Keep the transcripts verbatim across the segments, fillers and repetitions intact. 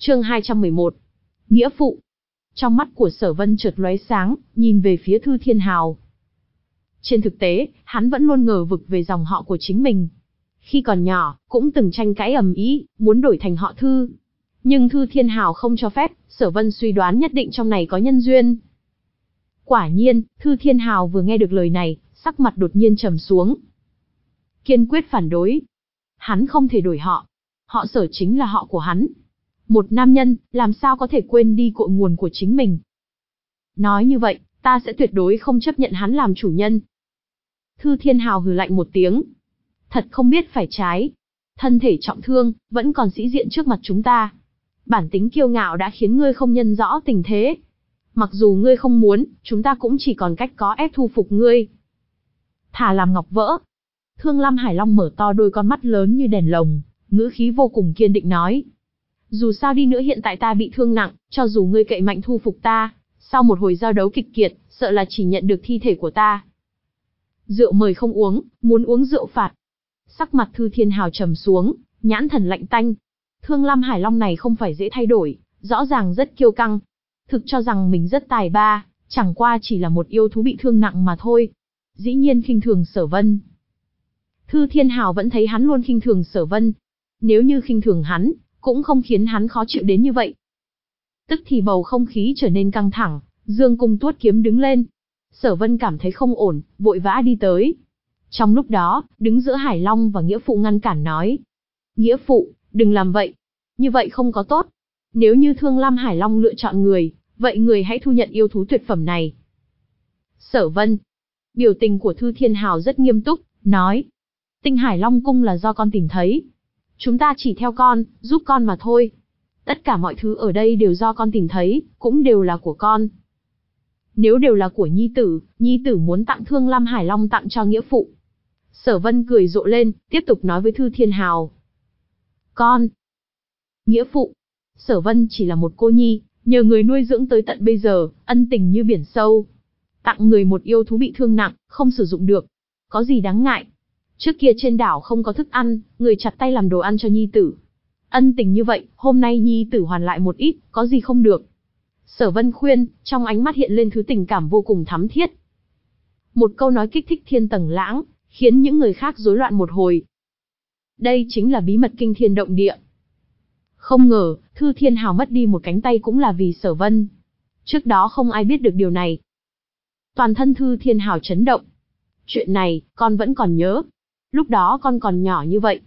Chương hai trăm mười một. Nghĩa phụ. Trong mắt của Sở Vân chợt lóe sáng, nhìn về phía Thư Thiên Hào. Trên thực tế, hắn vẫn luôn ngờ vực về dòng họ của chính mình. Khi còn nhỏ, cũng từng tranh cãi ầm ĩ, muốn đổi thành họ Thư. Nhưng Thư Thiên Hào không cho phép, Sở Vân suy đoán nhất định trong này có nhân duyên. Quả nhiên, Thư Thiên Hào vừa nghe được lời này, sắc mặt đột nhiên trầm xuống. Kiên quyết phản đối. Hắn không thể đổi họ. Họ Sở chính là họ của hắn. Một nam nhân, làm sao có thể quên đi cội nguồn của chính mình. Nói như vậy, ta sẽ tuyệt đối không chấp nhận hắn làm chủ nhân. Thư Thiên Hào hừ lạnh một tiếng. Thật không biết phải trái. Thân thể trọng thương, vẫn còn sĩ diện trước mặt chúng ta. Bản tính kiêu ngạo đã khiến ngươi không nhân rõ tình thế. Mặc dù ngươi không muốn, chúng ta cũng chỉ còn cách có ép thu phục ngươi. Thà làm ngọc vỡ. Thương Lam Hải Long mở to đôi con mắt lớn như đèn lồng, ngữ khí vô cùng kiên định nói. Dù sao đi nữa hiện tại ta bị thương nặng, cho dù ngươi cậy mạnh thu phục ta, sau một hồi giao đấu kịch kiệt, sợ là chỉ nhận được thi thể của ta. Rượu mời không uống, muốn uống rượu phạt. Sắc mặt Thư Thiên Hào trầm xuống, nhãn thần lạnh tanh. Thương Lam Hải Long này không phải dễ thay đổi, rõ ràng rất kiêu căng. Thực cho rằng mình rất tài ba, chẳng qua chỉ là một yêu thú bị thương nặng mà thôi. Dĩ nhiên khinh thường Sở Vân. Thư Thiên Hào vẫn thấy hắn luôn khinh thường Sở Vân. Nếu như khinh thường hắn, cũng không khiến hắn khó chịu đến như vậy. Tức thì bầu không khí trở nên căng thẳng, Dương Cung Tuốt Kiếm đứng lên. Sở Vân cảm thấy không ổn, vội vã đi tới. Trong lúc đó, đứng giữa Hải Long và Nghĩa Phụ ngăn cản nói. Nghĩa Phụ, đừng làm vậy. Như vậy không có tốt. Nếu như Thương Lam Hải Long lựa chọn người, vậy người hãy thu nhận yêu thú tuyệt phẩm này. Sở Vân. Biểu tình của Thư Thiên Hào rất nghiêm túc, nói. Tinh Hải Long Cung là do con tìm thấy. Chúng ta chỉ theo con, giúp con mà thôi. Tất cả mọi thứ ở đây đều do con tìm thấy, cũng đều là của con. Nếu đều là của nhi tử, nhi tử muốn tặng Thương Lam Hải Long tặng cho nghĩa phụ. Sở Vân cười rộ lên, tiếp tục nói với Thư Thiên Hào. Con. Nghĩa phụ. Sở Vân chỉ là một cô nhi, nhờ người nuôi dưỡng tới tận bây giờ, ân tình như biển sâu. Tặng người một yêu thú bị thương nặng, không sử dụng được. Có gì đáng ngại. Trước kia trên đảo không có thức ăn, người chặt tay làm đồ ăn cho nhi tử. Ân tình như vậy, hôm nay nhi tử hoàn lại một ít, có gì không được. Sở Vân khuyên, trong ánh mắt hiện lên thứ tình cảm vô cùng thắm thiết. Một câu nói kích thích thiên tầng lãng, khiến những người khác rối loạn một hồi. Đây chính là bí mật kinh thiên động địa. Không ngờ, Thư Thiên Hào mất đi một cánh tay cũng là vì Sở Vân. Trước đó không ai biết được điều này. Toàn thân Thư Thiên Hào chấn động. Chuyện này, con vẫn còn nhớ. Lúc đó con còn nhỏ như vậy.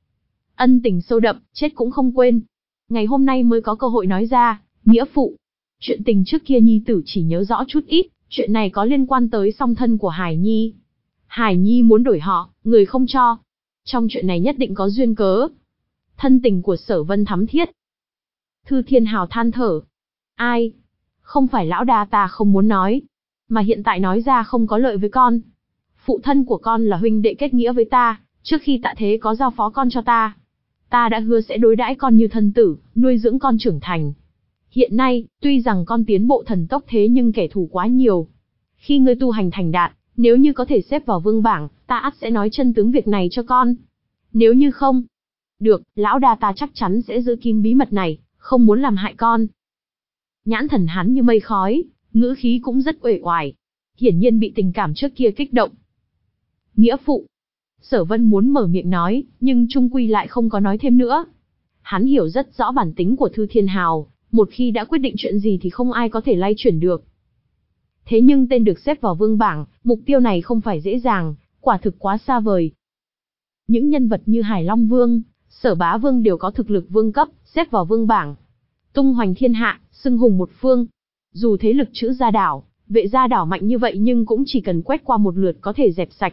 Ân tình sâu đậm, chết cũng không quên. Ngày hôm nay mới có cơ hội nói ra, nghĩa phụ. Chuyện tình trước kia nhi tử chỉ nhớ rõ chút ít, chuyện này có liên quan tới song thân của Hải Nhi. Hải Nhi muốn đổi họ, người không cho. Trong chuyện này nhất định có duyên cớ. Thân tình của Sở Vân thắm thiết. Thư Thiên Hào than thở. Ai? Không phải lão đa ta không muốn nói, mà hiện tại nói ra không có lợi với con. Phụ thân của con là huynh đệ kết nghĩa với ta, trước khi tạ thế có giao phó con cho ta. Ta đã hứa sẽ đối đãi con như thân tử, nuôi dưỡng con trưởng thành. Hiện nay, tuy rằng con tiến bộ thần tốc thế nhưng kẻ thù quá nhiều. Khi ngươi tu hành thành đạt, nếu như có thể xếp vào vương bảng, ta ắt sẽ nói chân tướng việc này cho con. Nếu như không, được, lão đa ta chắc chắn sẽ giữ kín bí mật này, không muốn làm hại con. Nhãn thần hắn như mây khói, ngữ khí cũng rất uể oải. Hiển nhiên bị tình cảm trước kia kích động. Nghĩa phụ. Sở Vân muốn mở miệng nói, nhưng chung quy lại không có nói thêm nữa. Hắn hiểu rất rõ bản tính của Thư Thiên Hào, một khi đã quyết định chuyện gì thì không ai có thể lay chuyển được. Thế nhưng tên được xếp vào vương bảng, mục tiêu này không phải dễ dàng, quả thực quá xa vời. Những nhân vật như Hải Long Vương, Sở Bá Vương đều có thực lực vương cấp, xếp vào vương bảng. Tung hoành thiên hạ, xưng hùng một phương. Dù thế lực chữ gia đảo, vệ gia đảo mạnh như vậy nhưng cũng chỉ cần quét qua một lượt có thể dẹp sạch.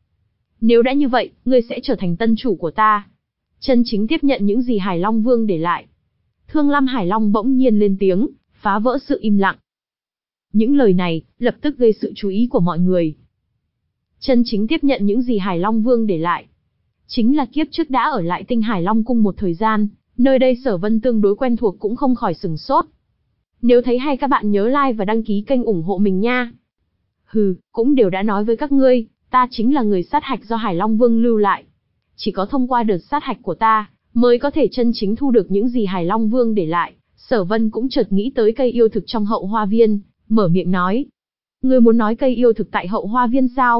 Nếu đã như vậy, ngươi sẽ trở thành tân chủ của ta. Chân chính tiếp nhận những gì Hải Long Vương để lại. Thương Lam Hải Long bỗng nhiên lên tiếng, phá vỡ sự im lặng. Những lời này, lập tức gây sự chú ý của mọi người. Chân chính tiếp nhận những gì Hải Long Vương để lại. Chính là kiếp trước đã ở lại Tinh Hải Long Cung một thời gian, nơi đây Sở Vân tương đối quen thuộc cũng không khỏi sừng sốt. Nếu thấy hay các bạn nhớ like và đăng ký kênh ủng hộ mình nha. Hừ, cũng đều đã nói với các ngươi, ta chính là người sát hạch do Hải Long Vương lưu lại. Chỉ có thông qua đợt sát hạch của ta, mới có thể chân chính thu được những gì Hải Long Vương để lại. Sở Vân cũng chợt nghĩ tới cây yêu thực trong hậu hoa viên, mở miệng nói. Ngươi muốn nói cây yêu thực tại hậu hoa viên sao?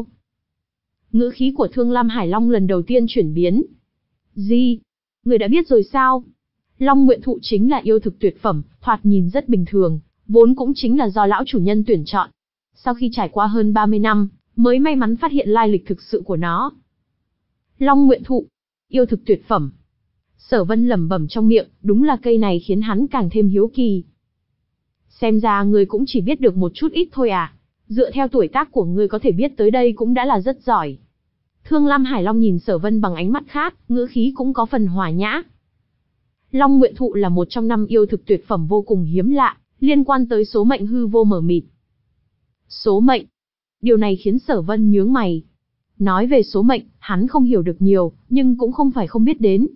Ngữ khí của Thương Lam Hải Long lần đầu tiên chuyển biến. Gì? Ngươi đã biết rồi sao? Long Nguyện Thụ chính là yêu thực tuyệt phẩm, thoạt nhìn rất bình thường, vốn cũng chính là do lão chủ nhân tuyển chọn. Sau khi trải qua hơn ba mươi năm, mới may mắn phát hiện lai lịch thực sự của nó. Long Nguyện Thụ, yêu thực tuyệt phẩm. Sở Vân lẩm bẩm trong miệng, đúng là cây này khiến hắn càng thêm hiếu kỳ. Xem ra ngươi cũng chỉ biết được một chút ít thôi à? Dựa theo tuổi tác của ngươi có thể biết tới đây cũng đã là rất giỏi. Thương Lam Hải Long nhìn Sở Vân bằng ánh mắt khác, ngữ khí cũng có phần hòa nhã. Long Nguyện Thụ là một trong năm yêu thực tuyệt phẩm vô cùng hiếm lạ, liên quan tới số mệnh hư vô mờ mịt. Số mệnh. Điều này khiến Sở Vân nhướng mày. Nói về số mệnh, hắn không hiểu được nhiều, nhưng cũng không phải không biết đến.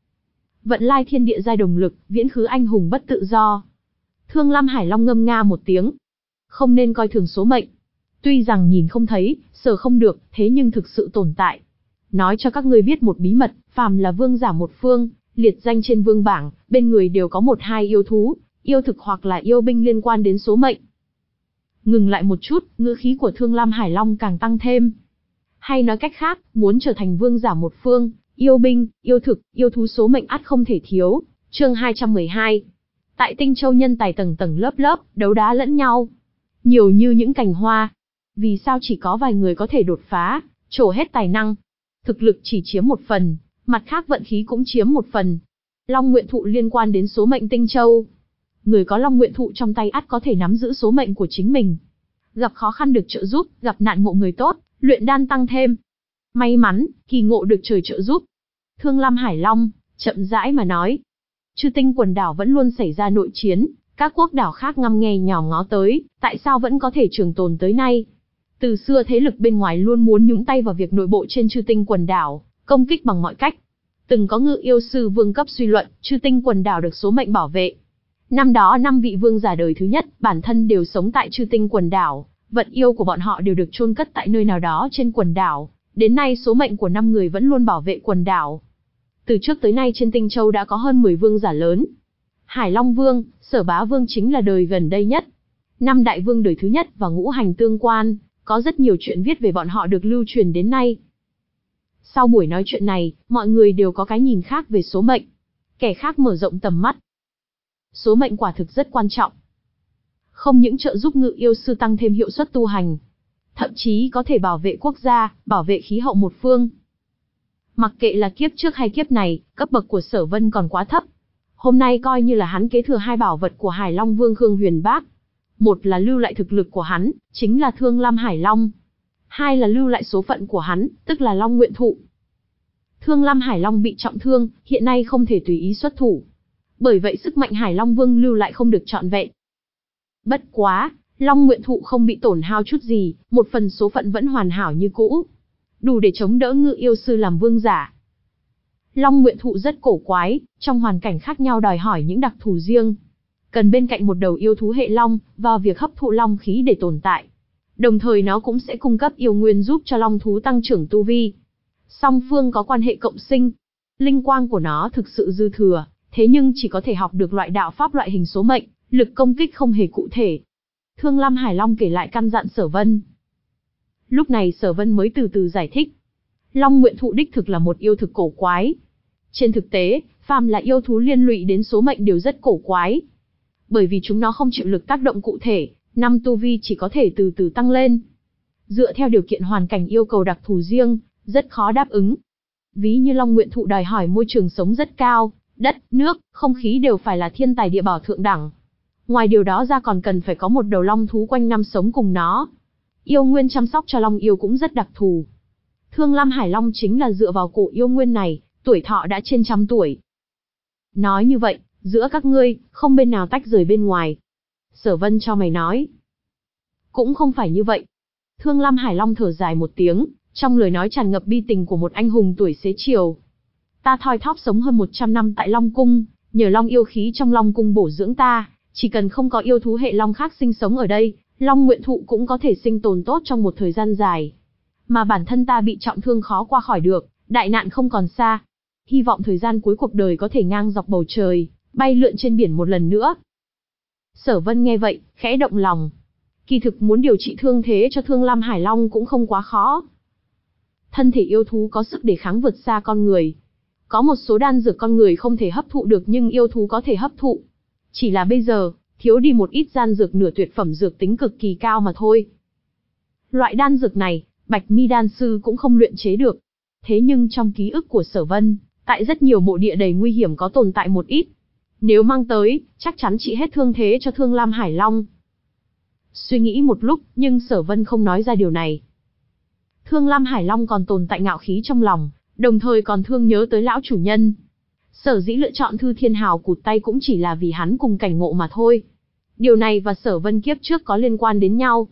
Vận lai thiên địa giai đồng lực, viễn khứ anh hùng bất tự do. Thương Lam Hải Long ngâm nga một tiếng. Không nên coi thường số mệnh. Tuy rằng nhìn không thấy, sờ không được, thế nhưng thực sự tồn tại. Nói cho các ngươi biết một bí mật, phàm là vương giả một phương, liệt danh trên vương bảng, bên người đều có một hai yêu thú, yêu thực hoặc là yêu binh liên quan đến số mệnh. Ngừng lại một chút, ngữ khí của Thương Lam Hải Long càng tăng thêm. Hay nói cách khác, muốn trở thành vương giả một phương, yêu binh, yêu thực, yêu thú số mệnh ắt không thể thiếu. Chương hai trăm mười hai. Tại Tinh Châu nhân tài tầng tầng lớp lớp, đấu đá lẫn nhau. Nhiều như những cành hoa. Vì sao chỉ có vài người có thể đột phá, trổ hết tài năng? Thực lực chỉ chiếm một phần, mặt khác vận khí cũng chiếm một phần. Long Nguyện Thụ liên quan đến số mệnh Tinh Châu. Người có Long Nguyện Thụ trong tay ắt có thể nắm giữ số mệnh của chính mình. Gặp khó khăn được trợ giúp, gặp nạn ngộ người tốt, luyện đan tăng thêm. May mắn, kỳ ngộ được trời trợ giúp. Thương Lam Hải Long, chậm rãi mà nói. Chư Tinh quần đảo vẫn luôn xảy ra nội chiến, các quốc đảo khác ngăm nghe nhòm ngó tới, tại sao vẫn có thể trường tồn tới nay? Từ xưa thế lực bên ngoài luôn muốn nhúng tay vào việc nội bộ trên Chư Tinh quần đảo, công kích bằng mọi cách. Từng có ngự yêu sư vương cấp suy luận, Chư Tinh quần đảo được số mệnh bảo vệ. Năm đó năm vị vương giả đời thứ nhất, bản thân đều sống tại Chư Tinh quần đảo, vận yêu của bọn họ đều được chôn cất tại nơi nào đó trên quần đảo. Đến nay số mệnh của năm người vẫn luôn bảo vệ quần đảo. Từ trước tới nay trên Tinh Châu đã có hơn mười vương giả lớn. Hải Long Vương, Sở Bá Vương chính là đời gần đây nhất. Năm đại vương đời thứ nhất và ngũ hành tương quan, có rất nhiều chuyện viết về bọn họ được lưu truyền đến nay. Sau buổi nói chuyện này, mọi người đều có cái nhìn khác về số mệnh. Kẻ khác mở rộng tầm mắt. Số mệnh quả thực rất quan trọng. Không những trợ giúp ngự yêu sư tăng thêm hiệu suất tu hành, thậm chí có thể bảo vệ quốc gia, bảo vệ khí hậu một phương. Mặc kệ là kiếp trước hay kiếp này, cấp bậc của Sở Vân còn quá thấp. Hôm nay coi như là hắn kế thừa hai bảo vật của Hải Long Vương Khương Huyền Bác. Một là lưu lại thực lực của hắn, chính là Thương Lam Hải Long. Hai là lưu lại số phận của hắn, tức là Long Nguyện Thụ. Thương Lam Hải Long bị trọng thương, hiện nay không thể tùy ý xuất thủ. Bởi vậy sức mạnh Hải Long Vương lưu lại không được trọn vẹn. Bất quá, Long Nguyện Thụ không bị tổn hao chút gì, một phần số phận vẫn hoàn hảo như cũ. Đủ để chống đỡ ngự yêu sư làm vương giả. Long Nguyện Thụ rất cổ quái, trong hoàn cảnh khác nhau đòi hỏi những đặc thù riêng. Cần bên cạnh một đầu yêu thú hệ long, vào việc hấp thụ long khí để tồn tại. Đồng thời nó cũng sẽ cung cấp yêu nguyên giúp cho long thú tăng trưởng tu vi. Song phương có quan hệ cộng sinh. Linh quang của nó thực sự dư thừa, thế nhưng chỉ có thể học được loại đạo pháp loại hình số mệnh, lực công kích không hề cụ thể. Thương Lam Hải Long kể lại căn dặn Sở Vân. Lúc này Sở Vân mới từ từ giải thích. Long Nguyện Thụ đích thực là một yêu thực cổ quái. Trên thực tế, phàm là yêu thú liên lụy đến số mệnh đều rất cổ quái. Bởi vì chúng nó không chịu lực tác động cụ thể, năm tu vi chỉ có thể từ từ tăng lên. Dựa theo điều kiện hoàn cảnh yêu cầu đặc thù riêng, rất khó đáp ứng. Ví như Long Nguyện Thụ đòi hỏi môi trường sống rất cao, đất, nước, không khí đều phải là thiên tài địa bảo thượng đẳng. Ngoài điều đó ra còn cần phải có một đầu long thú quanh năm sống cùng nó. Yêu nguyên chăm sóc cho long yêu cũng rất đặc thù. Thương Lam Hải Long chính là dựa vào cổ yêu nguyên này, tuổi thọ đã trên trăm tuổi. Nói như vậy, giữa các ngươi, không bên nào tách rời bên ngoài. Sở Vân cho mày nói. Cũng không phải như vậy. Thương Lam Hải Long thở dài một tiếng, trong lời nói tràn ngập bi tình của một anh hùng tuổi xế chiều. Ta thoi thóp sống hơn một trăm năm tại Long Cung, nhờ long yêu khí trong Long Cung bổ dưỡng ta, chỉ cần không có yêu thú hệ long khác sinh sống ở đây, Long Nguyện Thụ cũng có thể sinh tồn tốt trong một thời gian dài. Mà bản thân ta bị trọng thương khó qua khỏi được, đại nạn không còn xa. hy vọng thời gian cuối cuộc đời có thể ngang dọc bầu trời, bay lượn trên biển một lần nữa. Sở Vân nghe vậy, khẽ động lòng. Kỳ thực muốn điều trị thương thế cho Thương Lam Hải Long cũng không quá khó. Thân thể yêu thú có sức đề kháng vượt xa con người. Có một số đan dược con người không thể hấp thụ được nhưng yêu thú có thể hấp thụ. Chỉ là bây giờ, thiếu đi một ít đan dược nửa tuyệt phẩm dược tính cực kỳ cao mà thôi. Loại đan dược này, Bạch Mi đan sư cũng không luyện chế được. Thế nhưng trong ký ức của Sở Vân, tại rất nhiều mộ địa đầy nguy hiểm có tồn tại một ít. Nếu mang tới, chắc chắn trị hết thương thế cho Thương Lam Hải Long. Suy nghĩ một lúc, nhưng Sở Vân không nói ra điều này. Thương Lam Hải Long còn tồn tại ngạo khí trong lòng, đồng thời còn thương nhớ tới lão chủ nhân. Sở dĩ lựa chọn Thư Thiên Hào cụt tay cũng chỉ là vì hắn cùng cảnh ngộ mà thôi. Điều này và Sở Vân kiếp trước có liên quan đến nhau.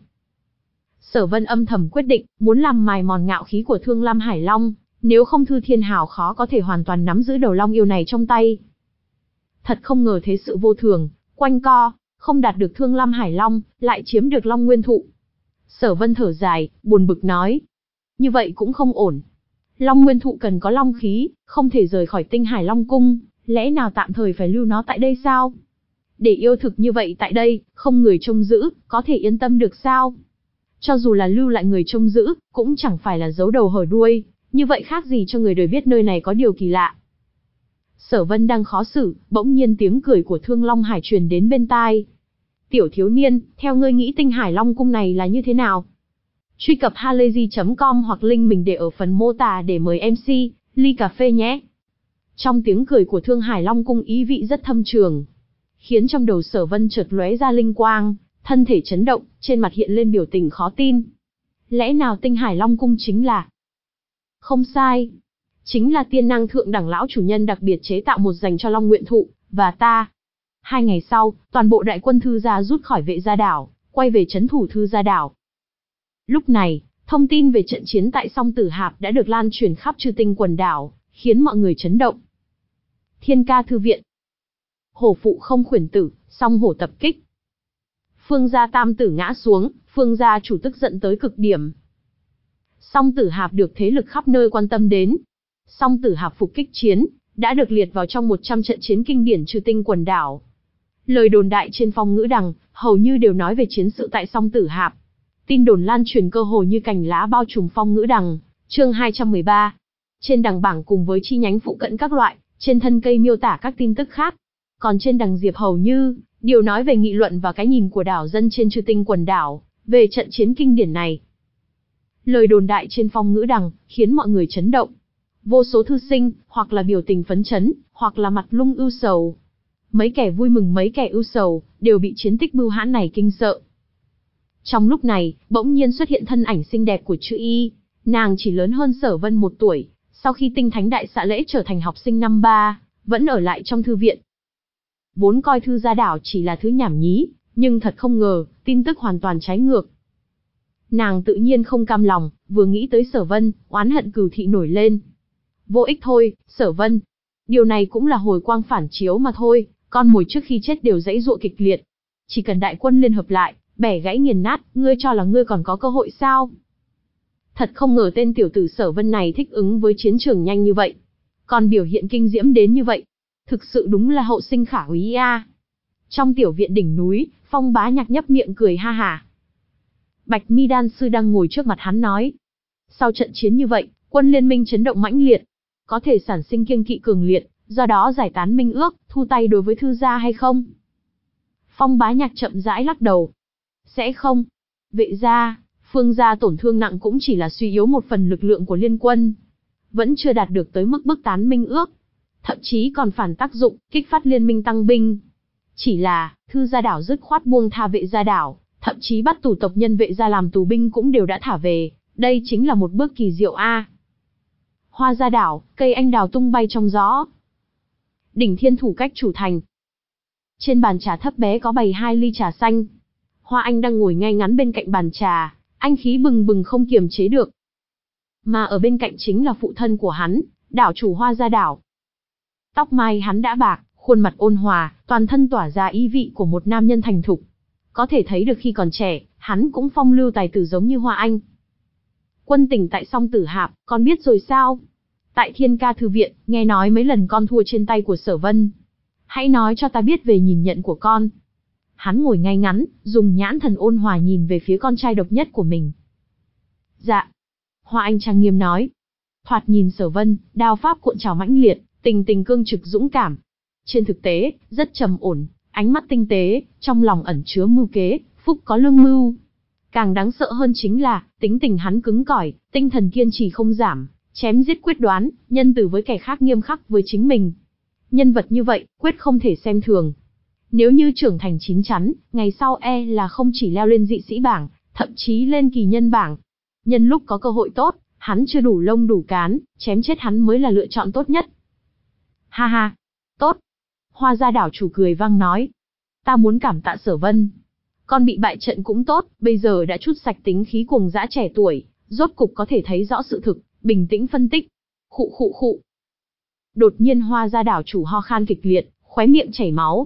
Sở Vân âm thầm quyết định, muốn làm mài mòn ngạo khí của Thương Lam Hải Long, nếu không Thư Thiên Hào khó có thể hoàn toàn nắm giữ đầu long yêu này trong tay. Thật không ngờ thế sự vô thường, quanh co, không đạt được Thương Lam Hải Long, lại chiếm được Long Nguyên Thụ. Sở Vân thở dài, buồn bực nói. Như vậy cũng không ổn. Long Nguyên Thụ cần có long khí, không thể rời khỏi Tinh Hải Long Cung, lẽ nào tạm thời phải lưu nó tại đây sao? Để yêu thực như vậy tại đây, không người trông giữ, có thể yên tâm được sao? Cho dù là lưu lại người trông giữ, cũng chẳng phải là giấu đầu hở đuôi, như vậy khác gì cho người đời biết nơi này có điều kỳ lạ. Sở Vân đang khó xử, bỗng nhiên tiếng cười của Thương Long Hải truyền đến bên tai. Tiểu thiếu niên, theo ngươi nghĩ Tinh Hải Long Cung này là như thế nào? Truy cập halayzi chấm com hoặc link mình để ở phần mô tả để mời em xê, ly cà phê nhé. Trong tiếng cười của Thương Hải Long Cung ý vị rất thâm trường, khiến trong đầu Sở Vân chợt lóe ra linh quang, thân thể chấn động, trên mặt hiện lên biểu tình khó tin. Lẽ nào Tinh Hải Long Cung chính là... Không sai. Chính là tiên năng thượng đẳng lão chủ nhân đặc biệt chế tạo một dành cho Long Nguyện Thụ, và ta. Hai ngày sau, toàn bộ đại quân Thư gia rút khỏi Vệ Gia Đảo, quay về trấn thủ Thư Gia Đảo. Lúc này, thông tin về trận chiến tại Song Tử Hạp đã được lan truyền khắp Chư Tinh quần đảo, khiến mọi người chấn động. Thiên Ca thư viện. Hổ phụ không khuyển tử, song hổ tập kích. Phương gia tam tử ngã xuống, Phương gia chủ tức giận tới cực điểm. Song Tử Hạp được thế lực khắp nơi quan tâm đến. Song Tử Hạp phục kích chiến, đã được liệt vào trong một trăm trận chiến kinh điển Chư Tinh quần đảo. Lời đồn đại trên Phong Ngữ Đằng, hầu như đều nói về chiến sự tại Song Tử Hạp. Tin đồn lan truyền cơ hồ như cành lá bao trùm Phong Ngữ Đằng, chương hai trăm mười ba. Trên đằng bảng cùng với chi nhánh phụ cận các loại, trên thân cây miêu tả các tin tức khác. Còn trên đằng diệp hầu như, điều nói về nghị luận và cái nhìn của đảo dân trên Chư Tinh quần đảo, về trận chiến kinh điển này. Lời đồn đại trên Phong Ngữ Đằng, khiến mọi người chấn động. Vô số thư sinh, hoặc là biểu tình phấn chấn, hoặc là mặt lung ưu sầu. Mấy kẻ vui mừng mấy kẻ ưu sầu, đều bị chiến tích bưu hãn này kinh sợ. Trong lúc này, bỗng nhiên xuất hiện thân ảnh xinh đẹp của Chữ Y, nàng chỉ lớn hơn Sở Vân một tuổi, sau khi Tinh Thánh Đại Xạ Lễ trở thành học sinh năm ba, vẫn ở lại trong thư viện. Vốn coi Thư Gia Đảo chỉ là thứ nhảm nhí, nhưng thật không ngờ, tin tức hoàn toàn trái ngược. Nàng tự nhiên không cam lòng, vừa nghĩ tới Sở Vân, oán hận cừu thị nổi lên. Vô ích thôi, Sở Vân. Điều này cũng là hồi quang phản chiếu mà thôi, con mồi trước khi chết đều giãy giụa kịch liệt. Chỉ cần đại quân liên hợp lại, bẻ gãy nghiền nát, ngươi cho là ngươi còn có cơ hội sao? Thật không ngờ tên tiểu tử Sở Vân này thích ứng với chiến trường nhanh như vậy. Còn biểu hiện kinh diễm đến như vậy. Thực sự đúng là hậu sinh khả úy a. Trong tiểu viện đỉnh núi, Phong Bá Nhạc nhấp miệng cười ha hả. Bạch Mi đan sư đang ngồi trước mặt hắn nói. Sau trận chiến như vậy, quân liên minh chấn động mãnh liệt. Có thể sản sinh kiêng kỵ cường liệt, do đó giải tán minh ước, thu tay đối với Thư gia hay không? Phong Bá Nhạc chậm rãi lắc đầu. Sẽ không. Vệ gia, Phương gia tổn thương nặng cũng chỉ là suy yếu một phần lực lượng của liên quân. Vẫn chưa đạt được tới mức bức tán minh ước. Thậm chí còn phản tác dụng, kích phát liên minh tăng binh. Chỉ là, Thư Gia Đảo dứt khoát buông tha Vệ Gia Đảo, thậm chí bắt tù tộc nhân Vệ Gia làm tù binh cũng đều đã thả về. Đây chính là một bước kỳ diệu a. Hoa Gia Đảo, cây anh đào tung bay trong gió. Đỉnh Thiên Thủ cách chủ thành. Trên bàn trà thấp bé có bày hai ly trà xanh. Hoa Anh đang ngồi ngay ngắn bên cạnh bàn trà, anh khí bừng bừng không kiềm chế được. Mà ở bên cạnh chính là phụ thân của hắn, đảo chủ Hoa Gia Đảo. Tóc mai hắn đã bạc, khuôn mặt ôn hòa, toàn thân tỏa ra ý vị của một nam nhân thành thục. Có thể thấy được khi còn trẻ, hắn cũng phong lưu tài tử giống như Hoa Anh. Quân tình tại Song Tử Hạp, con biết rồi sao? Tại Thiên Ca Thư Viện, nghe nói mấy lần con thua trên tay của Sở Vân. Hãy nói cho ta biết về nhìn nhận của con. Hắn ngồi ngay ngắn, dùng nhãn thần ôn hòa nhìn về phía con trai độc nhất của mình. Dạ. Hoa Anh trang nghiêm nói. Thoạt nhìn Sở Vân, đao pháp cuộn trào mãnh liệt, tình tình cương trực dũng cảm. Trên thực tế, rất trầm ổn, ánh mắt tinh tế, trong lòng ẩn chứa mưu kế, phúc có lương mưu. Càng đáng sợ hơn chính là, tính tình hắn cứng cỏi, tinh thần kiên trì không giảm, chém giết quyết đoán, nhân từ với kẻ khác nghiêm khắc với chính mình. Nhân vật như vậy, quyết không thể xem thường. Nếu như trưởng thành chín chắn, ngày sau e là không chỉ leo lên dị sĩ bảng, thậm chí lên kỳ nhân bảng. Nhân lúc có cơ hội tốt, hắn chưa đủ lông đủ cán, chém chết hắn mới là lựa chọn tốt nhất. Ha ha, tốt. Hoa Gia đảo chủ cười vang nói. Ta muốn cảm tạ Sở Vân. Con bị bại trận cũng tốt, bây giờ đã chút sạch tính khí cuồng dã trẻ tuổi, rốt cục có thể thấy rõ sự thực, bình tĩnh phân tích. Khụ khụ khụ. Đột nhiên Hoa Gia đảo chủ ho khan kịch liệt, khóe miệng chảy máu.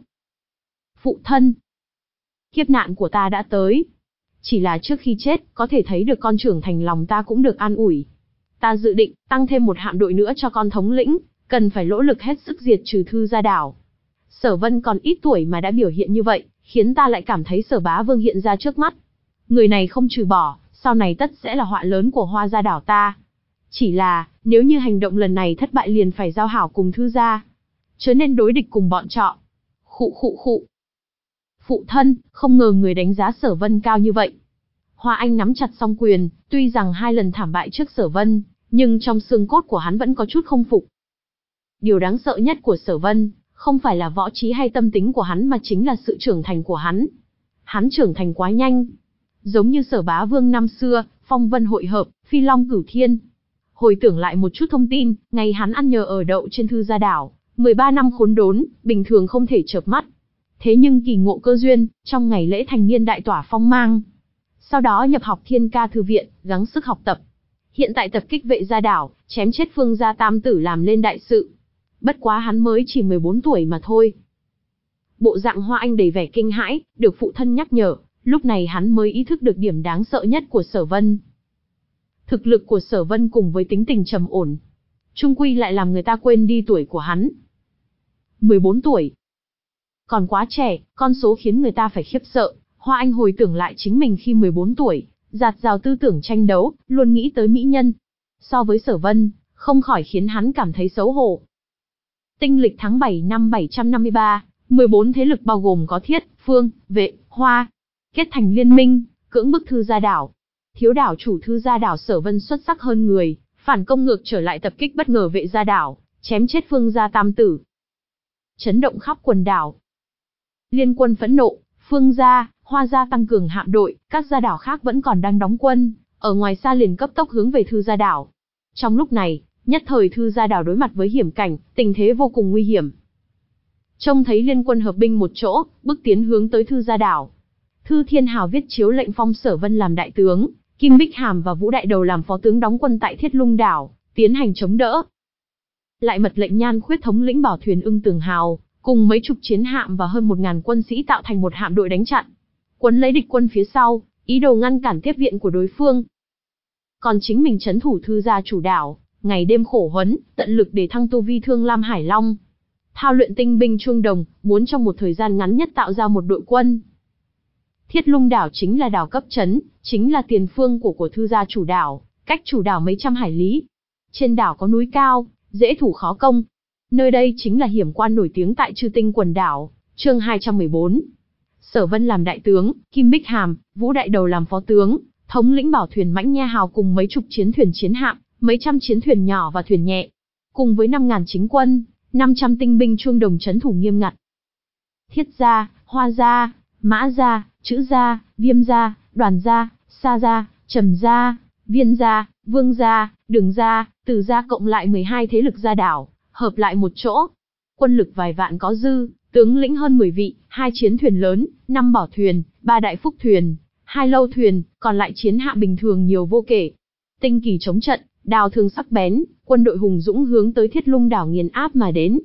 Phụ thân. Kiếp nạn của ta đã tới. Chỉ là trước khi chết, có thể thấy được con trưởng thành lòng ta cũng được an ủi. Ta dự định, tăng thêm một hạm đội nữa cho con thống lĩnh, cần phải nỗ lực hết sức diệt trừ Thư Gia đảo. Sở Vân còn ít tuổi mà đã biểu hiện như vậy, khiến ta lại cảm thấy Sở Bá Vương hiện ra trước mắt. Người này không trừ bỏ, sau này tất sẽ là họa lớn của Hoa Gia đảo ta. Chỉ là, nếu như hành động lần này thất bại liền phải giao hảo cùng Thư Gia. Chớ nên đối địch cùng bọn trọ. Khụ khụ khụ. Phụ thân, không ngờ người đánh giá Sở Vân cao như vậy. Hoa Anh nắm chặt song quyền, tuy rằng hai lần thảm bại trước Sở Vân, nhưng trong xương cốt của hắn vẫn có chút không phục. Điều đáng sợ nhất của Sở Vân, không phải là võ trí hay tâm tính của hắn mà chính là sự trưởng thành của hắn. Hắn trưởng thành quá nhanh. Giống như Sở Bá Vương năm xưa, phong vân hội hợp, phi long cửu thiên. Hồi tưởng lại một chút thông tin, ngày hắn ăn nhờ ở đậu trên Thư Gia đảo, mười ba năm khốn đốn, bình thường không thể chợp mắt. Thế nhưng kỳ ngộ cơ duyên, trong ngày lễ thành niên đại tỏa phong mang. Sau đó nhập học Thiên Ca Thư Viện, gắng sức học tập. Hiện tại tập kích Vệ Gia đảo, chém chết Phương Gia tam tử làm lên đại sự. Bất quá hắn mới chỉ mười bốn tuổi mà thôi. Bộ dạng Hoa Anh đầy vẻ kinh hãi, được phụ thân nhắc nhở, lúc này hắn mới ý thức được điểm đáng sợ nhất của Sở Vân. Thực lực của Sở Vân cùng với tính tình trầm ổn, chung quy lại làm người ta quên đi tuổi của hắn. mười bốn tuổi. Còn quá trẻ, con số khiến người ta phải khiếp sợ. Hoa Anh hồi tưởng lại chính mình khi mười bốn tuổi, dạt dào tư tưởng tranh đấu, luôn nghĩ tới mỹ nhân. So với Sở Vân, không khỏi khiến hắn cảm thấy xấu hổ. Tinh lịch tháng bảy năm bảy trăm năm mươi ba, mười bốn thế lực bao gồm có Thiết, Phương, Vệ, Hoa, kết thành liên minh, cưỡng bức Thư Gia đảo. Thiếu đảo chủ Thư Gia đảo Sở Vân xuất sắc hơn người, phản công ngược trở lại tập kích bất ngờ Vệ Gia đảo, chém chết Phương Gia tam tử. Chấn động khắp quần đảo. Liên quân phẫn nộ, Phương Gia, Hoa Gia tăng cường hạm đội, các gia đảo khác vẫn còn đang đóng quân, ở ngoài xa liền cấp tốc hướng về Thư Gia đảo. Trong lúc này, nhất thời Thư Gia đảo đối mặt với hiểm cảnh, tình thế vô cùng nguy hiểm. Trông thấy liên quân hợp binh một chỗ, bước tiến hướng tới Thư Gia đảo. Thư Thiên Hào viết chiếu lệnh phong Sở Vân làm đại tướng, Kim Bích Hàm và Vũ Đại Đầu làm phó tướng đóng quân tại Thiết Lung đảo, tiến hành chống đỡ. Lại mật lệnh Nhan Khuyết thống lĩnh bảo thuyền Ưng Tường Hào, cùng mấy chục chiến hạm và hơn một ngàn quân sĩ tạo thành một hạm đội đánh chặn, quấn lấy địch quân phía sau, ý đồ ngăn cản tiếp viện của đối phương. Còn chính mình trấn thủ Thư Gia chủ đảo, ngày đêm khổ huấn, tận lực để thăng tu vi Thương Lam Hải Long. Thao luyện tinh binh chuông đồng, muốn trong một thời gian ngắn nhất tạo ra một đội quân. Thiết Lung đảo chính là đảo cấp trấn, chính là tiền phương của của Thư Gia chủ đảo, cách chủ đảo mấy trăm hải lý. Trên đảo có núi cao, dễ thủ khó công. Nơi đây chính là hiểm quan nổi tiếng tại Chư Tinh quần đảo, chương hai trăm mười bốn. Sở Vân làm đại tướng, Kim Bích Hàm, Vũ Đại Đầu làm phó tướng, thống lĩnh bảo thuyền Mãnh Nha Hào cùng mấy chục chiến thuyền chiến hạm, mấy trăm chiến thuyền nhỏ và thuyền nhẹ, cùng với năm ngàn chính quân, năm trăm tinh binh chuông đồng trấn thủ nghiêm ngặt. Thiết Gia, Hoa Gia, Mã Gia, Chữ Gia, Viêm Gia, Đoàn Gia, Sa Gia, Trầm Gia, Viên Gia, Vương Gia, Đường Gia, Từ Gia cộng lại mười hai thế lực gia đảo, hợp lại một chỗ. Quân lực vài vạn có dư, tướng lĩnh hơn mười vị, hai chiến thuyền lớn, năm bảo thuyền, ba đại phúc thuyền, hai lâu thuyền, còn lại chiến hạm bình thường nhiều vô kể. Tinh kỳ chống trận, đao thương sắc bén, quân đội hùng dũng hướng tới Thiết Lung đảo nghiền áp mà đến.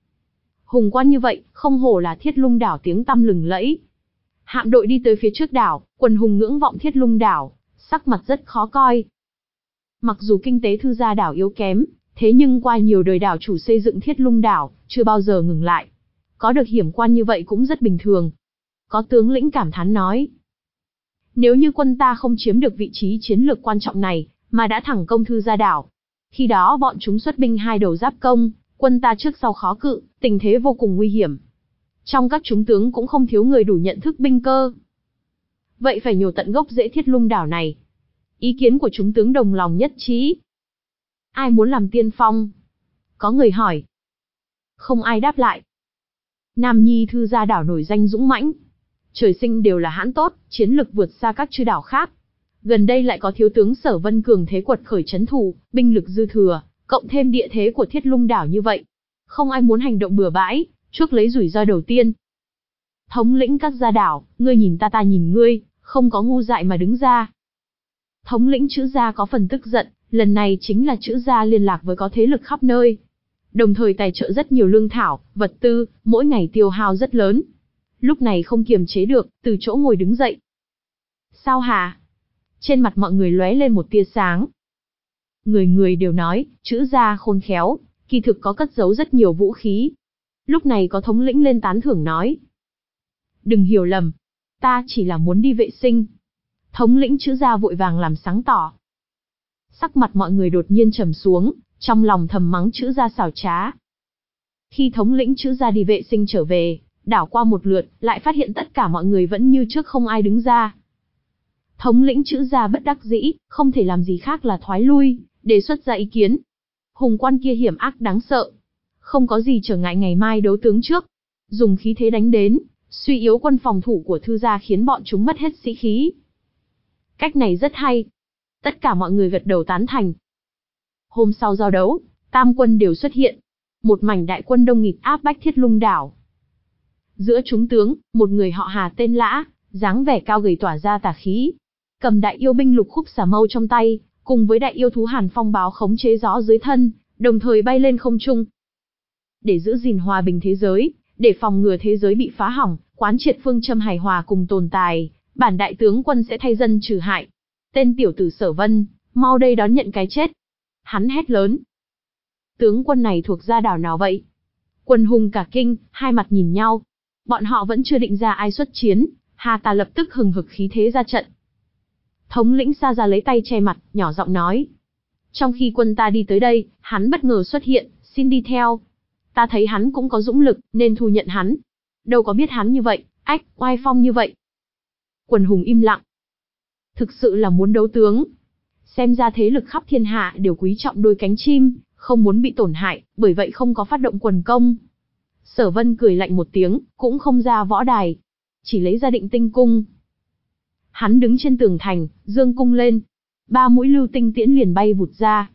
Hùng quan như vậy, không hổ là Thiết Lung đảo tiếng tăm lừng lẫy. Hạm đội đi tới phía trước đảo, quần hùng ngưỡng vọng Thiết Lung đảo, sắc mặt rất khó coi. Mặc dù kinh tế Thư Gia đảo yếu kém, Thế nhưng qua nhiều đời đảo chủ xây dựng Thiết Lung đảo, chưa bao giờ ngừng lại. Có được hiểm quan như vậy cũng rất bình thường. Có tướng lĩnh cảm thán nói. Nếu như quân ta không chiếm được vị trí chiến lược quan trọng này, mà đã thẳng công Thư Gia đảo, khi đó bọn chúng xuất binh hai đầu giáp công, quân ta trước sau khó cự, tình thế vô cùng nguy hiểm. Trong các chúng tướng cũng không thiếu người đủ nhận thức binh cơ. Vậy phải nhổ tận gốc rễ Thiết Lung đảo này. Ý kiến của chúng tướng đồng lòng nhất trí. Ai muốn làm tiên phong? Có người hỏi. Không ai đáp lại. Nam Nhi Thư Gia đảo nổi danh dũng mãnh. Trời sinh đều là hãn tốt, chiến lực vượt xa các chư đảo khác. Gần đây lại có thiếu tướng Sở Vân cường thế quật khởi trấn thủ, binh lực dư thừa, cộng thêm địa thế của Thiết Lung đảo như vậy. Không ai muốn hành động bừa bãi, chuốc lấy rủi ro đầu tiên. Thống lĩnh các gia đảo, ngươi nhìn ta ta nhìn ngươi, không có ngu dại mà đứng ra. Thống lĩnh Chữ Gia có phần tức giận, lần này chính là Chữ Gia liên lạc với có thế lực khắp nơi. Đồng thời tài trợ rất nhiều lương thảo, vật tư, mỗi ngày tiêu hao rất lớn. Lúc này không kiềm chế được, từ chỗ ngồi đứng dậy. Sao hả? Trên mặt mọi người lóe lên một tia sáng. Người người đều nói, Chữ Gia khôn khéo, kỳ thực có cất giấu rất nhiều vũ khí. Lúc này có thống lĩnh lên tán thưởng nói. Đừng hiểu lầm, ta chỉ là muốn đi vệ sinh. Thống lĩnh Chữ Gia vội vàng làm sáng tỏ. Sắc mặt mọi người đột nhiên trầm xuống, trong lòng thầm mắng Chữ Gia xảo trá. Khi thống lĩnh Chữ Gia đi vệ sinh trở về, đảo qua một lượt, lại phát hiện tất cả mọi người vẫn như trước không ai đứng ra. Thống lĩnh Chữ Gia bất đắc dĩ, không thể làm gì khác là thoái lui, đề xuất ra ý kiến. Hùng quan kia hiểm ác đáng sợ. Không có gì trở ngại ngày mai đấu tướng trước. Dùng khí thế đánh đến, suy yếu quân phòng thủ của Thư Gia khiến bọn chúng mất hết sĩ khí. Cách này rất hay. Tất cả mọi người gật đầu tán thành. Hôm sau giao đấu, tam quân đều xuất hiện. Một mảnh đại quân đông nghịt áp bách Thiết Lung đảo. Giữa chúng tướng, một người họ Hà tên Lã, dáng vẻ cao gầy tỏa ra tà khí. Cầm đại yêu binh Lục Khúc Xà Mâu trong tay, cùng với đại yêu thú Hàn Phong Báo khống chế gió dưới thân, đồng thời bay lên không trung. Để giữ gìn hòa bình thế giới, để phòng ngừa thế giới bị phá hỏng, quán triệt phương châm hài hòa cùng tồn tại, bản đại tướng quân sẽ thay dân trừ hại. Tên tiểu tử Sở Vân, mau đây đón nhận cái chết. Hắn hét lớn. Tướng quân này thuộc gia đảo nào vậy? Quần hùng cả kinh, hai mặt nhìn nhau. Bọn họ vẫn chưa định ra ai xuất chiến, Hà Tà lập tức hừng hực khí thế ra trận. Thống lĩnh Sa Gia lấy tay che mặt, nhỏ giọng nói. Trong khi quân ta đi tới đây, hắn bất ngờ xuất hiện, xin đi theo. Ta thấy hắn cũng có dũng lực, nên thu nhận hắn. Đâu có biết hắn như vậy, ách, oai phong như vậy. Quần hùng im lặng. Thực sự là muốn đấu tướng. Xem ra thế lực khắp thiên hạ đều quý trọng đôi cánh chim, không muốn bị tổn hại, bởi vậy không có phát động quần công. Sở Vân cười lạnh một tiếng, cũng không ra võ đài, chỉ lấy ra Định Tinh cung. Hắn đứng trên tường thành, giương cung lên, ba mũi lưu tinh tiễn liền bay vụt ra.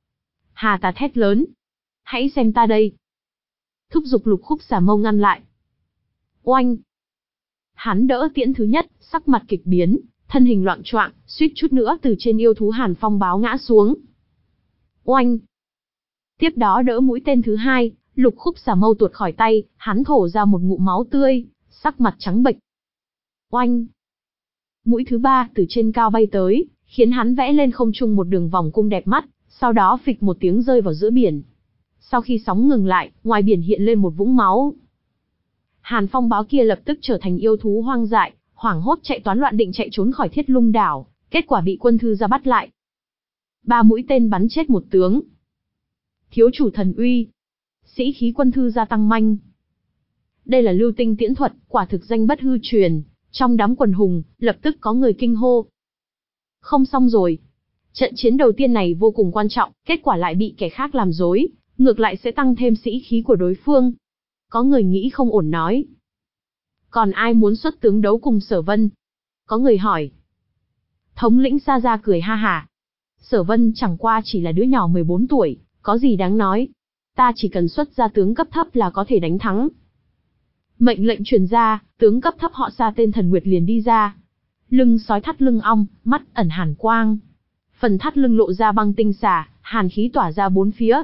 Hà Tà thét lớn, hãy xem ta đây. Thúc giục Lục Khúc Xà Mâu ngăn lại. Oanh! Hắn đỡ tiễn thứ nhất, sắc mặt kịch biến, thân hình loạng choạng, suýt chút nữa từ trên yêu thú Hàn Phong Báo ngã xuống. Oanh! Tiếp đó đỡ mũi tên thứ hai, Lục Khúc Xà Mâu tuột khỏi tay, hắn thổ ra một ngụm máu tươi, sắc mặt trắng bệch. Oanh! Mũi thứ ba từ trên cao bay tới, khiến hắn vẽ lên không trung một đường vòng cung đẹp mắt, sau đó phịch một tiếng rơi vào giữa biển. Sau khi sóng ngừng lại, ngoài biển hiện lên một vũng máu. Hàn Phong Báo kia lập tức trở thành yêu thú hoang dại, hoảng hốt chạy toán loạn định chạy trốn khỏi Thiết Lung đảo, kết quả bị quân Thư Gia bắt lại. Ba mũi tên bắn chết một tướng. Thiếu chủ thần uy. Sĩ khí quân Thư Gia tăng manh. Đây là lưu tinh tiễn thuật, quả thực danh bất hư truyền. Trong đám quần hùng, lập tức có người kinh hô. Không xong rồi. Trận chiến đầu tiên này vô cùng quan trọng, kết quả lại bị kẻ khác làm dối, ngược lại sẽ tăng thêm sĩ khí của đối phương. Có người nghĩ không ổn nói. Còn ai muốn xuất tướng đấu cùng Sở Vân? Có người hỏi. Thống lĩnh Sa Gia cười ha hả. Sở Vân chẳng qua chỉ là đứa nhỏ mười bốn tuổi, có gì đáng nói. Ta chỉ cần xuất ra tướng cấp thấp là có thể đánh thắng. Mệnh lệnh truyền ra, tướng cấp thấp họ Sa tên Thần Nguyệt liền đi ra. Lưng sói thắt lưng ong, mắt ẩn hàn quang. Phần thắt lưng lộ ra băng tinh xả, hàn khí tỏa ra bốn phía.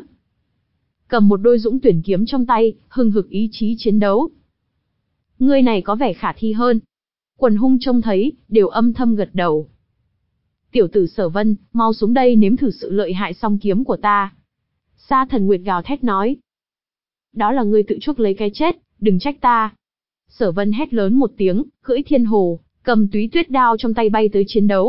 Cầm một đôi dũng tuyển kiếm trong tay, hừng hực ý chí chiến đấu. Người này có vẻ khả thi hơn. Quần hung trông thấy, đều âm thầm gật đầu. Tiểu tử Sở Vân, mau xuống đây nếm thử sự lợi hại song kiếm của ta. Sa Thần Nguyệt gào thét nói. Đó là ngươi tự chuốc lấy cái chết, đừng trách ta. Sở Vân hét lớn một tiếng, cưỡi thiên hồ, cầm túy tuyết đao trong tay bay tới chiến đấu.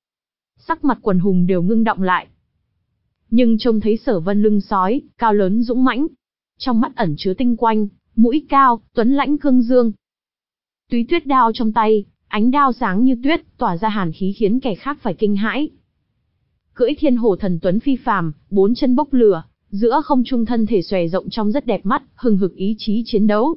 Sắc mặt quần hùng đều ngưng động lại. Nhưng trông thấy Sở Vân lưng sói, cao lớn dũng mãnh, trong mắt ẩn chứa tinh quang, mũi cao, tuấn lãnh cương dương. Túy tuyết đao trong tay, ánh đao sáng như tuyết, tỏa ra hàn khí khiến kẻ khác phải kinh hãi. Cưỡi thiên hồ thần tuấn phi phàm, bốn chân bốc lửa, giữa không trung thân thể xòe rộng trong rất đẹp mắt, hừng hực ý chí chiến đấu.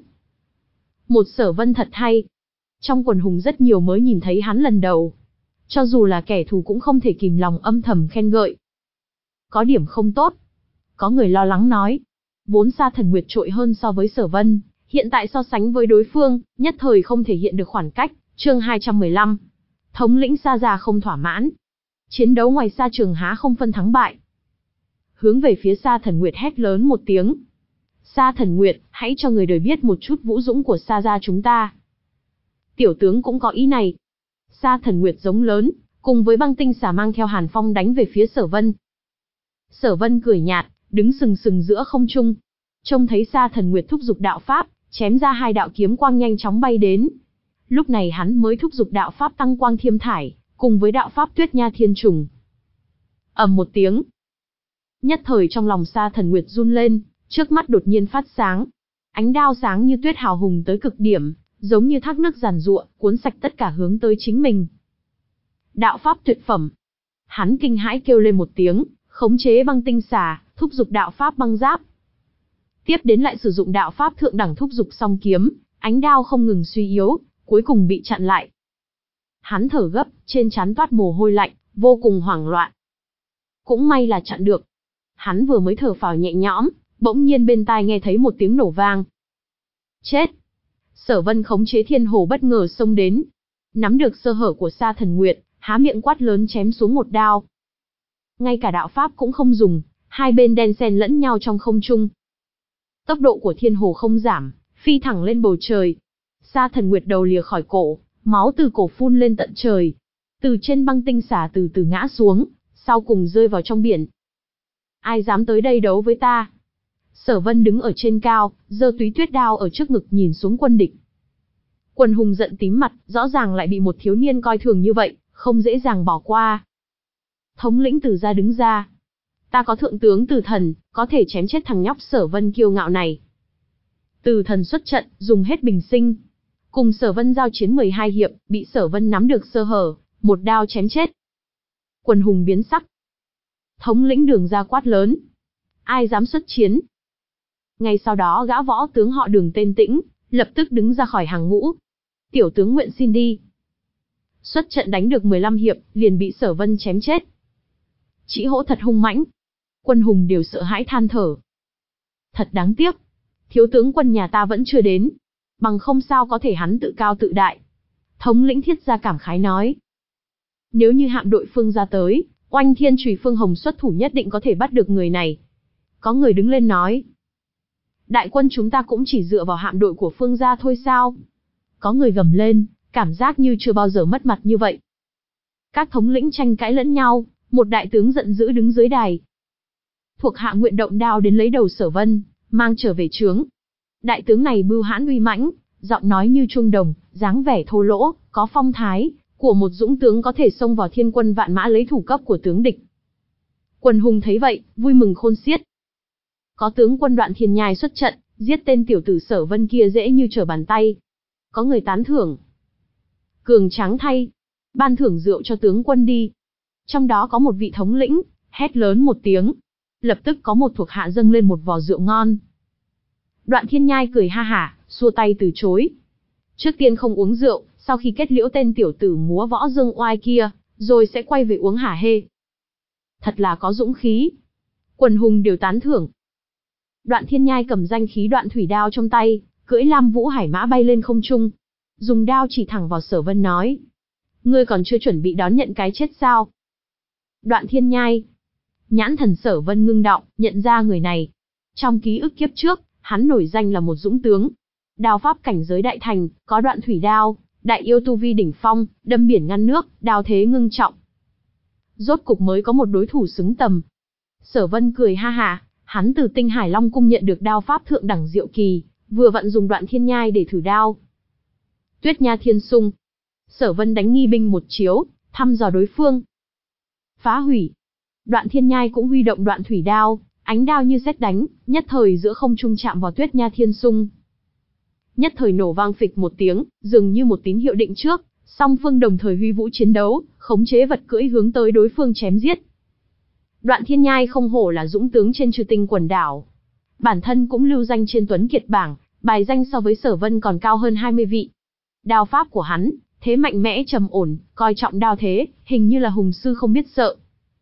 Một Sở Vân thật hay. Trong quần hùng rất nhiều mới nhìn thấy hắn lần đầu. Cho dù là kẻ thù cũng không thể kìm lòng âm thầm khen ngợi. Có điểm không tốt. Có người lo lắng nói. Vốn Sa Thần Nguyệt trội hơn so với Sở Vân, hiện tại so sánh với đối phương, nhất thời không thể hiện được khoảng cách. Chương hai trăm mười lăm. Thống lĩnh Sa gia không thỏa mãn. Chiến đấu ngoài sa trường há không phân thắng bại. Hướng về phía Sa Thần Nguyệt hét lớn một tiếng. Sa Thần Nguyệt, hãy cho người đời biết một chút vũ dũng của Sa gia chúng ta. Tiểu tướng cũng có ý này. Sa Thần Nguyệt giống lớn, cùng với băng tinh xà mang theo hàn phong đánh về phía Sở Vân. Sở Vân cười nhạt, đứng sừng sừng giữa không trung. Trông thấy Sa Thần Nguyệt thúc giục đạo pháp, chém ra hai đạo kiếm quang nhanh chóng bay đến. Lúc này hắn mới thúc giục đạo pháp tăng quang thiêm thải, cùng với đạo pháp tuyết nha thiên trùng. Ầm một tiếng. Nhất thời trong lòng Sa Thần Nguyệt run lên, trước mắt đột nhiên phát sáng. Ánh đao sáng như tuyết hào hùng tới cực điểm, giống như thác nước giàn giụa, cuốn sạch tất cả hướng tới chính mình. Đạo pháp tuyệt phẩm. Hắn kinh hãi kêu lên một tiếng, khống chế băng tinh xà, thúc giục đạo pháp băng giáp. Tiếp đến lại sử dụng đạo pháp thượng đẳng thúc giục song kiếm, ánh đao không ngừng suy yếu, cuối cùng bị chặn lại. Hắn thở gấp, trên trán toát mồ hôi lạnh, vô cùng hoảng loạn. Cũng may là chặn được. Hắn vừa mới thở phào nhẹ nhõm, bỗng nhiên bên tai nghe thấy một tiếng nổ vang. Chết! Sở Vân khống chế thiên hồ bất ngờ xông đến. Nắm được sơ hở của Sa Thần Nguyệt, há miệng quát lớn chém xuống một đao. Ngay cả đạo pháp cũng không dùng, hai bên đen xen lẫn nhau trong không trung. Tốc độ của thiên hồ không giảm, phi thẳng lên bầu trời. Sa Thần Nguyệt đầu lìa khỏi cổ, máu từ cổ phun lên tận trời. Từ trên băng tinh xà từ từ ngã xuống, sau cùng rơi vào trong biển. Ai dám tới đây đấu với ta? Sở Vân đứng ở trên cao, giơ túy tuyết đao ở trước ngực nhìn xuống quân địch. Quần hùng giận tím mặt, rõ ràng lại bị một thiếu niên coi thường như vậy, không dễ dàng bỏ qua. Thống lĩnh Từ gia đứng ra. Ta có thượng tướng Từ Thần, có thể chém chết thằng nhóc Sở Vân kiêu ngạo này. Từ Thần xuất trận, dùng hết bình sinh. Cùng Sở Vân giao chiến mười hai hiệp, bị Sở Vân nắm được sơ hở, một đao chém chết. Quần hùng biến sắc. Thống lĩnh Đường gia quát lớn. Ai dám xuất chiến? Ngay sau đó gã võ tướng họ Đường tên Tĩnh, lập tức đứng ra khỏi hàng ngũ. Tiểu tướng nguyện xin đi. Xuất trận đánh được mười lăm hiệp, liền bị Sở Vân chém chết. Trĩ Hỗ thật hung mãnh. Quân hùng đều sợ hãi than thở. Thật đáng tiếc. Thiếu tướng quân nhà ta vẫn chưa đến. Bằng không sao có thể hắn tự cao tự đại. Thống lĩnh Thiết gia cảm khái nói. Nếu như hạm đội Phương gia tới, Oanh Thiên Chùy Phương Hồng xuất thủ nhất định có thể bắt được người này. Có người đứng lên nói. Đại quân chúng ta cũng chỉ dựa vào hạm đội của Phương gia thôi sao? Có người gầm lên, cảm giác như chưa bao giờ mất mặt như vậy. Các thống lĩnh tranh cãi lẫn nhau, một đại tướng giận dữ đứng dưới đài. Thuộc hạ nguyện động đao đến lấy đầu Sở Vân, mang trở về trướng. Đại tướng này bưu hãn uy mãnh, giọng nói như chuông đồng, dáng vẻ thô lỗ, có phong thái của một dũng tướng có thể xông vào thiên quân vạn mã lấy thủ cấp của tướng địch. Quần hùng thấy vậy, vui mừng khôn xiết. Có tướng quân Đoạn Thiên Nhai xuất trận, giết tên tiểu tử Sở Vân kia dễ như trở bàn tay. Có người tán thưởng. Cường tráng thay, ban thưởng rượu cho tướng quân đi. Trong đó có một vị thống lĩnh, hét lớn một tiếng. Lập tức có một thuộc hạ dâng lên một vò rượu ngon. Đoạn Thiên Nhai cười ha hả, xua tay từ chối. Trước tiên không uống rượu, sau khi kết liễu tên tiểu tử múa võ dương oai kia, rồi sẽ quay về uống hả hê. Thật là có dũng khí. Quần hùng đều tán thưởng. Đoạn Thiên Nhai cầm danh khí Đoạn Thủy Đao trong tay, cưỡi Lam Vũ Hải Mã bay lên không trung. Dùng đao chỉ thẳng vào Sở Vân nói. Ngươi còn chưa chuẩn bị đón nhận cái chết sao? Đoạn Thiên Nhai. Nhãn thần Sở Vân ngưng động, nhận ra người này. Trong ký ức kiếp trước, hắn nổi danh là một dũng tướng. Đao pháp cảnh giới đại thành, có Đoạn Thủy Đao, đại yêu tu vi đỉnh phong, đâm biển ngăn nước, đao thế ngưng trọng. Rốt cục mới có một đối thủ xứng tầm. Sở Vân cười ha hả, Hắn từ Tinh Hải Long cung nhận được đao pháp thượng đẳng diệu kỳ, vừa vặn dùng Đoạn Thiên Nhai để thử đao. Tuyết Nha Thiên Xung. Sở Vân đánh nghi binh một chiếu, thăm dò đối phương. Phá hủy. Đoạn Thiên Nhai cũng huy động Đoạn Thủy đao, ánh đao như sét đánh, nhất thời giữa không trung chạm vào Tuyết Nha Thiên Xung. Nhất thời nổ vang phịch một tiếng, dường như một tín hiệu định trước, song phương đồng thời huy vũ chiến đấu, khống chế vật cưỡi hướng tới đối phương chém giết. Đoạn Thiên Nhai không hổ là dũng tướng trên Chư Tinh quần đảo, bản thân cũng lưu danh trên Tuấn Kiệt bảng, bài danh so với Sở Vân còn cao hơn hai mươi vị. Đao pháp của hắn, thế mạnh mẽ trầm ổn, coi trọng đao thế, hình như là hùng sư không biết sợ.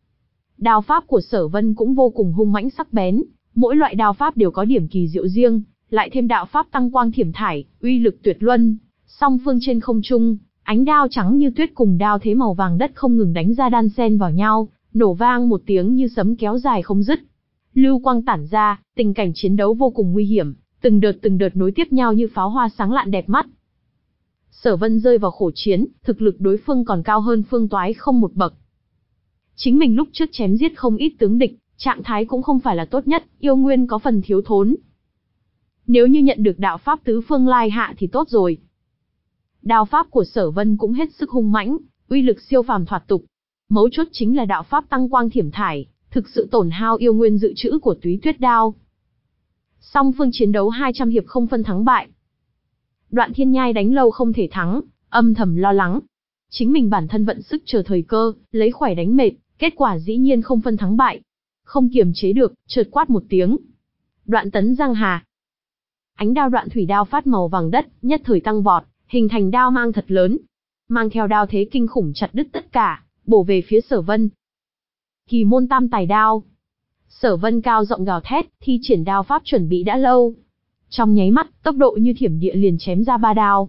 Đao pháp của Sở Vân cũng vô cùng hung mãnh sắc bén, mỗi loại đao pháp đều có điểm kỳ diệu riêng, lại thêm đạo pháp tăng quang thiểm thải, uy lực tuyệt luân. Song phương trên không trung, ánh đao trắng như tuyết cùng đao thế màu vàng đất không ngừng đánh ra đan xen vào nhau, nổ vang một tiếng như sấm kéo dài không dứt. Lưu quang tản ra, tình cảnh chiến đấu vô cùng nguy hiểm, từng đợt từng đợt nối tiếp nhau như pháo hoa sáng lạn đẹp mắt. Sở Vân rơi vào khổ chiến, thực lực đối phương còn cao hơn Phương Toái không một bậc. Chính mình lúc trước chém giết không ít tướng địch, trạng thái cũng không phải là tốt nhất, yêu nguyên có phần thiếu thốn. Nếu như nhận được đạo pháp tứ phương lai hạ thì tốt rồi. Đao pháp của Sở Vân cũng hết sức hung mãnh, uy lực siêu phàm thoạt tục. Mấu chốt chính là đạo pháp tăng quang thiểm thải, thực sự tổn hao yêu nguyên dự trữ của Túy Tuyết đao. Song phương chiến đấu hai trăm hiệp không phân thắng bại. Đoạn Thiên Nhai đánh lâu không thể thắng, âm thầm lo lắng. Chính mình bản thân vận sức chờ thời cơ, lấy khỏe đánh mệt, kết quả dĩ nhiên không phân thắng bại. Không kiềm chế được, chợt quát một tiếng. Đoạn Tấn Giang Hà. Ánh đao Đoạn Thủy đao phát màu vàng đất, nhất thời tăng vọt, hình thành đao mang thật lớn. Mang theo đao thế kinh khủng chặt đứt tất cả, bổ về phía Sở Vân. Kỳ môn tam tài đao. Sở Vân cao giọng gào thét, thi triển đao pháp chuẩn bị đã lâu. Trong nháy mắt, tốc độ như thiểm điện liền chém ra ba đao.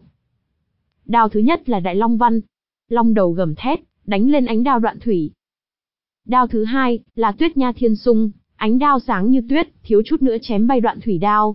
Đao thứ nhất là Đại Long Văn. Long đầu gầm thét, đánh lên ánh đao Đoạn Thủy. Đao thứ hai là Tuyết Nha Thiên Xung, ánh đao sáng như tuyết, thiếu chút nữa chém bay Đoạn Thủy đao.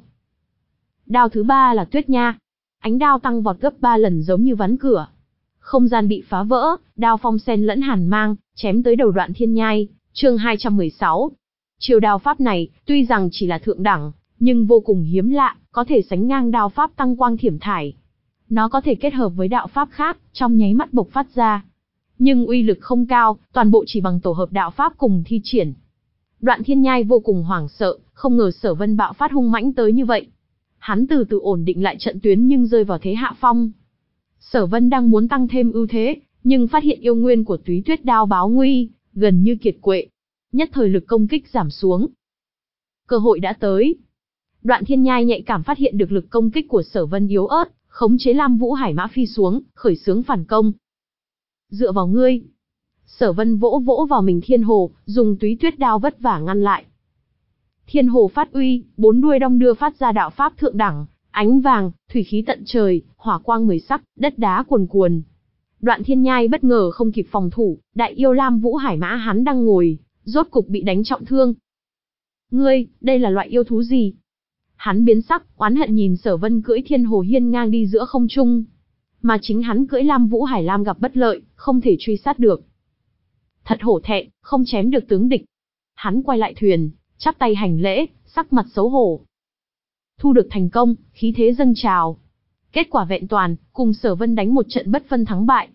Đao thứ ba là Tuyết Nha. Ánh đao tăng vọt gấp ba lần giống như ván cửa. Không gian bị phá vỡ, đao phong sen lẫn hàn mang, chém tới đầu Đoạn Thiên Nhai, chương hai trăm mười sáu. Chiêu đao pháp này, tuy rằng chỉ là thượng đẳng, nhưng vô cùng hiếm lạ, có thể sánh ngang đao pháp tăng quang thiểm thải. Nó có thể kết hợp với đạo pháp khác, trong nháy mắt bộc phát ra. Nhưng uy lực không cao, toàn bộ chỉ bằng tổ hợp đạo pháp cùng thi triển. Đoạn Thiên Nhai vô cùng hoảng sợ, không ngờ Sở Vân bạo phát hung mãnh tới như vậy. Hắn từ từ ổn định lại trận tuyến nhưng rơi vào thế hạ phong. Sở Vân đang muốn tăng thêm ưu thế, nhưng phát hiện yêu nguyên của Túy Tuyết đao báo nguy, gần như kiệt quệ. Nhất thời lực công kích giảm xuống. Cơ hội đã tới. Đoạn Thiên Nhai nhạy cảm phát hiện được lực công kích của Sở Vân yếu ớt, khống chế Lam Vũ Hải Mã phi xuống, khởi xướng phản công. Dựa vào ngươi. Sở Vân vỗ vỗ vào mình Thiên Hồ, dùng Túy Tuyết đao vất vả ngăn lại. Thiên Hồ phát uy, bốn đuôi đong đưa phát ra đạo pháp thượng đẳng, ánh vàng, thủy khí tận trời, hỏa quang mười sắc, đất đá cuồn cuồn. Đoạn Thiên Nhai bất ngờ không kịp phòng thủ, đại yêu Lam Vũ Hải Mã hắn đang ngồi, rốt cục bị đánh trọng thương. Ngươi, đây là loại yêu thú gì? Hắn biến sắc, oán hận nhìn Sở Vân cưỡi Thiên Hồ hiên ngang đi giữa không trung. Mà chính hắn cưỡi Lam Vũ Hải Lam gặp bất lợi, không thể truy sát được. Thật hổ thẹn, không chém được tướng địch. Hắn quay lại thuyền, chắp tay hành lễ, sắc mặt xấu hổ. Thu được thành công, khí thế dâng trào. Kết quả vẹn toàn, cùng Sở Vân đánh một trận bất phân thắng bại.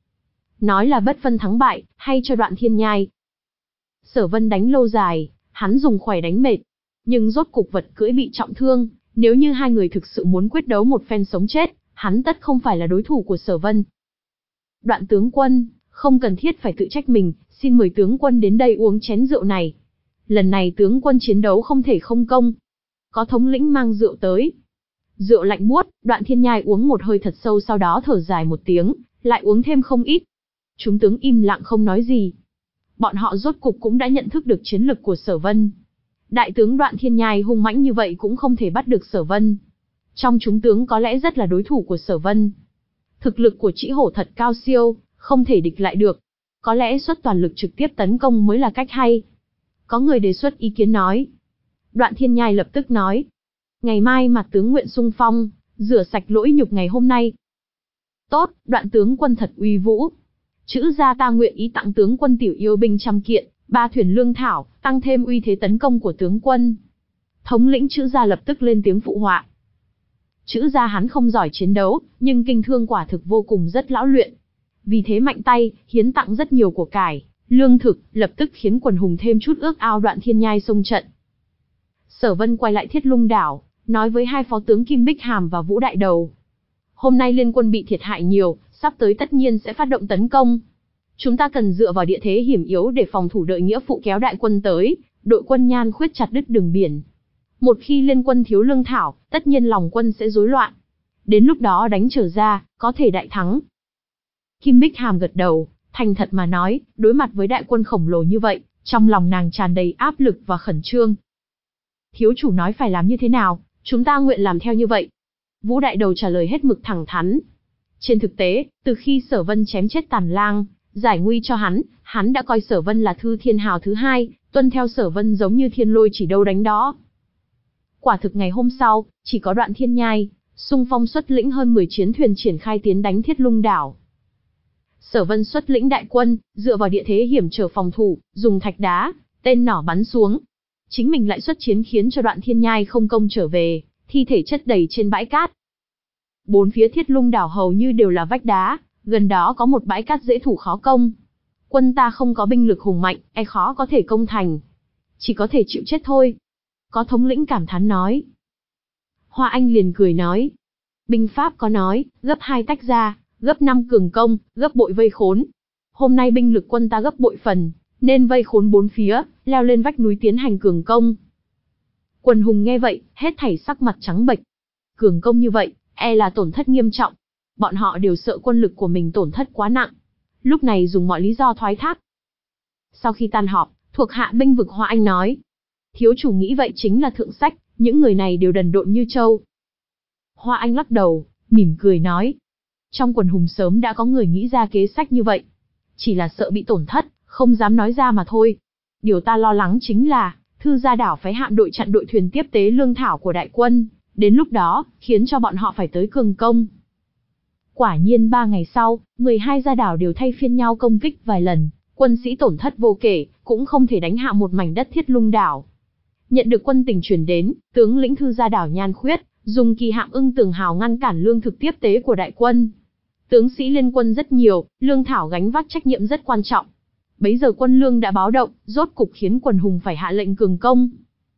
Nói là bất phân thắng bại, hay cho Đoạn Thiên Nhai. Sở Vân đánh lâu dài, hắn dùng khỏe đánh mệt. Nhưng rốt cục vật cưỡi bị trọng thương, nếu như hai người thực sự muốn quyết đấu một phen sống chết, hắn tất không phải là đối thủ của Sở Vân. Đoạn tướng quân, không cần thiết phải tự trách mình, xin mời tướng quân đến đây uống chén rượu này. Lần này tướng quân chiến đấu không thể không công. Có thống lĩnh mang rượu tới. Rượu lạnh buốt, Đoạn Thiên Nhai uống một hơi thật sâu sau đó thở dài một tiếng, lại uống thêm không ít. Chúng tướng im lặng không nói gì. Bọn họ rốt cục cũng đã nhận thức được chiến lực của Sở Vân. Đại tướng Đoạn Thiên Nhai hung mãnh như vậy cũng không thể bắt được Sở Vân. Trong chúng tướng có lẽ rất là đối thủ của Sở Vân. Thực lực của Trĩ Hổ thật cao siêu, không thể địch lại được. Có lẽ xuất toàn lực trực tiếp tấn công mới là cách hay. Có người đề xuất ý kiến nói. Đoạn Thiên Nhai lập tức nói. Ngày mai mặt tướng nguyện xung phong, rửa sạch lỗi nhục ngày hôm nay. Tốt, Đoạn tướng quân thật uy vũ. Chữ gia ta nguyện ý tặng tướng quân tiểu yêu binh trăm kiện, ba thuyền lương thảo, tăng thêm uy thế tấn công của tướng quân. Thống lĩnh Chữ gia lập tức lên tiếng phụ họa. Chữ gia hắn không giỏi chiến đấu, nhưng kinh thương quả thực vô cùng rất lão luyện. Vì thế mạnh tay, hiến tặng rất nhiều của cải, lương thực, lập tức khiến quần hùng thêm chút ước ao Đoạn Thiên Nhai xông trận. Sở Vân quay lại Thiết Lung đảo, nói với hai phó tướng Kim Bích Hàm và Vũ Đại Đầu. Hôm nay liên quân bị thiệt hại nhiều, sắp tới tất nhiên sẽ phát động tấn công. Chúng ta cần dựa vào địa thế hiểm yếu để phòng thủ đợi nghĩa phụ kéo đại quân tới, đội quân Nhan Khuyết chặt đứt đường biển. Một khi liên quân thiếu lương thảo, tất nhiên lòng quân sẽ rối loạn. Đến lúc đó đánh trở ra, có thể đại thắng. Kim Bích Hàm gật đầu, thành thật mà nói, đối mặt với đại quân khổng lồ như vậy, trong lòng nàng tràn đầy áp lực và khẩn trương. Thiếu chủ nói phải làm như thế nào, chúng ta nguyện làm theo như vậy. Vũ Đại Đầu trả lời hết mực thẳng thắn. Trên thực tế, từ khi Sở Vân chém chết Tàn Lang, giải nguy cho hắn, hắn đã coi Sở Vân là Thư Thiên Hào thứ hai, tuân theo Sở Vân giống như thiên lôi chỉ đâu đánh đó. Quả thực ngày hôm sau, chỉ có Đoạn Thiên Nhai, xung phong xuất lĩnh hơn mười chiến thuyền triển khai tiến đánh Thiết Lung đảo. Sở Vân xuất lĩnh đại quân, dựa vào địa thế hiểm trở phòng thủ, dùng thạch đá, tên nỏ bắn xuống. Chính mình lại xuất chiến khiến cho Đoạn Thiên Nhai không công trở về, thi thể chất đầy trên bãi cát. Bốn phía Thiết Lung đảo hầu như đều là vách đá, gần đó có một bãi cát dễ thủ khó công. Quân ta không có binh lực hùng mạnh, e khó có thể công thành. Chỉ có thể chịu chết thôi. Có thống lĩnh cảm thán nói. Hoa Anh liền cười nói. Binh pháp có nói, gấp hai tách ra, gấp năm cường công, gấp bội vây khốn. Hôm nay binh lực quân ta gấp bội phần, nên vây khốn bốn phía, leo lên vách núi tiến hành cường công. Quần hùng nghe vậy, hết thảy sắc mặt trắng bệch. Cường công như vậy, e là tổn thất nghiêm trọng. Bọn họ đều sợ quân lực của mình tổn thất quá nặng. Lúc này dùng mọi lý do thoái thác. Sau khi tan họp, thuộc hạ binh vực Hoa Anh nói. Thiếu chủ nghĩ vậy chính là thượng sách, những người này đều đần độn như trâu. Hoa Anh lắc đầu, mỉm cười nói. Trong quần hùng sớm đã có người nghĩ ra kế sách như vậy. Chỉ là sợ bị tổn thất, không dám nói ra mà thôi. Điều ta lo lắng chính là, Thư gia đảo phái hạm đội chặn đội thuyền tiếp tế lương thảo của đại quân. Đến lúc đó, khiến cho bọn họ phải tới cường công. Quả nhiên ba ngày sau, mười hai gia đảo đều thay phiên nhau công kích vài lần. Quân sĩ tổn thất vô kể, cũng không thể đánh hạ một mảnh đất Thiết Lung đảo. Nhận được quân tình truyền đến, tướng lĩnh Thư gia đảo Nhan Khuyết, dùng kỳ hạm Ưng Tường Hào ngăn cản lương thực tiếp tế của đại quân. Tướng sĩ liên quân rất nhiều, lương thảo gánh vác trách nhiệm rất quan trọng. Bấy giờ quân lương đã báo động, rốt cục khiến quần hùng phải hạ lệnh cường công.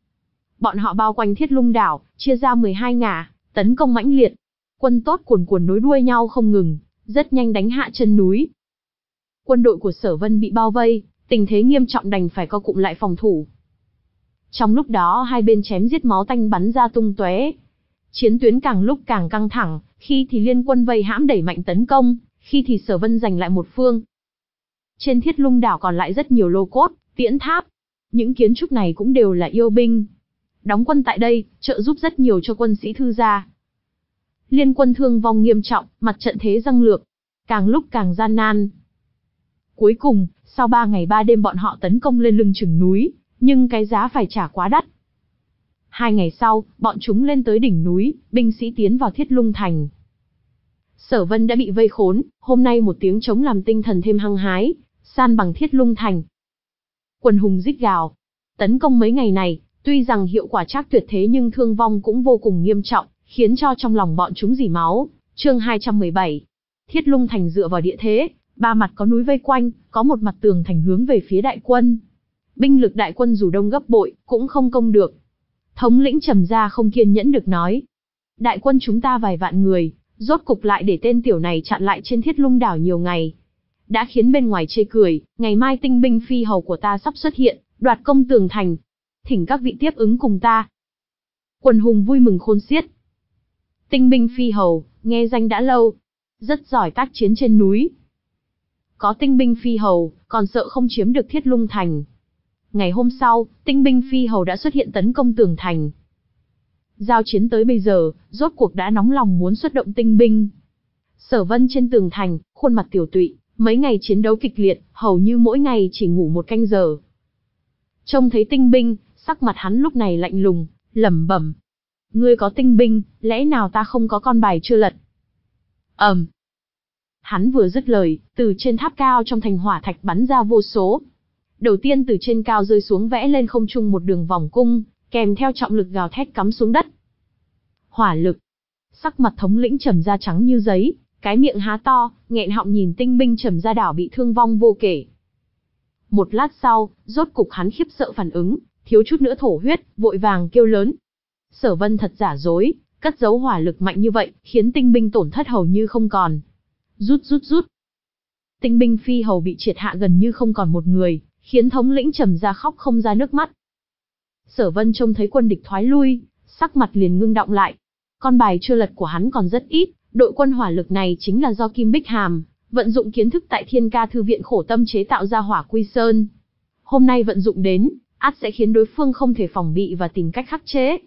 Bọn họ bao quanh Thiết Lung đảo, chia ra mười hai ngả, tấn công mãnh liệt. Quân tốt cuồn cuồn nối đuôi nhau không ngừng, rất nhanh đánh hạ chân núi. Quân đội của Sở Vân bị bao vây, tình thế nghiêm trọng đành phải co cụm lại phòng thủ. Trong lúc đó hai bên chém giết máu tanh bắn ra tung tóe. Chiến tuyến càng lúc càng căng thẳng, khi thì liên quân vây hãm đẩy mạnh tấn công, khi thì Sở Vân giành lại một phương. Trên Thiết Lung đảo còn lại rất nhiều lô cốt, tiễn tháp. Những kiến trúc này cũng đều là yêu binh. Đóng quân tại đây, trợ giúp rất nhiều cho quân sĩ Thư gia. Liên quân thương vong nghiêm trọng, mặt trận thế răng lược, càng lúc càng gian nan. Cuối cùng, sau ba ngày ba đêm bọn họ tấn công lên lưng chừng núi, nhưng cái giá phải trả quá đắt. Hai ngày sau, bọn chúng lên tới đỉnh núi, binh sĩ tiến vào Thiết Lung thành. Sở Vân đã bị vây khốn, hôm nay một tiếng trống làm tinh thần thêm hăng hái, san bằng Thiết Lung thành. Quần hùng rít gào. Tấn công mấy ngày này, tuy rằng hiệu quả trác tuyệt thế nhưng thương vong cũng vô cùng nghiêm trọng, khiến cho trong lòng bọn chúng rỉ máu. Chương hai trăm mười bảy. Thiết Lung thành dựa vào địa thế, ba mặt có núi vây quanh, có một mặt tường thành hướng về phía đại quân. Binh lực đại quân dù đông gấp bội, cũng không công được. Thống lĩnh Trầm Gia không kiên nhẫn được nói. Đại quân chúng ta vài vạn người, rốt cục lại để tên tiểu này chặn lại trên Thiết Lung đảo nhiều ngày. Đã khiến bên ngoài chê cười, ngày mai tinh binh phi hầu của ta sắp xuất hiện, đoạt công tường thành. Thỉnh các vị tiếp ứng cùng ta. Quần hùng vui mừng khôn xiết. Tinh binh phi hầu, nghe danh đã lâu. Rất giỏi tác chiến trên núi. Có tinh binh phi hầu, còn sợ không chiếm được Thiết Lung thành. Ngày hôm sau, tinh binh phi hầu đã xuất hiện tấn công tường thành. Giao chiến tới bây giờ, rốt cuộc đã nóng lòng muốn xuất động tinh binh. Sở Vân trên tường thành, khuôn mặt tiểu tụy, mấy ngày chiến đấu kịch liệt, hầu như mỗi ngày chỉ ngủ một canh giờ. Trông thấy tinh binh, sắc mặt hắn lúc này lạnh lùng, lẩm bẩm: "Ngươi có tinh binh, lẽ nào ta không có con bài chưa lật?" Ầm. Um. Hắn vừa dứt lời, từ trên tháp cao trong thành hỏa thạch bắn ra vô số. Đầu tiên từ trên cao rơi xuống vẽ lên không trung một đường vòng cung, kèm theo trọng lực gào thét cắm xuống đất. Hỏa lực. Sắc mặt thống lĩnh Trầm Gia trắng như giấy, cái miệng há to, nghẹn họng nhìn tinh binh Trầm Gia đảo bị thương vong vô kể. Một lát sau, rốt cục hắn khiếp sợ phản ứng, thiếu chút nữa thổ huyết, vội vàng kêu lớn. Sở Vân thật giả dối, cất giấu hỏa lực mạnh như vậy, khiến tinh binh tổn thất hầu như không còn. Rút rút rút. Tinh binh phi hầu bị triệt hạ gần như không còn một người, khiến thống lĩnh Trầm Gia khóc không ra nước mắt. Sở Vân trông thấy quân địch thoái lui, sắc mặt liền ngưng đọng lại. Con bài chưa lật của hắn còn rất ít, đội quân hỏa lực này chính là do Kim Bích Hàm vận dụng kiến thức tại Thiên Ca thư viện khổ tâm chế tạo ra Hỏa Quy Sơn. Hôm nay vận dụng đến, ắt sẽ khiến đối phương không thể phòng bị và tìm cách khắc chế.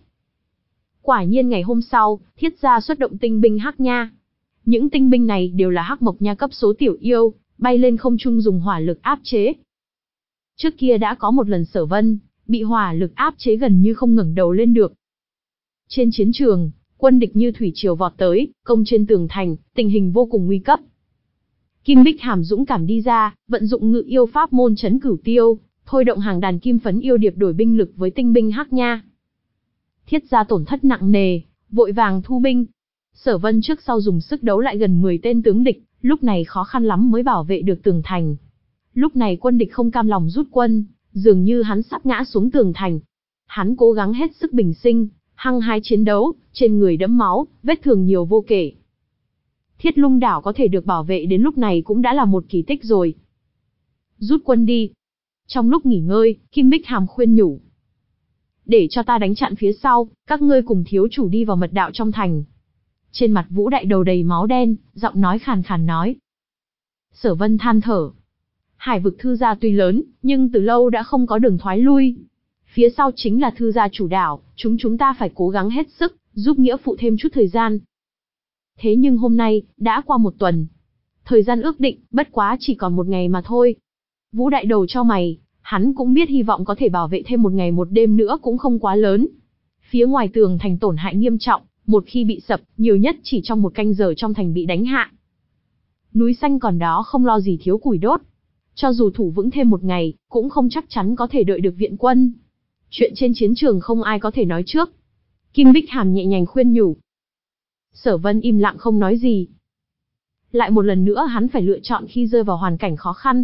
Quả nhiên ngày hôm sau, Thiết gia xuất động tinh binh Hắc Nha. Những tinh binh này đều là Hắc Mộc Nha cấp số tiểu yêu, bay lên không trung dùng hỏa lực áp chế. Trước kia đã có một lần Sở Vân bị hỏa lực áp chế gần như không ngẩng đầu lên được. Trên chiến trường, quân địch như thủy triều vọt tới, công trên tường thành, tình hình vô cùng nguy cấp. Kim Bích Hàm dũng cảm đi ra, vận dụng ngự yêu pháp môn trấn cửu tiêu, thôi động hàng đàn kim phấn yêu điệp đổi binh lực với tinh binh Hắc Nha. Thiết gia tổn thất nặng nề, vội vàng thu binh. Sở Vân trước sau dùng sức đấu lại gần mười tên tướng địch, lúc này khó khăn lắm mới bảo vệ được tường thành. Lúc này quân địch không cam lòng rút quân, dường như hắn sắp ngã xuống tường thành. Hắn cố gắng hết sức bình sinh, hăng hái chiến đấu, trên người đẫm máu, vết thương nhiều vô kể. Thiết Lung đảo có thể được bảo vệ đến lúc này cũng đã là một kỳ tích rồi. Rút quân đi. Trong lúc nghỉ ngơi, Kim Bích Hàm khuyên nhủ. Để cho ta đánh chặn phía sau, các ngươi cùng thiếu chủ đi vào mật đạo trong thành. Trên mặt Vũ Đại Đầu đầy máu đen, giọng nói khàn khàn nói. Sở Vân than thở. Hải vực thư gia tuy lớn, nhưng từ lâu đã không có đường thoái lui. Phía sau chính là thư gia chủ đảo, chúng chúng ta phải cố gắng hết sức, giúp nghĩa phụ thêm chút thời gian. Thế nhưng hôm nay, đã qua một tuần. Thời gian ước định, bất quá chỉ còn một ngày mà thôi. Vũ Đại Đầu cho mày, hắn cũng biết hy vọng có thể bảo vệ thêm một ngày một đêm nữa cũng không quá lớn. Phía ngoài tường thành tổn hại nghiêm trọng, một khi bị sập, nhiều nhất chỉ trong một canh giờ trong thành bị đánh hạ. Núi xanh còn đó không lo gì thiếu củi đốt. Cho dù thủ vững thêm một ngày, cũng không chắc chắn có thể đợi được viện quân. Chuyện trên chiến trường không ai có thể nói trước. Kim Bích Hàm nhẹ nhàng khuyên nhủ. Sở Vân im lặng không nói gì. Lại một lần nữa hắn phải lựa chọn khi rơi vào hoàn cảnh khó khăn.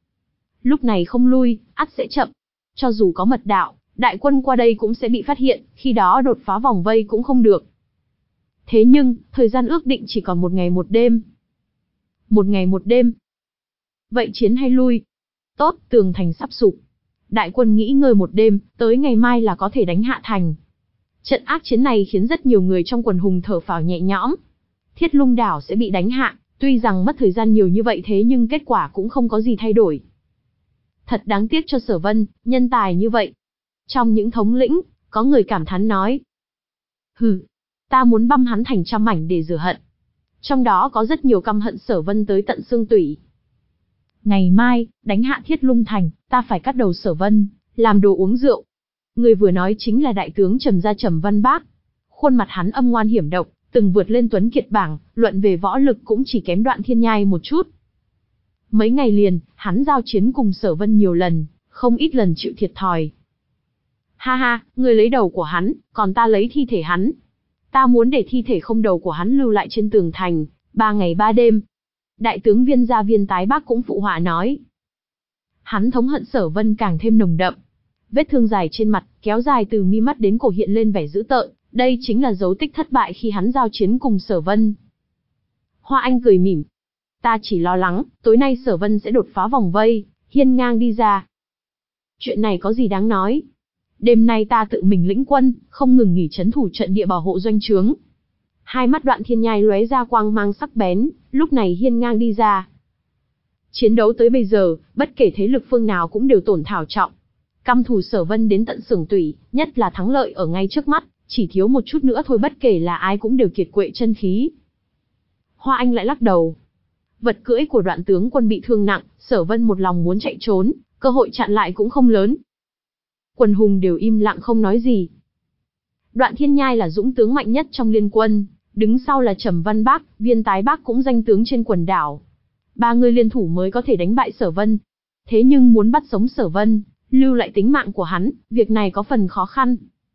Lúc này không lui, ắt sẽ chậm. Cho dù có mật đạo, đại quân qua đây cũng sẽ bị phát hiện, khi đó đột phá vòng vây cũng không được. Thế nhưng, thời gian ước định chỉ còn một ngày một đêm. Một ngày một đêm. Vậy chiến hay lui? Tốt, tường thành sắp sụp. Đại quân nghỉ ngơi một đêm, tới ngày mai là có thể đánh hạ thành. Trận ác chiến này khiến rất nhiều người trong quần hùng thở phào nhẹ nhõm. Thiết Lung đảo sẽ bị đánh hạ, tuy rằng mất thời gian nhiều như vậy thế nhưng kết quả cũng không có gì thay đổi. Thật đáng tiếc cho Sở Vân, nhân tài như vậy. Trong những thống lĩnh, có người cảm thán nói. Hừ, ta muốn băm hắn thành trăm mảnh để rửa hận. Trong đó có rất nhiều căm hận Sở Vân tới tận xương tủy. Ngày mai, đánh hạ Thiết Lung thành, ta phải cắt đầu Sở Vân, làm đồ uống rượu. Người vừa nói chính là đại tướng Trầm Gia Trầm Văn Bác. Khuôn mặt hắn âm ngoan hiểm độc, từng vượt lên tuấn kiệt bảng, luận về võ lực cũng chỉ kém Đoạn Thiên Nhai một chút. Mấy ngày liền, hắn giao chiến cùng Sở Vân nhiều lần, không ít lần chịu thiệt thòi. Ha ha, người lấy đầu của hắn, còn ta lấy thi thể hắn. Ta muốn để thi thể không đầu của hắn lưu lại trên tường thành, ba ngày ba đêm. Đại tướng Viên Gia Viên Tái Bác cũng phụ họa nói. Hắn thống hận Sở Vân càng thêm nồng đậm. Vết thương dài trên mặt, kéo dài từ mi mắt đến cổ hiện lên vẻ dữ tợn, đây chính là dấu tích thất bại khi hắn giao chiến cùng Sở Vân. Hoa Anh cười mỉm. Ta chỉ lo lắng, tối nay Sở Vân sẽ đột phá vòng vây, hiên ngang đi ra. Chuyện này có gì đáng nói? Đêm nay ta tự mình lĩnh quân, không ngừng nghỉ trấn thủ trận địa bảo hộ doanh trướng. Hai mắt Đoạn Thiên Nhai lóe ra quang mang sắc bén, lúc này hiên ngang đi ra. Chiến đấu tới bây giờ, bất kể thế lực phương nào cũng đều tổn thảm trọng. Căm thù Sở Vân đến tận xưởng tủy, nhất là thắng lợi ở ngay trước mắt, chỉ thiếu một chút nữa thôi bất kể là ai cũng đều kiệt quệ chân khí. Hoa Anh lại lắc đầu. Vật cưỡi của Đoạn tướng quân bị thương nặng, Sở Vân một lòng muốn chạy trốn, cơ hội chặn lại cũng không lớn. Quần hùng đều im lặng không nói gì. Đoạn Thiên Nhai là dũng tướng mạnh nhất trong liên quân, đứng sau là Trầm Văn Bác, Viên Tái Bác cũng danh tướng trên quần đảo. Ba người liên thủ mới có thể đánh bại Sở Vân. Thế nhưng muốn bắt sống Sở Vân, lưu lại tính mạng của hắn, việc này có phần khó khăn.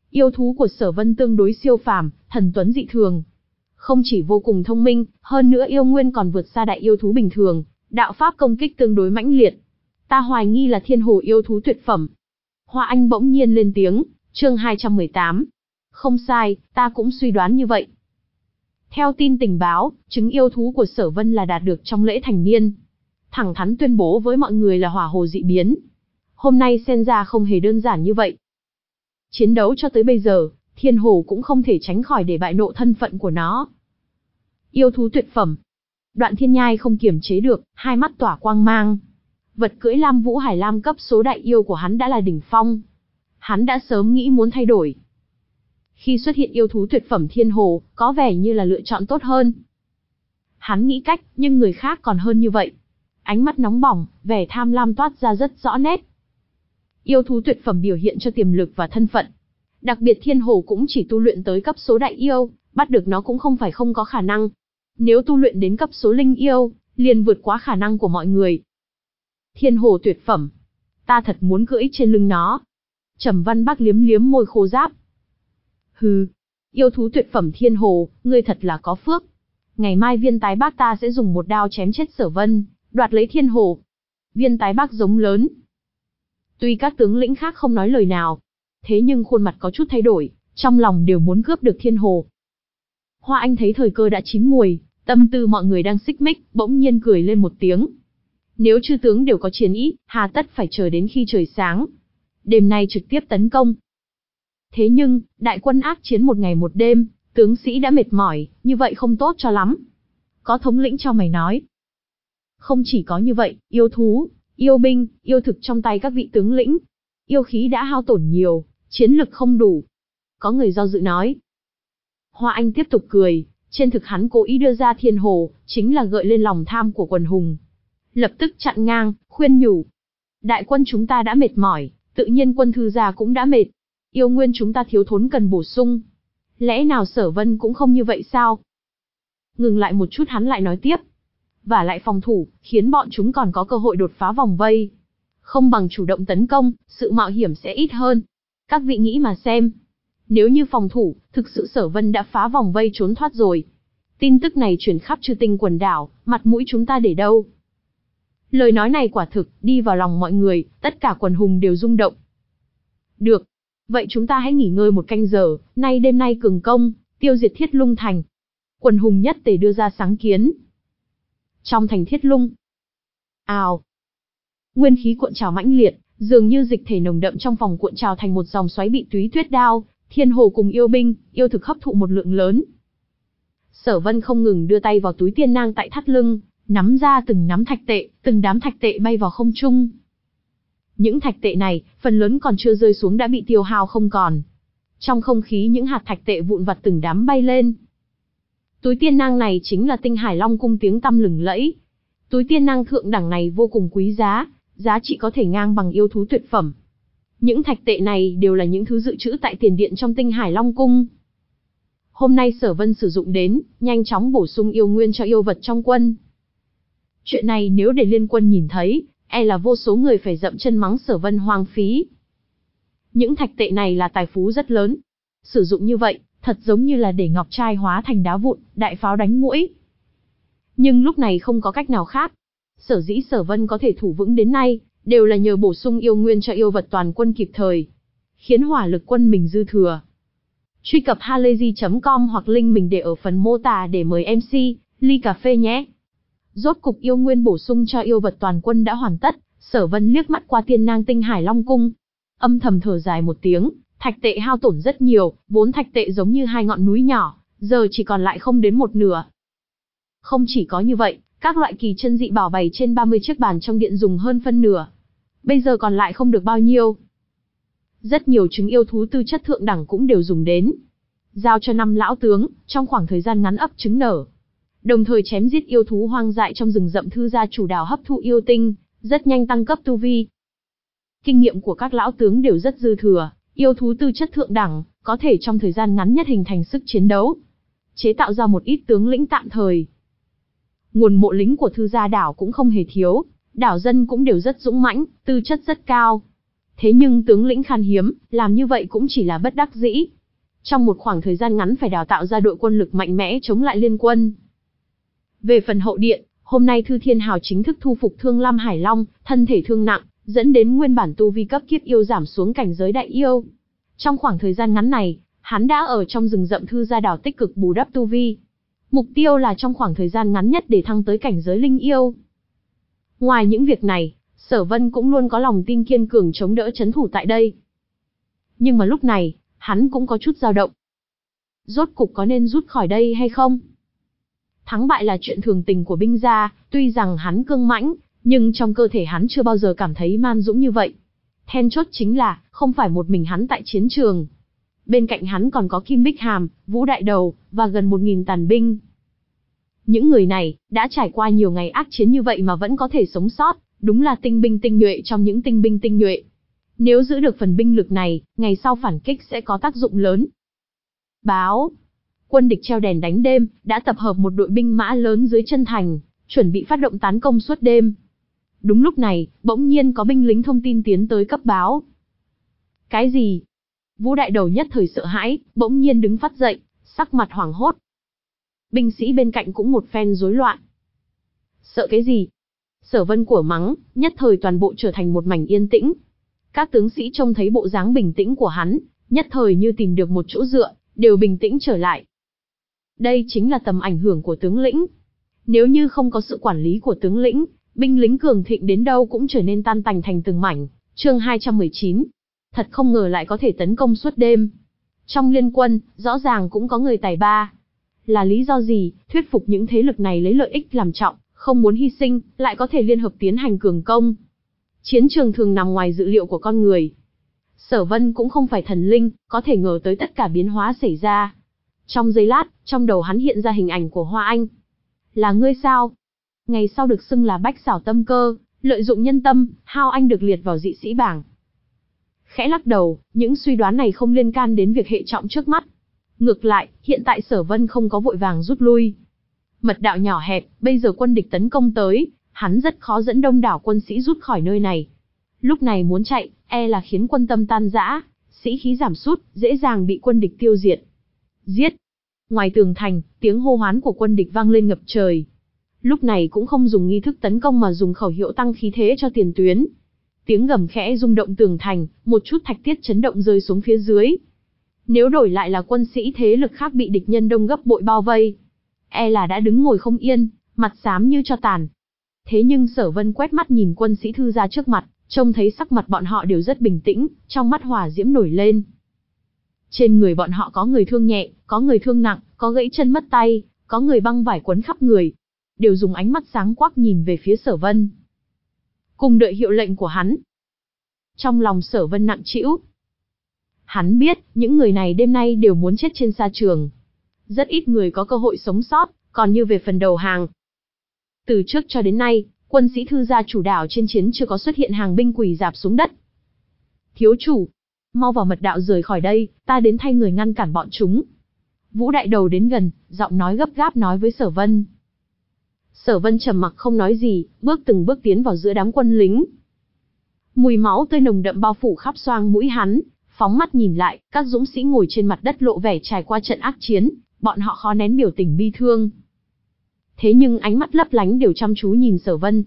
Yêu thú của Sở Vân tương đối siêu phàm, thần tuấn dị thường. Không chỉ vô cùng thông minh, hơn nữa yêu nguyên còn vượt xa đại yêu thú bình thường, đạo pháp công kích tương đối mãnh liệt. Ta hoài nghi là thiên hồ yêu thú tuyệt phẩm. Hoa Anh bỗng nhiên lên tiếng, chương hai trăm mười tám. Không sai, ta cũng suy đoán như vậy. Theo tin tình báo, trứng yêu thú của Sở Vân là đạt được trong lễ thành niên. Thẳng thắn tuyên bố với mọi người là hỏa hồ dị biến. Hôm nay xem ra không hề đơn giản như vậy. Chiến đấu cho tới bây giờ, thiên hồ cũng không thể tránh khỏi để bại lộ thân phận của nó. Yêu thú tuyệt phẩm. Đoạn Thiên Nhai không kiềm chế được, hai mắt tỏa quang mang. Vật cưỡi Lam Vũ Hải Lam cấp số đại yêu của hắn đã là đỉnh phong. Hắn đã sớm nghĩ muốn thay đổi. Khi xuất hiện yêu thú tuyệt phẩm thiên hồ, có vẻ như là lựa chọn tốt hơn. Hắn nghĩ cách, nhưng người khác còn hơn như vậy. Ánh mắt nóng bỏng, vẻ tham lam toát ra rất rõ nét. Yêu thú tuyệt phẩm biểu hiện cho tiềm lực và thân phận. Đặc biệt thiên hồ cũng chỉ tu luyện tới cấp số đại yêu, bắt được nó cũng không phải không có khả năng. Nếu tu luyện đến cấp số linh yêu, liền vượt quá khả năng của mọi người. Thiên hồ tuyệt phẩm. Ta thật muốn cưỡi trên lưng nó. Trầm Văn Bắc liếm liếm môi khô ráp. Hừ, yêu thú tuyệt phẩm thiên hồ, ngươi thật là có phước. Ngày mai Viên Tái Bác ta sẽ dùng một đao chém chết Sở Vân, đoạt lấy thiên hồ. Viên Tái Bác giống lớn. Tuy các tướng lĩnh khác không nói lời nào, thế nhưng khuôn mặt có chút thay đổi, trong lòng đều muốn cướp được thiên hồ. Hoa Anh thấy thời cơ đã chín muồi, tâm tư mọi người đang xích mích, bỗng nhiên cười lên một tiếng. Nếu chư tướng đều có chiến ý, hà tất phải chờ đến khi trời sáng. Đêm nay trực tiếp tấn công. Thế nhưng, đại quân ác chiến một ngày một đêm, tướng sĩ đã mệt mỏi, như vậy không tốt cho lắm. Có thống lĩnh cho mày nói. Không chỉ có như vậy, yêu thú, yêu binh, yêu thực trong tay các vị tướng lĩnh. Yêu khí đã hao tổn nhiều, chiến lực không đủ. Có người do dự nói. Hoa Anh tiếp tục cười, trên thực hắn cố ý đưa ra thiên hồ, chính là gợi lên lòng tham của quần hùng. Lập tức chặn ngang, khuyên nhủ. Đại quân chúng ta đã mệt mỏi, tự nhiên quân thư gia cũng đã mệt. Yêu nguyên chúng ta thiếu thốn cần bổ sung. Lẽ nào Sở Vân cũng không như vậy sao? Ngừng lại một chút hắn lại nói tiếp. Và lại phòng thủ, khiến bọn chúng còn có cơ hội đột phá vòng vây. Không bằng chủ động tấn công, sự mạo hiểm sẽ ít hơn. Các vị nghĩ mà xem. Nếu như phòng thủ, thực sự Sở Vân đã phá vòng vây trốn thoát rồi. Tin tức này truyền khắp chư tinh quần đảo, mặt mũi chúng ta để đâu? Lời nói này quả thực, đi vào lòng mọi người, tất cả quần hùng đều rung động. Được. Vậy chúng ta hãy nghỉ ngơi một canh giờ, nay đêm nay cường công, tiêu diệt Thiết Lung Thành. Quần hùng nhất tề đưa ra sáng kiến. Trong thành Thiết Lung. Ào. Nguyên khí cuộn trào mãnh liệt, dường như dịch thể nồng đậm trong phòng cuộn trào thành một dòng xoáy bị Túy Tuyết Đao, thiên hồ cùng yêu binh, yêu thực hấp thụ một lượng lớn. Sở Vân không ngừng đưa tay vào túi tiên nang tại thắt lưng, nắm ra từng nắm thạch tệ, từng đám thạch tệ bay vào không trung. Những thạch tệ này, phần lớn còn chưa rơi xuống đã bị tiêu hao không còn. Trong không khí những hạt thạch tệ vụn vặt từng đám bay lên. Túi tiên nang này chính là Tinh Hải Long cung tiếng tăm lừng lẫy. Túi tiên nang thượng đẳng này vô cùng quý giá, giá trị có thể ngang bằng yêu thú tuyệt phẩm. Những thạch tệ này đều là những thứ dự trữ tại tiền điện trong Tinh Hải Long cung. Hôm nay Sở Vân sử dụng đến, nhanh chóng bổ sung yêu nguyên cho yêu vật trong quân. Chuyện này nếu để liên quân nhìn thấy, e là vô số người phải dậm chân mắng Sở Vân hoang phí. Những thạch tệ này là tài phú rất lớn. Sử dụng như vậy, thật giống như là để ngọc trai hóa thành đá vụn, đại pháo đánh muỗi. Nhưng lúc này không có cách nào khác. Sở dĩ Sở Vân có thể thủ vững đến nay, đều là nhờ bổ sung yêu nguyên cho yêu vật toàn quân kịp thời, khiến hỏa lực quân mình dư thừa. Truy cập halayzi chấm com hoặc link mình để ở phần mô tả để mời em xê, ly cà phê nhé. Rốt cục yêu nguyên bổ sung cho yêu vật toàn quân đã hoàn tất, Sở Vân liếc mắt qua tiên nang Tinh Hải Long cung, âm thầm thở dài một tiếng, thạch tệ hao tổn rất nhiều, vốn thạch tệ giống như hai ngọn núi nhỏ, giờ chỉ còn lại không đến một nửa. Không chỉ có như vậy, các loại kỳ chân dị bảo bày trên ba mươi chiếc bàn trong điện dùng hơn phân nửa. Bây giờ còn lại không được bao nhiêu. Rất nhiều trứng yêu thú tư chất thượng đẳng cũng đều dùng đến. Giao cho năm lão tướng, trong khoảng thời gian ngắn ấp trứng nở. Đồng thời chém giết yêu thú hoang dại trong rừng rậm thư gia chủ đảo hấp thụ yêu tinh, rất nhanh tăng cấp tu vi. Kinh nghiệm của các lão tướng đều rất dư thừa, yêu thú tư chất thượng đẳng, có thể trong thời gian ngắn nhất hình thành sức chiến đấu. Chế tạo ra một ít tướng lĩnh tạm thời. Nguồn mộ lính của thư gia đảo cũng không hề thiếu, đảo dân cũng đều rất dũng mãnh, tư chất rất cao. Thế nhưng tướng lĩnh khan hiếm, làm như vậy cũng chỉ là bất đắc dĩ. Trong một khoảng thời gian ngắn phải đào tạo ra đội quân lực mạnh mẽ chống lại liên quân. Về phần hậu điện, hôm nay Thư Thiên Hào chính thức thu phục Thương Lam Hải Long, thân thể thương nặng, dẫn đến nguyên bản tu vi cấp kiếp yêu giảm xuống cảnh giới đại yêu. Trong khoảng thời gian ngắn này, hắn đã ở trong rừng rậm Thư Gia Đảo tích cực bù đắp tu vi. Mục tiêu là trong khoảng thời gian ngắn nhất để thăng tới cảnh giới linh yêu. Ngoài những việc này, Sở Vân cũng luôn có lòng tin kiên cường chống đỡ trấn thủ tại đây. Nhưng mà lúc này, hắn cũng có chút dao động. Rốt cục có nên rút khỏi đây hay không? Thắng bại là chuyện thường tình của binh gia, tuy rằng hắn cương mãnh, nhưng trong cơ thể hắn chưa bao giờ cảm thấy man dũng như vậy. Then chốt chính là, không phải một mình hắn tại chiến trường. Bên cạnh hắn còn có Kim Bích Hàm, Vũ Đại Đầu, và gần một nghìn tàn binh. Những người này, đã trải qua nhiều ngày ác chiến như vậy mà vẫn có thể sống sót, đúng là tinh binh tinh nhuệ trong những tinh binh tinh nhuệ. Nếu giữ được phần binh lực này, ngày sau phản kích sẽ có tác dụng lớn. Báo. Quân địch treo đèn đánh đêm, đã tập hợp một đội binh mã lớn dưới chân thành, chuẩn bị phát động tấn công suốt đêm. Đúng lúc này, bỗng nhiên có binh lính thông tin tiến tới cấp báo. Cái gì? Vũ Đại Đầu nhất thời sợ hãi, bỗng nhiên đứng phát dậy, sắc mặt hoảng hốt. Binh sĩ bên cạnh cũng một phen rối loạn. Sợ cái gì? Sở Vân của mắng, nhất thời toàn bộ trở thành một mảnh yên tĩnh. Các tướng sĩ trông thấy bộ dáng bình tĩnh của hắn, nhất thời như tìm được một chỗ dựa, đều bình tĩnh trở lại. Đây chính là tầm ảnh hưởng của tướng lĩnh. Nếu như không có sự quản lý của tướng lĩnh, binh lính cường thịnh đến đâu cũng trở nên tan tành thành từng mảnh. Chương hai trăm mười chín. Thật không ngờ lại có thể tấn công suốt đêm. Trong liên quân, rõ ràng cũng có người tài ba. Là lý do gì, thuyết phục những thế lực này lấy lợi ích làm trọng, không muốn hy sinh, lại có thể liên hợp tiến hành cường công. Chiến trường thường nằm ngoài dự liệu của con người. Sở Vân cũng không phải thần linh, có thể ngờ tới tất cả biến hóa xảy ra. Trong giây lát, trong đầu hắn hiện ra hình ảnh của Hoa Anh. Là ngươi sao? Ngày sau được xưng là Bách Xảo Tâm Cơ, lợi dụng nhân tâm, Hao Anh được liệt vào dị sĩ bảng. Khẽ lắc đầu, những suy đoán này không liên can đến việc hệ trọng trước mắt. Ngược lại, hiện tại Sở Vân không có vội vàng rút lui. Mật đạo nhỏ hẹp, bây giờ quân địch tấn công tới, hắn rất khó dẫn đông đảo quân sĩ rút khỏi nơi này. Lúc này muốn chạy, e là khiến quân tâm tan rã, sĩ khí giảm sút, dễ dàng bị quân địch tiêu diệt. Giết! Ngoài tường thành, tiếng hô hoán của quân địch vang lên ngập trời. Lúc này cũng không dùng nghi thức tấn công mà dùng khẩu hiệu tăng khí thế cho tiền tuyến. Tiếng gầm khẽ rung động tường thành, một chút thạch tiết chấn động rơi xuống phía dưới. Nếu đổi lại là quân sĩ thế lực khác bị địch nhân đông gấp bội bao vây, e là đã đứng ngồi không yên, mặt xám như tro tàn. Thế nhưng Sở Vân quét mắt nhìn quân sĩ Thư gia trước mặt, trông thấy sắc mặt bọn họ đều rất bình tĩnh, trong mắt hỏa diễm nổi lên. Trên người bọn họ có người thương nhẹ, có người thương nặng, có gãy chân mất tay, có người băng vải quấn khắp người, đều dùng ánh mắt sáng quắc nhìn về phía Sở Vân, cùng đợi hiệu lệnh của hắn. Trong lòng Sở Vân nặng trĩu. Hắn biết, những người này đêm nay đều muốn chết trên sa trường. Rất ít người có cơ hội sống sót, còn như về phần đầu hàng. Từ trước cho đến nay, quân sĩ Thư gia chủ đảo trên chiến chưa có xuất hiện hàng binh quỳ rạp xuống đất. Thiếu chủ, mau vào mật đạo rời khỏi đây, ta đến thay người ngăn cản bọn chúng. Vũ Đại Đầu đến gần, giọng nói gấp gáp nói với Sở Vân. Sở Vân trầm mặc không nói gì, bước từng bước tiến vào giữa đám quân lính. Mùi máu tươi nồng đậm bao phủ khắp xoang mũi hắn, phóng mắt nhìn lại, các dũng sĩ ngồi trên mặt đất lộ vẻ trải qua trận ác chiến, bọn họ khó nén biểu tình bi thương. Thế nhưng ánh mắt lấp lánh đều chăm chú nhìn Sở Vân.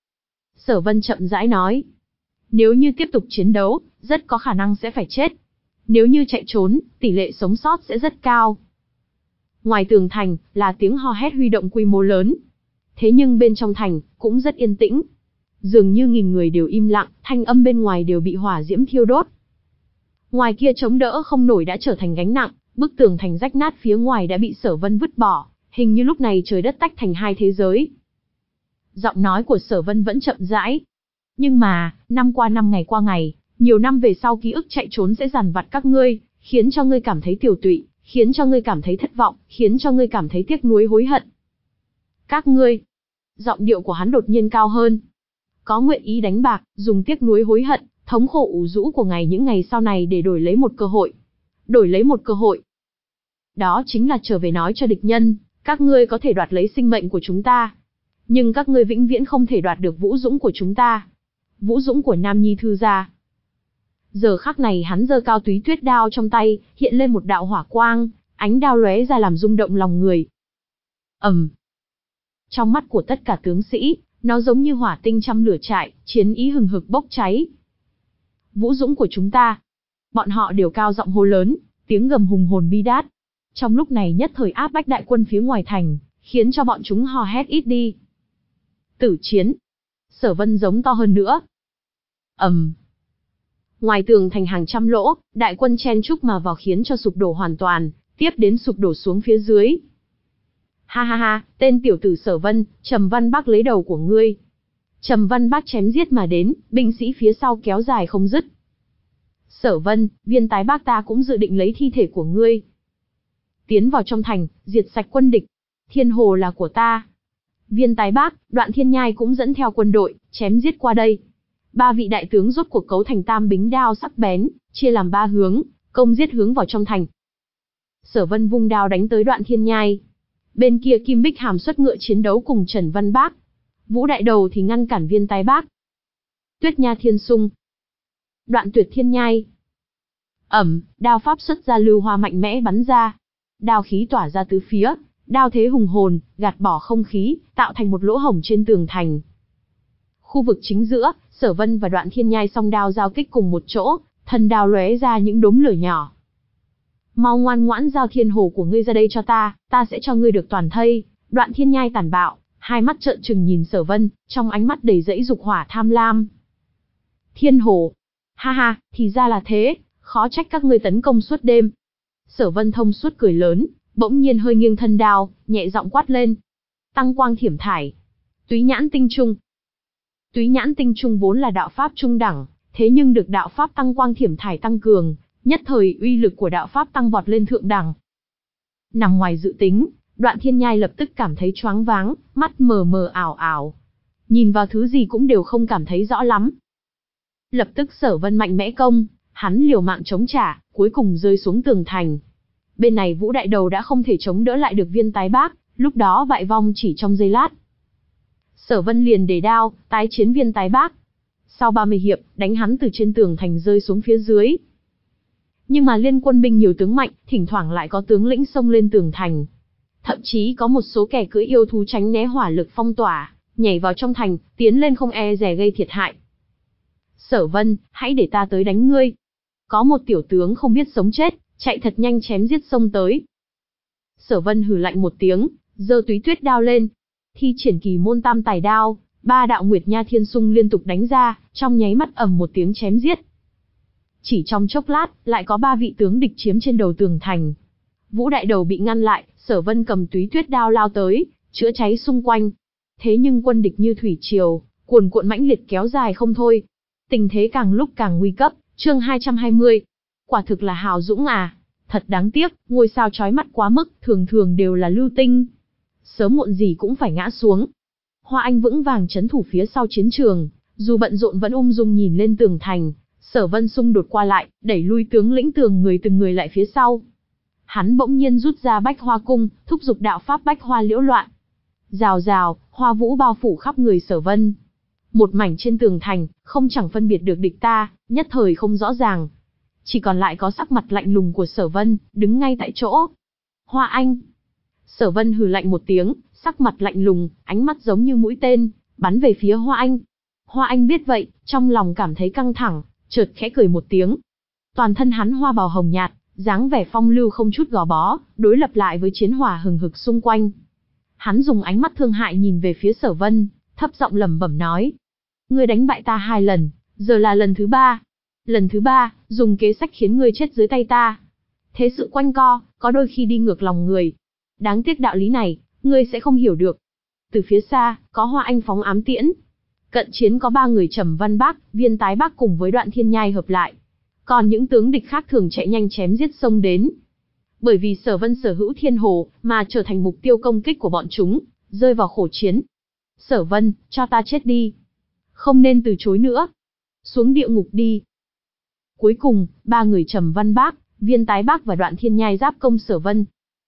Sở Vân chậm rãi nói, nếu như tiếp tục chiến đấu, rất có khả năng sẽ phải chết. Nếu như chạy trốn, tỷ lệ sống sót sẽ rất cao. Ngoài tường thành, là tiếng hò hét huy động quy mô lớn. Thế nhưng bên trong thành, cũng rất yên tĩnh. Dường như nghìn người đều im lặng, thanh âm bên ngoài đều bị hỏa diễm thiêu đốt. Ngoài kia chống đỡ không nổi đã trở thành gánh nặng, bức tường thành rách nát phía ngoài đã bị Sở Vân vứt bỏ, hình như lúc này trời đất tách thành hai thế giới. Giọng nói của Sở Vân vẫn chậm rãi. Nhưng mà, năm qua năm ngày qua ngày, nhiều năm về sau ký ức chạy trốn sẽ dằn vặt các ngươi, khiến cho ngươi cảm thấy tiểu tụy, khiến cho ngươi cảm thấy thất vọng, khiến cho ngươi cảm thấy tiếc nuối hối hận. Các ngươi, giọng điệu của hắn đột nhiên cao hơn. Có nguyện ý đánh bạc, dùng tiếc nuối hối hận, thống khổ ủ rũ của ngày những ngày sau này để đổi lấy một cơ hội. Đổi lấy một cơ hội. Đó chính là trở về nói cho địch nhân, các ngươi có thể đoạt lấy sinh mệnh của chúng ta. Nhưng các ngươi vĩnh viễn không thể đoạt được vũ dũng của chúng ta. Vũ dũng của Nam Nhi Thư gia. Giờ khắc này hắn giơ cao túy tuyết đao trong tay, hiện lên một đạo hỏa quang, ánh đao lóe ra làm rung động lòng người. ầm, trong mắt của tất cả tướng sĩ, nó giống như hỏa tinh trăm lửa trại, chiến ý hừng hực bốc cháy. Vũ dũng của chúng ta. Bọn họ đều cao giọng hô lớn, tiếng gầm hùng hồn bi đát. Trong lúc này nhất thời áp bách đại quân phía ngoài thành, khiến cho bọn chúng hò hét ít đi. Tử chiến. Sở Vân giống to hơn nữa. ầm. Ngoài tường thành hàng trăm lỗ, đại quân chen chúc mà vào khiến cho sụp đổ hoàn toàn, tiếp đến sụp đổ xuống phía dưới. Ha ha ha, tên tiểu tử Sở Vân, Trầm Văn Bác lấy đầu của ngươi. Trầm Văn Bác chém giết mà đến, binh sĩ phía sau kéo dài không dứt. Sở Vân, Viên Tái Bác ta cũng dự định lấy thi thể của ngươi. Tiến vào trong thành, diệt sạch quân địch. Thiên Hồ là của ta. Viên Tái Bác, Đoạn Thiên Nhai cũng dẫn theo quân đội, chém giết qua đây. Ba vị đại tướng rốt cuộc cấu thành tam bính đao sắc bén, chia làm ba hướng, công giết hướng vào trong thành. Sở Vân vung đao đánh tới Đoạn Thiên Nhai. Bên kia Kim Bích Hàm xuất ngựa chiến đấu cùng Trần Văn Bác. Vũ Đại Đầu thì ngăn cản Viên Tái Bác. Tuyết Nha Thiên Sung. Đoạn Tuyệt Thiên Nhai. Ẩm, đao pháp xuất ra lưu hoa mạnh mẽ bắn ra. Đao khí tỏa ra tứ phía, đao thế hùng hồn, gạt bỏ không khí, tạo thành một lỗ hổng trên tường thành. Khu vực chính giữa, Sở Vân và Đoạn Thiên Nhai song đao giao kích cùng một chỗ, thần đao lóe ra những đốm lửa nhỏ. Mau ngoan ngoãn giao thiên hồ của ngươi ra đây cho ta, ta sẽ cho ngươi được toàn thây. Đoạn Thiên Nhai tàn bạo, hai mắt trợn trừng nhìn Sở Vân, trong ánh mắt đầy dẫy dục hỏa tham lam. Thiên hồ, ha ha, thì ra là thế, khó trách các ngươi tấn công suốt đêm. Sở Vân thông suốt cười lớn, bỗng nhiên hơi nghiêng thân đao, nhẹ giọng quát lên. Tăng quang thiểm thải, túy nhãn tinh trung. Túy nhãn tinh trung vốn là đạo pháp trung đẳng, thế nhưng được đạo pháp tăng quang thiểm thải tăng cường, nhất thời uy lực của đạo pháp tăng vọt lên thượng đẳng. Nằm ngoài dự tính, Đoạn Thiên Nhai lập tức cảm thấy choáng váng, mắt mờ mờ ảo ảo. Nhìn vào thứ gì cũng đều không cảm thấy rõ lắm. Lập tức Sở Vân mạnh mẽ công, hắn liều mạng chống trả, cuối cùng rơi xuống tường thành. Bên này Vũ Đại Đầu đã không thể chống đỡ lại được Viên Tái Bác, lúc đó bại vong chỉ trong giây lát. Sở Vân liền để đao, tái chiến Viên Tái Bác. Sau ba mươi hiệp, đánh hắn từ trên tường thành rơi xuống phía dưới. Nhưng mà liên quân binh nhiều tướng mạnh, thỉnh thoảng lại có tướng lĩnh xông lên tường thành. Thậm chí có một số kẻ cưỡi yêu thú tránh né hỏa lực phong tỏa, nhảy vào trong thành, tiến lên không e dè gây thiệt hại. Sở Vân, hãy để ta tới đánh ngươi. Có một tiểu tướng không biết sống chết, chạy thật nhanh chém giết xông tới. Sở Vân hừ lạnh một tiếng, giơ túy tuyết đao lên, thi triển kỳ môn tam tài đao, ba đạo Nguyệt Nha Thiên Sung liên tục đánh ra, trong nháy mắt ầm một tiếng chém giết. Chỉ trong chốc lát, lại có ba vị tướng địch chiếm trên đầu tường thành. Vũ Đại Đầu bị ngăn lại, Sở Vân cầm túy tuyết đao lao tới, chữa cháy xung quanh. Thế nhưng quân địch như thủy triều, cuồn cuộn mãnh liệt kéo dài không thôi. Tình thế càng lúc càng nguy cấp, chương hai trăm hai mươi. Quả thực là hào dũng à, thật đáng tiếc, ngôi sao chói mắt quá mức, thường thường đều là lưu tinh. Sớm muộn gì cũng phải ngã xuống. Hoa Anh vững vàng trấn thủ phía sau chiến trường, dù bận rộn vẫn ung dung nhìn lên tường thành. Sở Vân xung đột qua lại, đẩy lui tướng lĩnh tường người từng người lại phía sau. Hắn bỗng nhiên rút ra Bách Hoa cung, thúc giục đạo pháp Bách Hoa liễu loạn. Rào rào, hoa vũ bao phủ khắp người Sở Vân. Một mảnh trên tường thành, không chẳng phân biệt được địch ta, nhất thời không rõ ràng. Chỉ còn lại có sắc mặt lạnh lùng của Sở Vân, đứng ngay tại chỗ. Hoa Anh. Sở Vân hừ lạnh một tiếng, sắc mặt lạnh lùng, ánh mắt giống như mũi tên, bắn về phía Hoa Anh. Hoa Anh biết vậy, trong lòng cảm thấy căng thẳng, chợt khẽ cười một tiếng. Toàn thân hắn hoa bào hồng nhạt, dáng vẻ phong lưu không chút gò bó, đối lập lại với chiến hỏa hừng hực xung quanh. Hắn dùng ánh mắt thương hại nhìn về phía Sở Vân, thấp giọng lẩm bẩm nói: "Ngươi đánh bại ta hai lần, giờ là lần thứ ba. Lần thứ ba, dùng kế sách khiến ngươi chết dưới tay ta. Thế sự quanh co, có đôi khi đi ngược lòng người. Đáng tiếc đạo lý này, ngươi sẽ không hiểu được." Từ phía xa, có Hoa Anh phóng ám tiễn. Cận chiến có ba người Trầm Văn Bác, Viên Tái Bác cùng với Đoạn Thiên Nhai hợp lại. Còn những tướng địch khác thường chạy nhanh chém giết xông đến. Bởi vì Sở Vân sở hữu thiên hồ, mà trở thành mục tiêu công kích của bọn chúng, rơi vào khổ chiến. Sở Vân, cho ta chết đi. Không nên từ chối nữa. Xuống địa ngục đi. Cuối cùng, ba người Trầm Văn Bác, Viên Tái Bác và Đoạn Thiên Nhai giáp công Sở Vân.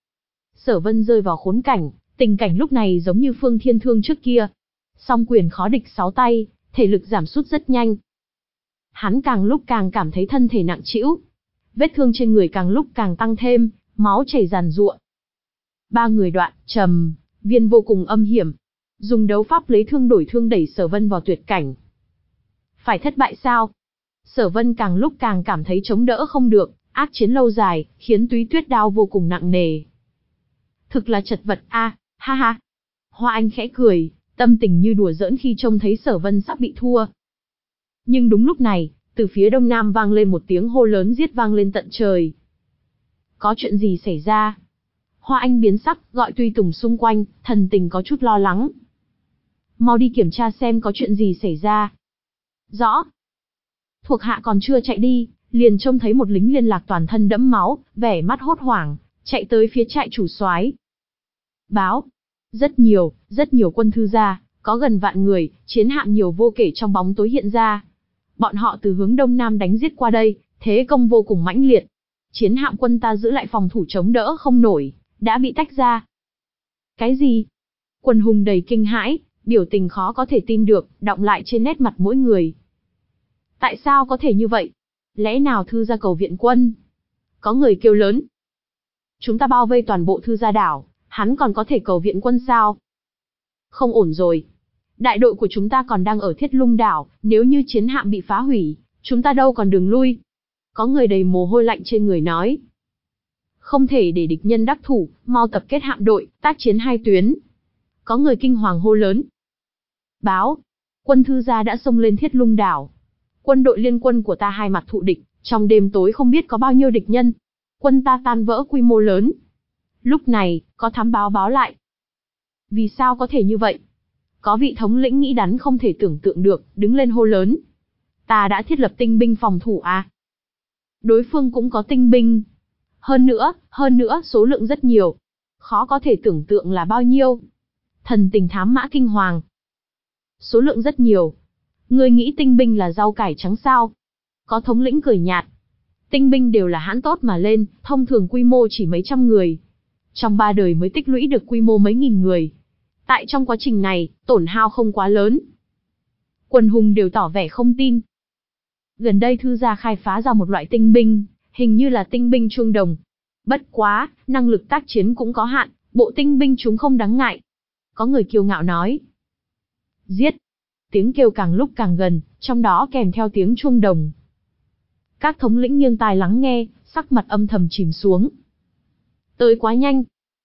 Sở Vân rơi vào khốn cảnh, tình cảnh lúc này giống như Phương Thiên Thương trước kia. Song quyền khó địch sáu tay, thể lực giảm sút rất nhanh. hắn càng lúc càng cảm thấy thân thể nặng trĩu. Vết thương trên người càng lúc càng tăng thêm, máu chảy ràn giụa. Ba người đoạn, trầm, viên vô cùng âm hiểm. Dùng đấu pháp lấy thương đổi thương đẩy Sở Vân vào tuyệt cảnh. Phải thất bại sao? Sở Vân càng lúc càng cảm thấy chống đỡ không được, ác chiến lâu dài, khiến túy tuyết đao vô cùng nặng nề. Thực là chật vật a, à, ha ha. Hoa Anh khẽ cười, tâm tình như đùa giỡn khi trông thấy Sở Vân sắp bị thua. Nhưng đúng lúc này, từ phía đông nam vang lên một tiếng hô lớn giết vang lên tận trời. Có chuyện gì xảy ra? Hoa Anh biến sắc, gọi tùy tùng xung quanh, thần tình có chút lo lắng. Mau đi kiểm tra xem có chuyện gì xảy ra. Rõ. Thuộc hạ còn chưa chạy đi, liền trông thấy một lính liên lạc toàn thân đẫm máu, vẻ mắt hốt hoảng, chạy tới phía trại chủ soái. Báo. Rất nhiều, rất nhiều quân thư gia, có gần vạn người, chiến hạm nhiều vô kể trong bóng tối hiện ra. Bọn họ từ hướng đông nam đánh giết qua đây, thế công vô cùng mãnh liệt. Chiến hạm quân ta giữ lại phòng thủ chống đỡ không nổi, đã bị tách ra. Cái gì? Quần hùng đầy kinh hãi, biểu tình khó có thể tin được, đọng lại trên nét mặt mỗi người. Tại sao có thể như vậy? Lẽ nào thư gia cầu viện quân? Có người kêu lớn. Chúng ta bao vây toàn bộ thư gia đảo, hắn còn có thể cầu viện quân sao? Không ổn rồi. Đại đội của chúng ta còn đang ở Thiết Lung đảo, nếu như chiến hạm bị phá hủy, chúng ta đâu còn đường lui. Có người đầy mồ hôi lạnh trên người nói. Không thể để địch nhân đắc thủ, mau tập kết hạm đội, tác chiến hai tuyến. Có người kinh hoàng hô lớn. Báo, quân thư gia đã xông lên Thiết Lung đảo. Quân đội liên quân của ta hai mặt thụ địch, trong đêm tối không biết có bao nhiêu địch nhân. Quân ta tan vỡ quy mô lớn. Lúc này, có thám báo báo lại. Vì sao có thể như vậy? Có vị thống lĩnh nghĩ đắn không thể tưởng tượng được, đứng lên hô lớn. Ta đã thiết lập tinh binh phòng thủ à? Đối phương cũng có tinh binh. Hơn nữa, hơn nữa, số lượng rất nhiều. Khó có thể tưởng tượng là bao nhiêu. Thần tình thám mã kinh hoàng. Số lượng rất nhiều. Ngươi nghĩ tinh binh là rau cải trắng sao? Có thống lĩnh cười nhạt. Tinh binh đều là hãn tốt mà lên, thông thường quy mô chỉ mấy trăm người. Trong ba đời mới tích lũy được quy mô mấy nghìn người. Tại trong quá trình này, tổn hao không quá lớn. Quần hùng đều tỏ vẻ không tin. Gần đây thư gia khai phá ra một loại tinh binh, hình như là tinh binh chuông đồng. Bất quá, năng lực tác chiến cũng có hạn, bộ tinh binh chúng không đáng ngại. Có người kiêu ngạo nói. Giết! Tiếng kêu càng lúc càng gần, trong đó kèm theo tiếng chuông đồng. Các thống lĩnh nghiêng tai lắng nghe, sắc mặt âm thầm chìm xuống. Tới quá nhanh.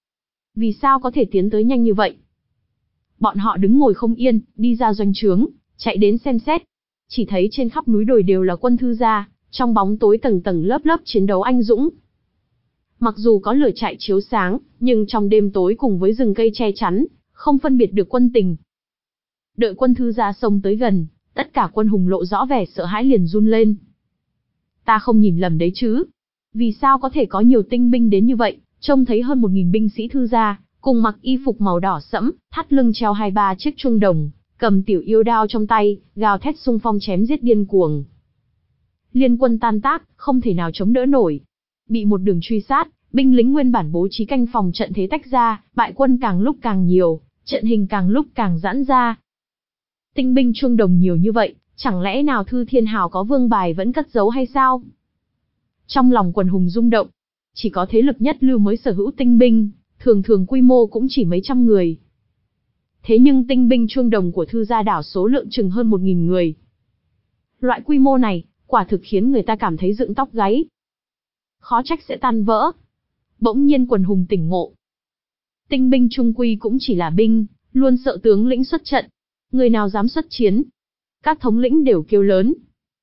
Vì sao có thể tiến tới nhanh như vậy? Bọn họ đứng ngồi không yên, đi ra doanh trướng, chạy đến xem xét. Chỉ thấy trên khắp núi đồi đều là quân thư gia, trong bóng tối tầng tầng lớp lớp chiến đấu anh dũng. Mặc dù có lửa trại chiếu sáng, nhưng trong đêm tối cùng với rừng cây che chắn, không phân biệt được quân tình. Đợi quân thư gia xông tới gần, tất cả quân hùng lộ rõ vẻ sợ hãi liền run lên. Ta không nhìn lầm đấy chứ? Vì sao có thể có nhiều tinh binh đến như vậy? Trông thấy hơn một nghìn binh sĩ thư gia, cùng mặc y phục màu đỏ sẫm, thắt lưng treo hai ba chiếc chuông đồng, cầm tiểu yêu đao trong tay, gào thét xung phong chém giết điên cuồng. Liên quân tan tác, không thể nào chống đỡ nổi. Bị một đường truy sát, binh lính nguyên bản bố trí canh phòng trận thế tách ra, bại quân càng lúc càng nhiều, trận hình càng lúc càng giãn ra. Tinh binh chuông đồng nhiều như vậy, chẳng lẽ nào Thư Thiên Hào có vương bài vẫn cất giấu hay sao? Trong lòng quần hùng rung động, chỉ có thế lực nhất lưu mới sở hữu tinh binh, thường thường quy mô cũng chỉ mấy trăm người. Thế nhưng tinh binh chuông đồng của Thư gia đảo số lượng chừng hơn một nghìn người. Loại quy mô này, quả thực khiến người ta cảm thấy dựng tóc gáy. Khó trách sẽ tan vỡ. Bỗng nhiên quần hùng tỉnh ngộ. Tinh binh trung quy cũng chỉ là binh, luôn sợ tướng lĩnh xuất trận. Người nào dám xuất chiến? Các thống lĩnh đều kêu lớn.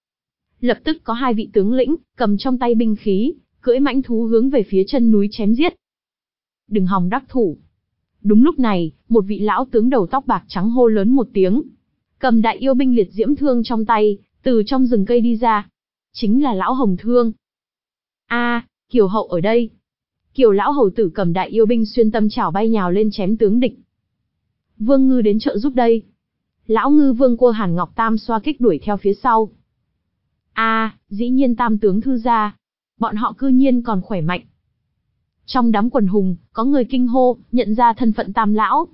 Lập tức có hai vị tướng lĩnh, cầm trong tay binh khí, cưỡi mãnh thú hướng về phía chân núi chém giết. Đừng hòng đắc thủ. Đúng lúc này, một vị lão tướng đầu tóc bạc trắng hô lớn một tiếng. Cầm đại yêu binh liệt diễm thương trong tay, từ trong rừng cây đi ra. Chính là lão Hồng Thương. A, à, Kiều Hậu ở đây. Kiều lão hầu tử cầm đại yêu binh xuyên tâm chảo bay nhào lên chém tướng địch. Vương Ngư đến trợ giúp đây. Lão Ngư Vương Cô Hàn Ngọc Tam xoa kích đuổi theo phía sau. A, à, dĩ nhiên tam tướng Thư gia. Bọn họ cư nhiên còn khỏe mạnh. Trong đám quần hùng, có người kinh hô, nhận ra thân phận tam lão.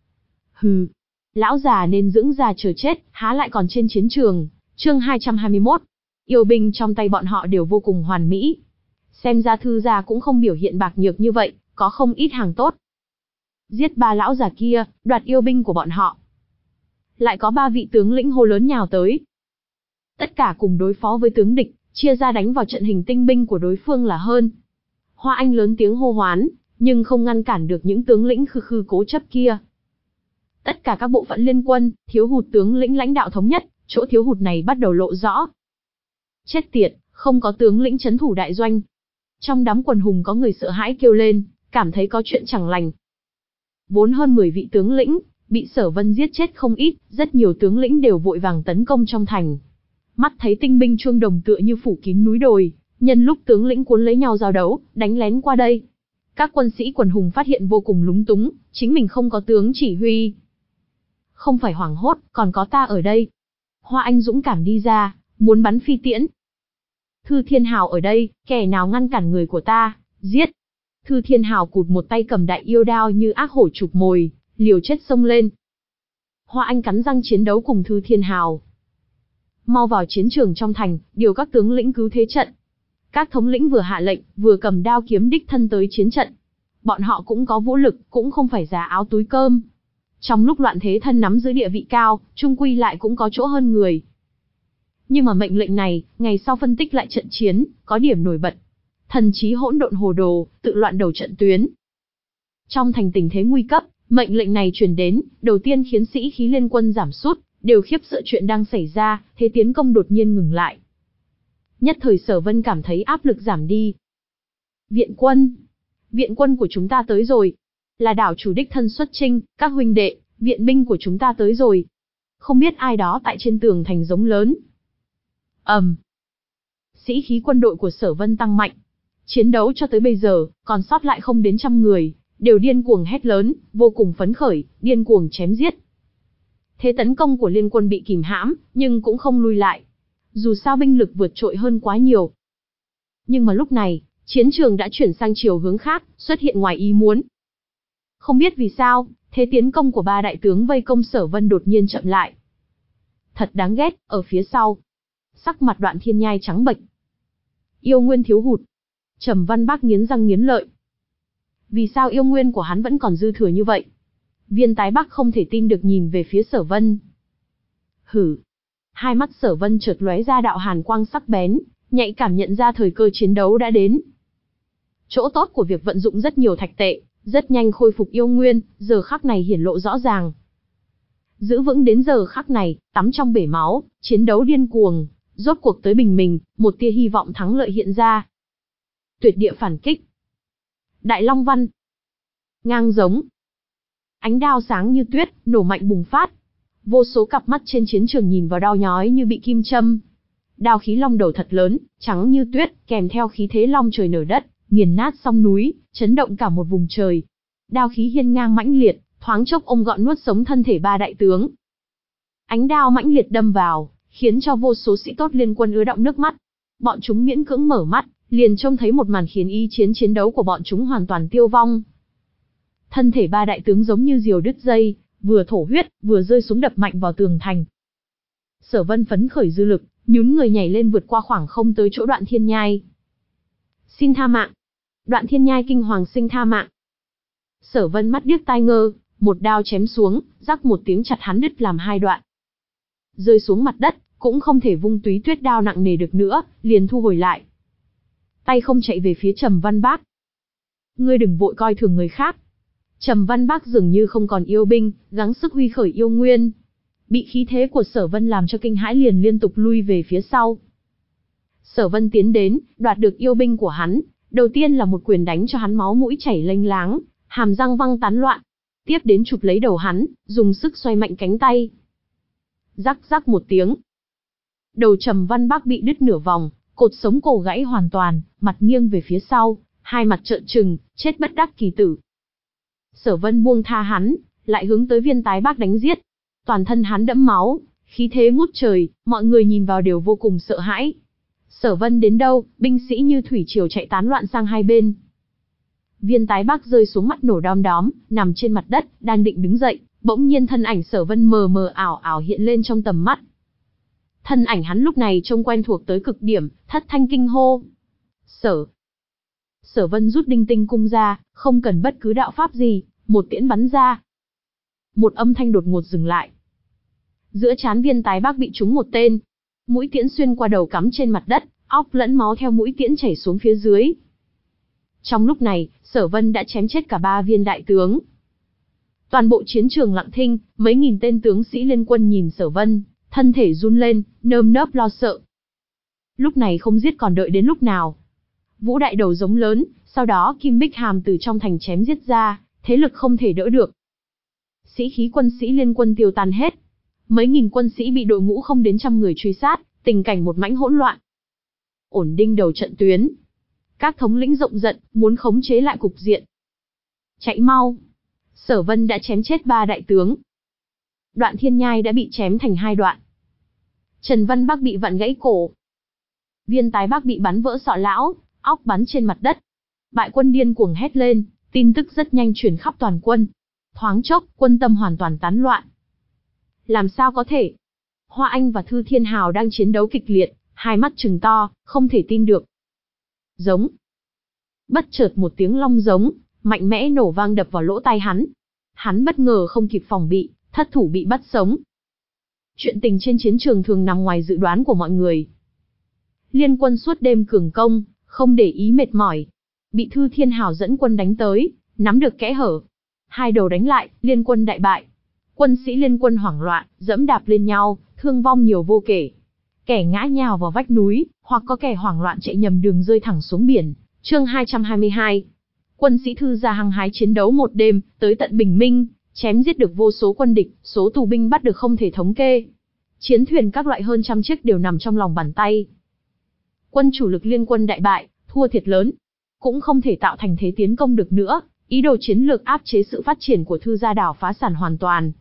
Hừ, lão già nên dưỡng già chờ chết, há lại còn trên chiến trường. Chương hai trăm hai mươi mốt, Yêu binh trong tay bọn họ đều vô cùng hoàn mỹ. Xem ra Thư gia cũng không biểu hiện bạc nhược như vậy, có không ít hàng tốt. Giết ba lão già kia, đoạt yêu binh của bọn họ. Lại có ba vị tướng lĩnh hô lớn nhào tới. Tất cả cùng đối phó với tướng địch, chia ra đánh vào trận hình tinh binh của đối phương là hơn. Hoa Anh lớn tiếng hô hoán, nhưng không ngăn cản được những tướng lĩnh khư khư cố chấp kia. Tất cả các bộ phận liên quân, thiếu hụt tướng lĩnh lãnh đạo thống nhất, chỗ thiếu hụt này bắt đầu lộ rõ. Chết tiệt, không có tướng lĩnh trấn thủ đại doanh. Trong đám quần hùng có người sợ hãi kêu lên, cảm thấy có chuyện chẳng lành. Vốn hơn mười vị tướng lĩnh, bị Sở Vân giết chết không ít, rất nhiều tướng lĩnh đều vội vàng tấn công trong thành. Mắt thấy tinh binh chuông đồng tựa như phủ kín núi đồi, nhân lúc tướng lĩnh cuốn lấy nhau giao đấu, đánh lén qua đây. Các quân sĩ quần hùng phát hiện vô cùng lúng túng, chính mình không có tướng chỉ huy. Không phải hoảng hốt, còn có ta ở đây. Hoa Anh dũng cảm đi ra, muốn bắn phi tiễn. Thư Thiên Hào ở đây, kẻ nào ngăn cản người của ta, giết. Thư Thiên Hào cụt một tay cầm đại yêu đao như ác hổ chụp mồi, liều chết xông lên. Hoa Anh cắn răng chiến đấu cùng Thư Thiên Hào. Mau vào chiến trường trong thành, điều các tướng lĩnh cứu thế trận. Các thống lĩnh vừa hạ lệnh, vừa cầm đao kiếm đích thân tới chiến trận. Bọn họ cũng có vũ lực, cũng không phải giá áo túi cơm. Trong lúc loạn thế thân nắm giữ địa vị cao, chung quy lại cũng có chỗ hơn người. Nhưng mà mệnh lệnh này, ngày sau phân tích lại trận chiến, có điểm nổi bật. Thần trí hỗn độn hồ đồ, tự loạn đầu trận tuyến. Trong thành tình thế nguy cấp, mệnh lệnh này truyền đến, đầu tiên khiến sĩ khí liên quân giảm sút, đều khiếp sợ chuyện đang xảy ra, thế tiến công đột nhiên ngừng lại. Nhất thời Sở Vân cảm thấy áp lực giảm đi. Viện quân! Viện quân của chúng ta tới rồi. Là đảo chủ đích thân xuất chinh, các huynh đệ, viện binh của chúng ta tới rồi. Không biết ai đó tại trên tường thành giống lớn. ầm, um. Sĩ khí quân đội của Sở Vân tăng mạnh. Chiến đấu cho tới bây giờ, còn sót lại không đến trăm người, đều điên cuồng hét lớn, vô cùng phấn khởi, điên cuồng chém giết. Thế tấn công của liên quân bị kìm hãm, nhưng cũng không lui lại. Dù sao binh lực vượt trội hơn quá nhiều. Nhưng mà lúc này, chiến trường đã chuyển sang chiều hướng khác, xuất hiện ngoài ý muốn. Không biết vì sao, thế tiến công của ba đại tướng vây công Sở Vân đột nhiên chậm lại. Thật đáng ghét, ở phía sau. Sắc mặt Đoạn Thiên Nhai trắng bệch. Yêu nguyên thiếu hụt. Trầm Văn Bác nghiến răng nghiến lợi. Vì sao yêu nguyên của hắn vẫn còn dư thừa như vậy? Viên Tái Bắc không thể tin được nhìn về phía Sở Vân. Hử. Hai mắt Sở Vân chợt lóe ra đạo hàn quang sắc bén, nhạy cảm nhận ra thời cơ chiến đấu đã đến. Chỗ tốt của việc vận dụng rất nhiều thạch tệ, rất nhanh khôi phục yêu nguyên, giờ khắc này hiển lộ rõ ràng. Giữ vững đến giờ khắc này, tắm trong bể máu, chiến đấu điên cuồng, rốt cuộc tới bình minh, một tia hy vọng thắng lợi hiện ra. Tuyệt địa phản kích. Đại Long Văn. Ngang giống. Ánh đao sáng như tuyết, nổ mạnh bùng phát. Vô số cặp mắt trên chiến trường nhìn vào đao nhói như bị kim châm. Đao khí long đầu thật lớn, trắng như tuyết, kèm theo khí thế long trời nở đất, nghiền nát sông núi, chấn động cả một vùng trời. Đao khí hiên ngang mãnh liệt, thoáng chốc ôm gọn nuốt sống thân thể ba đại tướng. Ánh đao mãnh liệt đâm vào, khiến cho vô số sĩ tốt liên quân ứa đọng nước mắt. Bọn chúng miễn cưỡng mở mắt, liền trông thấy một màn khiến ý chiến chiến đấu của bọn chúng hoàn toàn tiêu vong. Thân thể ba đại tướng giống như diều đứt dây, vừa thổ huyết, vừa rơi xuống đập mạnh vào tường thành. Sở Vân phấn khởi dư lực, nhún người nhảy lên vượt qua khoảng không tới chỗ Đoạn Thiên Nhai. Xin tha mạng. Đoạn Thiên Nhai kinh hoàng xin tha mạng. Sở Vân mắt điếc tai ngơ, một đao chém xuống, rắc một tiếng chặt hắn đứt làm hai đoạn. Rơi xuống mặt đất, cũng không thể vung túy tuyết đao nặng nề được nữa, liền thu hồi lại. Tay không chạy về phía Trầm Văn Bác. Ngươi đừng vội coi thường người khác. Trầm Văn Bác dường như không còn yêu binh, gắng sức huy khởi yêu nguyên. Bị khí thế của Sở Vân làm cho kinh hãi liền liên tục lui về phía sau. Sở Vân tiến đến, đoạt được yêu binh của hắn, đầu tiên là một quyền đánh cho hắn máu mũi chảy lênh láng, hàm răng văng tán loạn. Tiếp đến chụp lấy đầu hắn, dùng sức xoay mạnh cánh tay. Rắc rắc một tiếng. Đầu Trầm Văn Bác bị đứt nửa vòng, cột sống cổ gãy hoàn toàn, mặt nghiêng về phía sau, hai mặt trợn trừng, chết bất đắc kỳ tử. Sở Vân buông tha hắn, lại hướng tới Viên Tái Bác đánh giết. Toàn thân hắn đẫm máu, khí thế ngút trời, mọi người nhìn vào đều vô cùng sợ hãi. Sở Vân đến đâu, binh sĩ như thủy triều chạy tán loạn sang hai bên. Viên Tái Bác rơi xuống mắt nổ đom đóm, nằm trên mặt đất, đang định đứng dậy, bỗng nhiên thân ảnh Sở Vân mờ mờ ảo ảo hiện lên trong tầm mắt. Thân ảnh hắn lúc này trông quen thuộc tới cực điểm, thất thanh kinh hô. Sở. Sở Vân rút đinh tinh cung ra, không cần bất cứ đạo pháp gì, một tiễn bắn ra. Một âm thanh đột ngột dừng lại. Giữa trán Viên Tái Bác bị trúng một tên. Mũi tiễn xuyên qua đầu cắm trên mặt đất, óc lẫn máu theo mũi tiễn chảy xuống phía dưới. Trong lúc này, Sở Vân đã chém chết cả ba viên đại tướng. Toàn bộ chiến trường lặng thinh, mấy nghìn tên tướng sĩ liên quân nhìn Sở Vân, thân thể run lên, nơm nớp lo sợ. Lúc này không giết còn đợi đến lúc nào? Vũ đại đầu giống lớn, sau đó Kim Bích Hàm từ trong thành chém giết ra, thế lực không thể đỡ được. Sĩ khí quân sĩ liên quân tiêu tan hết. Mấy nghìn quân sĩ bị đội ngũ không đến trăm người truy sát, tình cảnh một mảnh hỗn loạn. Ổn định đầu trận tuyến. Các thống lĩnh rộng giận, muốn khống chế lại cục diện. Chạy mau. Sở Vân đã chém chết ba đại tướng. Đoạn Thiên Nhai đã bị chém thành hai đoạn. Trần Văn Bắc bị vặn gãy cổ. Viên Tái Bác bị bắn vỡ sọ lão, óc bắn trên mặt đất. Bại quân điên cuồng hét lên, tin tức rất nhanh truyền khắp toàn quân. Thoáng chốc, quân tâm hoàn toàn tán loạn. Làm sao có thể? Hoa Anh và Thư Thiên Hào đang chiến đấu kịch liệt, hai mắt trừng to, không thể tin được. Giống. Bất chợt một tiếng long giống, mạnh mẽ nổ vang đập vào lỗ tai hắn. Hắn bất ngờ không kịp phòng bị, thất thủ bị bắt sống. Chuyện tình trên chiến trường thường nằm ngoài dự đoán của mọi người. Liên quân suốt đêm cường công, không để ý mệt mỏi. Bị Thư Thiên Hào dẫn quân đánh tới, nắm được kẽ hở. Hai đầu đánh lại, liên quân đại bại. Quân sĩ liên quân hoảng loạn, dẫm đạp lên nhau, thương vong nhiều vô kể. Kẻ ngã nhào vào vách núi, hoặc có kẻ hoảng loạn chạy nhầm đường rơi thẳng xuống biển. Chương hai trăm hai mươi hai. Quân sĩ Thư gia hăng hái chiến đấu một đêm, tới tận bình minh, chém giết được vô số quân địch, số tù binh bắt được không thể thống kê. Chiến thuyền các loại hơn trăm chiếc đều nằm trong lòng bàn tay. Quân chủ lực liên quân đại bại, thua thiệt lớn. Cũng không thể tạo thành thế tiến công được nữa, ý đồ chiến lược áp chế sự phát triển của Thư gia đảo phá sản hoàn toàn.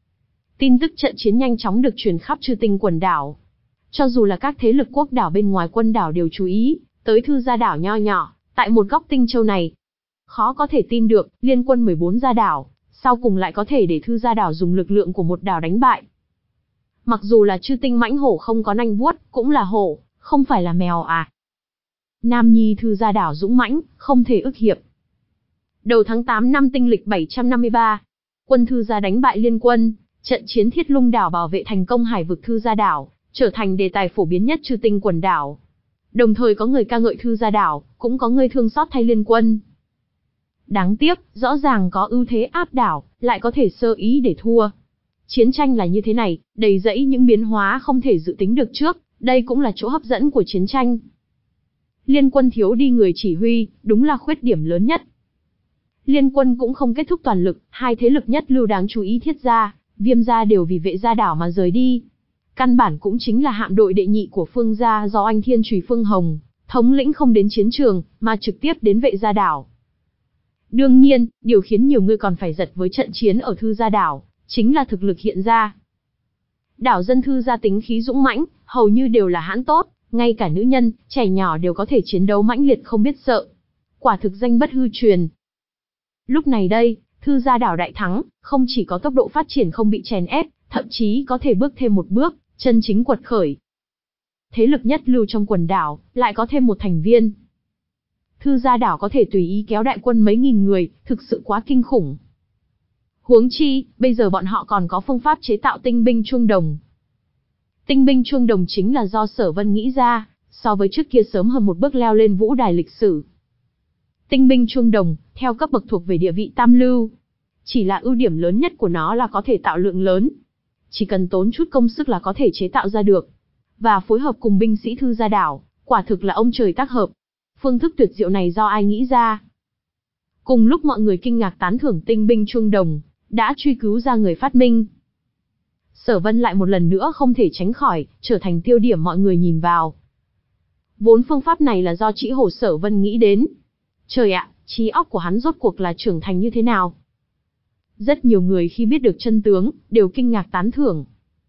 Tin tức trận chiến nhanh chóng được truyền khắp chư tinh quần đảo. Cho dù là các thế lực quốc đảo bên ngoài quân đảo đều chú ý, tới Thư gia đảo nho nhỏ, tại một góc tinh châu này. Khó có thể tin được, liên quân mười bốn gia đảo, sau cùng lại có thể để Thư gia đảo dùng lực lượng của một đảo đánh bại. Mặc dù là chư tinh mãnh hổ không có nanh vuốt, cũng là hổ, không phải là mèo à. Nam Nhi Thư gia đảo dũng mãnh, không thể ức hiệp. Đầu tháng tám năm tinh lịch bảy trăm năm mươi ba, quân Thư gia đánh bại liên quân, trận chiến Thiết Lung đảo bảo vệ thành công hải vực Thư gia đảo, trở thành đề tài phổ biến nhất chư tinh quần đảo. Đồng thời có người ca ngợi Thư gia đảo, cũng có người thương xót thay liên quân. Đáng tiếc, rõ ràng có ưu thế áp đảo, lại có thể sơ ý để thua. Chiến tranh là như thế này, đầy rẫy những biến hóa không thể dự tính được trước, đây cũng là chỗ hấp dẫn của chiến tranh. Liên quân thiếu đi người chỉ huy, đúng là khuyết điểm lớn nhất. Liên quân cũng không kết thúc toàn lực, hai thế lực nhất lưu đáng chú ý Thiết gia, Viêm gia đều vì vệ gia đảo mà rời đi. Căn bản cũng chính là hạm đội đệ nhị của Phương gia do anh Thiên Chùy Phương Hồng, thống lĩnh không đến chiến trường, mà trực tiếp đến vệ gia đảo. Đương nhiên, điều khiến nhiều người còn phải giật với trận chiến ở Thư gia đảo, chính là thực lực hiện ra. Đảo dân Thư gia tính khí dũng mãnh, hầu như đều là hãn tốt, ngay cả nữ nhân, trẻ nhỏ đều có thể chiến đấu mãnh liệt không biết sợ. Quả thực danh bất hư truyền. Lúc này đây, Thư gia đảo đại thắng, không chỉ có tốc độ phát triển không bị chèn ép, thậm chí có thể bước thêm một bước, chân chính quật khởi. Thế lực nhất lưu trong quần đảo, lại có thêm một thành viên. Thư gia đảo có thể tùy ý kéo đại quân mấy nghìn người, thực sự quá kinh khủng. Huống chi, bây giờ bọn họ còn có phương pháp chế tạo tinh binh chuông đồng. Tinh binh chuông đồng chính là do Sở Vân nghĩ ra, so với trước kia sớm hơn một bước leo lên vũ đài lịch sử. Tinh binh chuông đồng, theo cấp bậc thuộc về địa vị tam lưu. Chỉ là ưu điểm lớn nhất của nó là có thể tạo lượng lớn. Chỉ cần tốn chút công sức là có thể chế tạo ra được. Và phối hợp cùng binh sĩ Thư gia đảo, quả thực là ông trời tác hợp. Phương thức tuyệt diệu này do ai nghĩ ra? Cùng lúc mọi người kinh ngạc tán thưởng tinh binh chuông đồng, đã truy cứu ra người phát minh. Sở Vân lại một lần nữa không thể tránh khỏi, trở thành tiêu điểm mọi người nhìn vào. Vốn phương pháp này là do Trĩ Hổ Sở Vân nghĩ đến. Trời ạ, trí óc của hắn rốt cuộc là trưởng thành như thế nào? Rất nhiều người khi biết được chân tướng, đều kinh ngạc tán thưởng.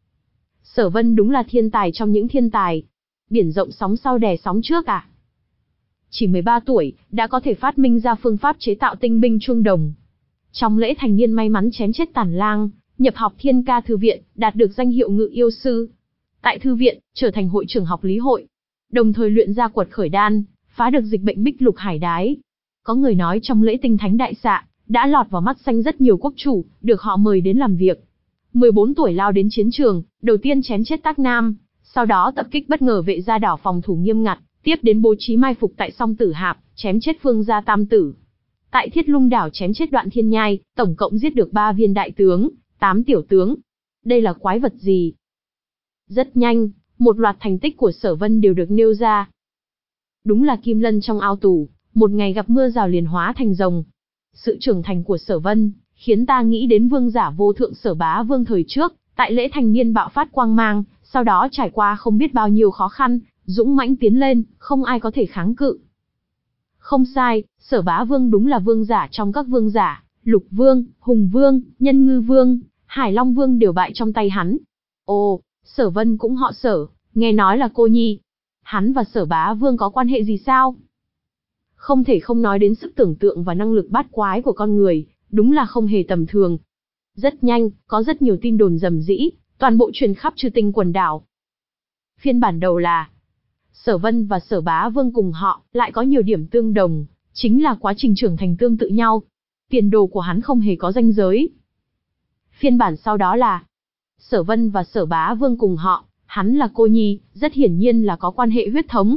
Sở Vân đúng là thiên tài trong những thiên tài. Biển rộng sóng sau đè sóng trước à? Chỉ mười ba tuổi, đã có thể phát minh ra phương pháp chế tạo tinh binh chuông đồng. Trong lễ thành niên may mắn chém chết Tản Lang, nhập học Thiên Ca thư viện, đạt được danh hiệu ngự yêu sư. tại thư viện, trở thành hội trưởng học lý hội. Đồng thời luyện ra quật khởi đan, phá được dịch bệnh bích lục hải đái. Có người nói trong lễ tinh thánh đại xạ, đã lọt vào mắt xanh rất nhiều quốc chủ, được họ mời đến làm việc. mười bốn tuổi lao đến chiến trường, đầu tiên chém chết Tác Nam, sau đó tập kích bất ngờ vệ gia đảo phòng thủ nghiêm ngặt, tiếp đến bố trí mai phục tại Song Tử Hạp, chém chết Phương gia tam tử. Tại Thiết Lung đảo chém chết Đoạn Thiên Nhai, tổng cộng giết được ba viên đại tướng, tám tiểu tướng. Đây là quái vật gì? Rất nhanh, một loạt thành tích của Sở Vân đều được nêu ra. Đúng là kim lân trong ao tù, một ngày gặp mưa rào liền hóa thành rồng. Sự trưởng thành của Sở Vân, khiến ta nghĩ đến vương giả vô thượng Sở Bá Vương thời trước, tại lễ thành niên bạo phát quang mang, sau đó trải qua không biết bao nhiêu khó khăn, dũng mãnh tiến lên, không ai có thể kháng cự. Không sai, Sở Bá Vương đúng là vương giả trong các vương giả, Lục Vương, Hùng Vương, Nhân Ngư Vương, Hải Long Vương đều bại trong tay hắn. Ồ, Sở Vân cũng họ Sở, nghe nói là cô nhi. Hắn và Sở Bá Vương có quan hệ gì sao? Không thể không nói đến sức tưởng tượng và năng lực bát quái của con người, đúng là không hề tầm thường. Rất nhanh, có rất nhiều tin đồn rầm rĩ, toàn bộ truyền khắp Chư Tinh quần đảo. Phiên bản đầu là Sở Vân và Sở Bá Vương cùng họ lại có nhiều điểm tương đồng, chính là quá trình trưởng thành tương tự nhau. Tiền đồ của hắn không hề có ranh giới. Phiên bản sau đó là Sở Vân và Sở Bá Vương cùng họ, hắn là cô nhi, rất hiển nhiên là có quan hệ huyết thống.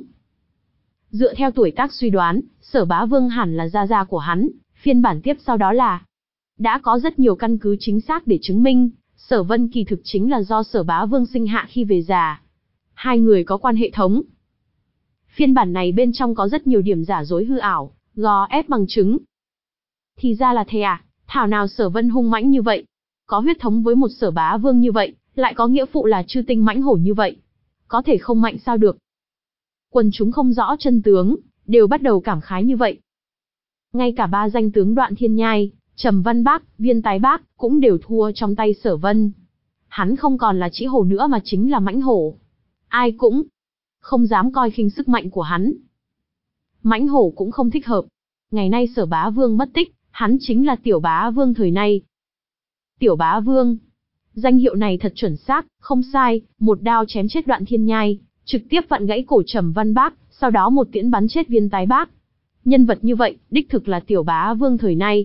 Dựa theo tuổi tác suy đoán, Sở Bá Vương hẳn là gia gia của hắn. Phiên bản tiếp sau đó là đã có rất nhiều căn cứ chính xác để chứng minh Sở Vân kỳ thực chính là do Sở Bá Vương sinh hạ khi về già. Hai người có quan hệ thống. Phiên bản này bên trong có rất nhiều điểm giả dối hư ảo, gò ép bằng chứng. Thì ra là thế à, thảo nào Sở Vân hung mãnh như vậy, có huyết thống với một Sở Bá Vương như vậy, lại có nghĩa phụ là Chư Tinh mãnh hổ như vậy, có thể không mạnh sao được. Quần chúng không rõ chân tướng, đều bắt đầu cảm khái như vậy. Ngay cả ba danh tướng Đoạn Thiên Nhai, Trầm Văn Bác, Viên Tái Bác cũng đều thua trong tay Sở Vân. Hắn không còn là Trĩ Hổ nữa mà chính là mãnh hổ. Ai cũng không dám coi khinh sức mạnh của hắn. Mãnh hổ cũng không thích hợp. Ngày nay Sở Bá Vương mất tích, hắn chính là Tiểu Bá Vương thời nay. Tiểu Bá Vương, danh hiệu này thật chuẩn xác, không sai, một đao chém chết Đoạn Thiên Nhai, trực tiếp vặn gãy cổ Trầm Văn Bác, sau đó một tiễn bắn chết Viên Tái Bác. Nhân vật như vậy, đích thực là Tiểu Bá Vương thời nay.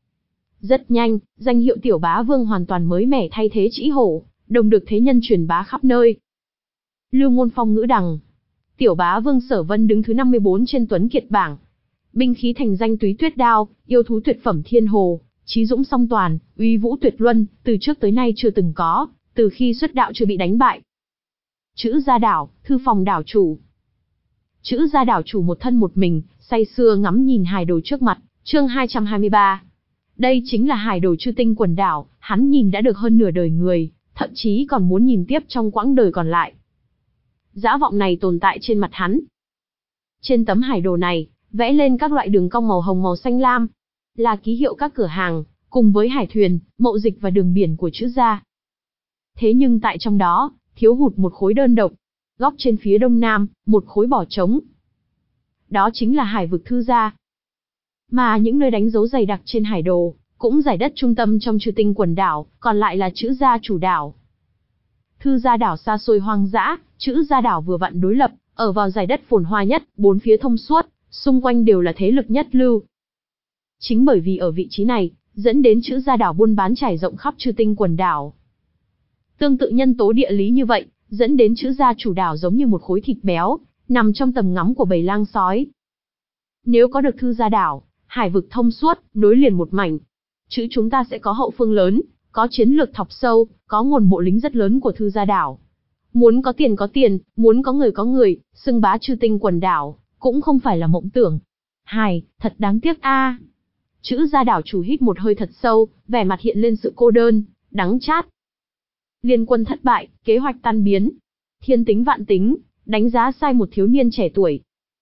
Rất nhanh, danh hiệu Tiểu Bá Vương hoàn toàn mới mẻ thay thế Trĩ Hổ, đồng được thế nhân truyền bá khắp nơi. Lưu Ngôn Phong ngữ đằng, Tiểu Bá Vương Sở Vân đứng thứ năm mươi bốn trên Tuấn Kiệt bảng. Binh khí thành danh Túy Tuyết Đao, yêu thú tuyệt phẩm Thiên Hồ, chí dũng song toàn, uy vũ tuyệt luân, từ trước tới nay chưa từng có, từ khi xuất đạo chưa bị đánh bại. Chữ Gia Đảo, thư phòng đảo chủ. Chữ Gia đảo chủ một thân một mình, say sưa ngắm nhìn hải đồ trước mặt, chương hai trăm hai mươi ba. Đây chính là hải đồ Chư Tinh quần đảo, hắn nhìn đã được hơn nửa đời người, thậm chí còn muốn nhìn tiếp trong quãng đời còn lại. Dã vọng này tồn tại trên mặt hắn. Trên tấm hải đồ này, vẽ lên các loại đường cong màu hồng màu xanh lam, là ký hiệu các cửa hàng, cùng với hải thuyền, mậu dịch và đường biển của chữ Gia. Thế nhưng tại trong đó, thiếu hụt một khối đơn độc. Góc trên phía đông nam, một khối bỏ trống. Đó chính là hải vực Thư Gia. Mà những nơi đánh dấu dày đặc trên hải đồ, cũng giải đất trung tâm trong Chư Tinh quần đảo, còn lại là chữ Gia chủ đảo. Thư Gia đảo xa xôi hoang dã, chữ Gia đảo vừa vặn đối lập, ở vào giải đất phồn hoa nhất, bốn phía thông suốt, xung quanh đều là thế lực nhất lưu. Chính bởi vì ở vị trí này, dẫn đến chữ Gia đảo buôn bán trải rộng khắp Chư Tinh quần đảo. Tương tự nhân tố địa lý như vậy, dẫn đến chữ Gia chủ đảo giống như một khối thịt béo, nằm trong tầm ngắm của bầy lang sói. Nếu có được Thư Gia đảo, hải vực thông suốt, nối liền một mảnh, chữ chúng ta sẽ có hậu phương lớn, có chiến lược thọc sâu, có nguồn mộ lính rất lớn của Thư Gia đảo. Muốn có tiền có tiền, muốn có người có người, xưng bá Chư Tinh quần đảo, cũng không phải là mộng tưởng. Hài, thật đáng tiếc a. Chữ Gia đảo chủ hít một hơi thật sâu, vẻ mặt hiện lên sự cô đơn, đắng chát. Liên quân thất bại, kế hoạch tan biến. Thiên tính vạn tính, đánh giá sai một thiếu niên trẻ tuổi.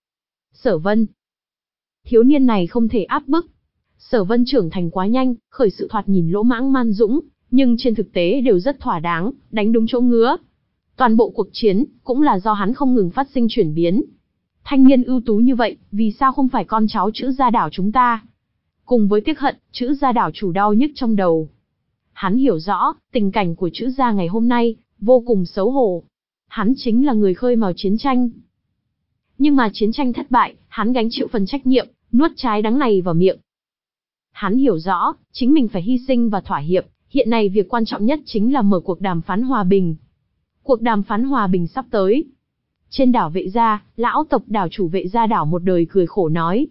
Sở Vân. Thiếu niên này không thể áp bức. Sở Vân trưởng thành quá nhanh, khởi sự thoạt nhìn lỗ mãng man dũng, nhưng trên thực tế đều rất thỏa đáng, đánh đúng chỗ ngứa. Toàn bộ cuộc chiến, cũng là do hắn không ngừng phát sinh chuyển biến. Thanh niên ưu tú như vậy, vì sao không phải con cháu chữ Gia đảo chúng ta? Cùng với tiếc hận, chữ Gia đảo chủ đau nhức trong đầu. Hắn hiểu rõ, tình cảnh của chữ Gia ngày hôm nay, vô cùng xấu hổ. hắn chính là người khơi mào chiến tranh. Nhưng mà chiến tranh thất bại, hắn gánh chịu phần trách nhiệm, nuốt trái đắng này vào miệng. Hắn hiểu rõ, chính mình phải hy sinh và thỏa hiệp, hiện nay việc quan trọng nhất chính là mở cuộc đàm phán hòa bình. Cuộc đàm phán hòa bình sắp tới. Trên đảo Vệ Gia, lão tộc đảo chủ Vệ Gia đảo một đời cười khổ nói.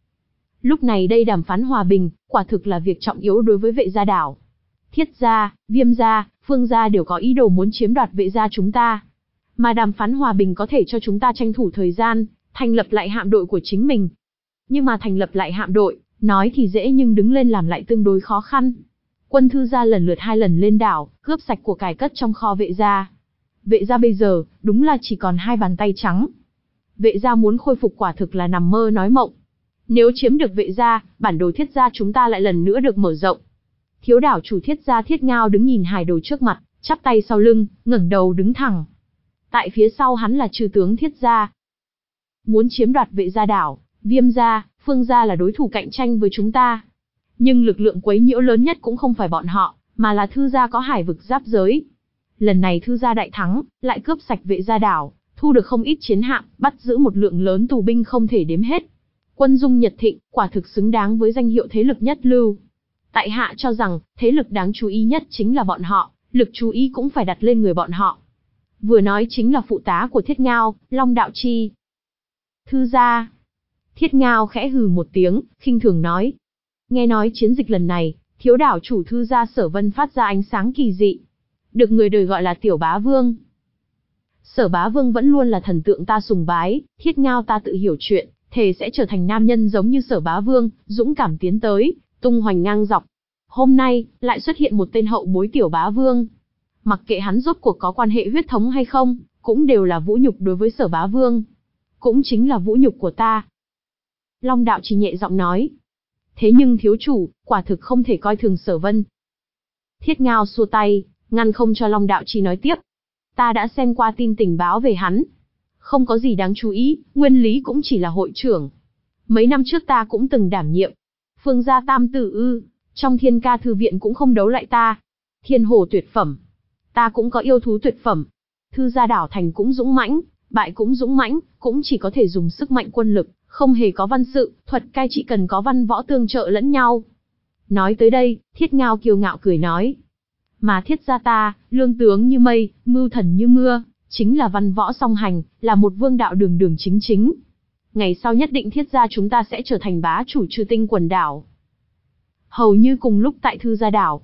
Lúc này đây đàm phán hòa bình, quả thực là việc trọng yếu đối với Vệ Gia đảo. Thiết gia, Viêm gia, Phương gia đều có ý đồ muốn chiếm đoạt Vệ Gia chúng ta. Mà đàm phán hòa bình có thể cho chúng ta tranh thủ thời gian, thành lập lại hạm đội của chính mình. Nhưng mà thành lập lại hạm đội, nói thì dễ nhưng đứng lên làm lại tương đối khó khăn. Quân Thư gia lần lượt hai lần lên đảo, cướp sạch của cải cất trong kho Vệ Gia. Vệ Gia bây giờ, đúng là chỉ còn hai bàn tay trắng. Vệ Gia muốn khôi phục quả thực là nằm mơ nói mộng. Nếu chiếm được Vệ Gia, bản đồ Thiết gia chúng ta lại lần nữa được mở rộng. Thiếu đảo chủ Thiết gia Thiết Ngao đứng nhìn hài đồ trước mặt, chắp tay sau lưng, ngẩng đầu đứng thẳng. Tại phía sau hắn là chư tướng Thiết gia. Muốn chiếm đoạt Vệ Gia đảo, Viêm gia, Phương gia là đối thủ cạnh tranh với chúng ta. Nhưng lực lượng quấy nhiễu lớn nhất cũng không phải bọn họ, mà là Thư gia có hải vực giáp giới. Lần này Thư gia đại thắng, lại cướp sạch Vệ Gia đảo, thu được không ít chiến hạm, bắt giữ một lượng lớn tù binh không thể đếm hết. Quân dung Nhật thịnh, quả thực xứng đáng với danh hiệu thế lực nhất lưu. Tại hạ cho rằng, thế lực đáng chú ý nhất chính là bọn họ, lực chú ý cũng phải đặt lên người bọn họ. Vừa nói chính là phụ tá của Thiết Ngao, Long Đạo Chi. Thư gia. Thiết Ngao khẽ hừ một tiếng, khinh thường nói. Nghe nói chiến dịch lần này, thiếu đảo chủ Thư gia Sở Vân phát ra ánh sáng kỳ dị. Được người đời gọi là Tiểu Bá Vương. Sở Bá Vương vẫn luôn là thần tượng ta sùng bái, Thiết Ngao ta tự hiểu chuyện, thề sẽ trở thành nam nhân giống như Sở Bá Vương, dũng cảm tiến tới, tung hoành ngang dọc. Hôm nay, lại xuất hiện một tên hậu bối Tiểu Bá Vương. Mặc kệ hắn rốt cuộc có quan hệ huyết thống hay không, cũng đều là vũ nhục đối với Sở Bá Vương. Cũng chính là vũ nhục của ta. Long Đạo Chỉ nhẹ giọng nói. Thế nhưng thiếu chủ, quả thực không thể coi thường Sở Vân. Thiết Ngao xua tay, ngăn không cho Long Đạo Chi nói tiếp. Ta đã xem qua tin tình báo về hắn. Không có gì đáng chú ý, nguyên lý cũng chỉ là hội trưởng. Mấy năm trước ta cũng từng đảm nhiệm. Phương gia tam tử ư, trong Thiên Ca thư viện cũng không đấu lại ta. Thiên hồ tuyệt phẩm. Ta cũng có yêu thú tuyệt phẩm. Thư gia đảo thành cũng dũng mãnh, bại cũng dũng mãnh, cũng chỉ có thể dùng sức mạnh quân lực, không hề có văn sự, thuật cai trị cần có văn võ tương trợ lẫn nhau. Nói tới đây, Thiết Ngao kiêu ngạo cười nói. Mà Thiết gia ta, lương tướng như mây, mưu thần như mưa, chính là văn võ song hành, là một vương đạo đường đường chính chính. Ngày sau nhất định Thiết gia chúng ta sẽ trở thành bá chủ Chư Tinh quần đảo. Hầu như cùng lúc tại Thư gia đảo.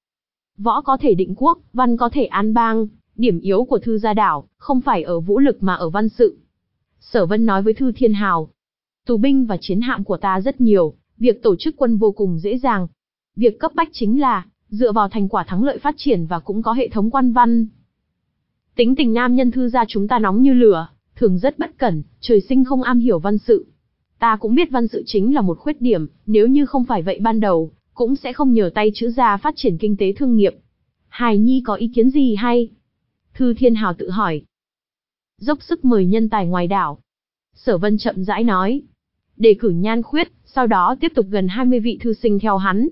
Võ có thể định quốc, văn có thể an bang, điểm yếu của Thư gia đảo, không phải ở vũ lực mà ở văn sự. Sở Vân nói với Thư Thiên Hào. Tù binh và chiến hạm của ta rất nhiều, việc tổ chức quân vô cùng dễ dàng. Việc cấp bách chính là, dựa vào thành quả thắng lợi phát triển và cũng có hệ thống quan văn. Tính tình nam nhân Thư gia chúng ta nóng như lửa, thường rất bất cẩn, trời sinh không am hiểu văn sự. Ta cũng biết văn sự chính là một khuyết điểm, nếu như không phải vậy ban đầu, cũng sẽ không nhờ tay chữ gia phát triển kinh tế thương nghiệp. Hài Nhi có ý kiến gì hay? Thư Thiên Hào tự hỏi. Dốc sức mời nhân tài ngoài đảo. Sở Vân chậm rãi nói. Đề cử Nhan Khuyết, sau đó tiếp tục gần hai mươi vị thư sinh theo hắn.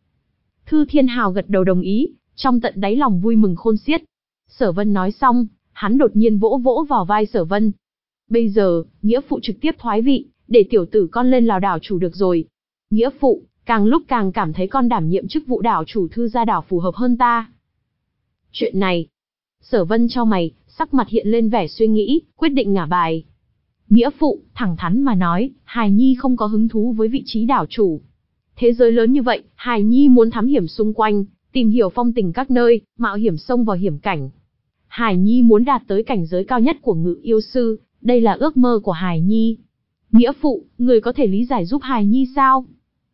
Thư Thiên Hào gật đầu đồng ý, trong tận đáy lòng vui mừng khôn xiết. Sở Vân nói xong, hắn đột nhiên vỗ vỗ vào vai Sở Vân. Bây giờ, nghĩa phụ trực tiếp thoái vị, để tiểu tử con lên làm đảo chủ được rồi. Nghĩa phụ, càng lúc càng cảm thấy con đảm nhiệm chức vụ đảo chủ Thư gia đảo phù hợp hơn ta. Chuyện này, Sở Vân chau mày, sắc mặt hiện lên vẻ suy nghĩ, quyết định ngả bài. Nghĩa phụ, thẳng thắn mà nói, Hài Nhi không có hứng thú với vị trí đảo chủ. Thế giới lớn như vậy, Hài Nhi muốn thám hiểm xung quanh, tìm hiểu phong tình các nơi, mạo hiểm xông vào hiểm cảnh. Hài Nhi muốn đạt tới cảnh giới cao nhất của ngự yêu sư, đây là ước mơ của Hài Nhi. Nghĩa phụ, người có thể lý giải giúp Hài Nhi sao?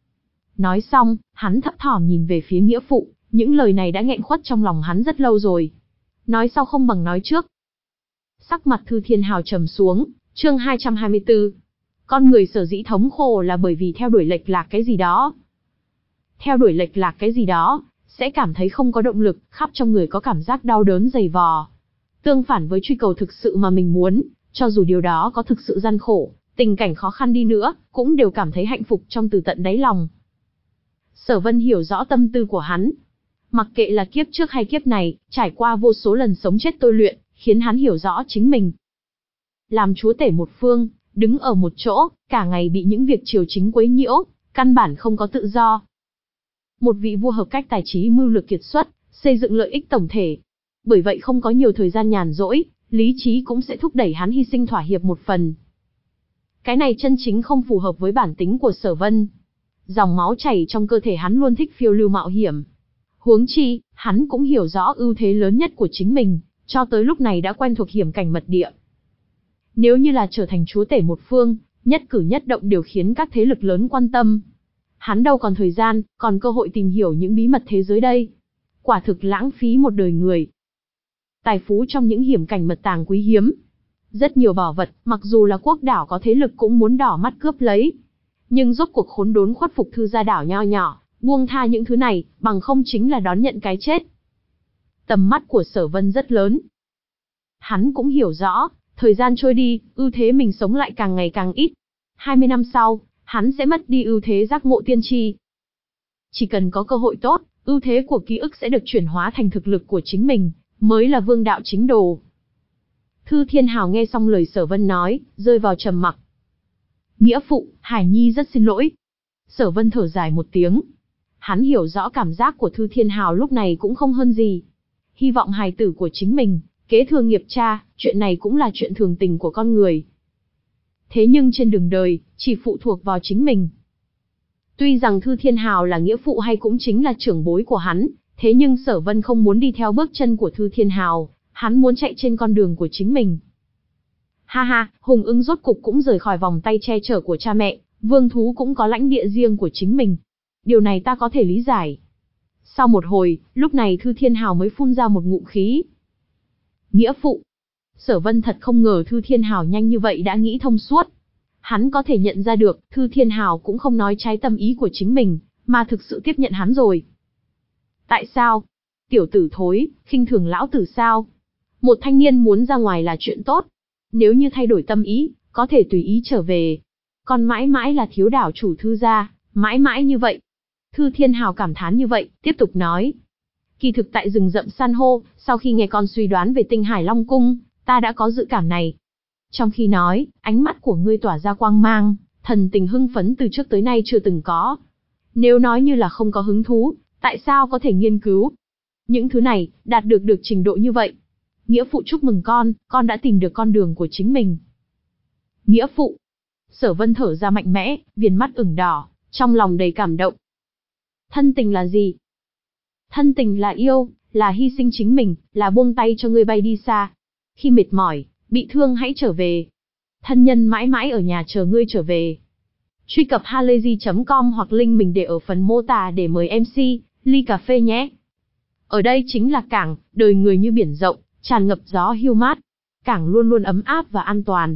Nói xong, hắn thấp thỏm nhìn về phía nghĩa phụ, những lời này đã nghẹn khuất trong lòng hắn rất lâu rồi. Nói sau không bằng nói trước. Sắc mặt Thư Thiên Hào trầm xuống, chương hai trăm hai mươi tư. Con người sở dĩ thống khổ là bởi vì theo đuổi lệch lạc cái gì đó. Theo đuổi lệch lạc cái gì đó, sẽ cảm thấy không có động lực, khắp trong người có cảm giác đau đớn dày vò. Tương phản với truy cầu thực sự mà mình muốn, cho dù điều đó có thực sự gian khổ, tình cảnh khó khăn đi nữa, cũng đều cảm thấy hạnh phúc trong từ tận đáy lòng. Sở Vân hiểu rõ tâm tư của hắn. Mặc kệ là kiếp trước hay kiếp này, trải qua vô số lần sống chết tôi luyện, khiến hắn hiểu rõ chính mình. Làm chúa tể một phương, đứng ở một chỗ, cả ngày bị những việc triều chính quấy nhiễu, căn bản không có tự do. Một vị vua hợp cách tài trí mưu lược kiệt xuất, xây dựng lợi ích tổng thể. Bởi vậy không có nhiều thời gian nhàn rỗi, lý trí cũng sẽ thúc đẩy hắn hy sinh thỏa hiệp một phần. Cái này chân chính không phù hợp với bản tính của Sở Vân. Dòng máu chảy trong cơ thể hắn luôn thích phiêu lưu mạo hiểm. Huống chi, hắn cũng hiểu rõ ưu thế lớn nhất của chính mình, cho tới lúc này đã quen thuộc hiểm cảnh mật địa. Nếu như là trở thành chúa tể một phương, nhất cử nhất động đều khiến các thế lực lớn quan tâm. Hắn đâu còn thời gian, còn cơ hội tìm hiểu những bí mật thế giới đây. Quả thực lãng phí một đời người. Tài phú trong những hiểm cảnh mật tàng quý hiếm. Rất nhiều bảo vật, mặc dù là quốc đảo có thế lực cũng muốn đỏ mắt cướp lấy. Nhưng rốt cuộc khốn đốn khuất phục thư gia đảo nho nhỏ, buông tha những thứ này, bằng không chính là đón nhận cái chết. Tầm mắt của Sở Vân rất lớn. Hắn cũng hiểu rõ, thời gian trôi đi, ưu thế mình sống lại càng ngày càng ít. hai mươi năm sau, hắn sẽ mất đi ưu thế giác ngộ tiên tri. Chỉ cần có cơ hội tốt, ưu thế của ký ức sẽ được chuyển hóa thành thực lực của chính mình, mới là vương đạo chính đồ. Thư Thiên Hào nghe xong lời Sở Vân nói, rơi vào trầm mặc. Nghĩa phụ, Hải Nhi rất xin lỗi. Sở Vân thở dài một tiếng. Hắn hiểu rõ cảm giác của Thư Thiên Hào lúc này cũng không hơn gì. Hy vọng hài tử của chính mình, kế thừa nghiệp cha, chuyện này cũng là chuyện thường tình của con người. Thế nhưng trên đường đời, chỉ phụ thuộc vào chính mình. Tuy rằng Thư Thiên Hào là nghĩa phụ hay cũng chính là trưởng bối của hắn, thế nhưng Sở Vân không muốn đi theo bước chân của Thư Thiên Hào, hắn muốn chạy trên con đường của chính mình. Ha ha, Hùng Ưng rốt cục cũng rời khỏi vòng tay che chở của cha mẹ, vương thú cũng có lãnh địa riêng của chính mình. Điều này ta có thể lý giải. Sau một hồi, lúc này Thư Thiên Hào mới phun ra một ngụm khí. Nghĩa phụ. Sở Vân thật không ngờ Thư Thiên Hào nhanh như vậy đã nghĩ thông suốt. Hắn có thể nhận ra được, Thư Thiên Hào cũng không nói trái tâm ý của chính mình, mà thực sự tiếp nhận hắn rồi. Tại sao? Tiểu tử thối, khinh thường lão tử sao? Một thanh niên muốn ra ngoài là chuyện tốt. Nếu như thay đổi tâm ý, có thể tùy ý trở về. Còn mãi mãi là thiếu đảo chủ Thư gia, mãi mãi như vậy. Thư Thiên Hào cảm thán như vậy, tiếp tục nói. Kỳ thực tại rừng rậm san hô, sau khi nghe con suy đoán về Tinh Hải Long Cung, ta đã có dự cảm này. Trong khi nói, ánh mắt của ngươi tỏa ra quang mang, thần tình hưng phấn từ trước tới nay chưa từng có. Nếu nói như là không có hứng thú, tại sao có thể nghiên cứu? Những thứ này, đạt được được trình độ như vậy. Nghĩa phụ chúc mừng con, con đã tìm được con đường của chính mình. Nghĩa phụ. Sở Vân thở ra mạnh mẽ, viền mắt ửng đỏ, trong lòng đầy cảm động. Thân tình là gì? Thân tình là yêu, là hy sinh chính mình, là buông tay cho ngươi bay đi xa. Khi mệt mỏi, bị thương hãy trở về. Thân nhân mãi mãi ở nhà chờ ngươi trở về. Truy cập halayzi chấm com hoặc link mình để ở phần mô tả để mời em xê, ly cà phê nhé. Ở đây chính là cảng, đời người như biển rộng, tràn ngập gió hiu mát. Cảng luôn luôn ấm áp và an toàn.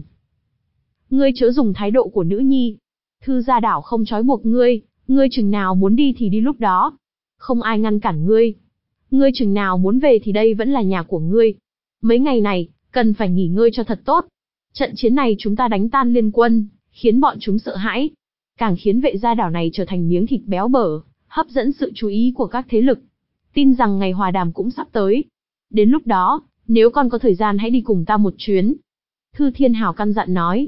Ngươi chớ dùng thái độ của nữ nhi. Thư gia đảo không trói buộc ngươi, ngươi chừng nào muốn đi thì đi lúc đó. Không ai ngăn cản ngươi. Ngươi chừng nào muốn về thì đây vẫn là nhà của ngươi. Mấy ngày này, cần phải nghỉ ngơi cho thật tốt. Trận chiến này chúng ta đánh tan liên quân, khiến bọn chúng sợ hãi. Càng khiến vệ gia đảo này trở thành miếng thịt béo bở, hấp dẫn sự chú ý của các thế lực. Tin rằng ngày hòa đàm cũng sắp tới. Đến lúc đó, nếu con có thời gian hãy đi cùng ta một chuyến. Thư Thiên Hào căn dặn nói.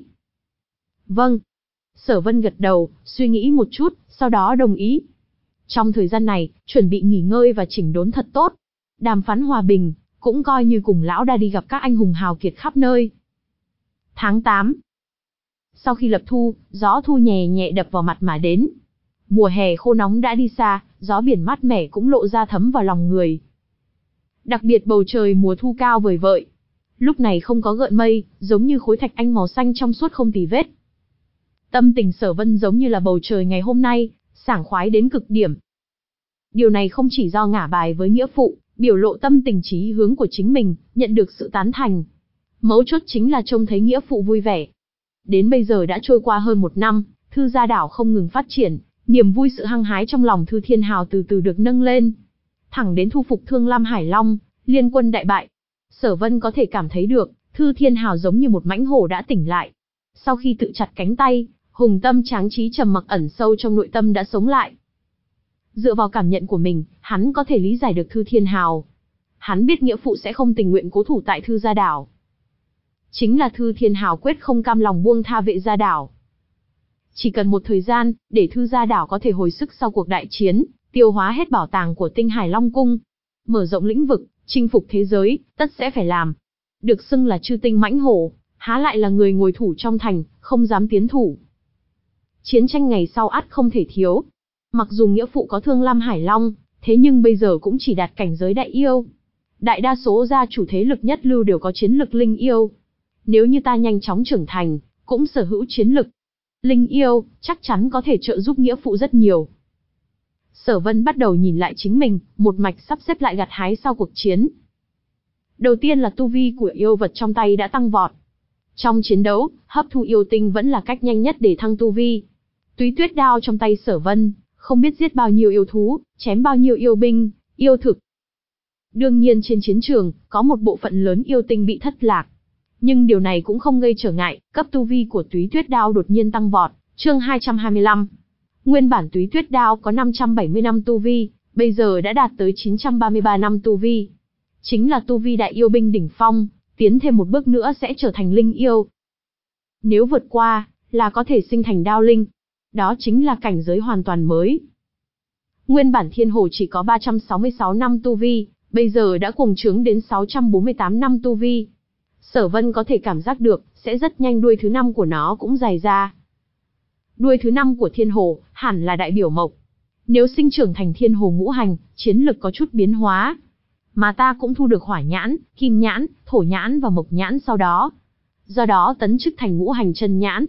Vâng. Sở Vân gật đầu, suy nghĩ một chút, sau đó đồng ý. Trong thời gian này, chuẩn bị nghỉ ngơi và chỉnh đốn thật tốt. Đàm phán hòa bình, cũng coi như cùng lão đa đi gặp các anh hùng hào kiệt khắp nơi. Tháng tám. Sau khi lập thu, gió thu nhẹ nhẹ đập vào mặt mà đến. Mùa hè khô nóng đã đi xa, gió biển mát mẻ cũng lộ ra thấm vào lòng người. Đặc biệt bầu trời mùa thu cao vời vợi. Lúc này không có gợn mây, giống như khối thạch anh màu xanh trong suốt không tì vết. Tâm tình Sở Vân giống như là bầu trời ngày hôm nay, sảng khoái đến cực điểm. Điều này không chỉ do ngả bài với nghĩa phụ, biểu lộ tâm tình chí hướng của chính mình, nhận được sự tán thành. Mấu chốt chính là trông thấy nghĩa phụ vui vẻ. Đến bây giờ đã trôi qua hơn một năm, Thư gia đảo không ngừng phát triển, niềm vui sự hăng hái trong lòng Thư Thiên Hào từ từ được nâng lên. Thẳng đến thu phục Thương Lam Hải Long, liên quân đại bại. Sở Vân có thể cảm thấy được, Thư Thiên Hào giống như một mãnh hổ đã tỉnh lại. Sau khi tự chặt cánh tay, hùng tâm tráng trí trầm mặc ẩn sâu trong nội tâm đã sống lại. Dựa vào cảm nhận của mình, hắn có thể lý giải được Thư Thiên Hào. Hắn biết nghĩa phụ sẽ không tình nguyện cố thủ tại Thư Gia Đảo. Chính là Thư Thiên Hào quyết không cam lòng buông tha Vệ Gia Đảo. Chỉ cần một thời gian, để Thư Gia Đảo có thể hồi sức sau cuộc đại chiến, tiêu hóa hết bảo tàng của Tinh Hải Long Cung, mở rộng lĩnh vực, chinh phục thế giới, tất sẽ phải làm. Được xưng là chư tinh mãnh hổ, há lại là người ngồi thủ trong thành, không dám tiến thủ. Chiến tranh ngày sau ắt không thể thiếu. Mặc dù nghĩa phụ có Thương Lam Hải Long, thế nhưng bây giờ cũng chỉ đạt cảnh giới đại yêu. Đại đa số gia chủ thế lực nhất lưu đều có chiến lực linh yêu. Nếu như ta nhanh chóng trưởng thành, cũng sở hữu chiến lực linh yêu, chắc chắn có thể trợ giúp nghĩa phụ rất nhiều. Sở Vân bắt đầu nhìn lại chính mình, một mạch sắp xếp lại gặt hái sau cuộc chiến. Đầu tiên là tu vi của yêu vật trong tay đã tăng vọt. Trong chiến đấu, hấp thu yêu tinh vẫn là cách nhanh nhất để thăng tu vi. Túy tuyết đao trong tay Sở Vân, không biết giết bao nhiêu yêu thú, chém bao nhiêu yêu binh, yêu thực. Đương nhiên trên chiến trường, có một bộ phận lớn yêu tinh bị thất lạc. Nhưng điều này cũng không gây trở ngại, cấp tu vi của túy tuyết đao đột nhiên tăng vọt. Chương hai trăm hai mươi lăm. Nguyên bản túy tuyết đao có năm trăm bảy mươi năm tu vi, bây giờ đã đạt tới chín trăm ba mươi ba năm tu vi. Chính là tu vi đại yêu binh đỉnh phong, tiến thêm một bước nữa sẽ trở thành linh yêu. Nếu vượt qua, là có thể sinh thành đao linh. Đó chính là cảnh giới hoàn toàn mới. Nguyên bản thiên hồ chỉ có ba trăm sáu mươi sáu năm tu vi, bây giờ đã cuồng trướng đến sáu trăm bốn mươi tám năm tu vi. Sở Vân có thể cảm giác được, sẽ rất nhanh đuôi thứ năm của nó cũng dài ra. Đuôi thứ năm của thiên hồ, hẳn là đại biểu mộc. Nếu sinh trưởng thành thiên hồ ngũ hành, chiến lực có chút biến hóa. Mà ta cũng thu được hỏa nhãn, kim nhãn, thổ nhãn và mộc nhãn sau đó. Do đó tấn chức thành ngũ hành chân nhãn.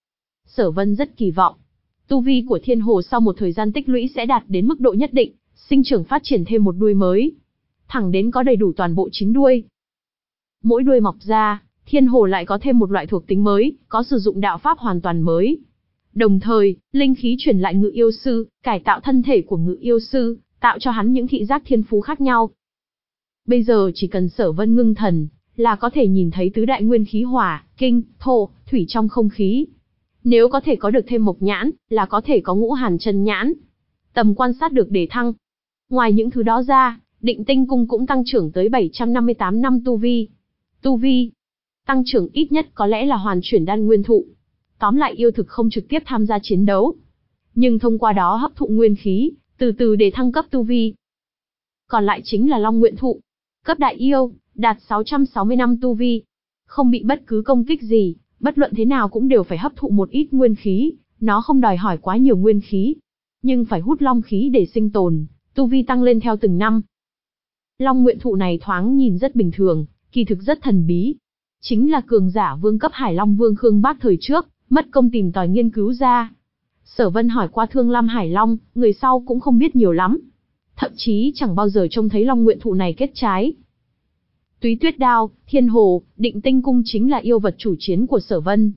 Sở Vân rất kỳ vọng. Tu vi của thiên hồ sau một thời gian tích lũy sẽ đạt đến mức độ nhất định, sinh trưởng phát triển thêm một đuôi mới. Thẳng đến có đầy đủ toàn bộ chín đuôi. Mỗi đuôi mọc ra, thiên hồ lại có thêm một loại thuộc tính mới, có sử dụng đạo pháp hoàn toàn mới. Đồng thời, linh khí truyền lại ngự yêu sư, cải tạo thân thể của ngự yêu sư, tạo cho hắn những thị giác thiên phú khác nhau. Bây giờ chỉ cần Sở Vân ngưng thần, là có thể nhìn thấy tứ đại nguyên khí hỏa, kinh, thổ, thủy trong không khí. Nếu có thể có được thêm mộc nhãn, là có thể có ngũ hàn chân nhãn. Tầm quan sát được để thăng. Ngoài những thứ đó ra, Định Tinh Cung cũng tăng trưởng tới bảy trăm năm mươi tám năm tu vi. Tu vi tăng trưởng ít nhất có lẽ là hoàn chuyển đan nguyên thụ. Tóm lại yêu thực không trực tiếp tham gia chiến đấu, nhưng thông qua đó hấp thụ nguyên khí, từ từ để thăng cấp tu vi. Còn lại chính là Long Nguyện Thụ, cấp đại yêu, đạt sáu trăm sáu mươi năm tu vi. Không bị bất cứ công kích gì, bất luận thế nào cũng đều phải hấp thụ một ít nguyên khí, nó không đòi hỏi quá nhiều nguyên khí, nhưng phải hút long khí để sinh tồn, tu vi tăng lên theo từng năm. Long Nguyện Thụ này thoáng nhìn rất bình thường, kỳ thực rất thần bí. Chính là cường giả vương cấp Hải Long Vương Khương Bác thời trước, mất công tìm tòi nghiên cứu ra. Sở Vân hỏi qua Thương Lam Hải Long, người sau cũng không biết nhiều lắm. Thậm chí chẳng bao giờ trông thấy Long Nguyện Thụ này kết trái. Túy Tuyết Đao, Thiên Hồ, Định Tinh Cung chính là yêu vật chủ chiến của Sở Vân.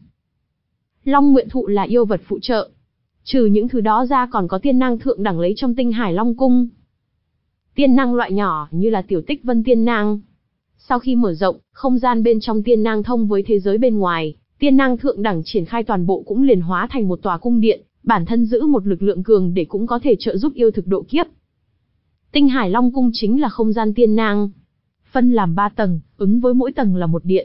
Long Nguyện Thụ là yêu vật phụ trợ. Trừ những thứ đó ra còn có tiên năng thượng đẳng lấy trong Tinh Hải Long Cung. Tiên năng loại nhỏ như là Tiểu Tích Vân tiên năng. Sau khi mở rộng, không gian bên trong tiên năng thông với thế giới bên ngoài, tiên năng thượng đẳng triển khai toàn bộ cũng liền hóa thành một tòa cung điện, bản thân giữ một lực lượng cường để cũng có thể trợ giúp yêu thực độ kiếp. Tinh Hải Long Cung chính là không gian tiên năng, phân làm ba tầng, ứng với mỗi tầng là một điện.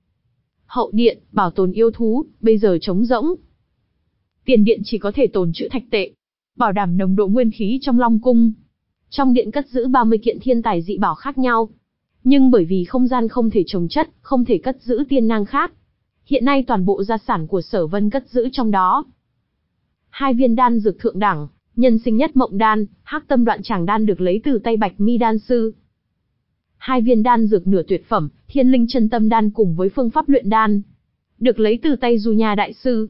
Hậu điện, bảo tồn yêu thú, bây giờ trống rỗng. Tiền điện chỉ có thể tồn trữ thạch tệ, bảo đảm nồng độ nguyên khí trong Long Cung. Trong điện cất giữ ba mươi kiện thiên tài dị bảo khác nhau. Nhưng bởi vì không gian không thể trồng chất, không thể cất giữ tiên năng khác. Hiện nay toàn bộ gia sản của Sở Vân cất giữ trong đó. Hai viên đan dược thượng đẳng, nhân sinh nhất mộng đan, hắc tâm đoạn tràng đan được lấy từ tay Bạch Mi đan sư. Hai viên đan dược nửa tuyệt phẩm, thiên linh chân tâm đan cùng với phương pháp luyện đan, được lấy từ tay Du Nha đại sư.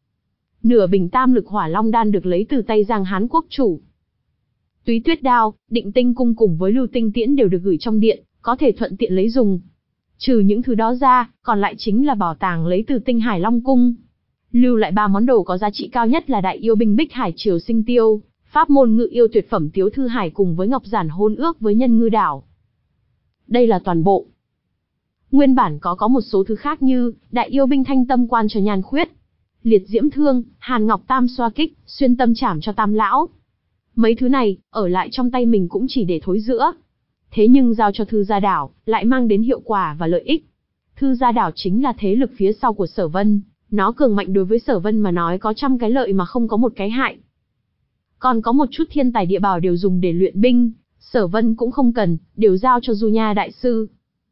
Nửa bình tam lực hỏa long đan được lấy từ tay Giang Hán quốc chủ. Túy Tuyết Đao, Định Tinh Cung cùng với Lưu Tinh Tiễn đều được gửi trong điện, có thể thuận tiện lấy dùng. Trừ những thứ đó ra, còn lại chính là bảo tàng lấy từ Tinh Hải Long Cung. Lưu lại ba món đồ có giá trị cao nhất là đại yêu binh Bích Hải Triều Sinh Tiêu, pháp môn ngự yêu tuyệt phẩm Tiếu Thư Hải cùng với ngọc giản hôn ước với Nhân Ngư Đảo. Đây là toàn bộ. Nguyên bản có có một số thứ khác như đại yêu binh Thanh Tâm Quan cho Nhan Khuyết, Liệt Diễm Thương, Hàn Ngọc Tam xoa kích, Xuyên Tâm Trảm cho Tam lão. Mấy thứ này, ở lại trong tay mình cũng chỉ để thối rữa. Thế nhưng giao cho Thư Gia Đảo, lại mang đến hiệu quả và lợi ích. Thư Gia Đảo chính là thế lực phía sau của Sở Vân, nó cường mạnh đối với Sở Vân mà nói có trăm cái lợi mà không có một cái hại. Còn có một chút thiên tài địa bảo đều dùng để luyện binh, Sở Vân cũng không cần, đều giao cho Du Nha đại sư.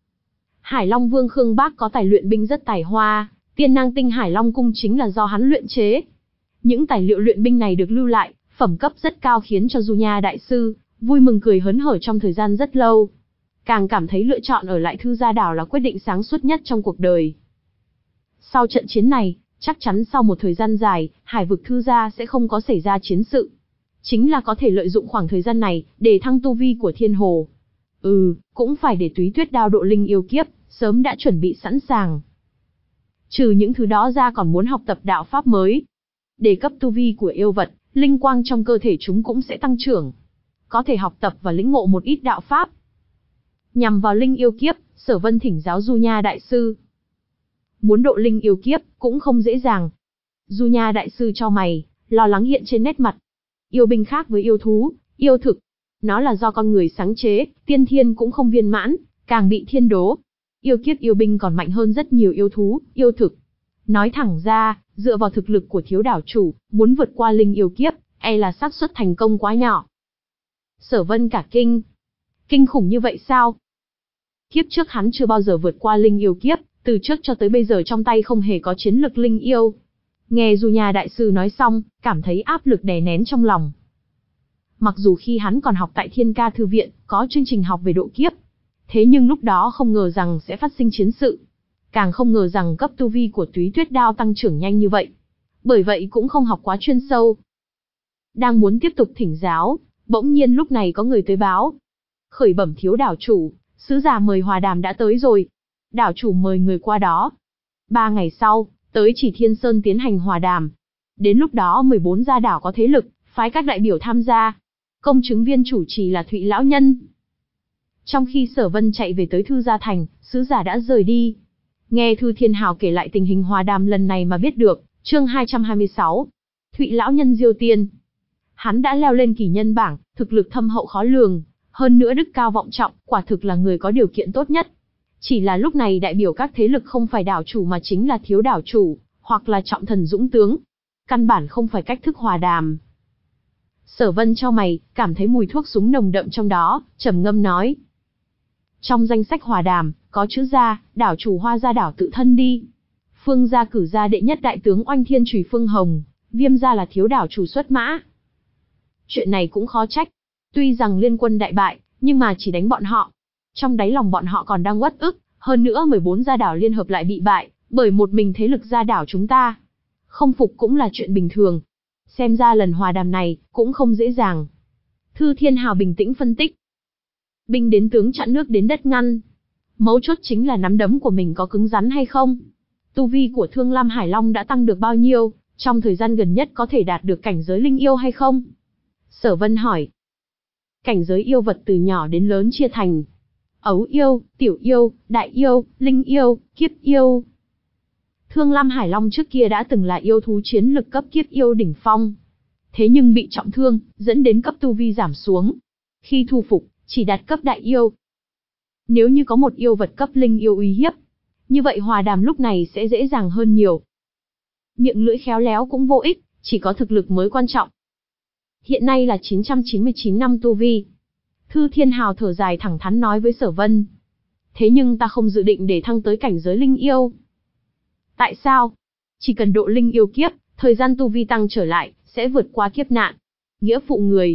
Hải Long Vương Khương Bác có tài luyện binh rất tài hoa, Tiên Nang Tinh Hải Long cung chính là do hắn luyện chế. Những tài liệu luyện binh này được lưu lại, phẩm cấp rất cao khiến cho Du Nha đại sư vui mừng cười hớn hở trong thời gian rất lâu. Càng cảm thấy lựa chọn ở lại Thư Gia Đảo là quyết định sáng suốt nhất trong cuộc đời. Sau trận chiến này, chắc chắn sau một thời gian dài, Hải vực Thư Gia sẽ không có xảy ra chiến sự. Chính là có thể lợi dụng khoảng thời gian này, để thăng tu vi của Thiên Hồ. Ừ, cũng phải để Túy Tuyết Đao độ linh yêu kiếp, sớm đã chuẩn bị sẵn sàng. Trừ những thứ đó ra còn muốn học tập đạo pháp mới. Để cấp tu vi của yêu vật, linh quang trong cơ thể chúng cũng sẽ tăng trưởng. Có thể học tập và lĩnh ngộ một ít đạo pháp. Nhằm vào linh yêu kiếp, Sở Vân thỉnh giáo Du Nha đại sư. Muốn độ linh yêu kiếp, cũng không dễ dàng. Du Nha đại sư cho mày, lo lắng hiện trên nét mặt. Yêu binh khác với yêu thú, yêu thực. Nó là do con người sáng chế, tiên thiên cũng không viên mãn, càng bị thiên đố. Yêu kiếp yêu binh còn mạnh hơn rất nhiều yêu thú, yêu thực. Nói thẳng ra, dựa vào thực lực của thiếu đảo chủ, muốn vượt qua linh yêu kiếp, e là xác suất thành công quá nhỏ. Sở Vân cả kinh. Kinh khủng như vậy sao? Kiếp trước hắn chưa bao giờ vượt qua linh yêu kiếp, từ trước cho tới bây giờ trong tay không hề có chiến lực linh yêu. Nghe Du Nha đại sư nói xong, cảm thấy áp lực đè nén trong lòng. Mặc dù khi hắn còn học tại Thiên Ca Thư Viện, có chương trình học về độ kiếp. Thế nhưng lúc đó không ngờ rằng sẽ phát sinh chiến sự. Càng không ngờ rằng cấp tu vi của Túy Tuyết Đao tăng trưởng nhanh như vậy. Bởi vậy cũng không học quá chuyên sâu. Đang muốn tiếp tục thỉnh giáo, bỗng nhiên lúc này có người tới báo. Khởi bẩm thiếu đảo chủ, sứ giả mời hòa đàm đã tới rồi. Đảo chủ mời người qua đó. Ba ngày sau, tới Chỉ Thiên Sơn tiến hành hòa đàm. Đến lúc đó mười bốn gia đảo có thế lực, phái các đại biểu tham gia. Công chứng viên chủ trì là Thụy Lão Nhân. Trong khi Sở Vân chạy về tới Thư Gia Thành, sứ giả đã rời đi. Nghe Thư Thiên Hào kể lại tình hình hòa đàm lần này mà biết được, chương hai trăm hai mươi sáu. Thụy Lão Nhân diêu tiên. Hắn đã leo lên kỳ nhân bảng, thực lực thâm hậu khó lường, hơn nữa đức cao vọng trọng, quả thực là người có điều kiện tốt nhất. Chỉ là lúc này đại biểu các thế lực không phải đảo chủ mà chính là thiếu đảo chủ, hoặc là trọng thần dũng tướng. Căn bản không phải cách thức hòa đàm. Sở Vân chau mày, cảm thấy mùi thuốc súng nồng đậm trong đó, trầm ngâm nói. Trong danh sách hòa đàm, có chữ gia, đảo chủ Hoa Gia đảo tự thân đi. Phương gia cử ra đệ nhất đại tướng Oanh Thiên Chùy Phương Hồng, Viêm gia là thiếu đảo chủ xuất mã. Chuyện này cũng khó trách. Tuy rằng liên quân đại bại, nhưng mà chỉ đánh bọn họ. Trong đáy lòng bọn họ còn đang uất ức, hơn nữa mười bốn gia đảo liên hợp lại bị bại, bởi một mình thế lực gia đảo chúng ta. Không phục cũng là chuyện bình thường. Xem ra lần hòa đàm này, cũng không dễ dàng. Thư Thiên Hào bình tĩnh phân tích. Binh đến tướng chặn nước đến đất ngăn. Mấu chốt chính là nắm đấm của mình có cứng rắn hay không. Tu vi của Thương Lam Hải Long đã tăng được bao nhiêu, trong thời gian gần nhất có thể đạt được cảnh giới linh yêu hay không? Sở Vân hỏi. Cảnh giới yêu vật từ nhỏ đến lớn chia thành ấu yêu, tiểu yêu, đại yêu, linh yêu, kiếp yêu. Thương Lam Hải Long trước kia đã từng là yêu thú chiến lực cấp kiếp yêu đỉnh phong. Thế nhưng bị trọng thương, dẫn đến cấp tu vi giảm xuống. Khi thu phục, chỉ đạt cấp đại yêu. Nếu như có một yêu vật cấp linh yêu uy hiếp, như vậy hòa đàm lúc này sẽ dễ dàng hơn nhiều. Miệng lưỡi khéo léo cũng vô ích, chỉ có thực lực mới quan trọng. Hiện nay là chín trăm chín mươi chín năm tu vi. Thư Thiên Hào thở dài thẳng thắn nói với Sở Vân. Thế nhưng ta không dự định để thăng tới cảnh giới linh yêu. Tại sao? Chỉ cần độ linh yêu kiếp, thời gian tu vi tăng trở lại, sẽ vượt qua kiếp nạn. Nghĩa phụ người.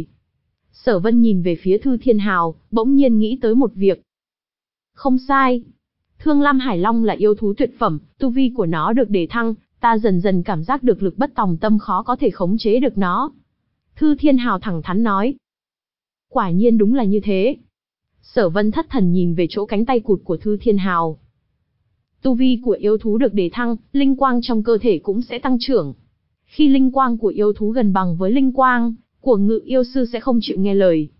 Sở Vân nhìn về phía Thư Thiên Hào, bỗng nhiên nghĩ tới một việc. Không sai. Thương Lam Hải Long là yêu thú tuyệt phẩm, tu vi của nó được đề thăng, ta dần dần cảm giác được lực bất tòng tâm khó có thể khống chế được nó. Thư Thiên Hào thẳng thắn nói. Quả nhiên đúng là như thế. Sở Vân thất thần nhìn về chỗ cánh tay cụt của Thư Thiên Hào. Tu vi của yêu thú được đề thăng, linh quang trong cơ thể cũng sẽ tăng trưởng. Khi linh quang của yêu thú gần bằng với linh quang của ngự yêu sư sẽ không chịu nghe lời.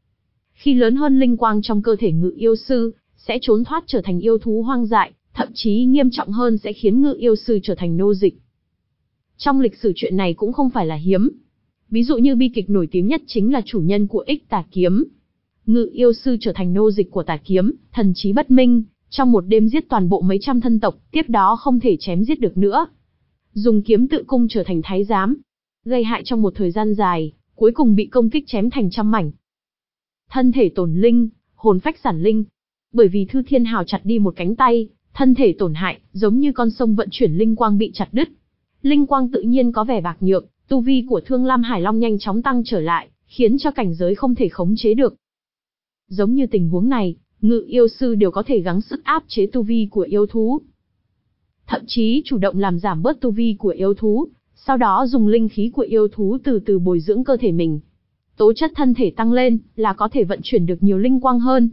Khi lớn hơn linh quang trong cơ thể ngự yêu sư, sẽ trốn thoát trở thành yêu thú hoang dại, thậm chí nghiêm trọng hơn sẽ khiến ngự yêu sư trở thành nô dịch. Trong lịch sử chuyện này cũng không phải là hiếm. Ví dụ như bi kịch nổi tiếng nhất chính là chủ nhân của Ích Tà Kiếm. Ngự yêu sư trở thành nô dịch của tà kiếm, thần trí bất minh, trong một đêm giết toàn bộ mấy trăm thân tộc, tiếp đó không thể chém giết được nữa. Dùng kiếm tự cung trở thành thái giám, gây hại trong một thời gian dài, cuối cùng bị công kích chém thành trăm mảnh. Thân thể tổn linh, hồn phách sản linh. Bởi vì Thư Thiên Hào chặt đi một cánh tay, thân thể tổn hại, giống như con sông vận chuyển linh quang bị chặt đứt. Linh quang tự nhiên có vẻ bạc nhược, tu vi của Thương Lam Hải Long nhanh chóng tăng trở lại, khiến cho cảnh giới không thể khống chế được. Giống như tình huống này, ngự yêu sư đều có thể gắng sức áp chế tu vi của yêu thú. Thậm chí chủ động làm giảm bớt tu vi của yêu thú, sau đó dùng linh khí của yêu thú từ từ bồi dưỡng cơ thể mình. Tố chất thân thể tăng lên, là có thể vận chuyển được nhiều linh quang hơn.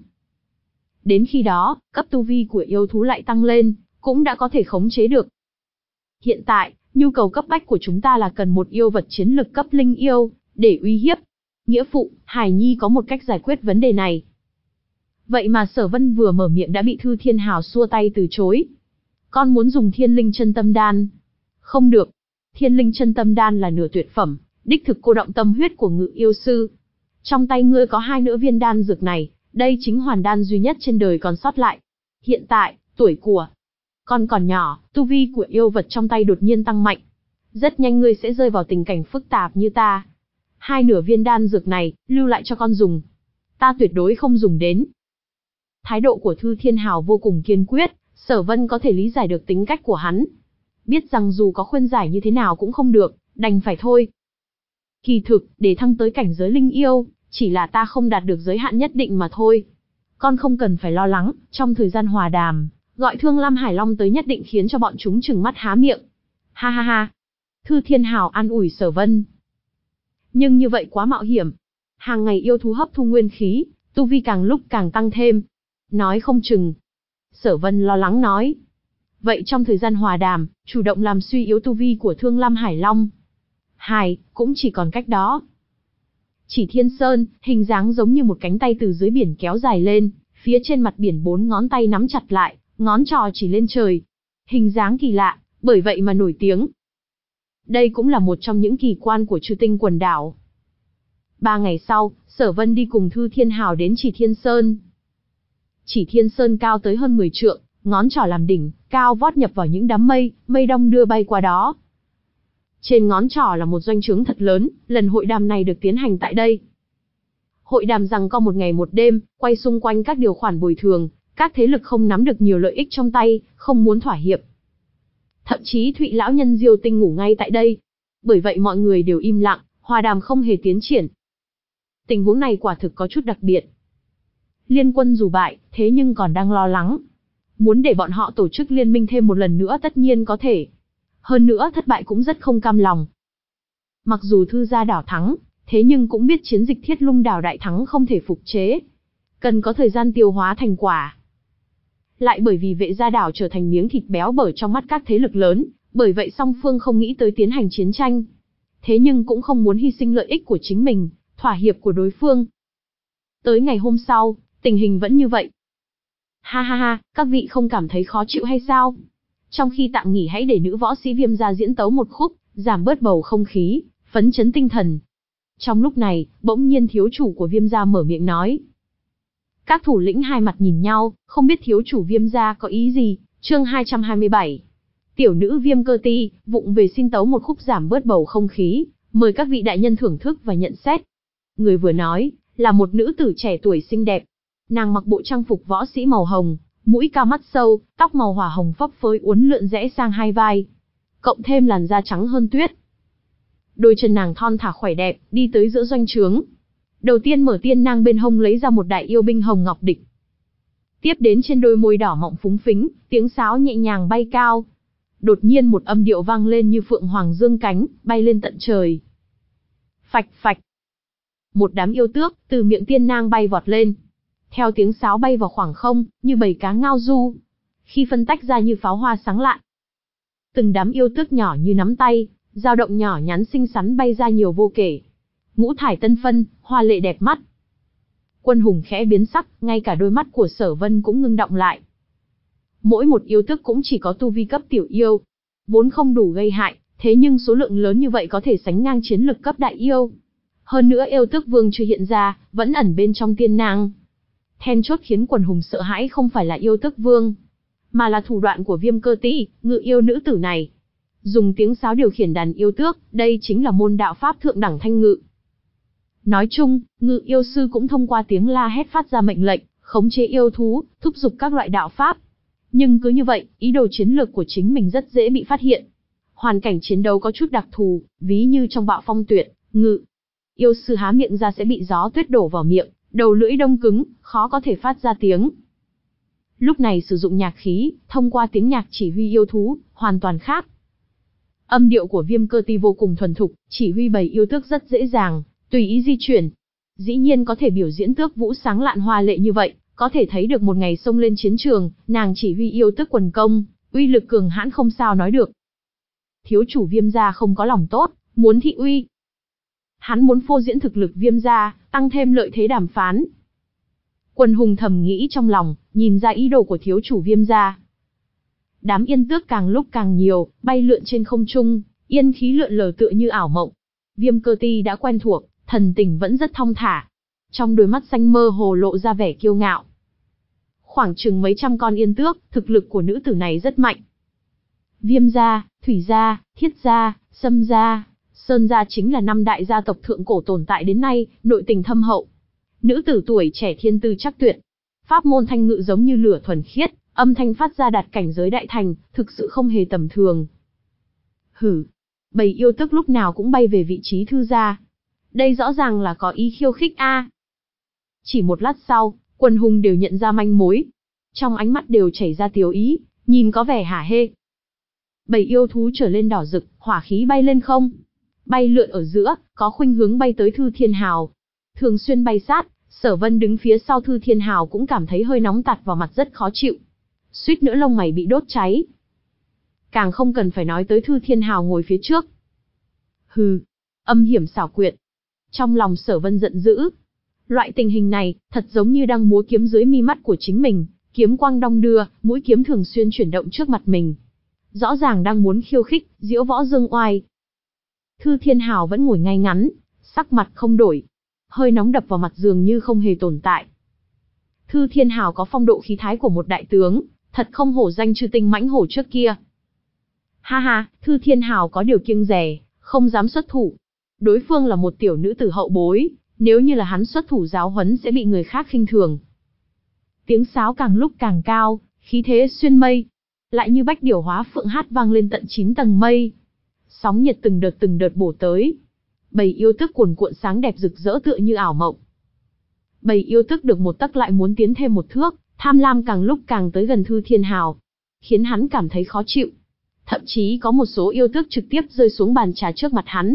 Đến khi đó, cấp tu vi của yêu thú lại tăng lên, cũng đã có thể khống chế được. Hiện tại, nhu cầu cấp bách của chúng ta là cần một yêu vật chiến lực cấp linh yêu, để uy hiếp. Nghĩa phụ, Hải Nhi có một cách giải quyết vấn đề này. Vậy mà Sở Vân vừa mở miệng đã bị Thư Thiên Hào xua tay từ chối. Con muốn dùng Thiên Linh Chân Tâm Đan. Không được. Thiên Linh Chân Tâm Đan là nửa tuyệt phẩm, đích thực cô động tâm huyết của ngự yêu sư. Trong tay ngươi có hai nửa viên đan dược này, đây chính hoàn đan duy nhất trên đời còn sót lại. Hiện tại, tuổi của con còn nhỏ, tu vi của yêu vật trong tay đột nhiên tăng mạnh. Rất nhanh ngươi sẽ rơi vào tình cảnh phức tạp như ta. Hai nửa viên đan dược này, lưu lại cho con dùng. Ta tuyệt đối không dùng đến. Thái độ của Thư Thiên Hào vô cùng kiên quyết, Sở Vân có thể lý giải được tính cách của hắn. Biết rằng dù có khuyên giải như thế nào cũng không được, đành phải thôi. Kỳ thực, để thăng tới cảnh giới linh yêu, chỉ là ta không đạt được giới hạn nhất định mà thôi. Con không cần phải lo lắng, trong thời gian hòa đàm, gọi Thương Lam Hải Long tới nhất định khiến cho bọn chúng trừng mắt há miệng. Ha ha ha. Thư Thiên Hào an ủi Sở Vân. Nhưng như vậy quá mạo hiểm. Hàng ngày yêu thú hấp thu nguyên khí, tu vi càng lúc càng tăng thêm. Nói không chừng. Sở Vân lo lắng nói. Vậy trong thời gian hòa đàm, chủ động làm suy yếu tu vi của Thương Lam Hải Long. Hai, cũng chỉ còn cách đó. Chỉ Thiên Sơn, hình dáng giống như một cánh tay từ dưới biển kéo dài lên, phía trên mặt biển bốn ngón tay nắm chặt lại, ngón trỏ chỉ lên trời. Hình dáng kỳ lạ, bởi vậy mà nổi tiếng. Đây cũng là một trong những kỳ quan của Chư Tinh quần đảo. Ba ngày sau, Sở Vân đi cùng Thư Thiên Hào đến Chỉ Thiên Sơn. Chỉ Thiên Sơn cao tới hơn mười trượng, ngón trỏ làm đỉnh, cao vót nhập vào những đám mây, mây đong đưa bay qua đó. Trên ngón trỏ là một doanh trướng thật lớn, lần hội đàm này được tiến hành tại đây. Hội đàm rằng có một ngày một đêm, quay xung quanh các điều khoản bồi thường, các thế lực không nắm được nhiều lợi ích trong tay, không muốn thỏa hiệp. Thậm chí Thụy lão nhân Diêu Tinh ngủ ngay tại đây. Bởi vậy mọi người đều im lặng, hòa đàm không hề tiến triển. Tình huống này quả thực có chút đặc biệt. Liên quân dù bại, thế nhưng còn đang lo lắng. Muốn để bọn họ tổ chức liên minh thêm một lần nữa tất nhiên có thể. Hơn nữa thất bại cũng rất không cam lòng. Mặc dù Thư gia đảo thắng, thế nhưng cũng biết chiến dịch Thiết Lung đảo đại thắng không thể phục chế. Cần có thời gian tiêu hóa thành quả. Lại bởi vì Vệ gia đảo trở thành miếng thịt béo bở trong mắt các thế lực lớn, bởi vậy song phương không nghĩ tới tiến hành chiến tranh. Thế nhưng cũng không muốn hy sinh lợi ích của chính mình, thỏa hiệp của đối phương. Tới ngày hôm sau, tình hình vẫn như vậy. Ha ha ha, các vị không cảm thấy khó chịu hay sao? Trong khi tạm nghỉ hãy để nữ võ sĩ Viêm gia diễn tấu một khúc, giảm bớt bầu không khí, phấn chấn tinh thần. Trong lúc này, bỗng nhiên thiếu chủ của Viêm gia mở miệng nói. Các thủ lĩnh hai mặt nhìn nhau, không biết thiếu chủ Viêm gia có ý gì. Chương hai trăm hai mươi bảy. Tiểu nữ Viêm Cơ Ti, vụng về xin tấu một khúc giảm bớt bầu không khí, mời các vị đại nhân thưởng thức và nhận xét. Người vừa nói, là một nữ tử trẻ tuổi xinh đẹp. Nàng mặc bộ trang phục võ sĩ màu hồng, mũi cao mắt sâu, tóc màu hỏa hồng phấp phới uốn lượn rẽ sang hai vai. Cộng thêm làn da trắng hơn tuyết. Đôi chân nàng thon thả khỏe đẹp, đi tới giữa doanh trướng. Đầu tiên mở tiên nang bên hông lấy ra một đại yêu binh hồng ngọc địch. Tiếp đến trên đôi môi đỏ mọng phúng phính, tiếng sáo nhẹ nhàng bay cao. Đột nhiên một âm điệu vang lên như phượng hoàng dương cánh, bay lên tận trời. Phạch phạch. Một đám yêu tước, từ miệng tiên nang bay vọt lên. Theo tiếng sáo bay vào khoảng không, như bầy cá ngao du. Khi phân tách ra như pháo hoa sáng lạn. Từng đám yêu tước nhỏ như nắm tay, dao động nhỏ nhắn xinh xắn bay ra nhiều vô kể. Ngũ thải tân phân, hoa lệ đẹp mắt. Quân hùng khẽ biến sắc, ngay cả đôi mắt của Sở Vân cũng ngưng động lại. Mỗi một yêu tước cũng chỉ có tu vi cấp tiểu yêu, vốn không đủ gây hại, thế nhưng số lượng lớn như vậy có thể sánh ngang chiến lực cấp đại yêu. Hơn nữa yêu tước vương chưa hiện ra, vẫn ẩn bên trong tiên nang. Then chốt khiến quần hùng sợ hãi không phải là yêu tước vương, mà là thủ đoạn của Viêm Cơ Tý, ngự yêu nữ tử này. Dùng tiếng sáo điều khiển đàn yêu tước, đây chính là môn đạo pháp thượng đẳng thanh ngự. Nói chung, ngự yêu sư cũng thông qua tiếng la hét phát ra mệnh lệnh, khống chế yêu thú, thúc giục các loại đạo pháp. Nhưng cứ như vậy, ý đồ chiến lược của chính mình rất dễ bị phát hiện. Hoàn cảnh chiến đấu có chút đặc thù, ví như trong Bạo Phong Tuyệt, ngự yêu sư há miệng ra sẽ bị gió tuyết đổ vào miệng, đầu lưỡi đông cứng, khó có thể phát ra tiếng. Lúc này sử dụng nhạc khí, thông qua tiếng nhạc chỉ huy yêu thú, hoàn toàn khác. Âm điệu của Viêm Cơ Tý vô cùng thuần thục, chỉ huy bầy yêu tước rất dễ dàng, tùy ý di chuyển. Dĩ nhiên có thể biểu diễn tước vũ sáng lạn hoa lệ như vậy, có thể thấy được một ngày xông lên chiến trường, nàng chỉ huy yêu tước quần công, uy lực cường hãn không sao nói được. Thiếu chủ Viêm gia không có lòng tốt, muốn thị uy. Hắn muốn phô diễn thực lực Viêm gia, tăng thêm lợi thế đàm phán. Quần hùng thầm nghĩ trong lòng, nhìn ra ý đồ của thiếu chủ Viêm gia. Đám yên tước càng lúc càng nhiều, bay lượn trên không trung, yên khí lượn lờ tựa như ảo mộng. Viêm Cơ Tý đã quen thuộc, thần tình vẫn rất thong thả. Trong đôi mắt xanh mơ hồ lộ ra vẻ kiêu ngạo. Khoảng chừng mấy trăm con yên tước, thực lực của nữ tử này rất mạnh. Viêm gia, Thủy gia, Thiết gia, Sâm gia, Sơn gia chính là năm đại gia tộc thượng cổ tồn tại đến nay, nội tình thâm hậu. Nữ tử tuổi trẻ thiên tư chắc tuyệt. Pháp môn thanh ngự giống như lửa thuần khiết, âm thanh phát ra đạt cảnh giới đại thành, thực sự không hề tầm thường. Hử, bầy yêu tước lúc nào cũng bay về vị trí thư gia. Đây rõ ràng là có ý khiêu khích a. Chỉ một lát sau, quần hùng đều nhận ra manh mối. Trong ánh mắt đều chảy ra tiếu ý, nhìn có vẻ hả hê. Bầy yêu thú trở lên đỏ rực, hỏa khí bay lên không. Bay lượn ở giữa, có khuynh hướng bay tới Thư Thiên Hào. Thường xuyên bay sát, Sở Vân đứng phía sau Thư Thiên Hào cũng cảm thấy hơi nóng tạt vào mặt rất khó chịu. Suýt nữa lông mày bị đốt cháy. Càng không cần phải nói tới Thư Thiên Hào ngồi phía trước. Hừ, âm hiểm xảo quyệt. Trong lòng Sở Vân giận dữ. Loại tình hình này, thật giống như đang múa kiếm dưới mi mắt của chính mình, kiếm quang đong đưa, mũi kiếm thường xuyên chuyển động trước mặt mình. Rõ ràng đang muốn khiêu khích, diễu võ dương oai. Thư Thiên Hào vẫn ngồi ngay ngắn, sắc mặt không đổi. Hơi nóng đập vào mặt dường như không hề tồn tại. Thư Thiên Hào có phong độ khí thái của một đại tướng, thật không hổ danh chư tinh mãnh hổ trước kia. Ha ha, Thư Thiên Hào có điều kiêng dè, không dám xuất thủ. Đối phương là một tiểu nữ tử hậu bối, nếu như là hắn xuất thủ giáo huấn sẽ bị người khác khinh thường. Tiếng sáo càng lúc càng cao, khí thế xuyên mây. Lại như bách điểu hóa phượng hát vang lên tận chín tầng mây. Sóng nhiệt từng đợt từng đợt bổ tới. Bầy yêu tước cuồn cuộn sáng đẹp rực rỡ tựa như ảo mộng. Bầy yêu tước được một tấc lại muốn tiến thêm một thước, tham lam càng lúc càng tới gần Thư Thiên Hào, khiến hắn cảm thấy khó chịu. Thậm chí có một số yêu tước trực tiếp rơi xuống bàn trà trước mặt hắn.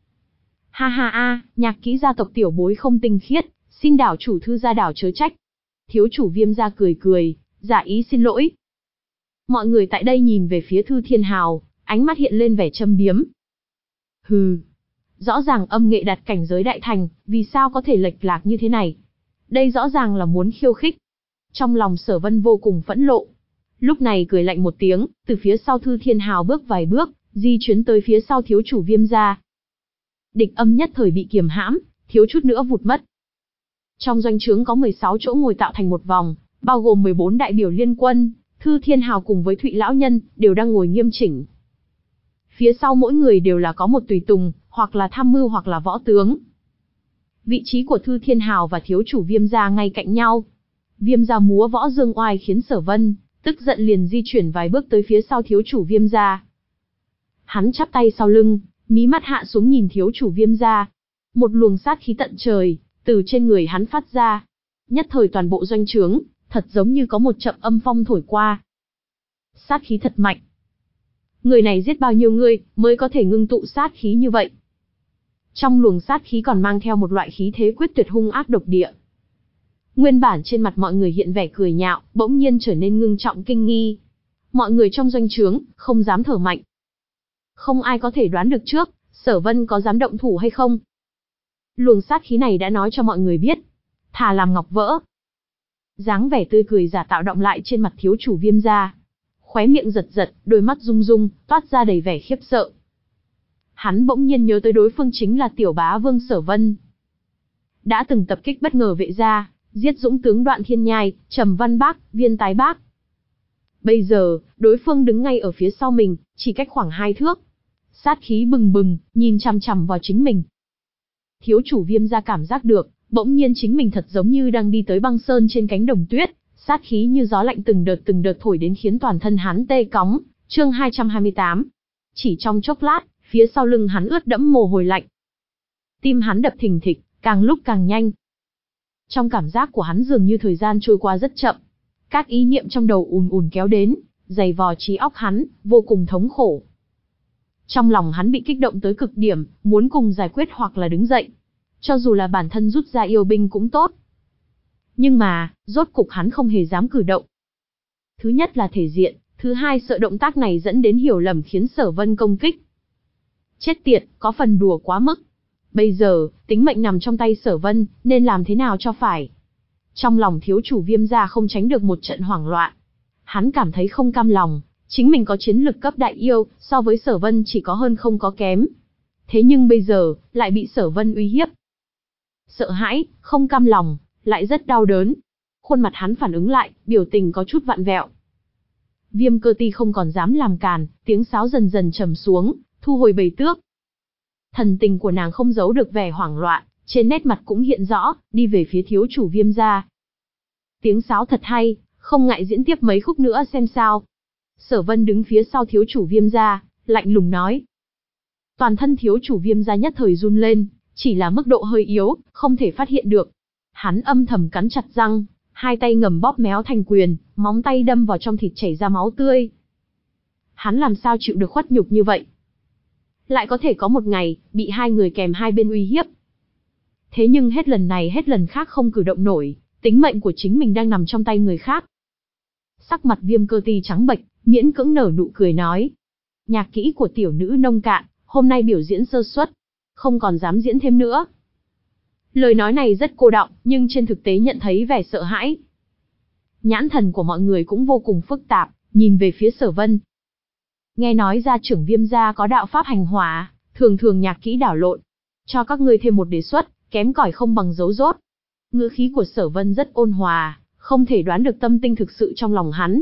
Ha ha a, nhạc kỹ gia tộc tiểu bối không tinh khiết, xin đảo chủ Thư gia đảo chớ trách. Thiếu chủ Viêm gia cười cười, giả ý xin lỗi. Mọi người tại đây nhìn về phía Thư Thiên Hào, ánh mắt hiện lên vẻ châm biếm. Hừ, rõ ràng âm nghệ đạt cảnh giới đại thành, vì sao có thể lệch lạc như thế này? Đây rõ ràng là muốn khiêu khích. Trong lòng Sở Vân vô cùng phẫn nộ. Lúc này cười lạnh một tiếng, từ phía sau Thư Thiên Hào bước vài bước, di chuyển tới phía sau thiếu chủ Viêm gia. Địch âm nhất thời bị kiềm hãm, thiếu chút nữa vụt mất. Trong doanh trướng có mười sáu chỗ ngồi tạo thành một vòng, bao gồm mười bốn đại biểu liên quân, Thư Thiên Hào cùng với Thụy lão nhân đều đang ngồi nghiêm chỉnh. Phía sau mỗi người đều là có một tùy tùng, hoặc là tham mưu hoặc là võ tướng. Vị trí của Thư Thiên Hào và thiếu chủ Viêm gia ngay cạnh nhau. Viêm gia múa võ dương oai khiến Sở Vân tức giận liền di chuyển vài bước tới phía sau thiếu chủ Viêm gia. Hắn chắp tay sau lưng, mí mắt hạ xuống nhìn thiếu chủ Viêm gia. Một luồng sát khí tận trời từ trên người hắn phát ra. Nhất thời toàn bộ doanh trướng, thật giống như có một trận âm phong thổi qua. Sát khí thật mạnh. Người này giết bao nhiêu người mới có thể ngưng tụ sát khí như vậy? Trong luồng sát khí còn mang theo một loại khí thế quyết tuyệt hung ác độc địa. Nguyên bản trên mặt mọi người hiện vẻ cười nhạo, bỗng nhiên trở nên ngưng trọng kinh nghi. Mọi người trong doanh trướng không dám thở mạnh. Không ai có thể đoán được trước, Sở Vân có dám động thủ hay không. Luồng sát khí này đã nói cho mọi người biết, thà làm ngọc vỡ. Dáng vẻ tươi cười giả tạo động lại trên mặt thiếu chủ Viêm gia. Khóe miệng giật giật, đôi mắt rung rung, toát ra đầy vẻ khiếp sợ. Hắn bỗng nhiên nhớ tới đối phương chính là tiểu bá vương Sở Vân. đã từng tập kích bất ngờ vệ gia, giết dũng tướng Đoạn Thiên Nhai, Trầm Văn Bác, Viên Tái Bác. Bây giờ, đối phương đứng ngay ở phía sau mình, chỉ cách khoảng hai thước. Sát khí bừng bừng, nhìn chằm chằm vào chính mình. Thiếu chủ Viêm gia cảm giác được, bỗng nhiên chính mình thật giống như đang đi tới băng sơn trên cánh đồng tuyết, sát khí như gió lạnh từng đợt từng đợt thổi đến khiến toàn thân hắn tê cóng. Chương hai trăm hai mươi tám. Chỉ trong chốc lát, phía sau lưng hắn ướt đẫm mồ hôi lạnh. Tim hắn đập thình thịch, càng lúc càng nhanh. Trong cảm giác của hắn dường như thời gian trôi qua rất chậm. Các ý niệm trong đầu ùn ùn kéo đến, dày vò trí óc hắn, vô cùng thống khổ. Trong lòng hắn bị kích động tới cực điểm, muốn cùng giải quyết hoặc là đứng dậy. Cho dù là bản thân rút ra yêu binh cũng tốt. Nhưng mà, rốt cục hắn không hề dám cử động. Thứ nhất là thể diện, thứ hai sợ động tác này dẫn đến hiểu lầm khiến Sở Vân công kích. Chết tiệt, có phần đùa quá mức. Bây giờ, tính mệnh nằm trong tay Sở Vân, nên làm thế nào cho phải. Trong lòng thiếu chủ Viêm gia không tránh được một trận hoảng loạn. Hắn cảm thấy không cam lòng, chính mình có chiến lực cấp đại yêu, so với Sở Vân chỉ có hơn không có kém. Thế nhưng bây giờ, lại bị Sở Vân uy hiếp. Sợ hãi, không cam lòng, lại rất đau đớn. Khuôn mặt hắn phản ứng lại, biểu tình có chút vặn vẹo. Viêm Cơ Ti không còn dám làm càn, tiếng sáo dần dần trầm xuống, thu hồi bầy tước. Thần tình của nàng không giấu được vẻ hoảng loạn, trên nét mặt cũng hiện rõ, đi về phía thiếu chủ Viêm gia. Tiếng sáo thật hay, không ngại diễn tiếp mấy khúc nữa xem sao. Sở Vân đứng phía sau thiếu chủ Viêm gia, lạnh lùng nói. Toàn thân thiếu chủ Viêm gia nhất thời run lên, chỉ là mức độ hơi yếu, không thể phát hiện được. Hắn âm thầm cắn chặt răng, hai tay ngầm bóp méo thành quyền, móng tay đâm vào trong thịt chảy ra máu tươi. Hắn làm sao chịu được khuất nhục như vậy? Lại có thể có một ngày, bị hai người kèm hai bên uy hiếp. Thế nhưng hết lần này hết lần khác không cử động nổi, tính mệnh của chính mình đang nằm trong tay người khác. Sắc mặt Viêm Cơ Ti trắng bệch, miễn cưỡng nở nụ cười nói. Nhạc kỹ của tiểu nữ nông cạn, hôm nay biểu diễn sơ suất, không còn dám diễn thêm nữa. Lời nói này rất cô đọng, nhưng trên thực tế nhận thấy vẻ sợ hãi. Nhãn thần của mọi người cũng vô cùng phức tạp, nhìn về phía Sở Vân. Nghe nói gia trưởng Viêm gia có đạo pháp hành hỏa, thường thường nhạc kỹ đảo lộn. Cho các ngươi thêm một đề xuất, kém cỏi không bằng dấu rốt. Ngữ khí của Sở Vân rất ôn hòa, không thể đoán được tâm tinh thực sự trong lòng hắn.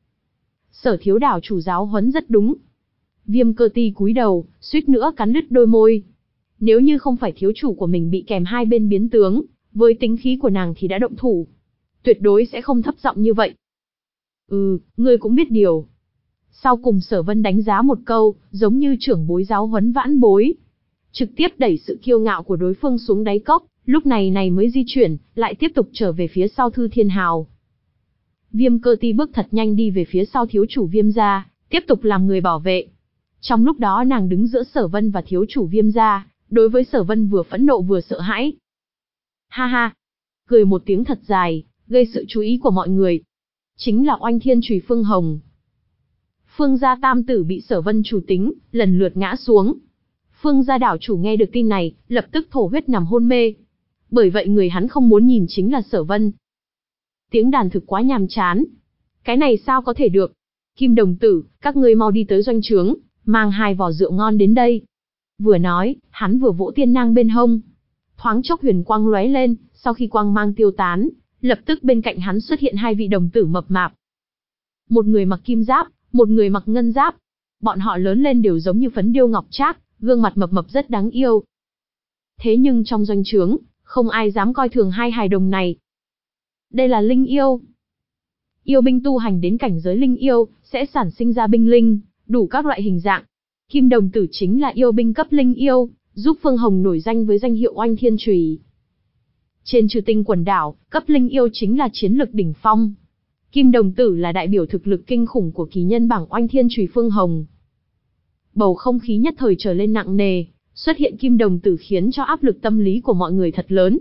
Sở thiếu đảo chủ giáo huấn rất đúng. Viêm Cơ Ti cúi đầu, suýt nữa cắn đứt đôi môi. Nếu như không phải thiếu chủ của mình bị kèm hai bên biến tướng, với tính khí của nàng thì đã động thủ. Tuyệt đối sẽ không thấp giọng như vậy. Ừ, ngươi cũng biết điều. Sau cùng Sở Vân đánh giá một câu, giống như trưởng bối giáo huấn vãn bối. Trực tiếp đẩy sự kiêu ngạo của đối phương xuống đáy cốc, lúc này này mới di chuyển, lại tiếp tục trở về phía sau Thư Thiên Hào. Viêm Cơ Ti bước thật nhanh đi về phía sau thiếu chủ Viêm gia, tiếp tục làm người bảo vệ. Trong lúc đó nàng đứng giữa Sở Vân và thiếu chủ Viêm gia, đối với Sở Vân vừa phẫn nộ vừa sợ hãi. Ha ha, cười một tiếng thật dài, gây sự chú ý của mọi người. Chính là Oanh Thiên Chùy Phương Hồng. Phương gia tam tử bị Sở Vân chủ tính, lần lượt ngã xuống. Phương gia đảo chủ nghe được tin này, lập tức thổ huyết nằm hôn mê. Bởi vậy người hắn không muốn nhìn chính là Sở Vân. Tiếng đàn thực quá nhàm chán. Cái này sao có thể được? Kim đồng tử, các ngươi mau đi tới doanh trướng, mang hai vò rượu ngon đến đây. Vừa nói, hắn vừa vỗ tiên nang bên hông. Thoáng chốc huyền quang lóe lên, sau khi quang mang tiêu tán, lập tức bên cạnh hắn xuất hiện hai vị đồng tử mập mạp. Một người mặc kim giáp, một người mặc ngân giáp. Bọn họ lớn lên đều giống như phấn điêu ngọc trác, gương mặt mập mập rất đáng yêu. Thế nhưng trong doanh trướng, không ai dám coi thường hai hài đồng này. Đây là linh yêu. Yêu binh tu hành đến cảnh giới linh yêu, sẽ sản sinh ra binh linh, đủ các loại hình dạng. Kim đồng tử chính là yêu binh cấp linh yêu, giúp Phương Hồng nổi danh với danh hiệu Oanh Thiên Chùy. Trên Trừ Tinh quần đảo, cấp linh yêu chính là chiến lực đỉnh phong. Kim đồng tử là đại biểu thực lực kinh khủng của kỳ nhân bảng Oanh Thiên Chùy Phương Hồng. Bầu không khí nhất thời trở lên nặng nề, xuất hiện kim đồng tử khiến cho áp lực tâm lý của mọi người thật lớn.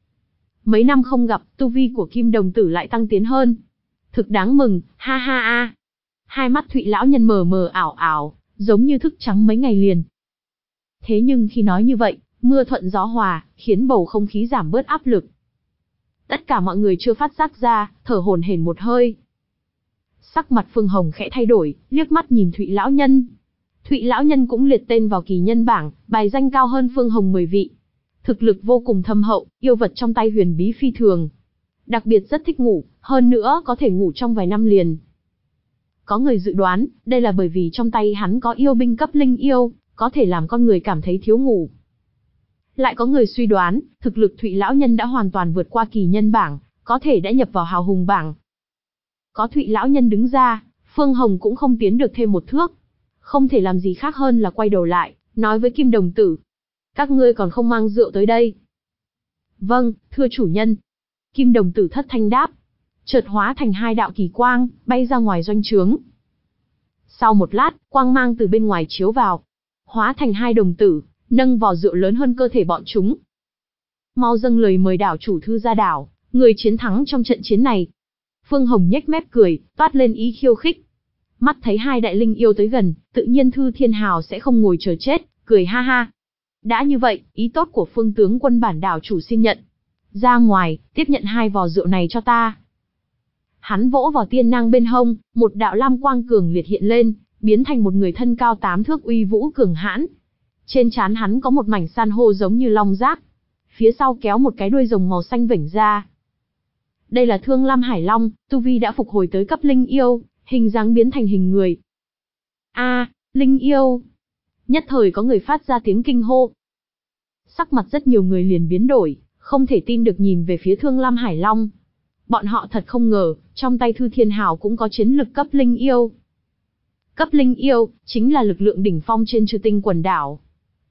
Mấy năm không gặp, tu vi của kim đồng tử lại tăng tiến hơn. Thực đáng mừng, ha ha a. Hai mắt Thụy lão nhân mờ mờ ảo ảo, giống như thức trắng mấy ngày liền. Thế nhưng khi nói như vậy, mưa thuận gió hòa, khiến bầu không khí giảm bớt áp lực. Tất cả mọi người chưa phát giác ra, thở hổn hển một hơi. Sắc mặt Phương Hồng khẽ thay đổi, liếc mắt nhìn Thụy lão nhân. Thụy lão nhân cũng liệt tên vào kỳ nhân bảng, bài danh cao hơn Phương Hồng mười vị. Thực lực vô cùng thâm hậu, yêu vật trong tay huyền bí phi thường. Đặc biệt rất thích ngủ, hơn nữa có thể ngủ trong vài năm liền. Có người dự đoán, đây là bởi vì trong tay hắn có yêu binh cấp linh yêu, có thể làm con người cảm thấy thiếu ngủ. Lại có người suy đoán, thực lực Thụy lão nhân đã hoàn toàn vượt qua kỳ nhân bảng, có thể đã nhập vào hào hùng bảng. Có Thụy lão nhân đứng ra, Phương Hồng cũng không tiến được thêm một thước. Không thể làm gì khác hơn là quay đầu lại, nói với Kim đồng tử. Các ngươi còn không mang rượu tới đây. Vâng, thưa chủ nhân. Kim đồng tử thất thanh đáp. Chợt hóa thành hai đạo kỳ quang, bay ra ngoài doanh trướng. Sau một lát, quang mang từ bên ngoài chiếu vào. Hóa thành hai đồng tử, nâng vò rượu lớn hơn cơ thể bọn chúng. Mau dâng lời mời đảo chủ Thư ra đảo, người chiến thắng trong trận chiến này. Phương Hồng nhếch mép cười, toát lên ý khiêu khích. Mắt thấy hai đại linh yêu tới gần, tự nhiên Thư Thiên Hào sẽ không ngồi chờ chết, cười ha ha. Đã như vậy, ý tốt của Phương tướng quân bản đảo chủ xin nhận. Ra ngoài, tiếp nhận hai vò rượu này cho ta. Hắn vỗ vào tiên nang bên hông, một đạo lam quang cường liệt hiện lên, biến thành một người thân cao tám thước uy vũ cường hãn. Trên trán hắn có một mảnh san hô giống như long giác. Phía sau kéo một cái đuôi rồng màu xanh vểnh ra. Đây là Thương Lam Hải Long, tu vi đã phục hồi tới cấp linh yêu, hình dáng biến thành hình người. A, linh yêu! Nhất thời có người phát ra tiếng kinh hô. Sắc mặt rất nhiều người liền biến đổi, không thể tin được nhìn về phía Thương Lam Hải Long. Bọn họ thật không ngờ, trong tay Thư Thiên Hào cũng có chiến lực cấp linh yêu. Cấp linh yêu, chính là lực lượng đỉnh phong trên Chư Tinh quần đảo.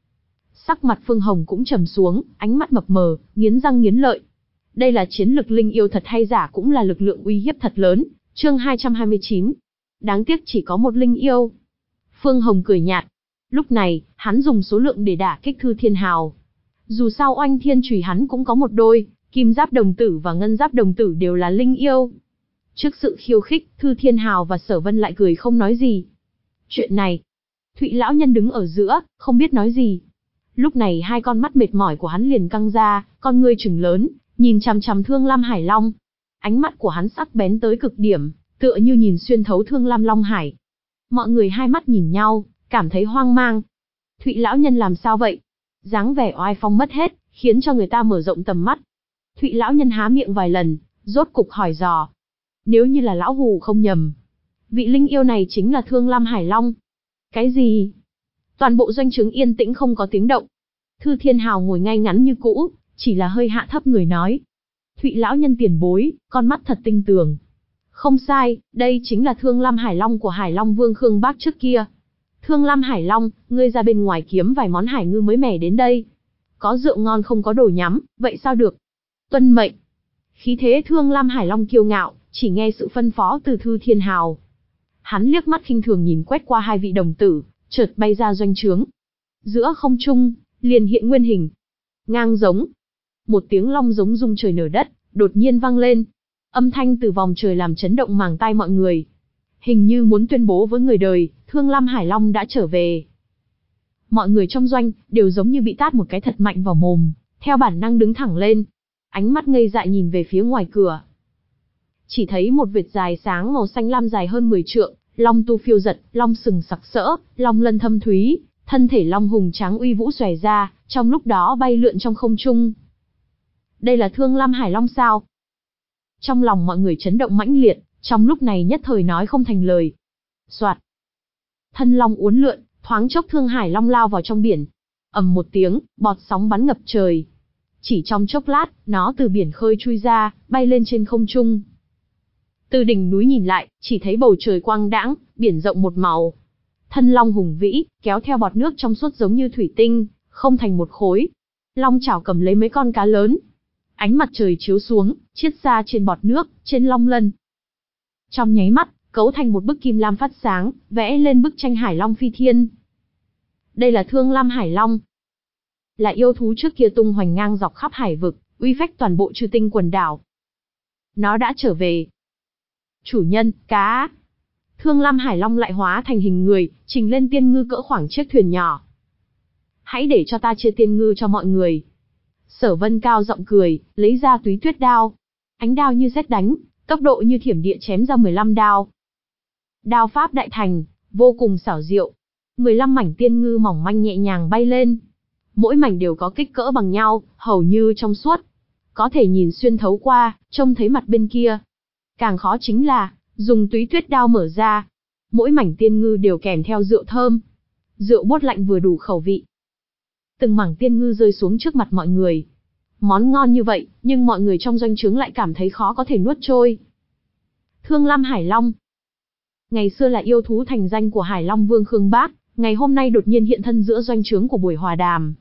Sắc mặt Phương Hồng cũng trầm xuống, ánh mắt mập mờ, nghiến răng nghiến lợi. Đây là chiến lực linh yêu thật hay giả cũng là lực lượng uy hiếp thật lớn. Chương hai trăm hai mươi chín. Đáng tiếc chỉ có một linh yêu. Phương Hồng cười nhạt. Lúc này, hắn dùng số lượng để đả kích Thư Thiên Hào. Dù sao oanh thiên chùy hắn cũng có một đôi, kim giáp đồng tử và ngân giáp đồng tử đều là linh yêu. Trước sự khiêu khích, Thư Thiên Hào và Sở Vân lại cười không nói gì. Chuyện này, Thụy lão nhân đứng ở giữa, không biết nói gì. Lúc này hai con mắt mệt mỏi của hắn liền căng ra, con ngươi trừng lớn, nhìn chằm chằm Thương Lam Hải Long. Ánh mắt của hắn sắc bén tới cực điểm, tựa như nhìn xuyên thấu Thương Lam Long Hải. Mọi người hai mắt nhìn nhau, cảm thấy hoang mang. Thụy lão nhân làm sao vậy? Dáng vẻ oai phong mất hết, khiến cho người ta mở rộng tầm mắt. Thụy lão nhân há miệng vài lần, rốt cục hỏi dò. Nếu như là lão hù không nhầm, vị linh yêu này chính là Thương Lam Hải Long. Cái gì? Toàn bộ doanh trướng yên tĩnh không có tiếng động. Thư Thiên Hào ngồi ngay ngắn như cũ, chỉ là hơi hạ thấp người nói. Thụy lão nhân tiền bối, con mắt thật tinh tường. Không sai, đây chính là Thương Lam Hải Long của Hải Long Vương Khương Bác trước kia. Thương Lam Hải Long, ngươi ra bên ngoài kiếm vài món hải ngư mới mẻ đến đây. Có rượu ngon không có đồ nhắm, vậy sao được? Tuân mệnh. Khí thế Thương Lam Hải Long kiêu ngạo, chỉ nghe sự phân phó từ Thư Thiên Hào. Hắn liếc mắt khinh thường nhìn quét qua hai vị đồng tử, chợt bay ra doanh trướng. Giữa không trung, liền hiện nguyên hình. Ngang giống. Một tiếng long giống rung trời nở đất, đột nhiên vang lên. Âm thanh từ vòng trời làm chấn động màng tai mọi người. Hình như muốn tuyên bố với người đời, Thương Lam Hải Long đã trở về. Mọi người trong doanh, đều giống như bị tát một cái thật mạnh vào mồm, theo bản năng đứng thẳng lên. Ánh mắt ngây dại nhìn về phía ngoài cửa. Chỉ thấy một vệt dài sáng màu xanh lam dài hơn mười trượng, long tu phiêu giật, long sừng sặc sỡ, long lân thâm thúy, thân thể long hùng tráng uy vũ xòe ra, trong lúc đó bay lượn trong không trung. Đây là Thương Lam Hải Long sao? Trong lòng mọi người chấn động mãnh liệt, trong lúc này nhất thời nói không thành lời. Soạt. Thân long uốn lượn, thoáng chốc Thương Hải Long lao vào trong biển. Ầm một tiếng, bọt sóng bắn ngập trời. Chỉ trong chốc lát, nó từ biển khơi chui ra, bay lên trên không trung. Từ đỉnh núi nhìn lại, chỉ thấy bầu trời quang đãng, biển rộng một màu. Thân long hùng vĩ, kéo theo bọt nước trong suốt giống như thủy tinh, không thành một khối. Long chảo cầm lấy mấy con cá lớn. Ánh mặt trời chiếu xuống, chiết ra trên bọt nước, trên long lân. Trong nháy mắt, cấu thành một bức kim lam phát sáng, vẽ lên bức tranh Hải Long phi thiên. Đây là Thương Lam Hải Long. Là yêu thú trước kia tung hoành ngang dọc khắp hải vực, uy phách toàn bộ Chư Tinh quần đảo. Nó đã trở về. Chủ nhân, cá. Thương Lam Hải Long lại hóa thành hình người, trình lên tiên ngư cỡ khoảng chiếc thuyền nhỏ. Hãy để cho ta chia tiên ngư cho mọi người. Sở Vân cao giọng cười, lấy ra túy tuyết đao. Ánh đao như sét đánh, tốc độ như thiểm điện chém ra mười lăm đao. Đao pháp đại thành, vô cùng xảo diệu. mười lăm mảnh tiên ngư mỏng manh nhẹ nhàng bay lên. Mỗi mảnh đều có kích cỡ bằng nhau, hầu như trong suốt. Có thể nhìn xuyên thấu qua, trông thấy mặt bên kia. Càng khó chính là, dùng túy tuyết đao mở ra. Mỗi mảnh tiên ngư đều kèm theo rượu thơm. Rượu bốt lạnh vừa đủ khẩu vị. Từng mảng tiên ngư rơi xuống trước mặt mọi người. Món ngon như vậy, nhưng mọi người trong doanh trướng lại cảm thấy khó có thể nuốt trôi. Thương Lam Hải Long. Ngày xưa là yêu thú thành danh của Hải Long Vương Khương Bác, ngày hôm nay đột nhiên hiện thân giữa doanh trướng của buổi hòa đàm.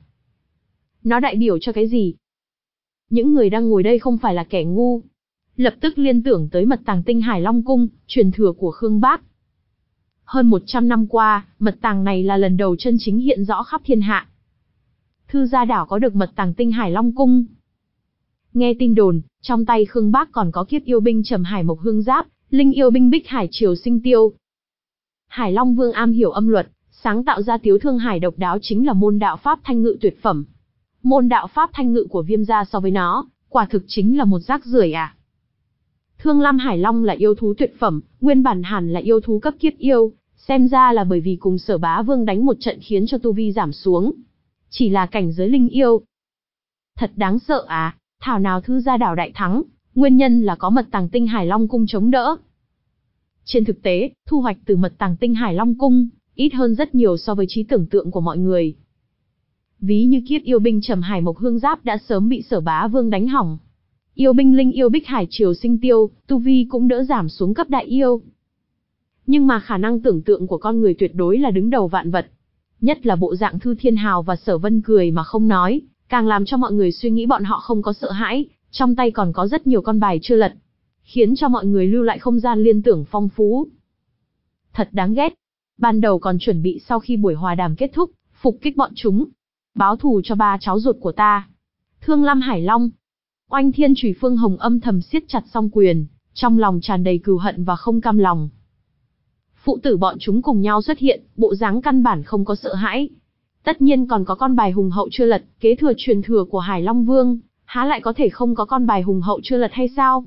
Nó đại biểu cho cái gì? Những người đang ngồi đây không phải là kẻ ngu. Lập tức liên tưởng tới mật tàng tinh Hải Long Cung, truyền thừa của Khương Bác. Hơn một trăm năm qua, mật tàng này là lần đầu chân chính hiện rõ khắp thiên hạ. Thư Gia Đảo có được mật tàng tinh Hải Long Cung. Nghe tin đồn, trong tay Khương Bác còn có kiếp yêu binh Trầm Hải Mộc Hương Giáp, linh yêu binh Bích Hải Triều Sinh Tiêu. Hải Long Vương am hiểu âm luật, sáng tạo ra Tiếu Thương Hải độc đáo chính là môn đạo pháp thanh ngự tuyệt phẩm. Môn đạo pháp thanh ngự của Viêm gia so với nó, quả thực chính là một rác rưởi à. Thương Lam Hải Long là yêu thú tuyệt phẩm, nguyên bản hẳn là yêu thú cấp kiếp yêu, xem ra là bởi vì cùng Sở Bá Vương đánh một trận khiến cho tu vi giảm xuống. Chỉ là cảnh giới linh yêu. Thật đáng sợ à, thảo nào Thư Gia Đảo đại thắng, nguyên nhân là có mật tàng tinh Hải Long Cung chống đỡ. Trên thực tế, thu hoạch từ mật tàng tinh Hải Long Cung, ít hơn rất nhiều so với trí tưởng tượng của mọi người. Ví như kiếp yêu binh Trầm Hải Mộc Hương Giáp đã sớm bị Sở Bá Vương đánh hỏng. Yêu binh linh yêu Bích Hải Triều Sinh Tiêu, tu vi cũng đỡ giảm xuống cấp đại yêu. Nhưng mà khả năng tưởng tượng của con người tuyệt đối là đứng đầu vạn vật. Nhất là bộ dạng Thư Thiên Hào và Sở Vân cười mà không nói, càng làm cho mọi người suy nghĩ bọn họ không có sợ hãi, trong tay còn có rất nhiều con bài chưa lật, khiến cho mọi người lưu lại không gian liên tưởng phong phú. Thật đáng ghét. Ban đầu còn chuẩn bị sau khi buổi hòa đàm kết thúc, phục kích bọn chúng, báo thù cho ba cháu ruột của ta. Thương Lam Hải Long. Oanh Thiên Chùy Phương Hồng âm thầm siết chặt song quyền, trong lòng tràn đầy cừu hận và không cam lòng. Phụ tử bọn chúng cùng nhau xuất hiện, bộ dáng căn bản không có sợ hãi. Tất nhiên còn có con bài hùng hậu chưa lật, kế thừa truyền thừa của Hải Long Vương, há lại có thể không có con bài hùng hậu chưa lật hay sao?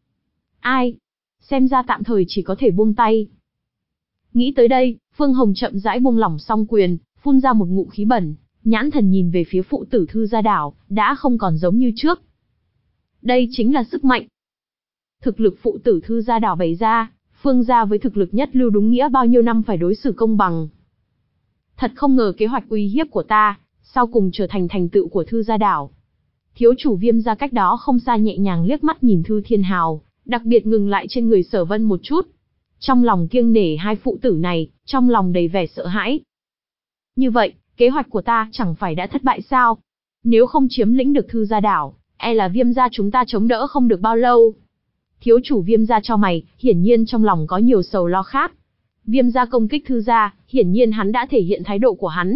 Ai? Xem ra tạm thời chỉ có thể buông tay. Nghĩ tới đây, Phương Hồng chậm rãi buông lỏng song quyền, phun ra một ngụm khí bẩn, nhãn thần nhìn về phía phụ tử Thư Gia Đảo, đã không còn giống như trước. Đây chính là sức mạnh. Thực lực phụ tử Thư Gia Đảo bày ra, Phương gia với thực lực nhất lưu đúng nghĩa bao nhiêu năm phải đối xử công bằng. Thật không ngờ kế hoạch uy hiếp của ta, sau cùng trở thành thành tựu của Thư Gia Đảo. Thiếu chủ Viêm gia cách đó không xa nhẹ nhàng liếc mắt nhìn Thư Thiên Hào, đặc biệt ngừng lại trên người Sở Vân một chút. Trong lòng kiêng nể hai phụ tử này, trong lòng đầy vẻ sợ hãi. Như vậy, kế hoạch của ta chẳng phải đã thất bại sao? Nếu không chiếm lĩnh được Thư Gia Đảo, e là Viêm gia chúng ta chống đỡ không được bao lâu. Thiếu chủ Viêm gia cho mày, hiển nhiên trong lòng có nhiều sầu lo khác. Viêm gia công kích Thư gia, hiển nhiên hắn đã thể hiện thái độ của hắn.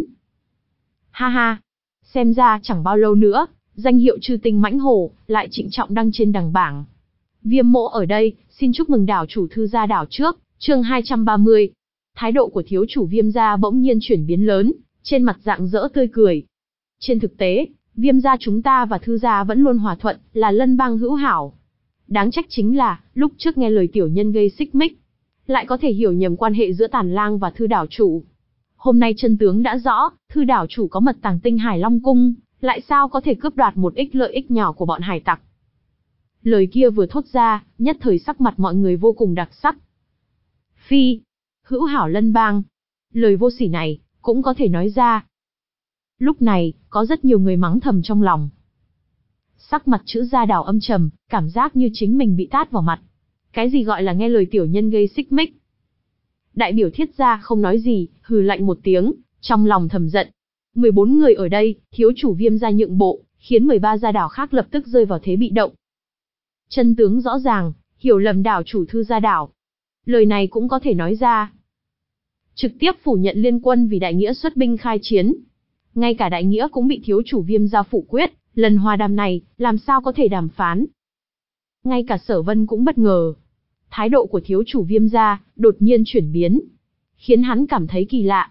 Ha ha, xem ra chẳng bao lâu nữa, danh hiệu Chư Tinh Mãnh Hổ lại trịnh trọng đăng trên đằng bảng. Viêm mộ ở đây, xin chúc mừng đảo chủ Thư Gia Đảo trước, chương hai trăm ba mươi. Thái độ của thiếu chủ Viêm gia bỗng nhiên chuyển biến lớn, trên mặt rạng rỡ tươi cười. Trên thực tế, Viêm gia chúng ta và Thư gia vẫn luôn hòa thuận, là lân bang hữu hảo. Đáng trách chính là, lúc trước nghe lời tiểu nhân gây xích mích, lại có thể hiểu nhầm quan hệ giữa Tàn Lang và Thư đảo chủ. Hôm nay chân tướng đã rõ, Thư đảo chủ có mật tàng tinh Hải Long Cung, lại sao có thể cướp đoạt một ít lợi ích nhỏ của bọn hải tặc. Lời kia vừa thốt ra, nhất thời sắc mặt mọi người vô cùng đặc sắc. Phi, hữu hảo lân bang. Lời vô sỉ này, cũng có thể nói ra. Lúc này, có rất nhiều người mắng thầm trong lòng. Sắc mặt Chữ Gia Đảo âm trầm, cảm giác như chính mình bị tát vào mặt. Cái gì gọi là nghe lời tiểu nhân gây xích mích? Đại biểu Thiết gia không nói gì, hừ lạnh một tiếng, trong lòng thầm giận. mười bốn người ở đây, thiếu chủ Viêm gia nhượng bộ, khiến mười ba gia đảo khác lập tức rơi vào thế bị động. Chân tướng rõ ràng, hiểu lầm đảo chủ Thư Gia Đảo. Lời này cũng có thể nói ra. Trực tiếp phủ nhận liên quân vì đại nghĩa xuất binh khai chiến. Ngay cả đại nghĩa cũng bị thiếu chủ Viêm gia phủ quyết, lần hòa đàm này, làm sao có thể đàm phán. Ngay cả Sở Vân cũng bất ngờ. Thái độ của thiếu chủ Viêm gia, đột nhiên chuyển biến, khiến hắn cảm thấy kỳ lạ.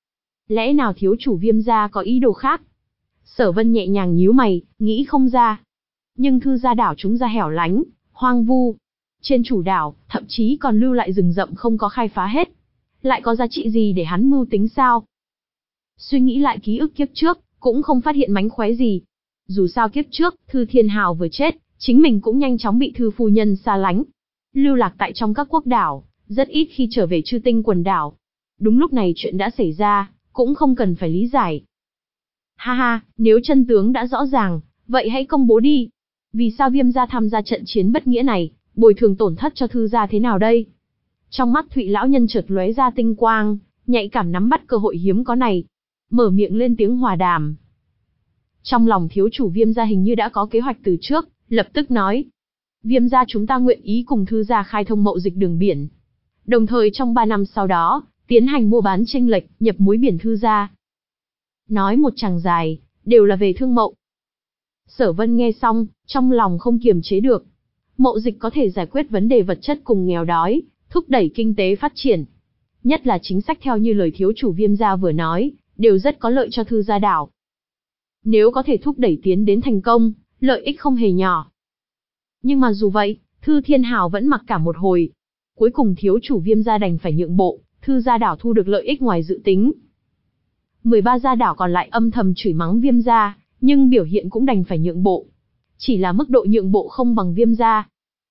Lẽ nào thiếu chủ Viêm gia có ý đồ khác? Sở Vân nhẹ nhàng nhíu mày, nghĩ không ra. Nhưng Thư Gia Đảo chúng ra hẻo lánh, hoang vu. Trên chủ đảo, thậm chí còn lưu lại rừng rậm không có khai phá hết. Lại có giá trị gì để hắn mưu tính sao? Suy nghĩ lại ký ức kiếp trước, cũng không phát hiện mánh khóe gì. Dù sao kiếp trước, Thư Thiên Hào vừa chết, chính mình cũng nhanh chóng bị Thư phu nhân xa lánh. Lưu lạc tại trong các quốc đảo, rất ít khi trở về Chư Tinh quần đảo. Đúng lúc này chuyện đã xảy ra, cũng không cần phải lý giải. Ha ha, nếu chân tướng đã rõ ràng, vậy hãy công bố đi. Vì sao Viêm gia tham gia trận chiến bất nghĩa này, bồi thường tổn thất cho Thư gia thế nào đây? Trong mắt Thụy lão nhân chợt lóe ra tinh quang, nhạy cảm nắm bắt cơ hội hiếm có này, mở miệng lên tiếng hòa đàm. Trong lòng thiếu chủ Viêm gia hình như đã có kế hoạch từ trước, lập tức nói: Viêm gia chúng ta nguyện ý cùng Thư gia khai thông mậu dịch đường biển. Đồng thời trong ba năm sau đó, tiến hành mua bán chênh lệch, nhập muối biển Thư gia. Nói một chàng dài, đều là về thương mậu. Sở Vân nghe xong, trong lòng không kiềm chế được. Mậu dịch có thể giải quyết vấn đề vật chất cùng nghèo đói, thúc đẩy kinh tế phát triển. Nhất là chính sách theo như lời thiếu chủ Viêm gia vừa nói, đều rất có lợi cho Thư gia đảo. Nếu có thể thúc đẩy tiến đến thành công, lợi ích không hề nhỏ. Nhưng mà dù vậy, Thư Thiên Hào vẫn mặc cả một hồi. Cuối cùng thiếu chủ Viêm gia đành phải nhượng bộ, Thư gia đảo thu được lợi ích ngoài dự tính. mười ba gia đảo còn lại âm thầm chửi mắng Viêm gia, nhưng biểu hiện cũng đành phải nhượng bộ. Chỉ là mức độ nhượng bộ không bằng Viêm gia.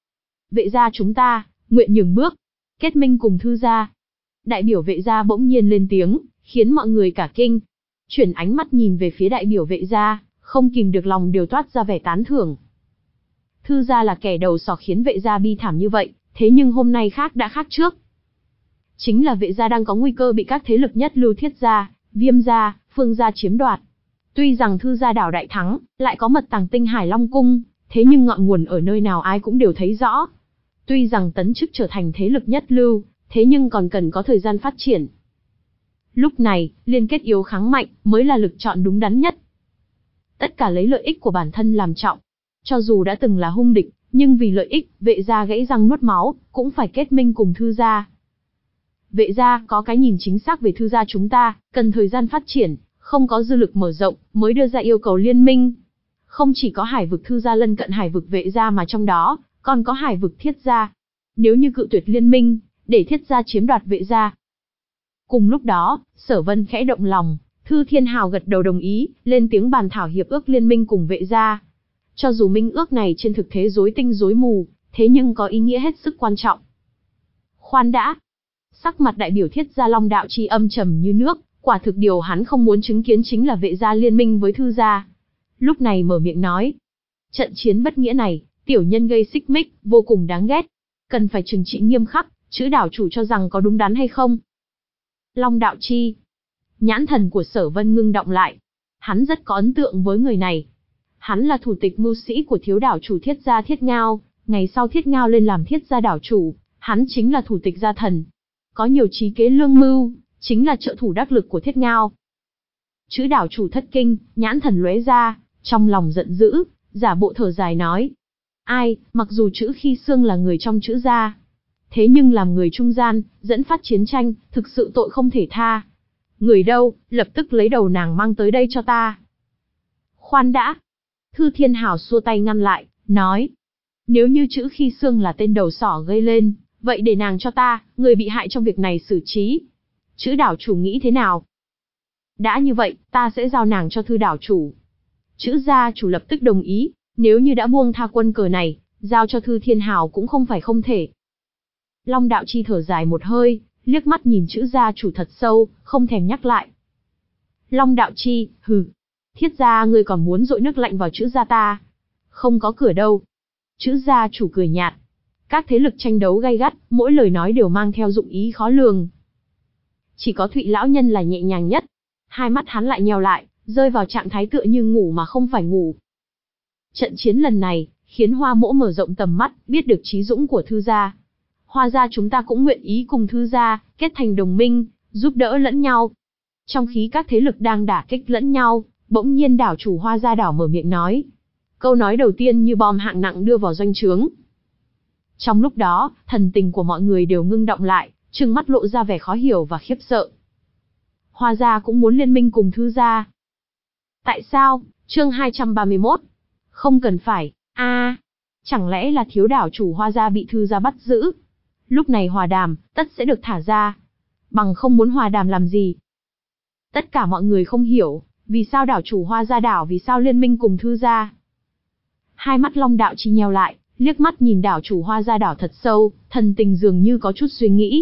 Vệ gia chúng ta, nguyện nhường bước, kết minh cùng Thư gia. Đại biểu vệ gia bỗng nhiên lên tiếng, khiến mọi người cả kinh. Chuyển ánh mắt nhìn về phía đại biểu vệ gia, không kìm được lòng đều toát ra vẻ tán thưởng. Thư gia là kẻ đầu sỏ khiến vệ gia bi thảm như vậy, thế nhưng hôm nay khác đã khác trước. Chính là vệ gia đang có nguy cơ bị các thế lực nhất lưu Thiết gia, Viêm gia, Phương gia chiếm đoạt. Tuy rằng Thư gia đảo đại thắng, lại có mật tàng tinh Hải Long cung, thế nhưng ngọn nguồn ở nơi nào ai cũng đều thấy rõ. Tuy rằng tấn chức trở thành thế lực nhất lưu, thế nhưng còn cần có thời gian phát triển. Lúc này, liên kết yếu kháng mạnh mới là lực chọn đúng đắn nhất. Tất cả lấy lợi ích của bản thân làm trọng. Cho dù đã từng là hung địch, nhưng vì lợi ích, vệ gia gãy răng nuốt máu, cũng phải kết minh cùng Thư gia. Vệ gia có cái nhìn chính xác về Thư gia chúng ta, cần thời gian phát triển, không có dư lực mở rộng, mới đưa ra yêu cầu liên minh. Không chỉ có hải vực Thư gia lân cận hải vực vệ gia mà trong đó, còn có hải vực Thiết gia. Nếu như cự tuyệt liên minh, để Thiết gia chiếm đoạt vệ gia. Cùng lúc đó, Sở Vân khẽ động lòng, Thư Thiên Hào gật đầu đồng ý, lên tiếng bàn thảo hiệp ước liên minh cùng vệ gia. Cho dù minh ước này trên thực thế rối tinh rối mù, thế nhưng có ý nghĩa hết sức quan trọng. Khoan đã. Sắc mặt đại biểu Thiết gia Long Đạo Chi âm trầm như nước, quả thực điều hắn không muốn chứng kiến chính là vệ gia liên minh với Thư gia. Lúc này mở miệng nói: trận chiến bất nghĩa này, tiểu nhân gây xích mích, vô cùng đáng ghét. Cần phải trừng trị nghiêm khắc, chữ đảo chủ cho rằng có đúng đắn hay không? Long Đạo Chi. Nhãn thần của Sở Vân ngưng động lại. Hắn rất có ấn tượng với người này. Hắn là thủ tịch mưu sĩ của thiếu đảo chủ Thiết gia Thiết Ngao, ngày sau Thiết Ngao lên làm Thiết gia đảo chủ, hắn chính là thủ tịch gia thần. Có nhiều trí kế lương mưu, chính là trợ thủ đắc lực của Thiết Ngao. Chữ đảo chủ thất kinh, nhãn thần lóe ra, trong lòng giận dữ, giả bộ thở dài nói: ai, mặc dù chữ Khi Xương là người trong chữ gia, thế nhưng làm người trung gian, dẫn phát chiến tranh, thực sự tội không thể tha. Người đâu, lập tức lấy đầu nàng mang tới đây cho ta. Khoan đã. Thư Thiên Hào xua tay ngăn lại, nói: nếu như chữ Khi Xương là tên đầu sỏ gây lên, vậy để nàng cho ta, người bị hại trong việc này xử trí. Chữ đảo chủ nghĩ thế nào? Đã như vậy, ta sẽ giao nàng cho Thư đảo chủ. Chữ gia chủ lập tức đồng ý, nếu như đã buông tha quân cờ này, giao cho Thư Thiên Hào cũng không phải không thể. Long Đạo Chi thở dài một hơi, liếc mắt nhìn chữ gia chủ thật sâu, không thèm nhắc lại. Long Đạo Chi, hừ, Thiết gia ngươi còn muốn dội nước lạnh vào chữ gia ta? Không có cửa đâu. Chữ gia chủ cười nhạt. Các thế lực tranh đấu gay gắt, mỗi lời nói đều mang theo dụng ý khó lường. Chỉ có Thụy lão nhân là nhẹ nhàng nhất. Hai mắt hắn lại nheo lại, rơi vào trạng thái tựa như ngủ mà không phải ngủ. Trận chiến lần này, khiến Hoa Mỗ mở rộng tầm mắt, biết được trí dũng của Thư gia. Hoa gia chúng ta cũng nguyện ý cùng Thư gia, kết thành đồng minh, giúp đỡ lẫn nhau. Trong khi các thế lực đang đả kích lẫn nhau, bỗng nhiên đảo chủ Hoa gia đảo mở miệng nói. Câu nói đầu tiên như bom hạng nặng đưa vào doanh trướng. Trong lúc đó, thần tình của mọi người đều ngưng động lại, trừng mắt lộ ra vẻ khó hiểu và khiếp sợ. Hoa gia cũng muốn liên minh cùng Thư gia. Tại sao? Chương hai trăm ba mươi mốt. Không cần phải, a, à, chẳng lẽ là thiếu đảo chủ Hoa gia bị Thư gia bắt giữ? Lúc này hòa đàm, tất sẽ được thả ra. Bằng không muốn hòa đàm làm gì? Tất cả mọi người không hiểu, Vì sao đảo chủ Hoa Gia đảo vì sao liên minh cùng Thư gia? Hai mắt Long Đạo Chi nheo lại, liếc mắt nhìn đảo chủ Hoa Gia đảo thật sâu, thần tình dường như có chút suy nghĩ.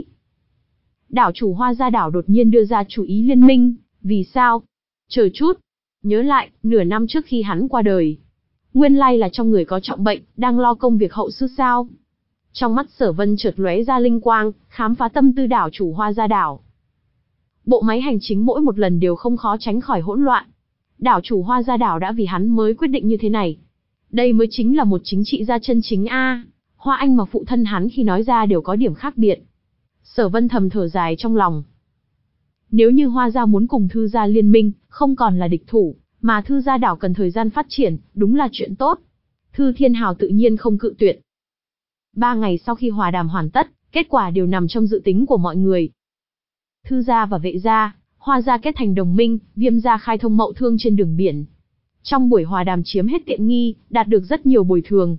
Đảo chủ Hoa Gia đảo đột nhiên đưa ra chủ ý liên minh, vì sao? Chờ chút, nhớ lại, nửa năm trước khi hắn qua đời, nguyên lai là trong người có trọng bệnh, đang lo công việc hậu sự sao? Trong mắt Sở Vân chợt lóe ra linh quang, khám phá tâm tư đảo chủ Hoa Gia đảo. Bộ máy hành chính mỗi một lần đều không khó tránh khỏi hỗn loạn. Đảo chủ Hoa Gia đảo đã vì hắn mới quyết định như thế này. Đây mới chính là một chính trị gia chân chính a. Hoa Anh mà phụ thân hắn khi nói ra đều có điểm khác biệt. Sở Vân thầm thở dài trong lòng. Nếu như Hoa gia muốn cùng Thư gia liên minh, không còn là địch thủ, mà Thư gia đảo cần thời gian phát triển, đúng là chuyện tốt. Thư Thiên Hào tự nhiên không cự tuyệt. Ba ngày sau khi hòa đàm hoàn tất, kết quả đều nằm trong dự tính của mọi người. Thư gia và Vệ gia, Hoa gia kết thành đồng minh, Viêm gia khai thông mậu thương trên đường biển. Trong buổi hòa đàm chiếm hết tiện nghi, đạt được rất nhiều bồi thường.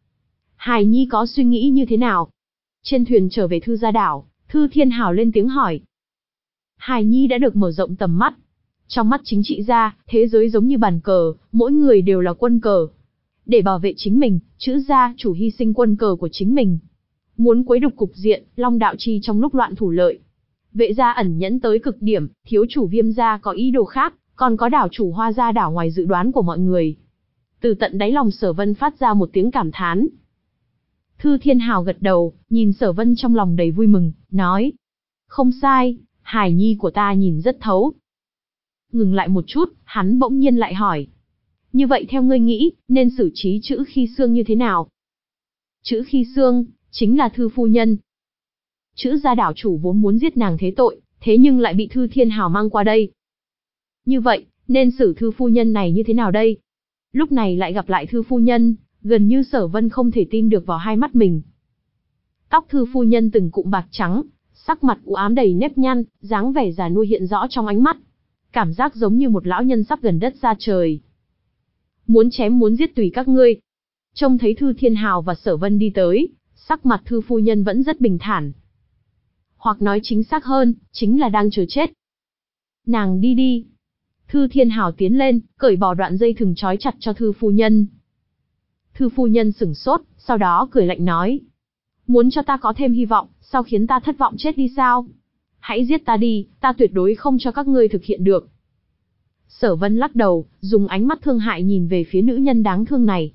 Hải Nhi có suy nghĩ như thế nào? Trên thuyền trở về Thư gia đảo, Thư Thiên Hào lên tiếng hỏi. Hải Nhi đã được mở rộng tầm mắt. Trong mắt chính trị gia, thế giới giống như bàn cờ, mỗi người đều là quân cờ. Để bảo vệ chính mình, chữ gia chủ hy sinh quân cờ của chính mình. Muốn quấy đục cục diện, Long Đạo Chi trong lúc loạn thủ lợi. Vệ gia ẩn nhẫn tới cực điểm, thiếu chủ Viêm gia có ý đồ khác, còn có đảo chủ Hoa gia đảo ngoài dự đoán của mọi người. Từ tận đáy lòng Sở Vân phát ra một tiếng cảm thán. Thư Thiên Hào gật đầu, nhìn Sở Vân trong lòng đầy vui mừng, nói. Không sai, Hải Nhi của ta nhìn rất thấu. Ngừng lại một chút, hắn bỗng nhiên lại hỏi. Như vậy theo ngươi nghĩ, nên xử trí chữ Khi Xương như thế nào? Chữ Khi Xương, chính là Thư phu nhân. Chữ gia đảo chủ vốn muốn giết nàng thế tội, thế nhưng lại bị Thư Thiên Hào mang qua đây. Như vậy, nên xử Thư phu nhân này như thế nào đây? Lúc này lại gặp lại Thư phu nhân, gần như Sở Vân không thể tin được vào hai mắt mình. Tóc Thư phu nhân từng cụm bạc trắng, sắc mặt u ám đầy nếp nhăn, dáng vẻ già nua hiện rõ trong ánh mắt. Cảm giác giống như một lão nhân sắp gần đất ra trời. Muốn chém muốn giết tùy các ngươi. Trông thấy Thư Thiên Hào và Sở Vân đi tới, sắc mặt Thư phu nhân vẫn rất bình thản. Hoặc nói chính xác hơn, chính là đang chờ chết. Nàng đi đi. Thư Thiên Hào tiến lên, cởi bỏ đoạn dây thừng trói chặt cho Thư phu nhân. Thư phu nhân sửng sốt, sau đó cười lạnh nói. Muốn cho ta có thêm hy vọng, sao khiến ta thất vọng chết đi sao? Hãy giết ta đi, ta tuyệt đối không cho các ngươi thực hiện được. Sở Vân lắc đầu, dùng ánh mắt thương hại nhìn về phía nữ nhân đáng thương này.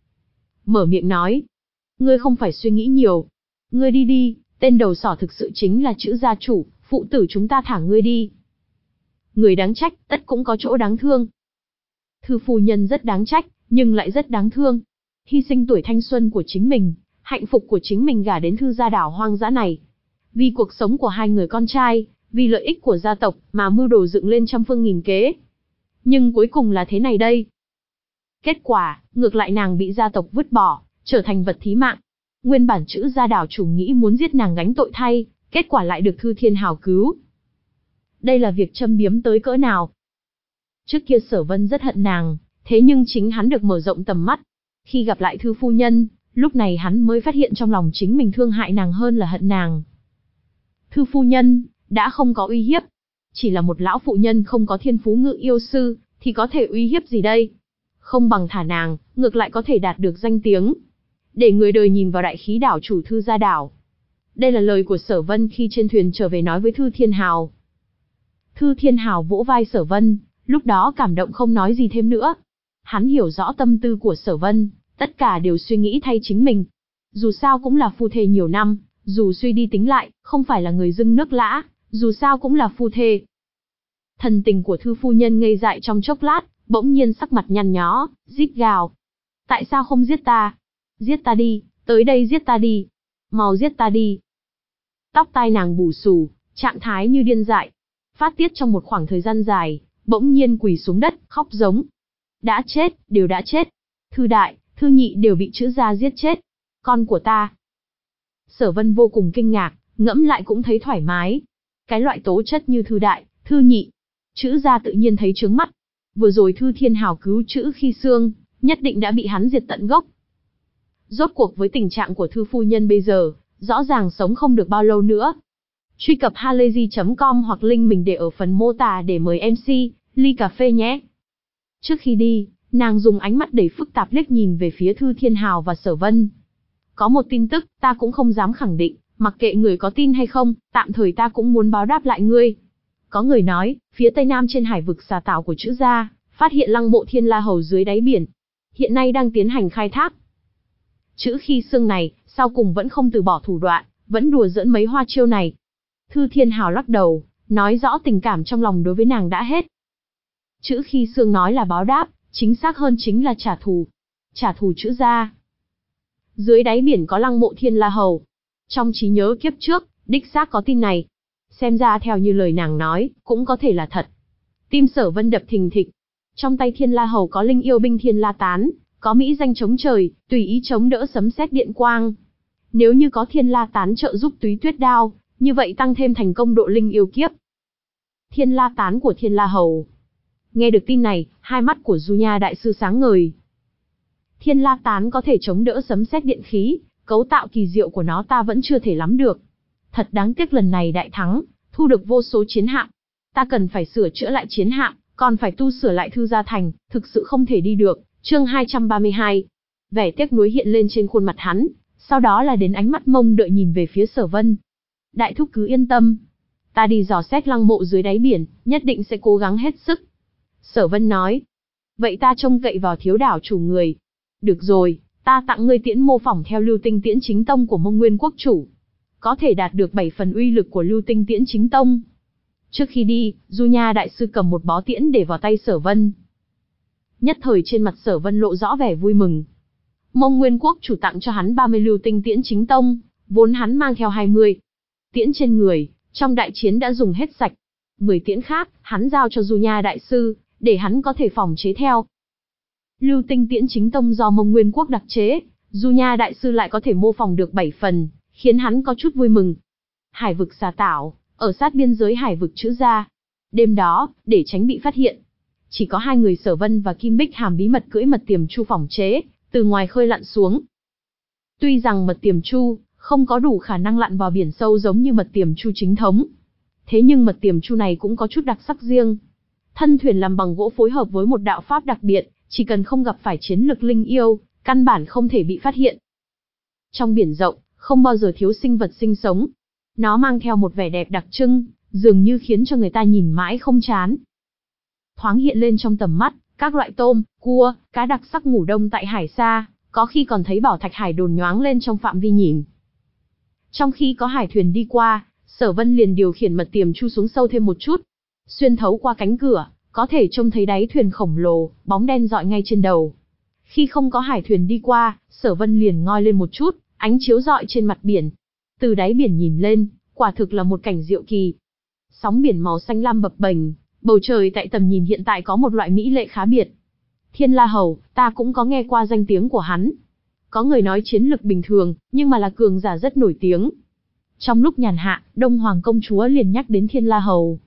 Mở miệng nói. Ngươi không phải suy nghĩ nhiều. Ngươi đi đi, tên đầu sỏ thực sự chính là chữ gia chủ, phụ tử chúng ta thả ngươi đi. Người đáng trách, tất cũng có chỗ đáng thương. Thư phu nhân rất đáng trách, nhưng lại rất đáng thương. Hy sinh tuổi thanh xuân của chính mình, hạnh phúc của chính mình gả đến Thư gia đảo hoang dã này. Vì cuộc sống của hai người con trai, vì lợi ích của gia tộc mà mưu đồ dựng lên trăm phương nghìn kế. Nhưng cuối cùng là thế này đây. Kết quả, ngược lại nàng bị gia tộc vứt bỏ, trở thành vật thí mạng. Nguyên bản chữ gia đảo chủ nghĩ muốn giết nàng gánh tội thay, kết quả lại được Thư Thiên Hào cứu. Đây là việc châm biếm tới cỡ nào? Trước kia Sở Vân rất hận nàng, thế nhưng chính hắn được mở rộng tầm mắt. Khi gặp lại Thư phu nhân, lúc này hắn mới phát hiện trong lòng chính mình thương hại nàng hơn là hận nàng. Thư phu nhân, đã không có uy hiếp. Chỉ là một lão phụ nhân không có thiên phú ngự yêu sư, thì có thể uy hiếp gì đây? Không bằng thả nàng, ngược lại có thể đạt được danh tiếng. Để người đời nhìn vào đại khí đảo chủ Thư gia đảo. Đây là lời của Sở Vân khi trên thuyền trở về nói với Thư Thiên Hào. Thư Thiên Hào vỗ vai Sở Vân, lúc đó cảm động không nói gì thêm nữa. Hắn hiểu rõ tâm tư của Sở Vân, tất cả đều suy nghĩ thay chính mình. Dù sao cũng là phu thê nhiều năm, dù suy đi tính lại, không phải là người dưng nước lã, dù sao cũng là phu thê. Thần tình của Thư phu nhân ngây dại trong chốc lát, bỗng nhiên sắc mặt nhăn nhó, rít gào. Tại sao không giết ta? Giết ta đi, tới đây giết ta đi. Mau giết ta đi. Tóc tai nàng bù xù, trạng thái như điên dại. Phát tiết trong một khoảng thời gian dài, bỗng nhiên quỳ xuống đất, khóc giống. Đã chết, đều đã chết. Thư đại, Thư nhị đều bị chữ gia giết chết. Con của ta. Sở Vân vô cùng kinh ngạc, ngẫm lại cũng thấy thoải mái. Cái loại tố chất như Thư đại, Thư nhị, chữ gia tự nhiên thấy chướng mắt. Vừa rồi Thư Thiên Hào cứu chữ Khi Xương, nhất định đã bị hắn diệt tận gốc. Rốt cuộc với tình trạng của Thư phu nhân bây giờ, rõ ràng sống không được bao lâu nữa. Truy cập halayzi chấm com hoặc link mình để ở phần mô tả để mời em xê, Ly cà phê nhé. Trước khi đi, nàng dùng ánh mắt đầy phức tạp liếc nhìn về phía Thư Thiên Hào và Sở Vân. Có một tin tức, ta cũng không dám khẳng định, mặc kệ người có tin hay không, tạm thời ta cũng muốn báo đáp lại ngươi. Có người nói, phía tây nam trên hải vực Xà Tảo của Trữ gia, phát hiện lăng mộ Thiên La Hầu dưới đáy biển. Hiện nay đang tiến hành khai thác. Trữ Khi Xương này, sau cùng vẫn không từ bỏ thủ đoạn, vẫn đùa giỡn mấy hoa chiêu này. Thư Thiên Hào lắc đầu, nói rõ tình cảm trong lòng đối với nàng đã hết. Trữ Khi Xương nói là báo đáp, chính xác hơn chính là trả thù. Trả thù Trữ gia. Dưới đáy biển có lăng mộ Thiên La Hầu. Trong trí nhớ kiếp trước, đích xác có tin này. Xem ra theo như lời nàng nói, cũng có thể là thật. Tim Sở Vân đập thình thịch. Trong tay Thiên La Hầu có linh yêu binh Thiên La Tán, có mỹ danh chống trời, tùy ý chống đỡ sấm sét điện quang. Nếu như có Thiên La Tán trợ giúp Túy Tuyết Đao, như vậy tăng thêm thành công độ linh yêu kiếp. Thiên La Tán của Thiên La Hầu. Nghe được tin này, hai mắt của Du Nha đại sư sáng ngời. Thiên La Tán có thể chống đỡ sấm sét điện khí, cấu tạo kỳ diệu của nó ta vẫn chưa thể lắm được. Thật đáng tiếc lần này đại thắng, thu được vô số chiến hạm. Ta cần phải sửa chữa lại chiến hạm, còn phải tu sửa lại Thư Gia Thành, thực sự không thể đi được. Chương hai trăm ba mươi hai. Vẻ tiếc nuối hiện lên trên khuôn mặt hắn, sau đó là đến ánh mắt mong đợi nhìn về phía Sở Vân. Đại thúc cứ yên tâm, ta đi dò xét lăng mộ dưới đáy biển, nhất định sẽ cố gắng hết sức. Sở Vân nói. Vậy ta trông cậy vào Thiếu đảo chủ người. Được rồi, ta tặng ngươi tiễn mô phỏng theo Lưu Tinh Tiễn Chính Tông của Mông Nguyên quốc chủ. Có thể đạt được bảy phần uy lực của Lưu Tinh Tiễn Chính Tông. Trước khi đi, Du Nha đại sư cầm một bó tiễn để vào tay Sở Vân. Nhất thời trên mặt Sở Vân lộ rõ vẻ vui mừng. Mông Nguyên quốc chủ tặng cho hắn ba mươi Lưu Tinh Tiễn Chính Tông, vốn hắn mang theo hai mươi. Tiễn trên người, trong đại chiến đã dùng hết sạch. mười tiễn khác, hắn giao cho Du Nha đại sư, để hắn có thể phòng chế theo. Lưu Tinh Tiễn Chính Tông do Mông Nguyên quốc đặc chế, Du Nha đại sư lại có thể mô phỏng được bảy phần, khiến hắn có chút vui mừng. Hải vực Xà Tảo, ở sát biên giới hải vực Trữ gia. Đêm đó, để tránh bị phát hiện, chỉ có hai người Sở Vân và Kim Bích Hàm bí mật cưỡi mật tiềm chu phỏng chế, từ ngoài khơi lặn xuống. Tuy rằng mật tiềm chu không có đủ khả năng lặn vào biển sâu giống như mật tiềm chu chính thống, thế nhưng mật tiềm chu này cũng có chút đặc sắc riêng. Thân thuyền làm bằng gỗ phối hợp với một đạo pháp đặc biệt, chỉ cần không gặp phải chiến lực linh yêu, căn bản không thể bị phát hiện. Trong biển rộng, không bao giờ thiếu sinh vật sinh sống. Nó mang theo một vẻ đẹp đặc trưng, dường như khiến cho người ta nhìn mãi không chán. Thoáng hiện lên trong tầm mắt, các loại tôm, cua, cá đặc sắc ngủ đông tại hải xa, có khi còn thấy bảo thạch hải đồn nhoáng lên trong phạm vi nhìn. Trong khi có hải thuyền đi qua, Sở Vân liền điều khiển mật tiềm chu xuống sâu thêm một chút. Xuyên thấu qua cánh cửa, có thể trông thấy đáy thuyền khổng lồ, bóng đen rọi ngay trên đầu. Khi không có hải thuyền đi qua, Sở Vân liền ngoi lên một chút, ánh chiếu rọi trên mặt biển. Từ đáy biển nhìn lên, quả thực là một cảnh diệu kỳ. Sóng biển màu xanh lam bập bềnh, bầu trời tại tầm nhìn hiện tại có một loại mỹ lệ khá biệt. Thiên La Hầu, ta cũng có nghe qua danh tiếng của hắn. Có người nói chiến lực bình thường, nhưng mà là cường giả rất nổi tiếng. Trong lúc nhàn hạ, Đông Hoàng công chúa liền nhắc đến Thiên La Hầu.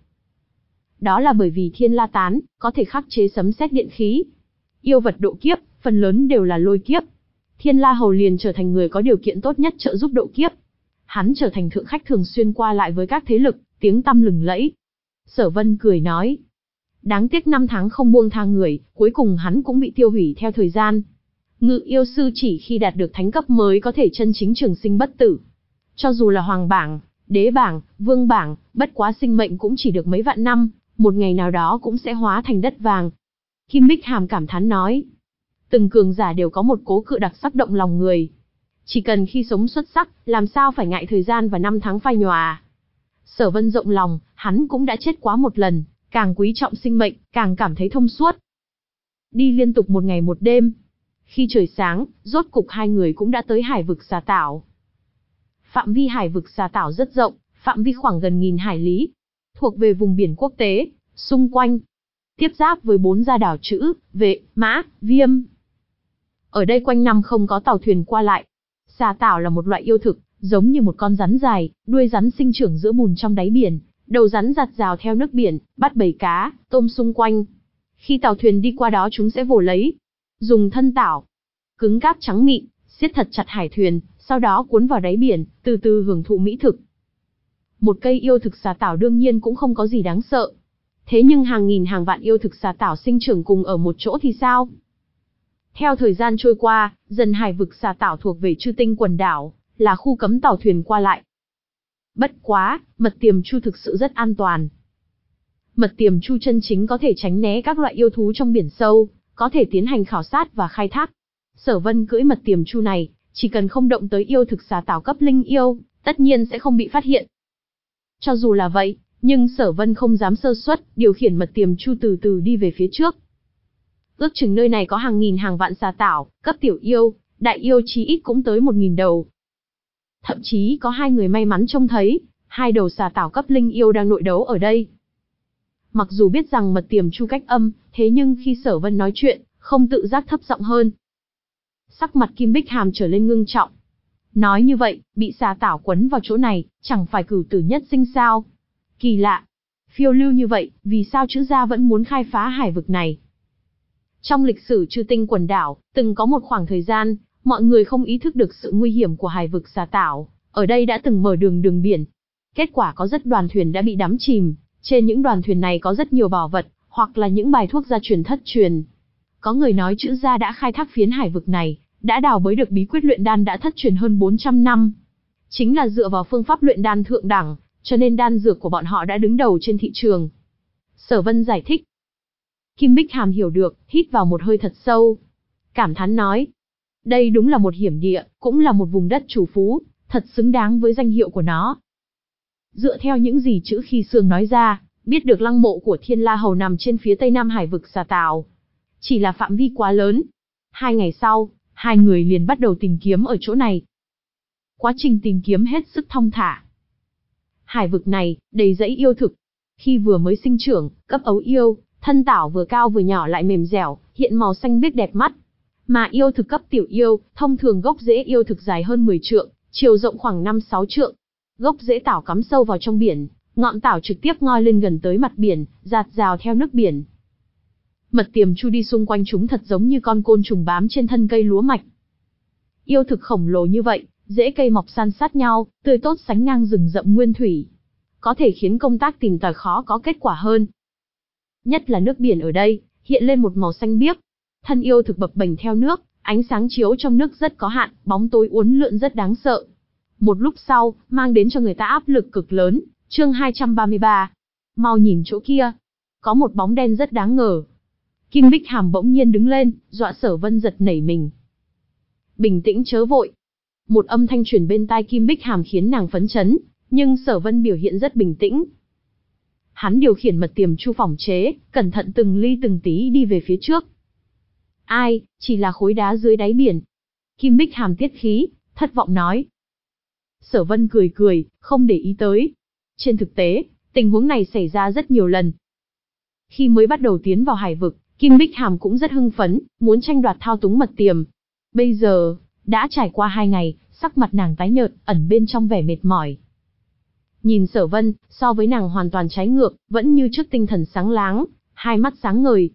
Đó là bởi vì Thiên La Tán có thể khắc chế sấm sét điện khí. Yêu vật độ kiếp, phần lớn đều là lôi kiếp. Thiên La Hầu liền trở thành người có điều kiện tốt nhất trợ giúp độ kiếp. Hắn trở thành thượng khách thường xuyên qua lại với các thế lực, tiếng tăm lừng lẫy. Sở Vân cười nói, đáng tiếc năm tháng không buông tha người, cuối cùng hắn cũng bị tiêu hủy theo thời gian. Ngự yêu sư chỉ khi đạt được thánh cấp mới có thể chân chính trường sinh bất tử. Cho dù là hoàng bảng, đế bảng, vương bảng, bất quá sinh mệnh cũng chỉ được mấy vạn năm, một ngày nào đó cũng sẽ hóa thành đất vàng. Kim Bích Hàm cảm thán nói, từng cường giả đều có một cố cự đặc sắc động lòng người. Chỉ cần khi sống xuất sắc, làm sao phải ngại thời gian và năm tháng phai nhòa. Sở Vân rộng lòng, hắn cũng đã chết quá một lần, càng quý trọng sinh mệnh, càng cảm thấy thông suốt. Đi liên tục một ngày một đêm. Khi trời sáng, rốt cục hai người cũng đã tới hải vực Xà Tảo. Phạm vi hải vực Xà Tảo rất rộng, phạm vi khoảng gần nghìn hải lý, thuộc về vùng biển quốc tế, xung quanh tiếp giáp với bốn gia đảo Trữ, Vệ, Mã, Viêm. Ở đây quanh năm không có tàu thuyền qua lại. Xà Tảo là một loại yêu thực, giống như một con rắn dài, đuôi rắn sinh trưởng giữa bùn trong đáy biển, đầu rắn giặt rào theo nước biển, bắt bầy cá, tôm xung quanh. Khi tàu thuyền đi qua đó chúng sẽ vồ lấy, dùng thân tảo, cứng cáp trắng mịn, siết thật chặt hải thuyền, sau đó cuốn vào đáy biển, từ từ hưởng thụ mỹ thực. Một cây yêu thực Xà Tảo đương nhiên cũng không có gì đáng sợ. Thế nhưng hàng nghìn hàng vạn yêu thực xà tảo sinh trưởng cùng ở một chỗ thì sao? Theo thời gian trôi qua, dần hải vực xà tảo thuộc về Chư Tinh quần đảo, là khu cấm tàu thuyền qua lại. Bất quá, mật tiềm chu thực sự rất an toàn. Mật tiềm chu chân chính có thể tránh né các loại yêu thú trong biển sâu, có thể tiến hành khảo sát và khai thác. Sở Vân cưỡi mật tiềm chu này, chỉ cần không động tới yêu thực xà tảo cấp linh yêu, tất nhiên sẽ không bị phát hiện. Cho dù là vậy, nhưng Sở Vân không dám sơ suất, điều khiển mật tiềm chu từ từ đi về phía trước. Ước chừng nơi này có hàng nghìn hàng vạn xà tảo, cấp tiểu yêu, đại yêu chí ít cũng tới một nghìn đầu. Thậm chí có hai người may mắn trông thấy, hai đầu xà tảo cấp linh yêu đang nội đấu ở đây. Mặc dù biết rằng mật tiềm chu cách âm, thế nhưng khi Sở Vân nói chuyện, không tự giác thấp giọng hơn. Sắc mặt Kim Bích Hàm trở lên ngưng trọng. Nói như vậy, bị xà tảo quấn vào chỗ này, chẳng phải cửu tử nhất sinh sao? Kỳ lạ. Phiêu lưu như vậy, vì sao chữ gia vẫn muốn khai phá hải vực này? Trong lịch sử Chư Tinh quần đảo, từng có một khoảng thời gian, mọi người không ý thức được sự nguy hiểm của hải vực xà tảo, ở đây đã từng mở đường đường biển. Kết quả có rất đoàn thuyền đã bị đắm chìm, trên những đoàn thuyền này có rất nhiều bảo vật, hoặc là những bài thuốc gia truyền thất truyền. Có người nói chữ gia đã khai thác phiến hải vực này, đã đào bới được bí quyết luyện đan đã thất truyền hơn bốn trăm năm. Chính là dựa vào phương pháp luyện đan thượng đẳng, cho nên đan dược của bọn họ đã đứng đầu trên thị trường. Sở Vân giải thích. Kim Bích Hàm hiểu được, hít vào một hơi thật sâu. Cảm thán nói. Đây đúng là một hiểm địa, cũng là một vùng đất chủ phú, thật xứng đáng với danh hiệu của nó. Dựa theo những gì chữ Khi Sương nói ra, biết được lăng mộ của Thiên La Hầu nằm trên phía tây nam hải vực xà tảo. Chỉ là phạm vi quá lớn. Hai ngày sau, hai người liền bắt đầu tìm kiếm ở chỗ này. Quá trình tìm kiếm hết sức thong thả. Hải vực này, đầy rẫy yêu thực. Khi vừa mới sinh trưởng, cấp ấu yêu, thân tảo vừa cao vừa nhỏ lại mềm dẻo, hiện màu xanh biếc đẹp mắt. Mà yêu thực cấp tiểu yêu, thông thường gốc rễ yêu thực dài hơn mười trượng, chiều rộng khoảng năm sáu trượng. Gốc rễ tảo cắm sâu vào trong biển, ngọn tảo trực tiếp ngoi lên gần tới mặt biển, dạt dào theo nước biển. Mật tiềm chu đi xung quanh chúng thật giống như con côn trùng bám trên thân cây lúa mạch. Yêu thực khổng lồ như vậy, rễ cây mọc san sát nhau, tươi tốt sánh ngang rừng rậm nguyên thủy. Có thể khiến công tác tìm tòi khó có kết quả hơn. Nhất là nước biển ở đây, hiện lên một màu xanh biếc. Thân yêu thực bập bềnh theo nước, ánh sáng chiếu trong nước rất có hạn, bóng tối uốn lượn rất đáng sợ. Một lúc sau, mang đến cho người ta áp lực cực lớn. Chương hai trăm ba mươi ba. Mau nhìn chỗ kia. Có một bóng đen rất đáng ngờ. Kim Bích Hàm bỗng nhiên đứng lên, dọa Sở Vân giật nảy mình. Bình tĩnh chớ vội. Một âm thanh truyền bên tai Kim Bích Hàm khiến nàng phấn chấn, nhưng Sở Vân biểu hiện rất bình tĩnh. Hắn điều khiển mật tiềm chu phòng chế, cẩn thận từng ly từng tí đi về phía trước. Ai, chỉ là khối đá dưới đáy biển. Kim Bích Hàm tiết khí, thất vọng nói. Sở Vân cười cười, không để ý tới. Trên thực tế, tình huống này xảy ra rất nhiều lần. Khi mới bắt đầu tiến vào hải vực, Kim Bích Hàm cũng rất hưng phấn, muốn tranh đoạt thao túng mật tiềm. Bây giờ, đã trải qua hai ngày, sắc mặt nàng tái nhợt, ẩn bên trong vẻ mệt mỏi. Nhìn Sở Vân, so với nàng hoàn toàn trái ngược, vẫn như trước tinh thần sáng láng, hai mắt sáng ngời.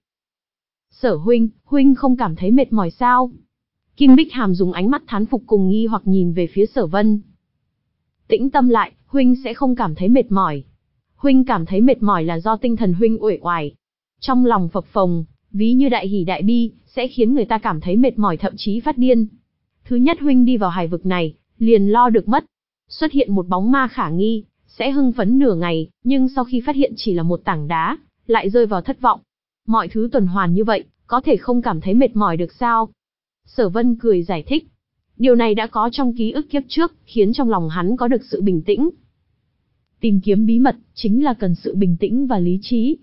Sở huynh, huynh không cảm thấy mệt mỏi sao? Kim Bích Hàm dùng ánh mắt thán phục cùng nghi hoặc nhìn về phía Sở Vân. Tĩnh tâm lại, huynh sẽ không cảm thấy mệt mỏi. Huynh cảm thấy mệt mỏi là do tinh thần huynh uể oải. Trong lòng phập phồng, ví như đại hỉ đại bi, sẽ khiến người ta cảm thấy mệt mỏi thậm chí phát điên. Thứ nhất huynh đi vào hải vực này, liền lo được mất. Xuất hiện một bóng ma khả nghi, sẽ hưng phấn nửa ngày, nhưng sau khi phát hiện chỉ là một tảng đá, lại rơi vào thất vọng. Mọi thứ tuần hoàn như vậy, có thể không cảm thấy mệt mỏi được sao? Sở Vân cười giải thích. Điều này đã có trong ký ức kiếp trước, khiến trong lòng hắn có được sự bình tĩnh. Tìm kiếm bí mật, chính là cần sự bình tĩnh và lý trí.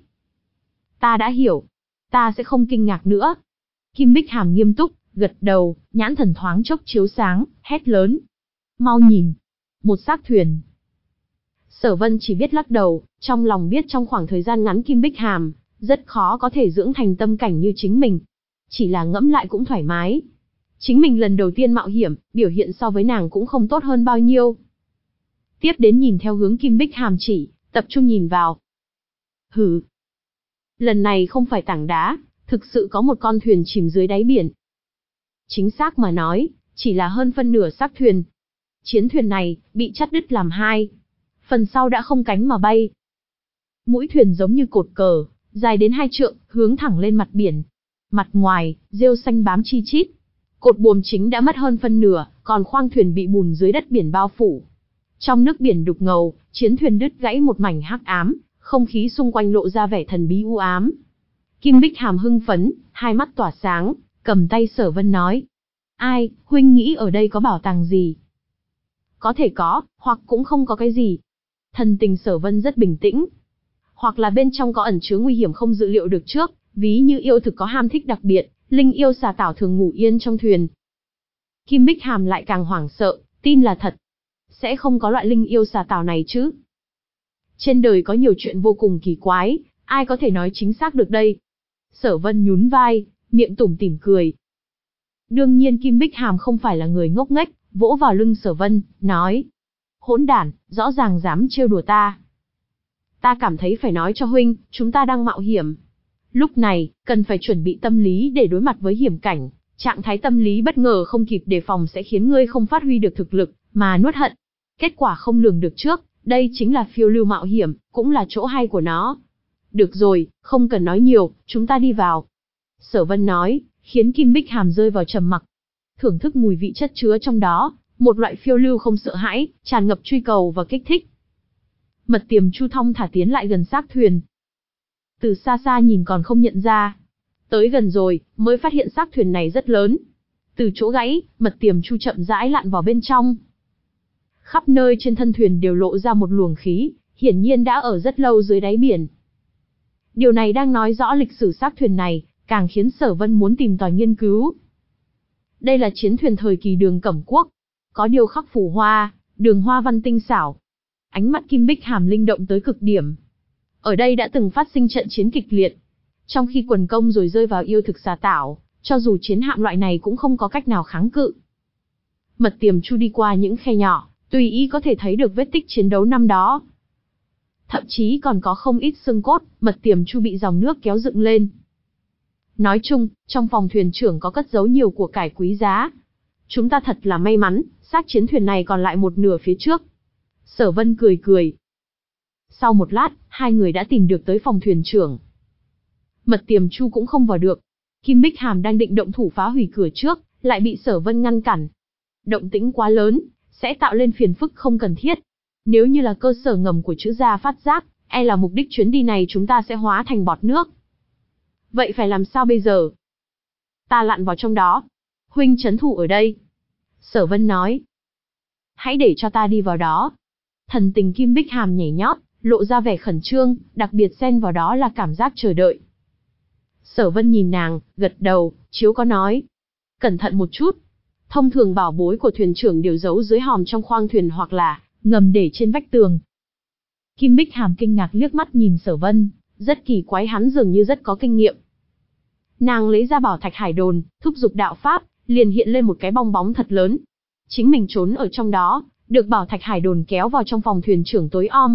Ta đã hiểu. Ta sẽ không kinh ngạc nữa. Kim Bích Hàm nghiêm túc, gật đầu, nhãn thần thoáng chốc chiếu sáng, hét lớn. Mau nhìn. Một xác thuyền. Sở Vân chỉ biết lắc đầu, trong lòng biết trong khoảng thời gian ngắn Kim Bích Hàm, rất khó có thể dưỡng thành tâm cảnh như chính mình. Chỉ là ngẫm lại cũng thoải mái. Chính mình lần đầu tiên mạo hiểm, biểu hiện so với nàng cũng không tốt hơn bao nhiêu. Tiếp đến nhìn theo hướng Kim Bích Hàm chỉ, tập trung nhìn vào. Hừ. Lần này không phải tảng đá, thực sự có một con thuyền chìm dưới đáy biển. Chính xác mà nói, chỉ là hơn phân nửa xác thuyền. Chiến thuyền này, bị chặt đứt làm hai. Phần sau đã không cánh mà bay. Mũi thuyền giống như cột cờ, dài đến hai trượng, hướng thẳng lên mặt biển. Mặt ngoài, rêu xanh bám chi chít. Cột buồm chính đã mất hơn phân nửa, còn khoang thuyền bị bùn dưới đất biển bao phủ. Trong nước biển đục ngầu, chiến thuyền đứt gãy một mảnh hắc ám, không khí xung quanh lộ ra vẻ thần bí u ám. Kim Bích Hàm hưng phấn, hai mắt tỏa sáng, cầm tay Sở Vân nói: "Ai, huynh nghĩ ở đây có bảo tàng gì?" "Có thể có, hoặc cũng không có cái gì." Thần tình Sở Vân rất bình tĩnh. "Hoặc là bên trong có ẩn chứa nguy hiểm không dự liệu được trước, ví như yêu thực có ham thích đặc biệt, linh yêu xà tảo thường ngủ yên trong thuyền." Kim Bích Hàm lại càng hoảng sợ, tin là thật. Sẽ không có loại linh yêu xà tảo này chứ? Trên đời có nhiều chuyện vô cùng kỳ quái, ai có thể nói chính xác được đây? Sở Vân nhún vai, miệng tủm tỉm cười. Đương nhiên Kim Bích Hàm không phải là người ngốc nghếch, vỗ vào lưng Sở Vân, nói: "Hỗn đản, rõ ràng dám trêu đùa ta. Ta cảm thấy phải nói cho huynh, chúng ta đang mạo hiểm. Lúc này, cần phải chuẩn bị tâm lý để đối mặt với hiểm cảnh, trạng thái tâm lý bất ngờ không kịp đề phòng sẽ khiến ngươi không phát huy được thực lực, mà nuốt hận. Kết quả không lường được trước, đây chính là phiêu lưu mạo hiểm, cũng là chỗ hay của nó. Được rồi, không cần nói nhiều, chúng ta đi vào." Sở Vân nói, khiến Kim Bích Hàm rơi vào trầm mặc. Thưởng thức mùi vị chất chứa trong đó, một loại phiêu lưu không sợ hãi, tràn ngập truy cầu và kích thích. Mật Tiềm Chu thong thả tiến lại gần xác thuyền. Từ xa xa nhìn còn không nhận ra. Tới gần rồi, mới phát hiện xác thuyền này rất lớn. Từ chỗ gãy, Mật Tiềm Chu chậm rãi lặn vào bên trong. Khắp nơi trên thân thuyền đều lộ ra một luồng khí, hiển nhiên đã ở rất lâu dưới đáy biển. Điều này đang nói rõ lịch sử xác thuyền này, càng khiến Sở Vân muốn tìm tòi nghiên cứu. Đây là chiến thuyền thời kỳ Đường Cẩm Quốc, có điêu khắc phù hoa, đường hoa văn tinh xảo. Ánh mắt Kim Bích Hàm linh động tới cực điểm. Ở đây đã từng phát sinh trận chiến kịch liệt. Trong khi quần công rồi rơi vào yêu thực xà tảo, cho dù chiến hạm loại này cũng không có cách nào kháng cự. Mật Tiềm Chu đi qua những khe nhỏ, tùy ý có thể thấy được vết tích chiến đấu năm đó. Thậm chí còn có không ít xương cốt, Mật Tiềm Chu bị dòng nước kéo dựng lên. Nói chung, trong phòng thuyền trưởng có cất giấu nhiều của cải quý giá. Chúng ta thật là may mắn, xác chiến thuyền này còn lại một nửa phía trước. Sở Vân cười cười. Sau một lát, hai người đã tìm được tới phòng thuyền trưởng. Mật Tiềm Chu cũng không vào được. Kim Bích Hàm đang định động thủ phá hủy cửa trước, lại bị Sở Vân ngăn cản. Động tĩnh quá lớn, sẽ tạo lên phiền phức không cần thiết. Nếu như là cơ sở ngầm của chữ gia phát giác, e là mục đích chuyến đi này chúng ta sẽ hóa thành bọt nước. Vậy phải làm sao bây giờ? Ta lặn vào trong đó. Huynh trấn thủ ở đây. Sở Vân nói. Hãy để cho ta đi vào đó. Thần tình Kim Bích Hàm nhảy nhót, lộ ra vẻ khẩn trương, đặc biệt xen vào đó là cảm giác chờ đợi. Sở Vân nhìn nàng, gật đầu, chiếu có nói. Cẩn thận một chút. Thông thường bảo bối của thuyền trưởng đều giấu dưới hòm trong khoang thuyền hoặc là ngầm để trên vách tường. Kim Bích Hàm kinh ngạc liếc mắt nhìn Sở Vân, rất kỳ quái hắn dường như rất có kinh nghiệm. Nàng lấy ra bảo thạch hải đồn, thúc giục đạo pháp, liền hiện lên một cái bong bóng thật lớn. Chính mình trốn ở trong đó, được bảo thạch hải đồn kéo vào trong phòng thuyền trưởng tối om.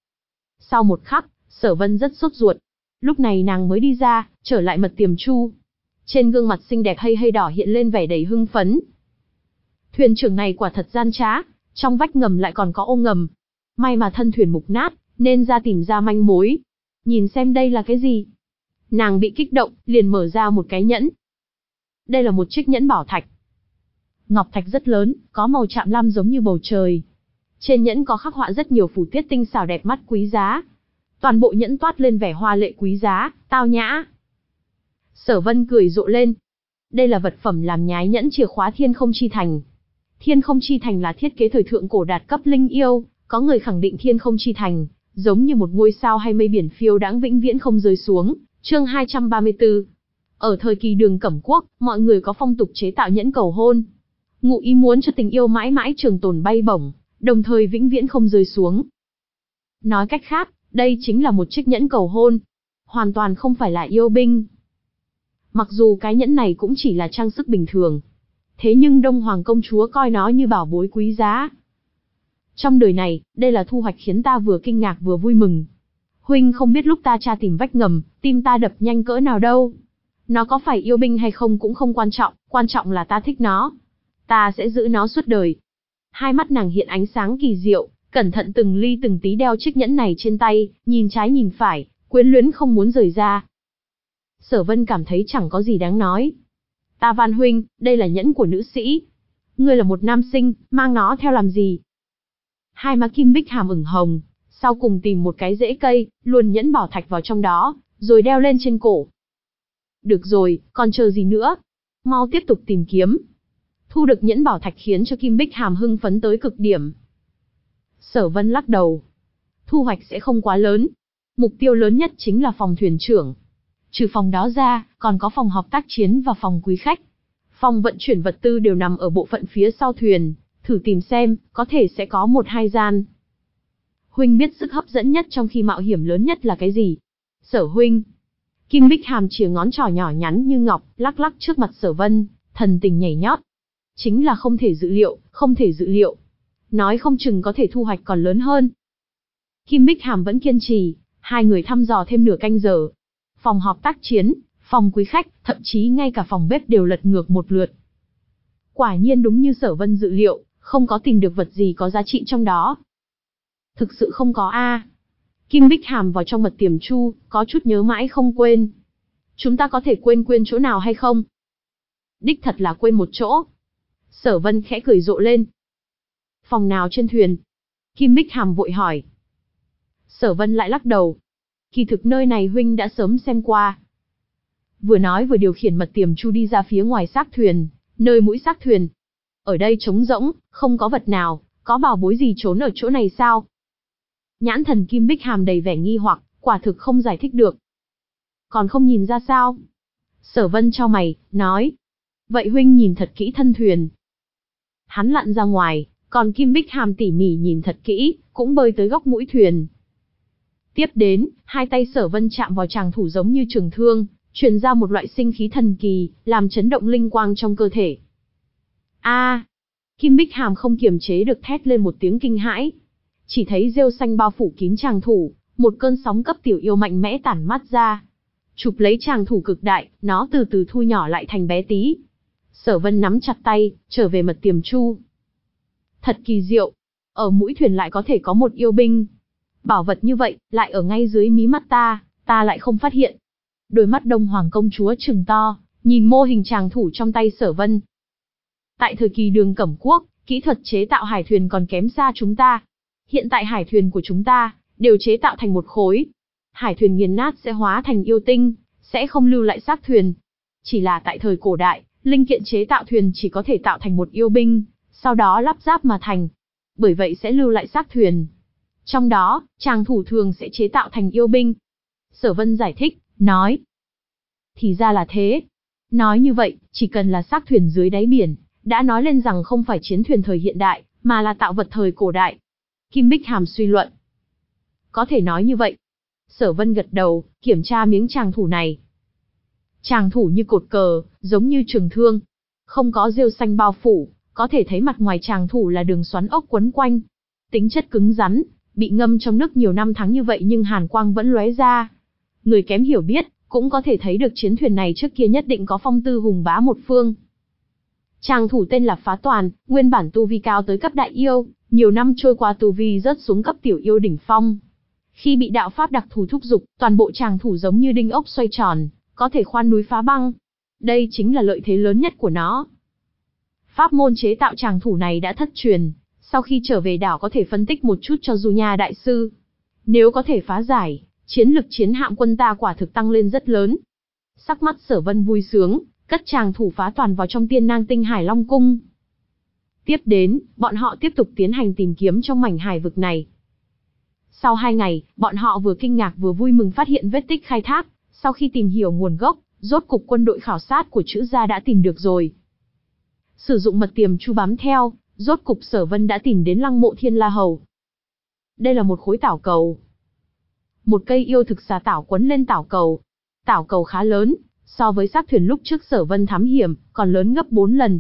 Sau một khắc, Sở Vân rất sốt ruột. Lúc này nàng mới đi ra, trở lại Mật Tiềm Chu. Trên gương mặt xinh đẹp hay hay đỏ hiện lên vẻ đầy hưng phấn. Thuyền trưởng này quả thật gian trá, trong vách ngầm lại còn có ô ngầm. May mà thân thuyền mục nát, nên ra tìm ra manh mối. Nhìn xem đây là cái gì? Nàng bị kích động, liền mở ra một cái nhẫn. Đây là một chiếc nhẫn bảo thạch. Ngọc thạch rất lớn, có màu chạm lam giống như bầu trời. Trên nhẫn có khắc họa rất nhiều phù tiết tinh xảo đẹp mắt quý giá. Toàn bộ nhẫn toát lên vẻ hoa lệ quý giá, tao nhã. Sở Vân cười rộ lên. Đây là vật phẩm làm nhái nhẫn chìa khóa Thiên Không Chi Thành. Thiên Không Chi Thành là thiết kế thời thượng cổ đạt cấp linh yêu, có người khẳng định Thiên Không Chi Thành giống như một ngôi sao hay mây biển phiêu đãng vĩnh viễn không rơi xuống. Chương hai trăm ba mươi tư. Ở thời kỳ Đường Cẩm Quốc, mọi người có phong tục chế tạo nhẫn cầu hôn. Ngụ ý muốn cho tình yêu mãi mãi trường tồn bay bổng, đồng thời vĩnh viễn không rơi xuống. Nói cách khác, đây chính là một chiếc nhẫn cầu hôn, hoàn toàn không phải là yêu binh. Mặc dù cái nhẫn này cũng chỉ là trang sức bình thường, thế nhưng Đông Hoàng công chúa coi nó như bảo bối quý giá. Trong đời này, đây là thu hoạch khiến ta vừa kinh ngạc vừa vui mừng. Huynh không biết lúc ta tra tìm vách ngầm, tim ta đập nhanh cỡ nào đâu. Nó có phải yêu binh hay không cũng không quan trọng, quan trọng là ta thích nó. Ta sẽ giữ nó suốt đời. Hai mắt nàng hiện ánh sáng kỳ diệu, cẩn thận từng ly từng tí đeo chiếc nhẫn này trên tay, nhìn trái nhìn phải, quyến luyến không muốn rời ra. Sở Vân cảm thấy chẳng có gì đáng nói. Ta van huynh, đây là nhẫn của nữ sĩ. Ngươi là một nam sinh, mang nó theo làm gì? Hai má Kim Bích Hàm ửng hồng, sau cùng tìm một cái rễ cây, luồn nhẫn bảo thạch vào trong đó, rồi đeo lên trên cổ. Được rồi, còn chờ gì nữa? Mau tiếp tục tìm kiếm. Thu được nhẫn bảo thạch khiến cho Kim Bích Hàm hưng phấn tới cực điểm. Sở Vân lắc đầu. Thu hoạch sẽ không quá lớn. Mục tiêu lớn nhất chính là phòng thuyền trưởng. Trừ phòng đó ra, còn có phòng họp tác chiến và phòng quý khách. Phòng vận chuyển vật tư đều nằm ở bộ phận phía sau thuyền, thử tìm xem, có thể sẽ có một hai gian. Huynh biết sức hấp dẫn nhất trong khi mạo hiểm lớn nhất là cái gì? Sở huynh. Kim Bích Hàm chìa ngón trỏ nhỏ nhắn như ngọc, lắc lắc trước mặt Sở Vân, thần tình nhảy nhót. Chính là không thể dự liệu, không thể dự liệu. Nói không chừng có thể thu hoạch còn lớn hơn. Kim Bích Hàm vẫn kiên trì, hai người thăm dò thêm nửa canh giờ. Phòng họp tác chiến, phòng quý khách, thậm chí ngay cả phòng bếp đều lật ngược một lượt. Quả nhiên đúng như Sở Vân dự liệu, không có tìm được vật gì có giá trị trong đó. Thực sự không có a. Kim Bích Hàm vào trong mật tiềm chu, có chút nhớ mãi không quên. Chúng ta có thể quên quên chỗ nào hay không? Đích thật là quên một chỗ. Sở Vân khẽ cười rộ lên. Phòng nào trên thuyền? Kim Bích Hàm vội hỏi. Sở Vân lại lắc đầu. Kỳ thực nơi này huynh đã sớm xem qua. Vừa nói vừa điều khiển mật tiềm chu đi ra phía ngoài xác thuyền, nơi mũi xác thuyền. Ở đây trống rỗng, không có vật nào, có bảo bối gì trốn ở chỗ này sao? Nhãn thần Kim Bích Hàm đầy vẻ nghi hoặc, quả thực không giải thích được. Còn không nhìn ra sao? Sở Vân chau mày, nói. Vậy huynh nhìn thật kỹ thân thuyền. Hắn lặn ra ngoài, còn Kim Bích Hàm tỉ mỉ nhìn thật kỹ, cũng bơi tới góc mũi thuyền. Tiếp đến, hai tay Sở Vân chạm vào tràng thủ giống như trường thương, truyền ra một loại sinh khí thần kỳ, làm chấn động linh quang trong cơ thể. A! Kim Bích Hàm không kiềm chế được thét lên một tiếng kinh hãi. Chỉ thấy rêu xanh bao phủ kín tràng thủ, một cơn sóng cấp tiểu yêu mạnh mẽ tản mát ra. Chụp lấy tràng thủ cực đại, nó từ từ thu nhỏ lại thành bé tí. Sở Vân nắm chặt tay, trở về mật tiềm chu. Thật kỳ diệu, ở mũi thuyền lại có thể có một yêu binh. Bảo vật như vậy, lại ở ngay dưới mí mắt ta, ta lại không phát hiện. Đôi mắt Đông Hoàng công chúa trừng to, nhìn mô hình tràng thủ trong tay Sở Vân. Tại thời kỳ Đường Cẩm Quốc, kỹ thuật chế tạo hải thuyền còn kém xa chúng ta. Hiện tại hải thuyền của chúng ta, đều chế tạo thành một khối. Hải thuyền nghiền nát sẽ hóa thành yêu tinh, sẽ không lưu lại xác thuyền. Chỉ là tại thời cổ đại, linh kiện chế tạo thuyền chỉ có thể tạo thành một yêu binh, sau đó lắp ráp mà thành. Bởi vậy sẽ lưu lại xác thuyền. Trong đó, tràng thủ thường sẽ chế tạo thành yêu binh. Sở Vân giải thích, nói. Thì ra là thế. Nói như vậy, chỉ cần là xác thuyền dưới đáy biển, đã nói lên rằng không phải chiến thuyền thời hiện đại, mà là tạo vật thời cổ đại. Kim Bích Hàm suy luận. Có thể nói như vậy. Sở Vân gật đầu, kiểm tra miếng tràng thủ này. Tràng thủ như cột cờ, giống như trường thương. Không có rêu xanh bao phủ, có thể thấy mặt ngoài tràng thủ là đường xoắn ốc quấn quanh. Tính chất cứng rắn, bị ngâm trong nước nhiều năm tháng như vậy nhưng hàn quang vẫn lóe ra. Người kém hiểu biết, cũng có thể thấy được chiến thuyền này trước kia nhất định có phong tư hùng bá một phương. Tràng thủ tên là Phá Toàn, nguyên bản tu vi cao tới cấp đại yêu, nhiều năm trôi qua tu vi rớt xuống cấp tiểu yêu đỉnh phong. Khi bị đạo pháp đặc thù thúc giục, toàn bộ tràng thủ giống như đinh ốc xoay tròn, có thể khoan núi phá băng. Đây chính là lợi thế lớn nhất của nó. Pháp môn chế tạo tràng thủ này đã thất truyền, sau khi trở về đảo có thể phân tích một chút cho Du Nha đại sư. Nếu có thể phá giải, chiến lực chiến hạm quân ta quả thực tăng lên rất lớn. Sắc mắt Sở Vân vui sướng, cất tràng thủ Phá Toàn vào trong Tiên Nang Tinh Hải Long Cung. Tiếp đến, bọn họ tiếp tục tiến hành tìm kiếm trong mảnh hải vực này. Sau hai ngày, bọn họ vừa kinh ngạc vừa vui mừng phát hiện vết tích khai thác, sau khi tìm hiểu nguồn gốc, rốt cục quân đội khảo sát của Trữ gia đã tìm được rồi. Sử dụng mật tiềm chu bám theo, rốt cục Sở Vân đã tìm đến lăng mộ Thiên La Hầu. Đây là một khối tảo cầu. Một cây yêu thực xà tảo quấn lên tảo cầu. Tảo cầu khá lớn, so với xác thuyền lúc trước Sở Vân thám hiểm, còn lớn gấp bốn lần.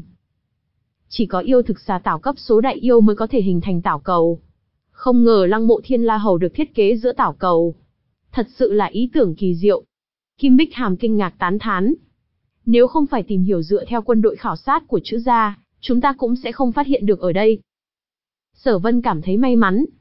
Chỉ có yêu thực xà tảo cấp số đại yêu mới có thể hình thành tảo cầu. Không ngờ lăng mộ Thiên La Hầu được thiết kế giữa tảo cầu. Thật sự là ý tưởng kỳ diệu. Kim Bích Hàm kinh ngạc tán thán. Nếu không phải tìm hiểu dựa theo quân đội khảo sát của Trữ gia, chúng ta cũng sẽ không phát hiện được ở đây. Sở Vân cảm thấy may mắn.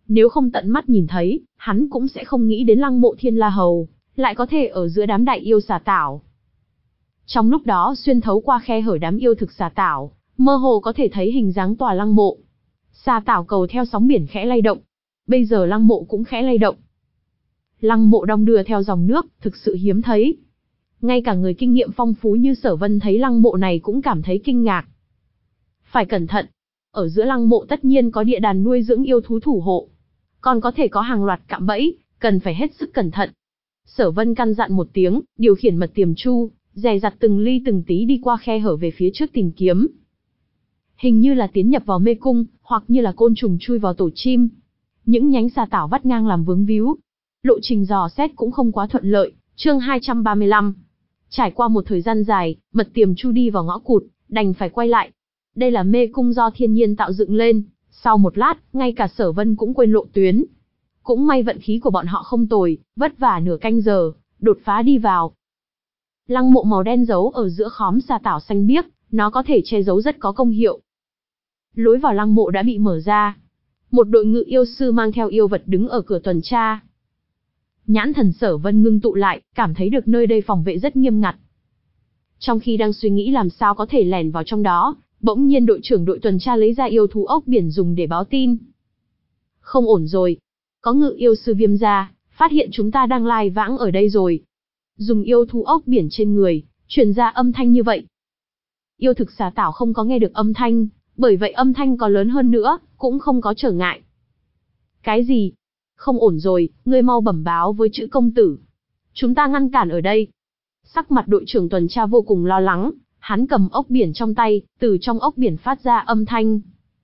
Nếu không tận mắt nhìn thấy, hắn cũng sẽ không nghĩ đến Lăng Mộ Thiên La Hầu lại có thể ở giữa đám đại yêu xà tảo. Trong lúc đó xuyên thấu qua khe hở đám yêu thực xà tảo, mơ hồ có thể thấy hình dáng tòa lăng mộ. Xà tảo cầu theo sóng biển khẽ lay động. Bây giờ lăng mộ cũng khẽ lay động. Lăng mộ đong đưa theo dòng nước, thực sự hiếm thấy. Ngay cả người kinh nghiệm phong phú như Sở Vân thấy lăng mộ này cũng cảm thấy kinh ngạc. Phải cẩn thận. Ở giữa lăng mộ tất nhiên có địa đàn nuôi dưỡng yêu thú thủ hộ. Còn có thể có hàng loạt cạm bẫy, cần phải hết sức cẩn thận. Sở Vân căn dặn một tiếng, điều khiển mật tiềm chu, dè dặt từng ly từng tí đi qua khe hở về phía trước tìm kiếm. Hình như là tiến nhập vào mê cung, hoặc như là côn trùng chui vào tổ chim. Những nhánh xà tảo vắt ngang làm vướng víu. Lộ trình dò xét cũng không quá thuận lợi. Chương hai trăm ba mươi lăm. Trải qua một thời gian dài, mật tiềm chu đi vào ngõ cụt, đành phải quay lại. Đây là mê cung do thiên nhiên tạo dựng lên. Sau một lát, ngay cả Sở Vân cũng quên lộ tuyến. Cũng may vận khí của bọn họ không tồi, vất vả nửa canh giờ, đột phá đi vào. Lăng mộ màu đen giấu ở giữa khóm xà tảo xanh biếc, nó có thể che giấu rất có công hiệu. Lối vào lăng mộ đã bị mở ra. Một đội ngự yêu sư mang theo yêu vật đứng ở cửa tuần tra. Nhãn thần Sở Vân ngưng tụ lại, cảm thấy được nơi đây phòng vệ rất nghiêm ngặt. Trong khi đang suy nghĩ làm sao có thể lẻn vào trong đó, bỗng nhiên đội trưởng đội tuần tra lấy ra yêu thú ốc biển dùng để báo tin. Không ổn rồi. Có ngự yêu sư Viêm gia, phát hiện chúng ta đang lai vãng ở đây rồi. Dùng yêu thú ốc biển trên người, truyền ra âm thanh như vậy. Yêu thực xà tảo không có nghe được âm thanh, bởi vậy âm thanh có lớn hơn nữa, cũng không có trở ngại. Cái gì? Không ổn rồi, ngươi mau bẩm báo với chữ công tử. Chúng ta ngăn cản ở đây. Sắc mặt đội trưởng tuần tra vô cùng lo lắng, hắn cầm ốc biển trong tay, từ trong ốc biển phát ra âm thanh.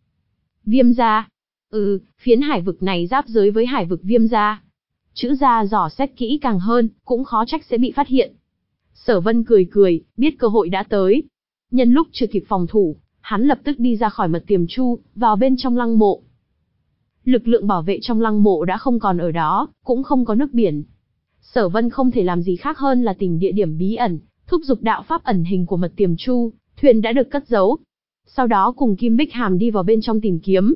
Viêm gia. Ừ, phiến hải vực này giáp giới với hải vực Viêm gia. Chữ gia dò xét kỹ càng hơn, cũng khó trách sẽ bị phát hiện. Sở Vân cười cười, biết cơ hội đã tới. Nhân lúc chưa kịp phòng thủ, hắn lập tức đi ra khỏi mật tiềm chu, vào bên trong lăng mộ. Lực lượng bảo vệ trong lăng mộ đã không còn ở đó, cũng không có nước biển. Sở Vân không thể làm gì khác hơn là tìm địa điểm bí ẩn, thúc giục đạo pháp ẩn hình của mật tiềm chu, thuyền đã được cất giấu. Sau đó cùng Kim Bích Hàm đi vào bên trong tìm kiếm.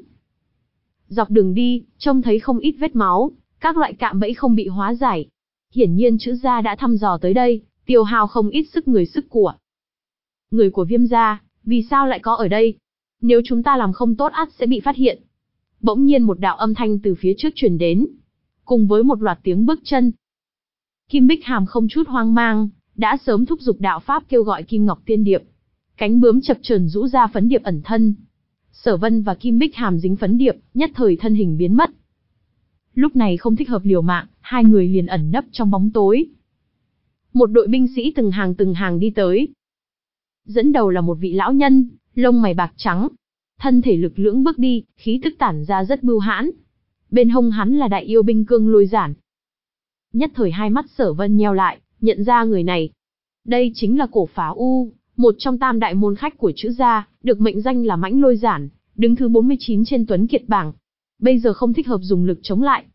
Dọc đường đi, trông thấy không ít vết máu, các loại cạm bẫy không bị hóa giải. Hiển nhiên chữ gia đã thăm dò tới đây, tiêu hao không ít sức người sức của. Người của Viêm gia, vì sao lại có ở đây? Nếu chúng ta làm không tốt ắt sẽ bị phát hiện. Bỗng nhiên một đạo âm thanh từ phía trước truyền đến, cùng với một loạt tiếng bước chân. Kim Bích Hàm không chút hoang mang, đã sớm thúc giục đạo pháp kêu gọi Kim Ngọc Tiên Điệp. Cánh bướm chập chờn rũ ra phấn điệp ẩn thân. Sở Vân và Kim Bích Hàm dính phấn điệp, nhất thời thân hình biến mất. Lúc này không thích hợp liều mạng, hai người liền ẩn nấp trong bóng tối. Một đội binh sĩ từng hàng từng hàng đi tới. Dẫn đầu là một vị lão nhân, lông mày bạc trắng, thân thể lực lưỡng bước đi, khí tức tản ra rất bưu hãn. Bên hông hắn là đại yêu binh cương lôi giản. Nhất thời hai mắt Sở Vân nheo lại, nhận ra người này. Đây chính là Cổ Phá U, một trong tam đại môn khách của chữ gia, được mệnh danh là Mãnh Lôi Giản, đứng thứ bốn mươi chín trên Tuấn Kiệt bảng. Bây giờ không thích hợp dùng lực chống lại.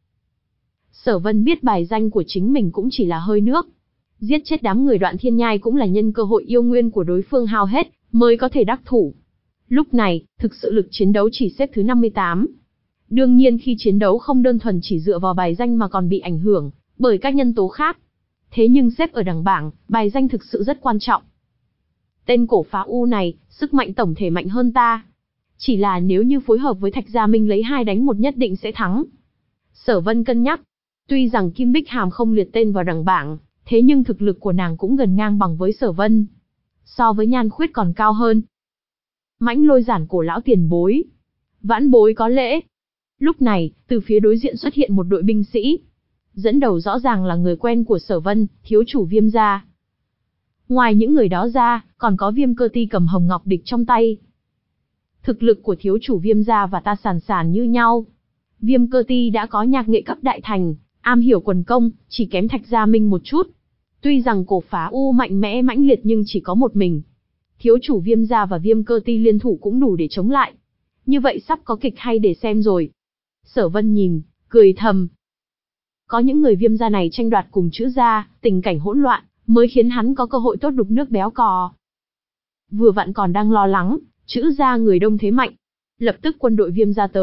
Sở Vân biết bài danh của chính mình cũng chỉ là hơi nước. Giết chết đám người Đoạn Thiên Nhai cũng là nhân cơ hội yêu nguyên của đối phương hao hết, mới có thể đắc thủ. Lúc này, thực sự lực chiến đấu chỉ xếp thứ năm mươi tám. Đương nhiên khi chiến đấu không đơn thuần chỉ dựa vào bài danh mà còn bị ảnh hưởng bởi các nhân tố khác. Thế nhưng xếp ở đẳng bảng, bài danh thực sự rất quan trọng. Tên Cổ Phá U này, sức mạnh tổng thể mạnh hơn ta. Chỉ là nếu như phối hợp với Thạch Gia Minh lấy hai đánh một nhất định sẽ thắng. Sở Vân cân nhắc. Tuy rằng Kim Bích Hàm không liệt tên vào đẳng bảng, thế nhưng thực lực của nàng cũng gần ngang bằng với Sở Vân. So với Nhan Khuyết còn cao hơn. Mãnh Lôi Giản Cổ lão tiền bối. Vãn bối có lễ. Lúc này, từ phía đối diện xuất hiện một đội binh sĩ. Dẫn đầu rõ ràng là người quen của Sở Vân, thiếu chủ Viêm gia. Ngoài những người đó ra, còn có Viêm Cơ Ti cầm hồng ngọc địch trong tay. Thực lực của thiếu chủ Viêm gia và ta sàn sàn như nhau. Viêm Cơ Ti đã có nhạc nghệ cấp đại thành, am hiểu quần công, chỉ kém Thạch Gia Minh một chút. Tuy rằng Cổ Phá U mạnh mẽ mãnh liệt nhưng chỉ có một mình. Thiếu chủ Viêm gia và Viêm Cơ Ti liên thủ cũng đủ để chống lại. Như vậy sắp có kịch hay để xem rồi. Sở Vân nhìn, cười thầm. Có những người Viêm gia này tranh đoạt cùng chữ gia, tình cảnh hỗn loạn, mới khiến hắn có cơ hội tốt đục nước béo cò. Vừa vặn còn đang lo lắng, chữ gia người đông thế mạnh. Lập tức quân đội Viêm gia tới,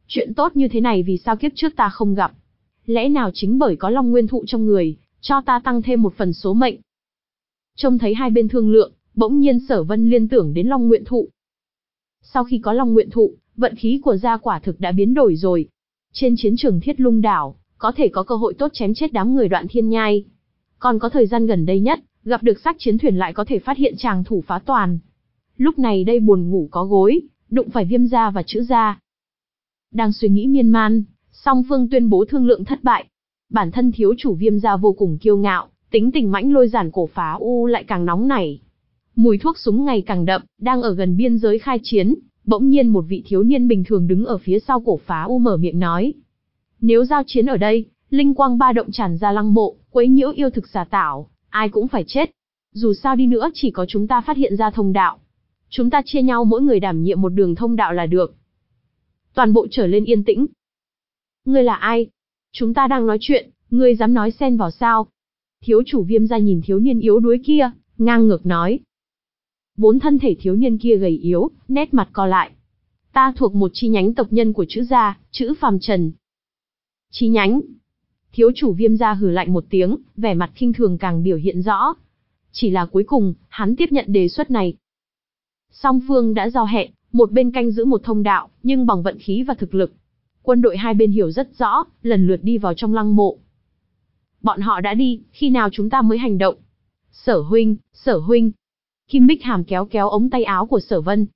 Chuyện tốt như thế này vì sao kiếp trước ta không gặp? Lẽ nào chính bởi có Long Nguyên Thụ trong người, cho ta tăng thêm một phần số mệnh? Trông thấy hai bên thương lượng, bỗng nhiên Sở Vân liên tưởng đến Long Nguyên Thụ. Sau khi có Long Nguyên Thụ, vận khí của gia quả thực đã biến đổi rồi. Trên chiến trường Thiết Lung Đảo, có thể có cơ hội tốt chém chết đám người Đoạn Thiên Nhai. Còn có thời gian gần đây nhất, gặp được xác chiến thuyền lại có thể phát hiện tràng thủ phá toàn. Lúc này đây buồn ngủ có gối, đụng phải Viêm gia và Trữ gia. Đang suy nghĩ miên man, song phương tuyên bố thương lượng thất bại. Bản thân thiếu chủ Viêm gia vô cùng kiêu ngạo, tính tình mãnh lôi giản cổ phá u lại càng nóng nảy. Mùi thuốc súng ngày càng đậm, đang ở gần biên giới khai chiến, bỗng nhiên một vị thiếu niên bình thường đứng ở phía sau cổ phá u mở miệng nói. Nếu giao chiến ở đây, linh quang ba động tràn ra lăng mộ, quấy nhiễu yêu thực xà tảo, ai cũng phải chết. Dù sao đi nữa chỉ có chúng ta phát hiện ra thông đạo. Chúng ta chia nhau mỗi người đảm nhiệm một đường thông đạo là được. Toàn bộ trở lên yên tĩnh. Ngươi là ai? Chúng ta đang nói chuyện, ngươi dám nói xen vào sao? Thiếu chủ Viêm gia nhìn thiếu niên yếu đuối kia, ngang ngược nói. Vốn thân thể thiếu niên kia gầy yếu, nét mặt co lại. Ta thuộc một chi nhánh tộc nhân của Trữ gia, Trữ Phàm Trần. Chi nhánh? Thiếu chủ Viêm gia hừ lạnh một tiếng, vẻ mặt khinh thường càng biểu hiện rõ. Chỉ là cuối cùng, hắn tiếp nhận đề xuất này. Song phương đã giao hẹn, một bên canh giữ một thông đạo, nhưng bằng vận khí và thực lực. Quân đội hai bên hiểu rất rõ, lần lượt đi vào trong lăng mộ. Bọn họ đã đi, khi nào chúng ta mới hành động? Sở huynh, Sở huynh. Kim Bích Hàm kéo kéo ống tay áo của Sở Vân.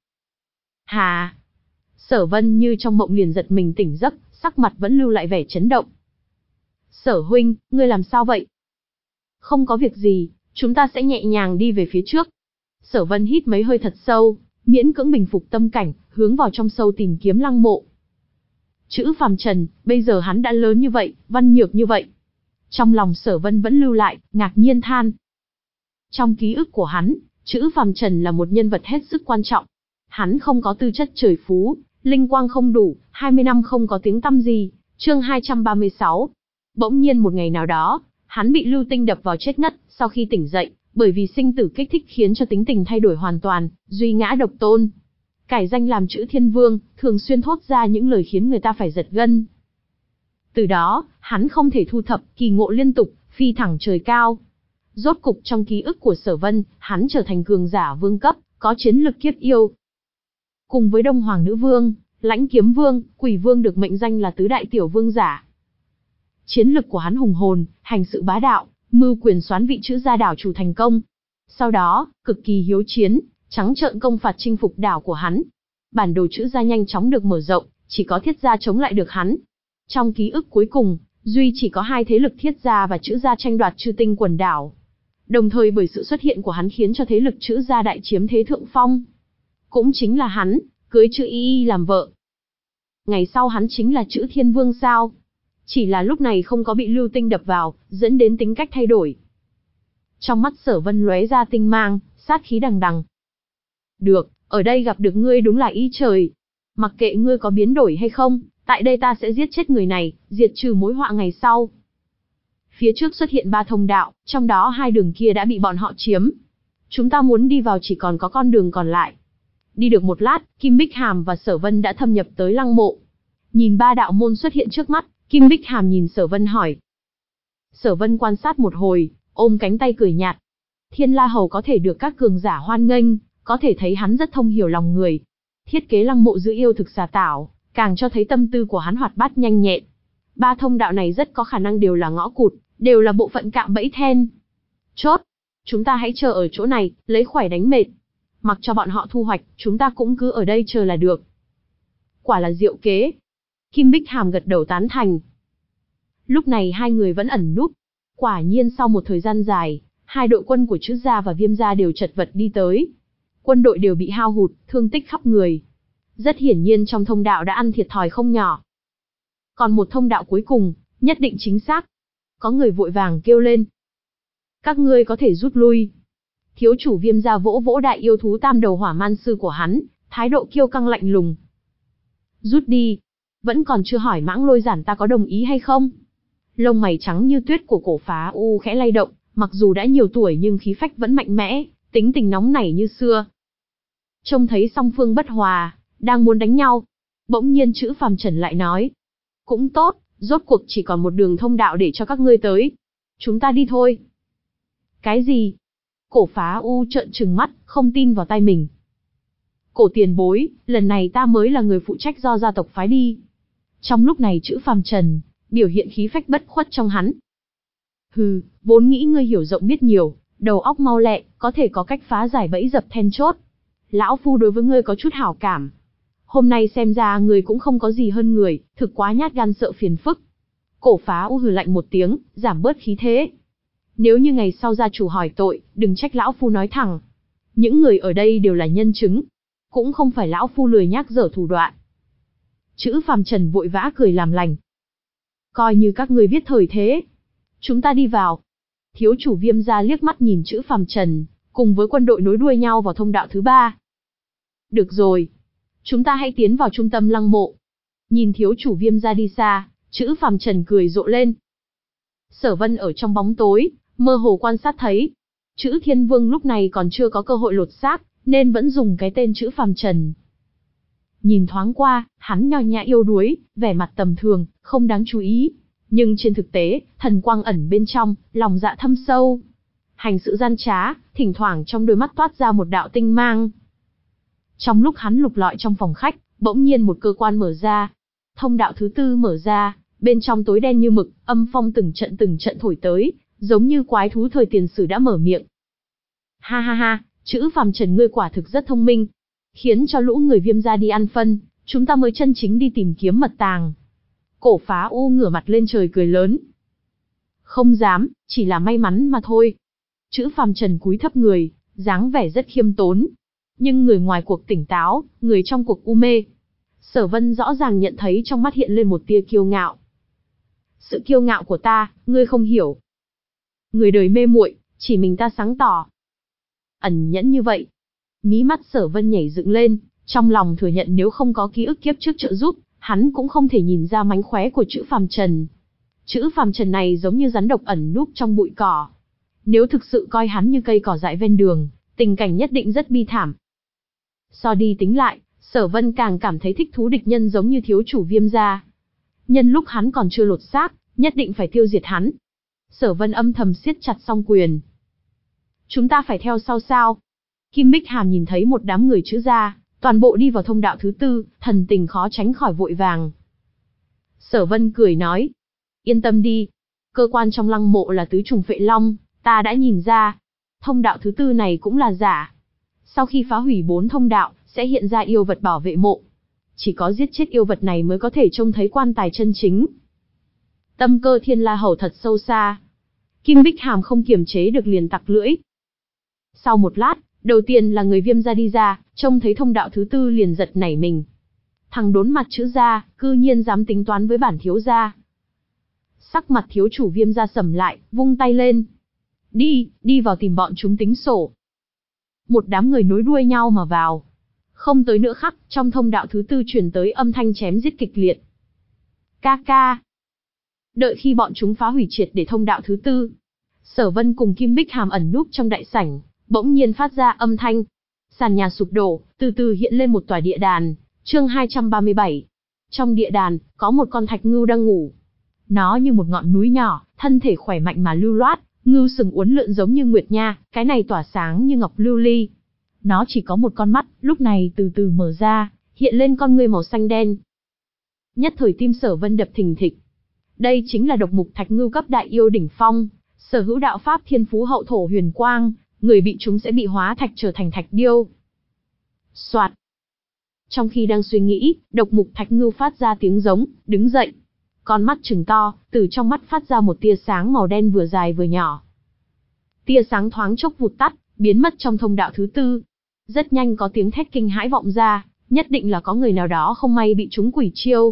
Hà! Sở Vân như trong mộng liền giật mình tỉnh giấc, sắc mặt vẫn lưu lại vẻ chấn động. Sở huynh, ngươi làm sao vậy? Không có việc gì, chúng ta sẽ nhẹ nhàng đi về phía trước. Sở Vân hít mấy hơi thật sâu, miễn cưỡng bình phục tâm cảnh, hướng vào trong sâu tìm kiếm lăng mộ. Trữ Phàm Trần, bây giờ hắn đã lớn như vậy, văn nhược như vậy. Trong lòng Sở Vân vẫn lưu lại, ngạc nhiên than. Trong ký ức của hắn, Trữ Phàm Trần là một nhân vật hết sức quan trọng. Hắn không có tư chất trời phú, linh quang không đủ, hai mươi năm không có tiếng tăm gì. Chương hai trăm ba mươi sáu. Bỗng nhiên một ngày nào đó, hắn bị lưu tinh đập vào chết ngất, sau khi tỉnh dậy, bởi vì sinh tử kích thích khiến cho tính tình thay đổi hoàn toàn, duy ngã độc tôn. Cải danh làm Trữ Thiên Vương, thường xuyên thốt ra những lời khiến người ta phải giật gân. Từ đó, hắn không thể thu thập, kỳ ngộ liên tục, phi thẳng trời cao. Rốt cục trong ký ức của Sở Vân, hắn trở thành cường giả vương cấp, có chiến lực kiếp yêu. Cùng với Đông Hoàng Nữ Vương, Lãnh Kiếm Vương, Quỷ Vương được mệnh danh là tứ đại tiểu vương giả. Chiến lực của hắn hùng hồn, hành sự bá đạo, mưu quyền soán vị Trữ gia đảo chủ thành công. Sau đó, cực kỳ hiếu chiến, trắng trợn công phạt chinh phục đảo của hắn. Bản đồ Trữ gia nhanh chóng được mở rộng, chỉ có Thiết gia chống lại được hắn. Trong ký ức cuối cùng, duy chỉ có hai thế lực Thiết gia và Trữ gia tranh đoạt Chư Tinh quần đảo. Đồng thời bởi sự xuất hiện của hắn khiến cho thế lực Trữ gia đại chiếm thế thượng phong. Cũng chính là hắn, cưới Trữ Y Y làm vợ. Ngày sau hắn chính là Trữ Thiên Vương sao? Chỉ là lúc này không có bị lưu tinh đập vào, dẫn đến tính cách thay đổi. Trong mắt Sở Vân lóe ra tinh mang, sát khí đằng đằng. Được, ở đây gặp được ngươi đúng là ý trời. Mặc kệ ngươi có biến đổi hay không, tại đây ta sẽ giết chết người này, diệt trừ mối họa ngày sau. Phía trước xuất hiện ba thông đạo, trong đó hai đường kia đã bị bọn họ chiếm. Chúng ta muốn đi vào chỉ còn có con đường còn lại. Đi được một lát, Kim Bích Hàm và Sở Vân đã thâm nhập tới lăng mộ. Nhìn ba đạo môn xuất hiện trước mắt, Kim Bích Hàm nhìn Sở Vân hỏi. Sở Vân quan sát một hồi, ôm cánh tay cười nhạt. Thiên La Hầu có thể được các cường giả hoan nghênh, có thể thấy hắn rất thông hiểu lòng người. Thiết kế lăng mộ giữ yêu thực xà tảo, càng cho thấy tâm tư của hắn hoạt bát nhanh nhẹn. Ba thông đạo này rất có khả năng đều là ngõ cụt, đều là bộ phận cạm bẫy then. Chốt, chúng ta hãy chờ ở chỗ này, lấy khỏe đánh mệt. Mặc cho bọn họ thu hoạch, chúng ta cũng cứ ở đây chờ là được. Quả là diệu kế. Kim Bích Hàm gật đầu tán thành. Lúc này hai người vẫn ẩn núp. Quả nhiên sau một thời gian dài, hai đội quân của Trữ gia và Viêm gia đều chật vật đi tới. Quân đội đều bị hao hụt, thương tích khắp người. Rất hiển nhiên trong thông đạo đã ăn thiệt thòi không nhỏ. Còn một thông đạo cuối cùng, nhất định chính xác. Có người vội vàng kêu lên. Các ngươi có thể rút lui. Thiếu chủ Viêm gia vỗ vỗ đại yêu thú tam đầu hỏa man sư của hắn, thái độ kiêu căng lạnh lùng. Rút đi. Vẫn còn chưa hỏi Mãng Lôi Giản ta có đồng ý hay không. Lông mày trắng như tuyết của cổ phá u khẽ lay động, mặc dù đã nhiều tuổi nhưng khí phách vẫn mạnh mẽ, tính tình nóng nảy như xưa. Trông thấy song phương bất hòa, đang muốn đánh nhau. Bỗng nhiên chữ phàm trần lại nói. Cũng tốt, rốt cuộc chỉ còn một đường thông đạo để cho các ngươi tới. Chúng ta đi thôi. Cái gì? Cổ Phá U trợn trừng mắt, không tin vào tai mình. Cổ tiền bối, lần này ta mới là người phụ trách do gia tộc phái đi. Trong lúc này chữ phàm trần, biểu hiện khí phách bất khuất trong hắn. Hừ, vốn nghĩ ngươi hiểu rộng biết nhiều, đầu óc mau lẹ, có thể có cách phá giải bẫy dập then chốt. Lão phu đối với ngươi có chút hảo cảm. Hôm nay xem ra ngươi cũng không có gì hơn người, thực quá nhát gan sợ phiền phức. Cổ Phá U hừ lạnh một tiếng, giảm bớt khí thế. Nếu như ngày sau gia chủ hỏi tội, đừng trách lão phu nói thẳng. Những người ở đây đều là nhân chứng. Cũng không phải lão phu lười nhác dở thủ đoạn. Chữ phàm trần vội vã cười làm lành. Coi như các ngươi biết thời thế. Chúng ta đi vào. Thiếu chủ Viêm gia liếc mắt nhìn chữ phàm trần, cùng với quân đội nối đuôi nhau vào thông đạo thứ ba. Được rồi. Chúng ta hãy tiến vào trung tâm lăng mộ. Nhìn thiếu chủ Viêm gia đi xa, chữ phàm trần cười rộ lên. Sở Vân ở trong bóng tối, mơ hồ quan sát thấy. Chữ Thiên Vương lúc này còn chưa có cơ hội lột xác, nên vẫn dùng cái tên chữ phàm trần. Nhìn thoáng qua, hắn nho nhã yêu đuối, vẻ mặt tầm thường, không đáng chú ý. Nhưng trên thực tế, thần quang ẩn bên trong, lòng dạ thâm sâu. Hành sự gian trá, thỉnh thoảng trong đôi mắt toát ra một đạo tinh mang. Trong lúc hắn lục lọi trong phòng khách, bỗng nhiên một cơ quan mở ra. Thông đạo thứ tư mở ra, bên trong tối đen như mực, âm phong từng trận từng trận thổi tới, giống như quái thú thời tiền sử đã mở miệng. Ha ha ha, chữ phàm trần ngươi quả thực rất thông minh. Khiến cho lũ người Viêm gia đi ăn phân, chúng ta mới chân chính đi tìm kiếm mật tàng. Cổ Phá U ngửa mặt lên trời cười lớn. Không dám, chỉ là may mắn mà thôi. Chữ phàm trần cúi thấp người, dáng vẻ rất khiêm tốn. Nhưng người ngoài cuộc tỉnh táo, người trong cuộc u mê. Sở Vân rõ ràng nhận thấy trong mắt hiện lên một tia kiêu ngạo. Sự kiêu ngạo của ta, ngươi không hiểu. Người đời mê muội, chỉ mình ta sáng tỏ. Ẩn nhẫn như vậy. Mí mắt Sở Vân nhảy dựng lên, trong lòng thừa nhận nếu không có ký ức kiếp trước trợ giúp, hắn cũng không thể nhìn ra mánh khóe của chữ phàm trần. Chữ phàm trần này giống như rắn độc ẩn núp trong bụi cỏ. Nếu thực sự coi hắn như cây cỏ dại ven đường, tình cảnh nhất định rất bi thảm. So đi tính lại, Sở Vân càng cảm thấy thích thú địch nhân giống như thiếu chủ Viêm gia. Nhân lúc hắn còn chưa lột xác, nhất định phải tiêu diệt hắn. Sở Vân âm thầm siết chặt song quyền. Chúng ta phải theo sau sao? Kim Bích Hàm nhìn thấy một đám người chữ gia, toàn bộ đi vào thông đạo thứ tư, thần tình khó tránh khỏi vội vàng. Sở Vân cười nói, yên tâm đi, cơ quan trong lăng mộ là tứ trùng phệ long, ta đã nhìn ra, thông đạo thứ tư này cũng là giả. Sau khi phá hủy bốn thông đạo, sẽ hiện ra yêu vật bảo vệ mộ. Chỉ có giết chết yêu vật này mới có thể trông thấy quan tài chân chính. Tâm cơ Thiên La Hầu thật sâu xa. Kim Bích Hàm không kiềm chế được liền tặc lưỡi. Sau một lát, đầu tiên là người Viêm gia đi ra, trông thấy thông đạo thứ tư liền giật nảy mình. Thằng đốn mặt chữ gia, cư nhiên dám tính toán với bản thiếu gia. Sắc mặt thiếu chủ Viêm gia sầm lại, vung tay lên. Đi, đi vào tìm bọn chúng tính sổ. Một đám người nối đuôi nhau mà vào. Không tới nữa khắc, trong thông đạo thứ tư truyền tới âm thanh chém giết kịch liệt. Ca ca. Đợi khi bọn chúng phá hủy triệt để thông đạo thứ tư, Sở Vân cùng Kim Bích Hàm ẩn núp trong đại sảnh, bỗng nhiên phát ra âm thanh. Sàn nhà sụp đổ, từ từ hiện lên một tòa địa đàn, chương hai trăm ba mươi bảy. Trong địa đàn, có một con thạch ngưu đang ngủ. Nó như một ngọn núi nhỏ, thân thể khỏe mạnh mà lưu loát, ngưu sừng uốn lượn giống như nguyệt nha, cái này tỏa sáng như ngọc lưu ly. Nó chỉ có một con mắt, lúc này từ từ mở ra, hiện lên con ngươi màu xanh đen. Nhất thời tim Sở Vân đập thình thịch. Đây chính là độc mục thạch ngưu cấp đại yêu đỉnh phong, sở hữu đạo pháp thiên phú hậu thổ huyền quang, người bị chúng sẽ bị hóa thạch trở thành thạch điêu. Soạt. Trong khi đang suy nghĩ, độc mục thạch ngưu phát ra tiếng giống, đứng dậy. Con mắt trừng to, từ trong mắt phát ra một tia sáng màu đen vừa dài vừa nhỏ. Tia sáng thoáng chốc vụt tắt, biến mất trong thông đạo thứ tư. Rất nhanh có tiếng thét kinh hãi vọng ra, nhất định là có người nào đó không may bị trúng quỷ chiêu.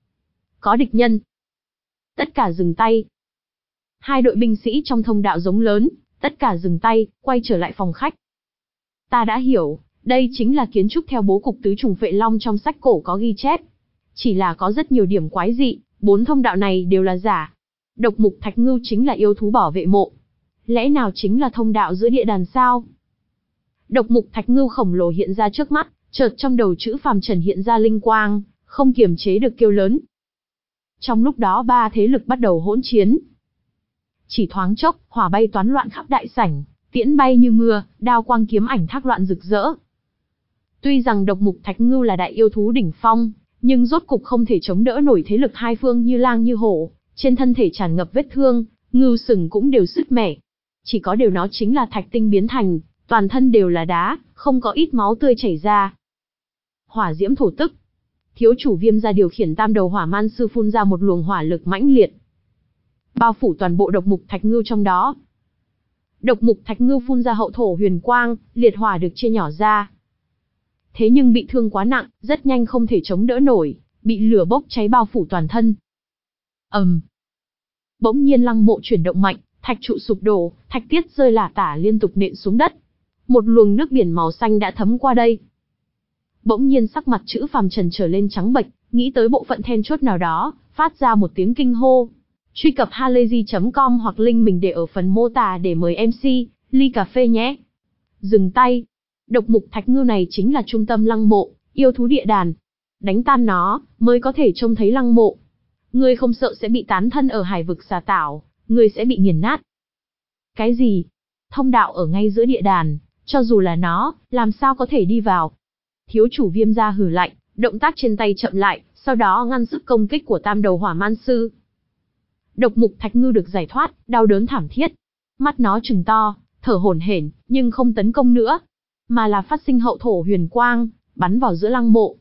Có địch nhân. Tất cả dừng tay. Hai đội binh sĩ trong thông đạo giống lớn, tất cả dừng tay, quay trở lại phòng khách. Ta đã hiểu, đây chính là kiến trúc theo bố cục tứ trùng phệ long trong sách cổ có ghi chép. Chỉ là có rất nhiều điểm quái dị, bốn thông đạo này đều là giả. Độc mục thạch ngưu chính là yêu thú bảo vệ mộ. Lẽ nào chính là thông đạo giữa địa đàn sao? Độc mục thạch ngưu khổng lồ hiện ra trước mắt, chợt trong đầu chữ phàm trần hiện ra linh quang, không kiềm chế được kêu lớn. Trong lúc đó ba thế lực bắt đầu hỗn chiến. Chỉ thoáng chốc, hỏa bay toán loạn khắp đại sảnh, tiễn bay như mưa, đao quang kiếm ảnh thác loạn rực rỡ. Tuy rằng độc mục thạch ngưu là đại yêu thú đỉnh phong, nhưng rốt cục không thể chống đỡ nổi thế lực hai phương như lang như hổ, trên thân thể tràn ngập vết thương, ngưu sừng cũng đều sứt mẻ. Chỉ có điều nó chính là thạch tinh biến thành, toàn thân đều là đá, không có ít máu tươi chảy ra. Hỏa diễm thổ tức. Thiếu chủ Viêm gia điều khiển tam đầu hỏa man sư phun ra một luồng hỏa lực mãnh liệt, bao phủ toàn bộ độc mục thạch ngưu trong đó. Độc mục thạch ngưu phun ra hậu thổ huyền quang, liệt hỏa được chia nhỏ ra. Thế nhưng bị thương quá nặng, rất nhanh không thể chống đỡ nổi, bị lửa bốc cháy bao phủ toàn thân. ầm, um. Bỗng nhiên lăng mộ chuyển động mạnh, thạch trụ sụp đổ, thạch tiết rơi lả tả liên tục nện xuống đất. Một luồng nước biển màu xanh đã thấm qua đây. Bỗng nhiên sắc mặt Chữ Phàm Trần trở lên trắng bệch, nghĩ tới bộ phận then chốt nào đó, phát ra một tiếng kinh hô. Truy cập halayzi chấm com hoặc link mình để ở phần mô tả để mời em xê, ly cà phê nhé. Dừng tay. Độc mục thạch ngưu này chính là trung tâm lăng mộ, yêu thú địa đàn. Đánh tan nó, mới có thể trông thấy lăng mộ. Ngươi không sợ sẽ bị tán thân ở hải vực xà tảo, ngươi sẽ bị nghiền nát. Cái gì? Thông đạo ở ngay giữa địa đàn, cho dù là nó, làm sao có thể đi vào? Thiếu chủ Viêm gia hừ lạnh, động tác trên tay chậm lại, sau đó ngăn sức công kích của tam đầu hỏa man sư. Độc mục thạch ngưu được giải thoát, đau đớn thảm thiết. Mắt nó trừng to, thở hổn hển, nhưng không tấn công nữa, mà là phát sinh hậu thổ huyền quang, bắn vào giữa lăng mộ.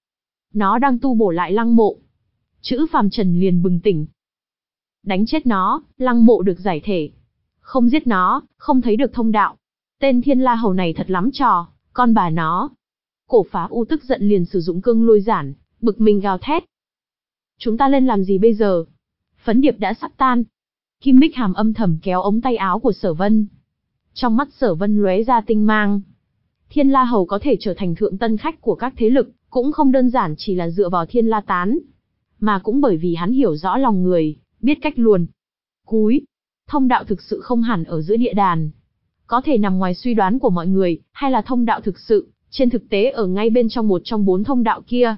Nó đang tu bổ lại lăng mộ. Chữ Phàm Trần liền bừng tỉnh. Đánh chết nó, lăng mộ được giải thể. Không giết nó, không thấy được thông đạo. Tên Thiên La Hầu này thật lắm trò, con bà nó. Cổ Phá U tức giận liền sử dụng cương lôi giản, bực mình gào thét. Chúng ta lên làm gì bây giờ? Phấn điệp đã sắp tan. Kim Bích Hàm âm thầm kéo ống tay áo của Sở Vân. Trong mắt Sở Vân lóe ra tinh mang. Thiên La Hầu có thể trở thành thượng tân khách của các thế lực, cũng không đơn giản chỉ là dựa vào Thiên La Tán, mà cũng bởi vì hắn hiểu rõ lòng người, biết cách luồn cúi. Thông đạo thực sự không hẳn ở giữa địa đàn, có thể nằm ngoài suy đoán của mọi người, hay là thông đạo thực sự, trên thực tế ở ngay bên trong một trong bốn thông đạo kia.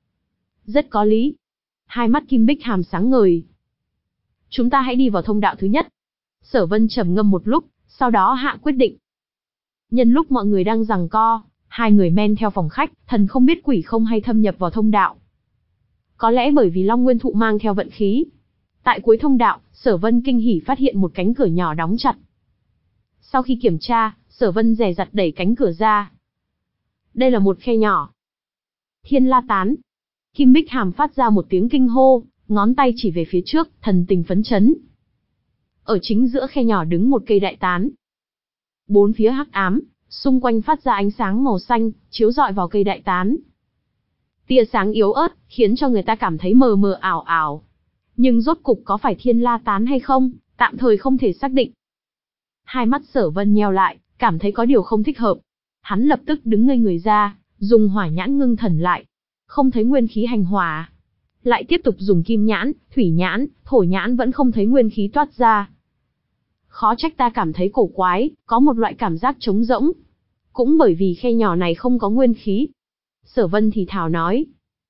Rất có lý. Hai mắt Kim Bích Hàm sáng ngời. Chúng ta hãy đi vào thông đạo thứ nhất. Sở Vân trầm ngâm một lúc, sau đó hạ quyết định. Nhân lúc mọi người đang giằng co, hai người men theo phòng khách, thần không biết quỷ không hay thâm nhập vào thông đạo. Có lẽ bởi vì Long Nguyên Thụ mang theo vận khí. Tại cuối thông đạo, Sở Vân kinh hỉ phát hiện một cánh cửa nhỏ đóng chặt. Sau khi kiểm tra, Sở Vân dè dặt đẩy cánh cửa ra. Đây là một khe nhỏ. Thiên La Tán. Kim Bích Hàm phát ra một tiếng kinh hô, ngón tay chỉ về phía trước, thần tình phấn chấn. Ở chính giữa khe nhỏ đứng một cây đại tán. Bốn phía hắc ám, xung quanh phát ra ánh sáng màu xanh, chiếu rọi vào cây đại tán. Tia sáng yếu ớt, khiến cho người ta cảm thấy mờ mờ ảo ảo. Nhưng rốt cục có phải Thiên La Tán hay không, tạm thời không thể xác định. Hai mắt Sở Vân nheo lại, cảm thấy có điều không thích hợp. Hắn lập tức đứng ngây người ra, dùng hỏa nhãn ngưng thần lại. Không thấy nguyên khí hành hỏa. Lại tiếp tục dùng kim nhãn, thủy nhãn, thổ nhãn vẫn không thấy nguyên khí toát ra. Khó trách ta cảm thấy cổ quái, có một loại cảm giác trống rỗng. Cũng bởi vì khe nhỏ này không có nguyên khí. Sở Vân thì thào nói.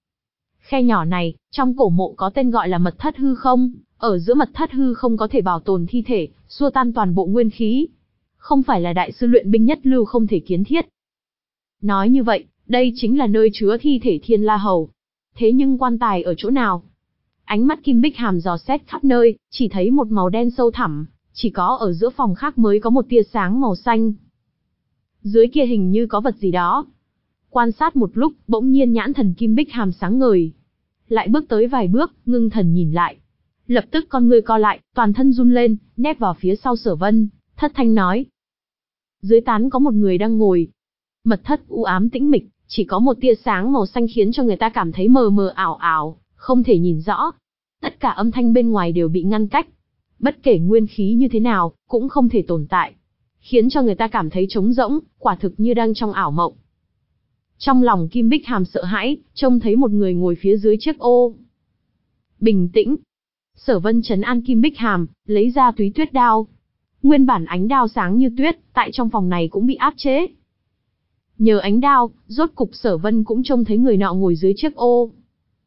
Khe nhỏ này, trong cổ mộ có tên gọi là mật thất hư không, ở giữa mật thất hư không có thể bảo tồn thi thể, xua tan toàn bộ nguyên khí. Không phải là đại sư luyện binh nhất lưu không thể kiến thiết. Nói như vậy, đây chính là nơi chứa thi thể Thiên La Hầu. Thế nhưng quan tài ở chỗ nào? Ánh mắt Kim Bích Hàm dò xét khắp nơi, chỉ thấy một màu đen sâu thẳm, chỉ có ở giữa phòng khác mới có một tia sáng màu xanh. Dưới kia hình như có vật gì đó. Quan sát một lúc, bỗng nhiên nhãn thần Kim Bích Hàm sáng ngời. Lại bước tới vài bước, ngưng thần nhìn lại. Lập tức con ngươi co lại, toàn thân run lên, nép vào phía sau Sở Vân, thất thanh nói. Dưới tán có một người đang ngồi. Mật thất u ám tĩnh mịch, chỉ có một tia sáng màu xanh khiến cho người ta cảm thấy mờ mờ ảo ảo, không thể nhìn rõ. Tất cả âm thanh bên ngoài đều bị ngăn cách. Bất kể nguyên khí như thế nào, cũng không thể tồn tại. Khiến cho người ta cảm thấy trống rỗng, quả thực như đang trong ảo mộng. Trong lòng Kim Bích Hàm sợ hãi, trông thấy một người ngồi phía dưới chiếc ô. Bình tĩnh. Sở Vân trấn an Kim Bích Hàm, lấy ra túy tuyết đao. Nguyên bản ánh đao sáng như tuyết, tại trong phòng này cũng bị áp chế. Nhờ ánh đao, rốt cục Sở Vân cũng trông thấy người nọ ngồi dưới chiếc ô.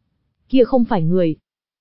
kia không phải người,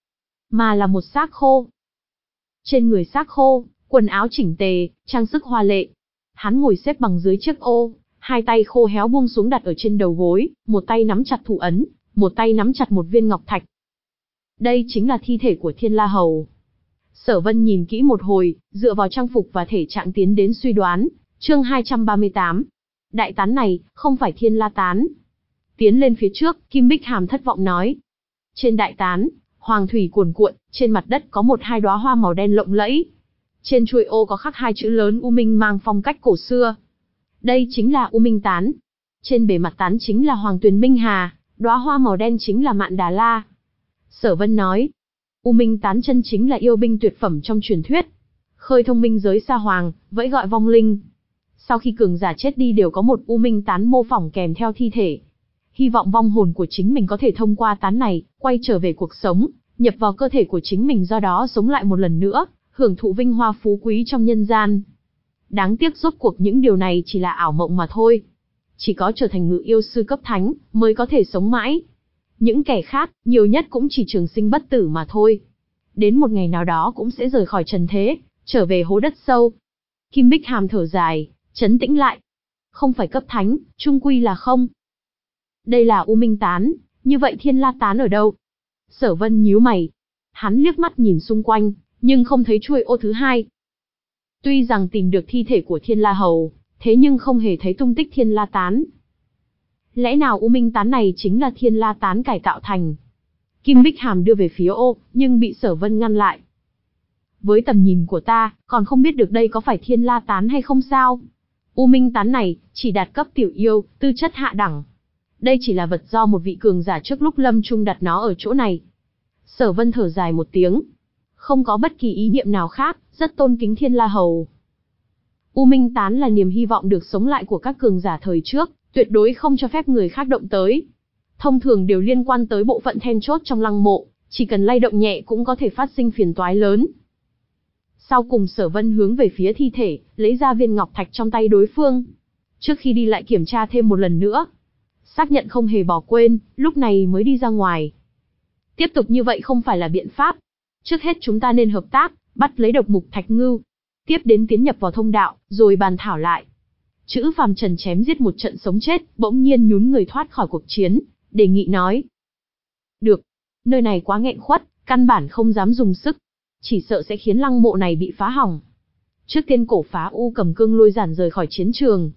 mà là một xác khô. Trên người xác khô, quần áo chỉnh tề, trang sức hoa lệ. Hắn ngồi xếp bằng dưới chiếc ô, hai tay khô héo buông xuống đặt ở trên đầu gối, một tay nắm chặt thủ ấn, một tay nắm chặt một viên ngọc thạch. Đây chính là thi thể của Thiên La Hầu. Sở Vân nhìn kỹ một hồi, dựa vào trang phục và thể trạng tiến đến suy đoán. Chương hai trăm ba mươi tám. Đại tán này, không phải Thiên La tán. Tiến lên phía trước, Kim Bích Hàm thất vọng nói. Trên đại tán, hoàng thủy cuồn cuộn, trên mặt đất có một hai đóa hoa màu đen lộng lẫy. Trên chuôi ô có khắc hai chữ lớn U Minh mang phong cách cổ xưa. Đây chính là U Minh tán. Trên bề mặt tán chính là Hoàng Tuyền Minh Hà, đóa hoa màu đen chính là Mạn Đà La. Sở Vân nói, U Minh tán chân chính là yêu binh tuyệt phẩm trong truyền thuyết. Khơi thông minh giới xa hoàng, vẫy gọi vong linh. Sau khi cường giả chết đi đều có một U Minh tán mô phỏng kèm theo thi thể. Hy vọng vong hồn của chính mình có thể thông qua tán này, quay trở về cuộc sống, nhập vào cơ thể của chính mình, do đó sống lại một lần nữa, hưởng thụ vinh hoa phú quý trong nhân gian. Đáng tiếc rốt cuộc những điều này chỉ là ảo mộng mà thôi. Chỉ có trở thành ngự yêu sư cấp thánh, mới có thể sống mãi. Những kẻ khác, nhiều nhất cũng chỉ trường sinh bất tử mà thôi. Đến một ngày nào đó cũng sẽ rời khỏi trần thế, trở về hố đất sâu. Kim Bích Hàm thở dài, trấn tĩnh lại. Không phải cấp thánh, chung quy là không. Đây là U Minh tán, như vậy Thiên La tán ở đâu? Sở Vân nhíu mày. Hắn liếc mắt nhìn xung quanh, nhưng không thấy chuôi ô thứ hai. Tuy rằng tìm được thi thể của Thiên La Hầu, thế nhưng không hề thấy tung tích Thiên La tán. Lẽ nào U Minh tán này chính là Thiên La tán cải tạo thành? Kim Bích Hàm đưa về phía ô, nhưng bị Sở Vân ngăn lại. Với tầm nhìn của ta, còn không biết được đây có phải Thiên La tán hay không sao? U Minh tán này, chỉ đạt cấp tiểu yêu, tư chất hạ đẳng. Đây chỉ là vật do một vị cường giả trước lúc lâm chung đặt nó ở chỗ này. Sở Vân thở dài một tiếng. Không có bất kỳ ý niệm nào khác, rất tôn kính Thiên La Hầu. U Minh tán là niềm hy vọng được sống lại của các cường giả thời trước, tuyệt đối không cho phép người khác động tới. Thông thường đều liên quan tới bộ phận then chốt trong lăng mộ, chỉ cần lay động nhẹ cũng có thể phát sinh phiền toái lớn. Sau cùng Sở Vân hướng về phía thi thể, lấy ra viên ngọc thạch trong tay đối phương. Trước khi đi lại kiểm tra thêm một lần nữa. Xác nhận không hề bỏ quên, lúc này mới đi ra ngoài. Tiếp tục như vậy không phải là biện pháp. Trước hết chúng ta nên hợp tác, bắt lấy độc mục thạch ngưu. Tiếp đến tiến nhập vào thông đạo, rồi bàn thảo lại. Chữ Phàm Trần chém giết một trận sống chết, bỗng nhiên nhún người thoát khỏi cuộc chiến, đề nghị nói. Được, nơi này quá nghẹn khuất, căn bản không dám dùng sức. Chỉ sợ sẽ khiến lăng mộ này bị phá hỏng. Trước tiên Cổ Phá U cầm cương lôi giản rời khỏi chiến trường.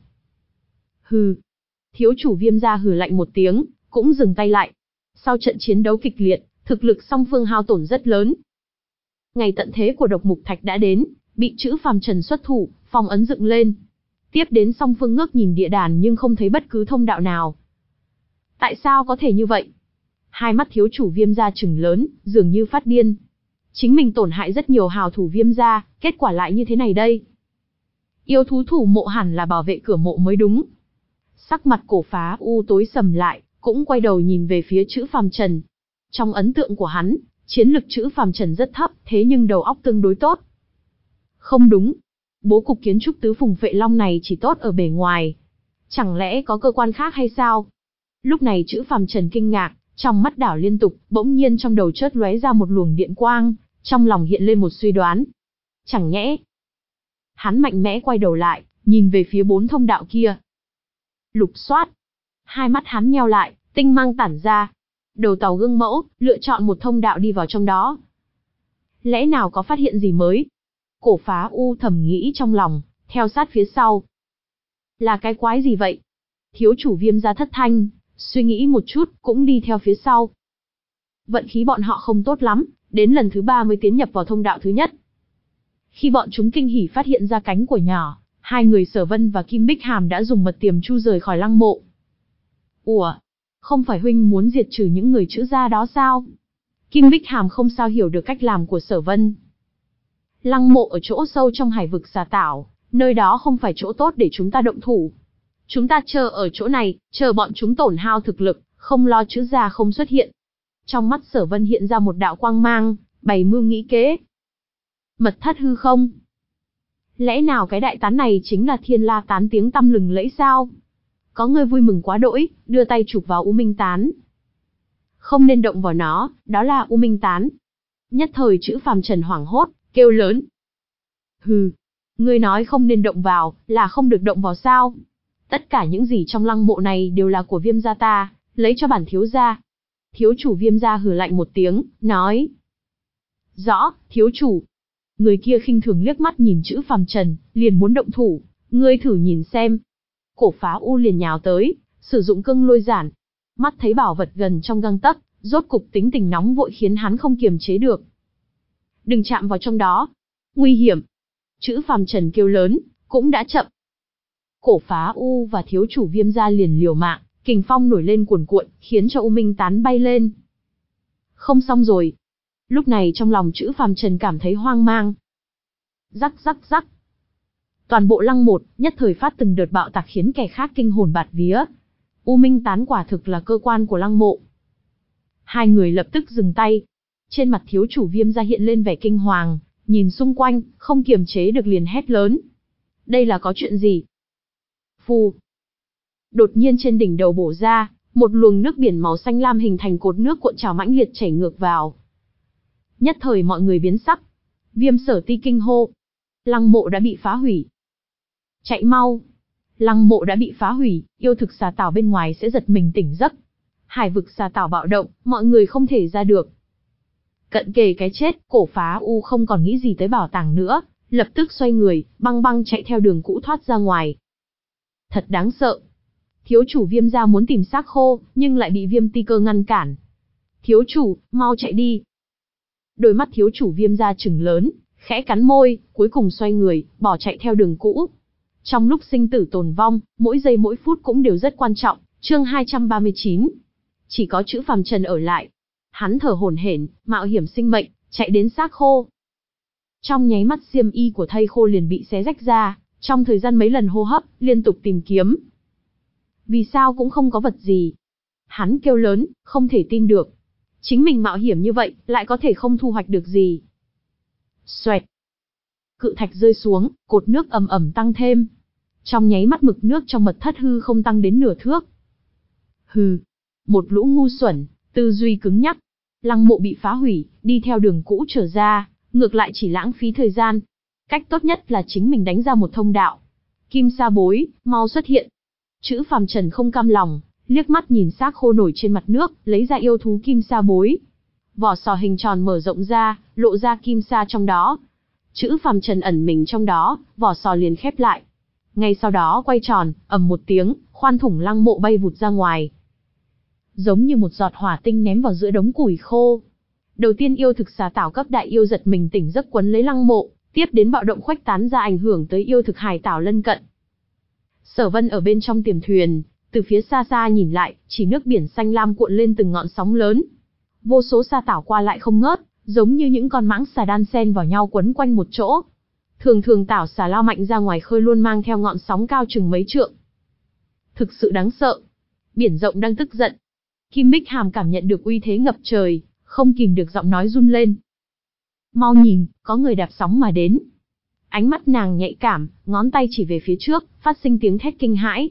Hừ. Thiếu chủ Viêm gia hừ lạnh một tiếng, cũng dừng tay lại. Sau trận chiến đấu kịch liệt, thực lực song phương hao tổn rất lớn. Ngày tận thế của độc mục thạch đã đến, bị Chữ Phàm Trần xuất thủ, phong ấn dựng lên. Tiếp đến song phương ngước nhìn địa đàn nhưng không thấy bất cứ thông đạo nào. Tại sao có thể như vậy? Hai mắt thiếu chủ Viêm gia trừng lớn, dường như phát điên. Chính mình tổn hại rất nhiều hào thủ Viêm gia, kết quả lại như thế này đây. Yêu thú thủ mộ hẳn là bảo vệ cửa mộ mới đúng. Sắc mặt Cổ Phá U tối sầm lại, cũng quay đầu nhìn về phía Chữ Phàm Trần. Trong ấn tượng của hắn, chiến lực Chữ Phàm Trần rất thấp, thế nhưng đầu óc tương đối tốt. Không đúng. Bố cục kiến trúc tứ phùng Phệ Long này chỉ tốt ở bề ngoài. Chẳng lẽ có cơ quan khác hay sao? Lúc này Chữ Phàm Trần kinh ngạc, trong mắt đảo liên tục, bỗng nhiên trong đầu chớt lóe ra một luồng điện quang, trong lòng hiện lên một suy đoán. Chẳng nhẽ? Hắn mạnh mẽ quay đầu lại, nhìn về phía bốn thông đạo kia. Lục soát. Hai mắt hắn nheo lại, tinh mang tản ra. Đầu tàu gương mẫu, lựa chọn một thông đạo đi vào trong đó. Lẽ nào có phát hiện gì mới? Cổ Phá U thầm nghĩ trong lòng, theo sát phía sau. Là cái quái gì vậy? Thiếu chủ Viêm gia thất thanh, suy nghĩ một chút, cũng đi theo phía sau. Vận khí bọn họ không tốt lắm, đến lần thứ ba mới tiến nhập vào thông đạo thứ nhất. Khi bọn chúng kinh hỉ phát hiện ra cánh của nhỏ, hai người Sở Vân và Kim Bích Hàm đã dùng mật tiềm chu rời khỏi lăng mộ. Ủa, không phải huynh muốn diệt trừ những người Chữ gia đó sao? Kim Bích Hàm không sao hiểu được cách làm của Sở Vân. Lăng mộ ở chỗ sâu trong hải vực Xà Tảo, nơi đó không phải chỗ tốt để chúng ta động thủ. Chúng ta chờ ở chỗ này, chờ bọn chúng tổn hao thực lực, không lo Chữ gia không xuất hiện. Trong mắt Sở Vân hiện ra một đạo quang mang, bày mưu nghĩ kế. Mật thất hư không? Lẽ nào cái đại tán này chính là Thiên La tán tiếng tăm lừng lẫy sao? Có người vui mừng quá đỗi, đưa tay chụp vào U Minh tán. Không nên động vào nó, đó là U Minh Tán. Nhất thời Chữ Phàm Trần hoảng hốt, kêu lớn. Hừ, ngươi nói không nên động vào, là không được động vào sao? Tất cả những gì trong lăng mộ này đều là của Viêm gia ta, lấy cho bản thiếu gia. Thiếu chủ Viêm gia hừ lạnh một tiếng, nói. Rõ, thiếu chủ. Người kia khinh thường liếc mắt nhìn Chữ Phàm Trần, liền muốn động thủ, ngươi thử nhìn xem. Cổ Phá U liền nhào tới, sử dụng cương lôi giản. Mắt thấy bảo vật gần trong gang tấc, rốt cục tính tình nóng vội khiến hắn không kiềm chế được. Đừng chạm vào trong đó. Nguy hiểm. Chữ Phàm Trần kêu lớn, cũng đã chậm. Cổ Phá U và thiếu chủ Viêm gia liền liều mạng, kình phong nổi lên cuồn cuộn, khiến cho U Minh Tán bay lên. Không xong rồi. Lúc này trong lòng Chữ Phàm Trần cảm thấy hoang mang. Rắc rắc rắc. Toàn bộ lăng một, nhất thời phát từng đợt bạo tạc khiến kẻ khác kinh hồn bạt vía. U Minh Tán quả thực là cơ quan của lăng mộ. Hai người lập tức dừng tay. Trên mặt thiếu chủ Viêm gia hiện lên vẻ kinh hoàng, nhìn xung quanh, không kiềm chế được liền hét lớn. Đây là có chuyện gì? Phù. Đột nhiên trên đỉnh đầu bổ ra, một luồng nước biển màu xanh lam hình thành cột nước cuộn trào mãnh liệt chảy ngược vào. Nhất thời mọi người biến sắc. Viêm Sở Ti kinh hô. Lăng mộ đã bị phá hủy. Chạy mau. Lăng mộ đã bị phá hủy, yêu thực xà tảo bên ngoài sẽ giật mình tỉnh giấc. Hải vực xà tảo bạo động, mọi người không thể ra được. Cận kề cái chết, Cổ Phá U không còn nghĩ gì tới bảo tàng nữa, lập tức xoay người, băng băng chạy theo đường cũ thoát ra ngoài. Thật đáng sợ. Thiếu chủ Viêm gia muốn tìm xác khô, nhưng lại bị Viêm Ti Cơ ngăn cản. Thiếu chủ, mau chạy đi. Đôi mắt thiếu chủ Viêm gia trừng lớn, khẽ cắn môi, cuối cùng xoay người, bỏ chạy theo đường cũ. Trong lúc sinh tử tồn vong, mỗi giây mỗi phút cũng đều rất quan trọng. Chương hai trăm ba mươi chín. Chỉ có Chữ Phàm Trần ở lại. Hắn thở hổn hển, mạo hiểm sinh mệnh, chạy đến xác khô. Trong nháy mắt xiêm y của thây khô liền bị xé rách ra, trong thời gian mấy lần hô hấp, liên tục tìm kiếm. Vì sao cũng không có vật gì. Hắn kêu lớn, không thể tin được. Chính mình mạo hiểm như vậy, lại có thể không thu hoạch được gì. Xoẹt. Cự thạch rơi xuống, cột nước ầm ầm tăng thêm. Trong nháy mắt mực nước trong mật thất hư không tăng đến nửa thước. Hừ. Một lũ ngu xuẩn, tư duy cứng nhắc. Lăng mộ bị phá hủy, đi theo đường cũ trở ra, ngược lại chỉ lãng phí thời gian. Cách tốt nhất là chính mình đánh ra một thông đạo. Kim sa bối, mau xuất hiện. Chữ Phàm Trần không cam lòng, liếc mắt nhìn xác khô nổi trên mặt nước, lấy ra yêu thú kim sa bối. Vỏ sò hình tròn mở rộng ra, lộ ra kim sa trong đó. Chữ Phàm Trần ẩn mình trong đó, vỏ sò liền khép lại. Ngay sau đó quay tròn, ầm một tiếng, khoan thủng lăng mộ bay vụt ra ngoài. Giống như một giọt hỏa tinh ném vào giữa đống củi khô. Đầu tiên yêu thực xà tảo cấp đại yêu giật mình tỉnh giấc quấn lấy lăng mộ, tiếp đến bạo động khuếch tán ra ảnh hưởng tới yêu thực hải tảo lân cận. Sở Vân ở bên trong tiềm thuyền, từ phía xa xa nhìn lại, chỉ nước biển xanh lam cuộn lên từng ngọn sóng lớn. Vô số sa tảo qua lại không ngớt, giống như những con mãng xà đan xen vào nhau quấn quanh một chỗ. Thường thường tảo xà lao mạnh ra ngoài khơi luôn mang theo ngọn sóng cao chừng mấy trượng. Thực sự đáng sợ. Biển rộng đang tức giận. Kim Bích Hàm cảm nhận được uy thế ngập trời, không kìm được giọng nói run lên. Mau nhìn, có người đạp sóng mà đến. Ánh mắt nàng nhạy cảm, ngón tay chỉ về phía trước, phát sinh tiếng thét kinh hãi.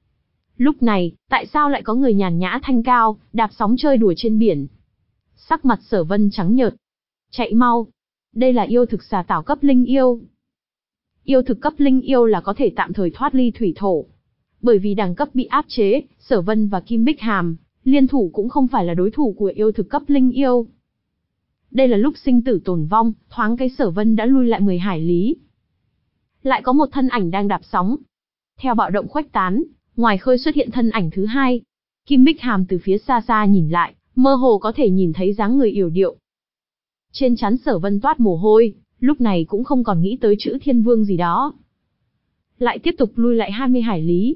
Lúc này, tại sao lại có người nhàn nhã thanh cao, đạp sóng chơi đùa trên biển? Sắc mặt Sở Vân trắng nhợt. Chạy mau. Đây là yêu thực xà tảo cấp linh yêu. Yêu thực cấp linh yêu là có thể tạm thời thoát ly thủy thổ. Bởi vì đẳng cấp bị áp chế, Sở Vân và Kim Bích Hàm, liên thủ cũng không phải là đối thủ của yêu thực cấp linh yêu. Đây là lúc sinh tử tồn vong, thoáng cái Sở Vân đã lui lại mười hải lý. Lại có một thân ảnh đang đạp sóng. Theo bạo động khuếch tán, ngoài khơi xuất hiện thân ảnh thứ hai. Kim Bích Hàm từ phía xa xa nhìn lại, mơ hồ có thể nhìn thấy dáng người yểu điệu. Trên trán Sở Vân toát mồ hôi, lúc này cũng không còn nghĩ tới chữ Thiên Vương gì đó. Lại tiếp tục lui lại hai mươi hải lý.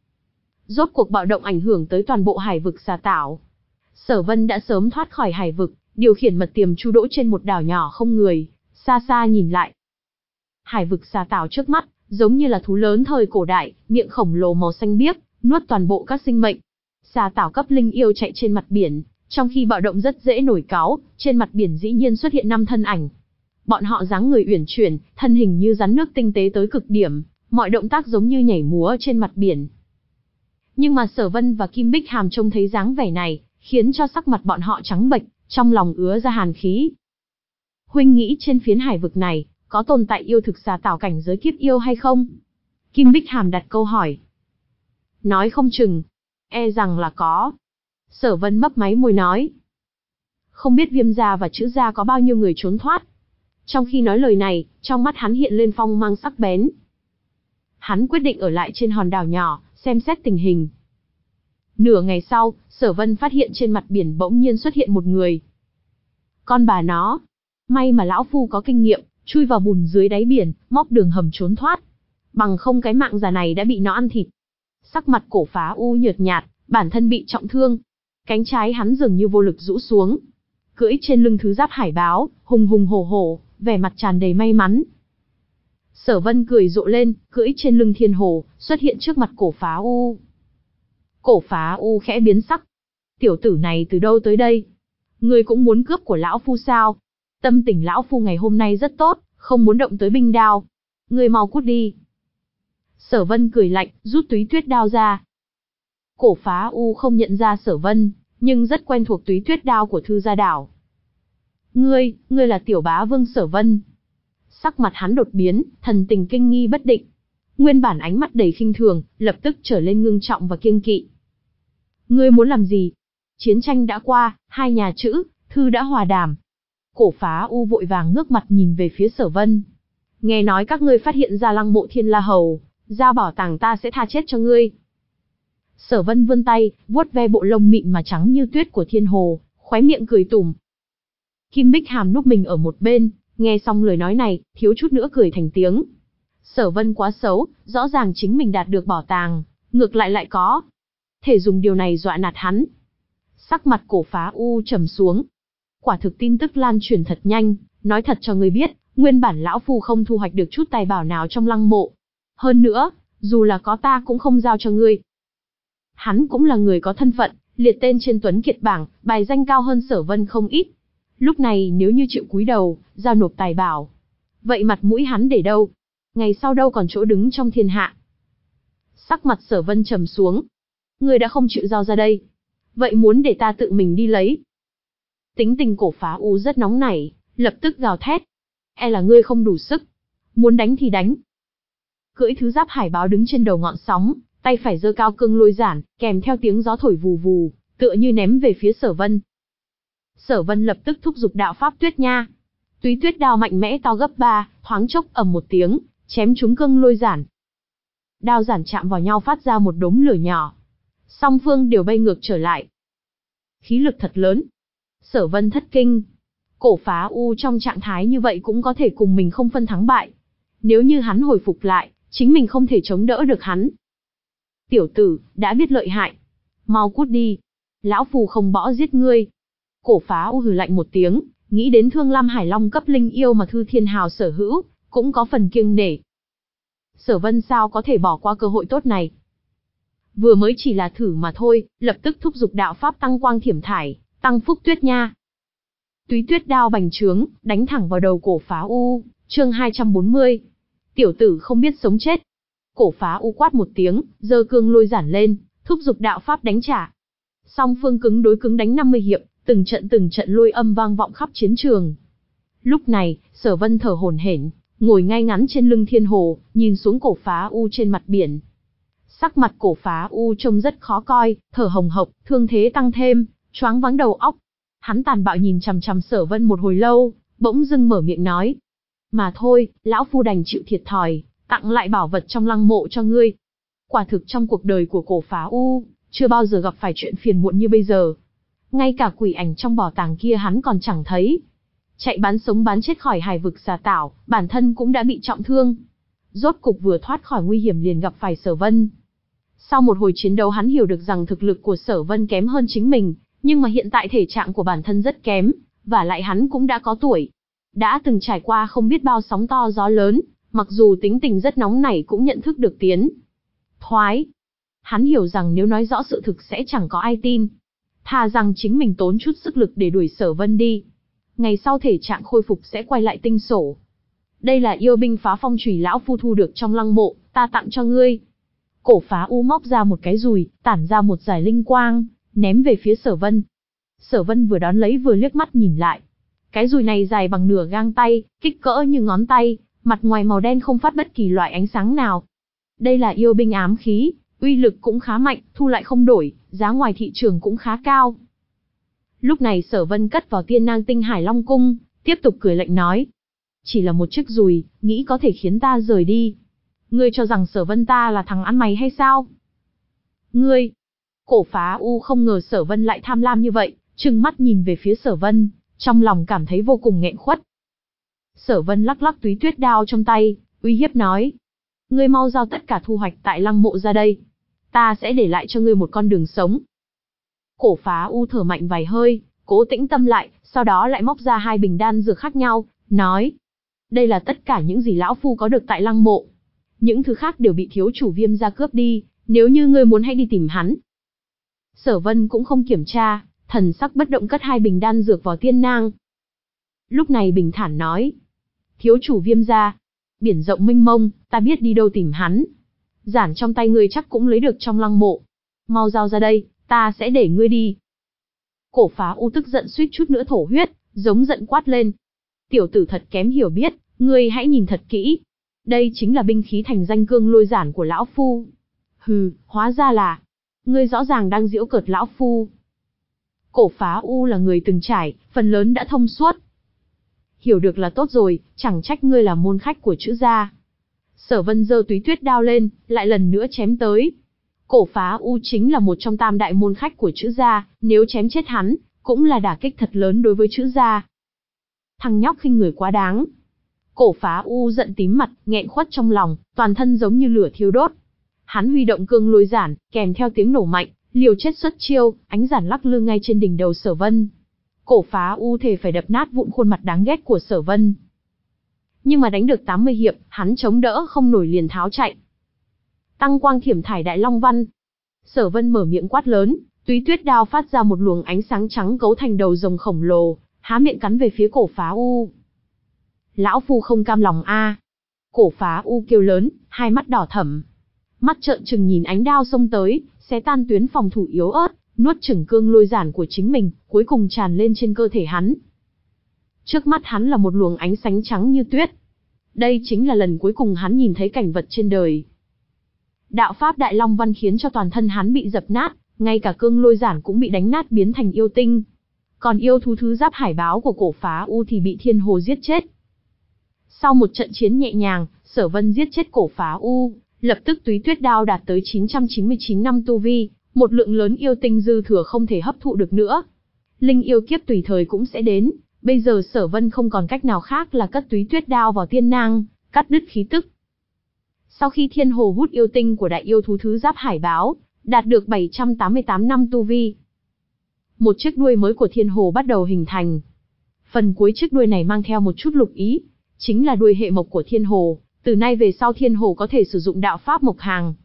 Rốt cuộc bạo động ảnh hưởng tới toàn bộ hải vực xà tảo. Sở Vân đã sớm thoát khỏi hải vực, điều khiển mật tiềm chu đỗ trên một đảo nhỏ không người, xa xa nhìn lại. Hải vực xà tảo trước mắt, giống như là thú lớn thời cổ đại, miệng khổng lồ màu xanh biếc, nuốt toàn bộ các sinh mệnh. Xà tảo cấp linh yêu chạy trên mặt biển, trong khi bạo động rất dễ nổi cáu, trên mặt biển dĩ nhiên xuất hiện năm thân ảnh. Bọn họ dáng người uyển chuyển, thân hình như rắn nước tinh tế tới cực điểm, mọi động tác giống như nhảy múa trên mặt biển. Nhưng mà Sở Vân và Kim Bích Hàm trông thấy dáng vẻ này, khiến cho sắc mặt bọn họ trắng bệch, trong lòng ứa ra hàn khí. Huynh nghĩ trên phiến hải vực này, có tồn tại yêu thực xà tảo cảnh giới kiếp yêu hay không? Kim Bích Hàm đặt câu hỏi. Nói không chừng, e rằng là có. Sở Vân mấp máy môi nói. Không biết Viêm gia và Trữ gia có bao nhiêu người trốn thoát. Trong khi nói lời này, trong mắt hắn hiện lên phong mang sắc bén. Hắn quyết định ở lại trên hòn đảo nhỏ, xem xét tình hình. Nửa ngày sau, Sở Vân phát hiện trên mặt biển bỗng nhiên xuất hiện một người. Con bà nó. May mà lão phu có kinh nghiệm, chui vào bùn dưới đáy biển, móc đường hầm trốn thoát. Bằng không cái mạng già này đã bị nó ăn thịt. Sắc mặt Cổ Phá U nhợt nhạt, bản thân bị trọng thương. Cánh trái hắn dường như vô lực rũ xuống. Cưỡi trên lưng thứ giáp hải báo, hùng hùng hổ hổ, vẻ mặt tràn đầy may mắn. Sở Vân cười rộ lên, cưỡi trên lưng thiên hồ, xuất hiện trước mặt Cổ Phá U. Cổ Phá U khẽ biến sắc. Tiểu tử này từ đâu tới đây? Ngươi cũng muốn cướp của lão phu sao? Tâm tình lão phu ngày hôm nay rất tốt, không muốn động tới binh đao. Ngươi mau cút đi. Sở Vân cười lạnh, rút túy tuyết đao ra. Cổ Phá U không nhận ra Sở Vân, nhưng rất quen thuộc túy tuyết đao của Thư gia đảo. Ngươi, ngươi là tiểu bá vương Sở Vân. Sắc mặt hắn đột biến, thần tình kinh nghi bất định. Nguyên bản ánh mắt đầy khinh thường, lập tức trở lên ngưng trọng và kiêng kỵ. Ngươi muốn làm gì? Chiến tranh đã qua, hai nhà Trữ, Thư đã hòa đàm. Cổ Phá U vội vàng ngước mặt nhìn về phía Sở Vân. Nghe nói các ngươi phát hiện ra lăng mộ Thiên La Hầu, giao bảo tàng ta sẽ tha chết cho ngươi. Sở Vân vươn tay, vuốt ve bộ lông mịn mà trắng như tuyết của thiên hồ, khóe miệng cười tủm. Kim Bích Hàm núp mình ở một bên, nghe xong lời nói này, thiếu chút nữa cười thành tiếng. Sở Vân quá xấu, rõ ràng chính mình đạt được bảo tàng, ngược lại lại có thể dùng điều này dọa nạt hắn. Sắc mặt Cổ Phá U trầm xuống. Quả thực tin tức lan truyền thật nhanh, nói thật cho ngươi biết, nguyên bản lão phu không thu hoạch được chút tài bảo nào trong lăng mộ. Hơn nữa, dù là có ta cũng không giao cho ngươi. Hắn cũng là người có thân phận, liệt tên trên Tuấn Kiệt bảng, bài danh cao hơn Sở Vân không ít. Lúc này nếu như chịu cúi đầu, giao nộp tài bảo, vậy mặt mũi hắn để đâu? Ngày sau đâu còn chỗ đứng trong thiên hạ? Sắc mặt Sở Vân trầm xuống. Ngươi đã không chịu giao ra đây, vậy muốn để ta tự mình đi lấy? Tính tình Cổ Phá U rất nóng nảy, lập tức gào thét. E là ngươi không đủ sức, muốn đánh thì đánh. Cưỡi thứ giáp hải báo đứng trên đầu ngọn sóng, tay phải giơ cao cương lôi giản, kèm theo tiếng gió thổi vù vù, tựa như ném về phía Sở Vân. Sở Vân lập tức thúc giục đạo pháp Tuyết Nha. Túy tuyết đao mạnh mẽ to gấp ba, thoáng chốc ầm một tiếng, chém trúng cương lôi giản. Đao giản chạm vào nhau phát ra một đốm lửa nhỏ. Song phương đều bay ngược trở lại. Khí lực thật lớn. Sở Vân thất kinh. Cổ Phá U trong trạng thái như vậy cũng có thể cùng mình không phân thắng bại. Nếu như hắn hồi phục lại, chính mình không thể chống đỡ được hắn. Tiểu tử, đã biết lợi hại. Mau cút đi. Lão phù không bỏ giết ngươi. Cổ Phá U hừ lạnh một tiếng, nghĩ đến Thương Lam Hải Long cấp linh yêu mà Thư Thiên Hào sở hữu, cũng có phần kiêng nể. Sở Vân sao có thể bỏ qua cơ hội tốt này? Vừa mới chỉ là thử mà thôi, lập tức thúc giục đạo pháp tăng quang thiểm thải, tăng phúc tuyết nha. Túy tuyết đao bành trướng, đánh thẳng vào đầu Cổ Phá U, chương hai trăm bốn mươi. Tiểu tử không biết sống chết. Cổ Phá U quát một tiếng, giơ cương lôi giản lên, thúc giục đạo pháp đánh trả. Song phương cứng đối cứng đánh năm mươi hiệp, từng trận từng trận lôi âm vang vọng khắp chiến trường. Lúc này, Sở Vân thở hổn hển, ngồi ngay ngắn trên lưng thiên hồ, nhìn xuống Cổ Phá U trên mặt biển. Sắc mặt Cổ Phá U trông rất khó coi, thở hồng hộc, thương thế tăng thêm, choáng váng đầu óc. Hắn tàn bạo nhìn chằm chằm Sở Vân một hồi lâu, bỗng dưng mở miệng nói: "Mà thôi, lão phu đành chịu thiệt thòi, tặng lại bảo vật trong lăng mộ cho ngươi." Quả thực trong cuộc đời của Cổ Phá U, chưa bao giờ gặp phải chuyện phiền muộn như bây giờ. Ngay cả quỷ ảnh trong bảo tàng kia hắn còn chẳng thấy. Chạy bán sống bán chết khỏi hải vực xà tảo, bản thân cũng đã bị trọng thương. Rốt cục vừa thoát khỏi nguy hiểm liền gặp phải Sở Vân. Sau một hồi chiến đấu hắn hiểu được rằng thực lực của Sở Vân kém hơn chính mình, nhưng mà hiện tại thể trạng của bản thân rất kém, và lại hắn cũng đã có tuổi. Đã từng trải qua không biết bao sóng to gió lớn, mặc dù tính tình rất nóng nảy cũng nhận thức được tiến thoái. Hắn hiểu rằng nếu nói rõ sự thực sẽ chẳng có ai tin. Thà rằng chính mình tốn chút sức lực để đuổi Sở Vân đi. Ngày sau thể trạng khôi phục sẽ quay lại tinh sổ. Đây là yêu binh phá phong chùy lão phu thu được trong lăng mộ, ta tặng cho ngươi. Cổ Phá U móc ra một cái dùi, tản ra một dải linh quang, ném về phía Sở Vân. Sở Vân vừa đón lấy vừa liếc mắt nhìn lại. Cái dùi này dài bằng nửa gang tay, kích cỡ như ngón tay, mặt ngoài màu đen không phát bất kỳ loại ánh sáng nào. Đây là yêu binh ám khí, uy lực cũng khá mạnh, thu lại không đổi, giá ngoài thị trường cũng khá cao. Lúc này Sở Vân cất vào Tiên Nang Tinh Hải Long Cung, tiếp tục cười lạnh nói. Chỉ là một chiếc dùi, nghĩ có thể khiến ta rời đi. Ngươi cho rằng Sở Vân ta là thằng ăn mày hay sao? Ngươi! Cổ Phá U không ngờ Sở Vân lại tham lam như vậy, trừng mắt nhìn về phía Sở Vân, trong lòng cảm thấy vô cùng nghẹn khuất. Sở Vân lắc lắc túy tuyết đao trong tay, uy hiếp nói. Ngươi mau giao tất cả thu hoạch tại lăng mộ ra đây. Ta sẽ để lại cho ngươi một con đường sống. Cổ Phá U thở mạnh vài hơi, cố tĩnh tâm lại, sau đó lại móc ra hai bình đan dược khác nhau, nói. Đây là tất cả những gì lão phu có được tại lăng mộ. Những thứ khác đều bị thiếu chủ Viêm gia cướp đi, nếu như ngươi muốn hãy đi tìm hắn. Sở Vân cũng không kiểm tra, thần sắc bất động cất hai bình đan dược vào tiên nang. Lúc này bình thản nói. Thiếu chủ Viêm gia, biển rộng mênh mông, ta biết đi đâu tìm hắn. Giản trong tay ngươi chắc cũng lấy được trong lăng mộ. Mau giao ra đây, ta sẽ để ngươi đi. Cổ Phá U tức giận suýt chút nữa thổ huyết, giống giận quát lên. Tiểu tử thật kém hiểu biết, ngươi hãy nhìn thật kỹ. Đây chính là binh khí thành danh cương lôi giản của lão phu. Hừ, hóa ra là, ngươi rõ ràng đang giễu cợt lão phu. Cổ Phá U là người từng trải, phần lớn đã thông suốt. Hiểu được là tốt rồi, chẳng trách ngươi là môn khách của chữ gia. Sở Vân giơ túy tuyết đao lên, lại lần nữa chém tới. Cổ Phá U chính là một trong tam đại môn khách của chữ gia, nếu chém chết hắn, cũng là đả kích thật lớn đối với chữ gia. Thằng nhóc khinh người quá đáng. Cổ Phá U giận tím mặt, nghẹn khuất trong lòng, toàn thân giống như lửa thiêu đốt. Hắn huy động cương lôi giản, kèm theo tiếng nổ mạnh, liều chết xuất chiêu, ánh giản lắc lư ngay trên đỉnh đầu Sở Vân. Cổ Phá U thề phải đập nát vụn khuôn mặt đáng ghét của Sở Vân. Nhưng mà đánh được tám mươi hiệp, hắn chống đỡ không nổi liền tháo chạy. Tăng quang thiểm thải đại long văn. Sở Vân mở miệng quát lớn, túy tuyết đao phát ra một luồng ánh sáng trắng cấu thành đầu rồng khổng lồ, há miệng cắn về phía Cổ Phá U. Lão phu không cam lòng a! Cổ Phá U kêu lớn, hai mắt đỏ thẫm, mắt trợn trừng nhìn ánh đao xông tới, xé tan tuyến phòng thủ yếu ớt, nuốt chửng cương lôi giản của chính mình, cuối cùng tràn lên trên cơ thể hắn. Trước mắt hắn là một luồng ánh sáng trắng như tuyết. Đây chính là lần cuối cùng hắn nhìn thấy cảnh vật trên đời. Đạo pháp Đại Long Văn khiến cho toàn thân hắn bị dập nát, ngay cả cương lôi giản cũng bị đánh nát biến thành yêu tinh. Còn yêu thú thứ giáp hải báo của Cổ Phá U thì bị Thiên Hồ giết chết. Sau một trận chiến nhẹ nhàng, Sở Vân giết chết Cổ Phá U, lập tức túy tuyết đao đạt tới chín trăm chín mươi chín năm tu vi, một lượng lớn yêu tinh dư thừa không thể hấp thụ được nữa. Linh yêu kiếp tùy thời cũng sẽ đến, bây giờ Sở Vân không còn cách nào khác là cất túy tuyết đao vào tiên nang, cắt đứt khí tức. Sau khi Thiên Hồ hút yêu tinh của đại yêu thú thứ giáp hải báo, đạt được bảy trăm tám mươi tám năm tu vi. Một chiếc đuôi mới của Thiên Hồ bắt đầu hình thành. Phần cuối chiếc đuôi này mang theo một chút lục ý, chính là đuôi hệ mộc của Thiên Hồ, từ nay về sau Thiên Hồ có thể sử dụng đạo pháp mộc hàng.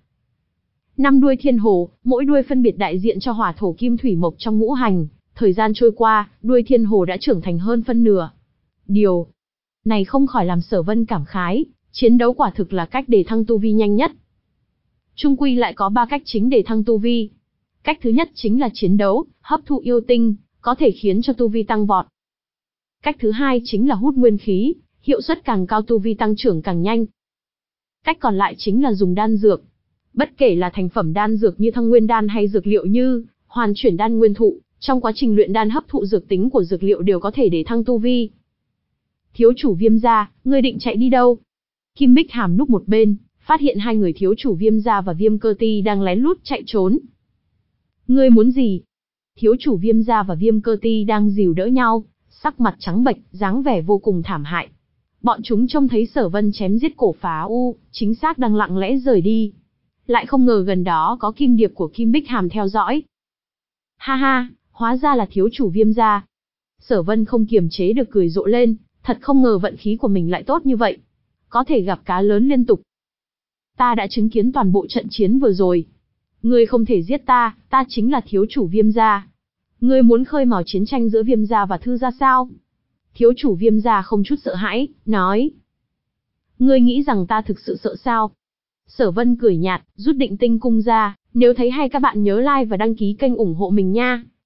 Năm đuôi Thiên Hồ, mỗi đuôi phân biệt đại diện cho hỏa thổ kim thủy mộc trong ngũ hành, thời gian trôi qua, đuôi Thiên Hồ đã trưởng thành hơn phân nửa. Điều này không khỏi làm Sở Vân cảm khái, chiến đấu quả thực là cách để thăng tu vi nhanh nhất. Chung quy lại có ba cách chính để thăng tu vi. Cách thứ nhất chính là chiến đấu, hấp thụ yêu tinh, có thể khiến cho tu vi tăng vọt. Cách thứ hai chính là hút nguyên khí, hiệu suất càng cao tu vi tăng trưởng càng nhanh. Cách còn lại chính là dùng đan dược. Bất kể là thành phẩm đan dược như thăng nguyên đan hay dược liệu như hoàn chuyển đan nguyên thụ, trong quá trình luyện đan hấp thụ dược tính của dược liệu đều có thể để thăng tu vi. Thiếu chủ Viêm gia, ngươi định chạy đi đâu? Kim Bích Hàm núp một bên, phát hiện hai người thiếu chủ Viêm gia và Viêm Cơ Ti đang lén lút chạy trốn. Ngươi muốn gì? Thiếu chủ Viêm gia và Viêm Cơ Ti đang dìu đỡ nhau, sắc mặt trắng bệch, dáng vẻ vô cùng thảm hại. Bọn chúng trông thấy Sở Vân chém giết Cổ Phá U, chính xác đang lặng lẽ rời đi. Lại không ngờ gần đó có kim điệp của Kim Bích Hàm theo dõi. Ha ha, hóa ra là thiếu chủ Viêm gia. Sở Vân không kiềm chế được cười rộ lên, thật không ngờ vận khí của mình lại tốt như vậy. Có thể gặp cá lớn liên tục. Ta đã chứng kiến toàn bộ trận chiến vừa rồi. Ngươi không thể giết ta, ta chính là thiếu chủ Viêm gia. Ngươi muốn khơi mào chiến tranh giữa Viêm gia và Thư gia sao? Thiếu chủ Viêm gia không chút sợ hãi, nói. Ngươi nghĩ rằng ta thực sự sợ sao? Sở Vân cười nhạt, rút định tinh cung ra, nếu thấy hay các bạn nhớ like và đăng ký kênh ủng hộ mình nha.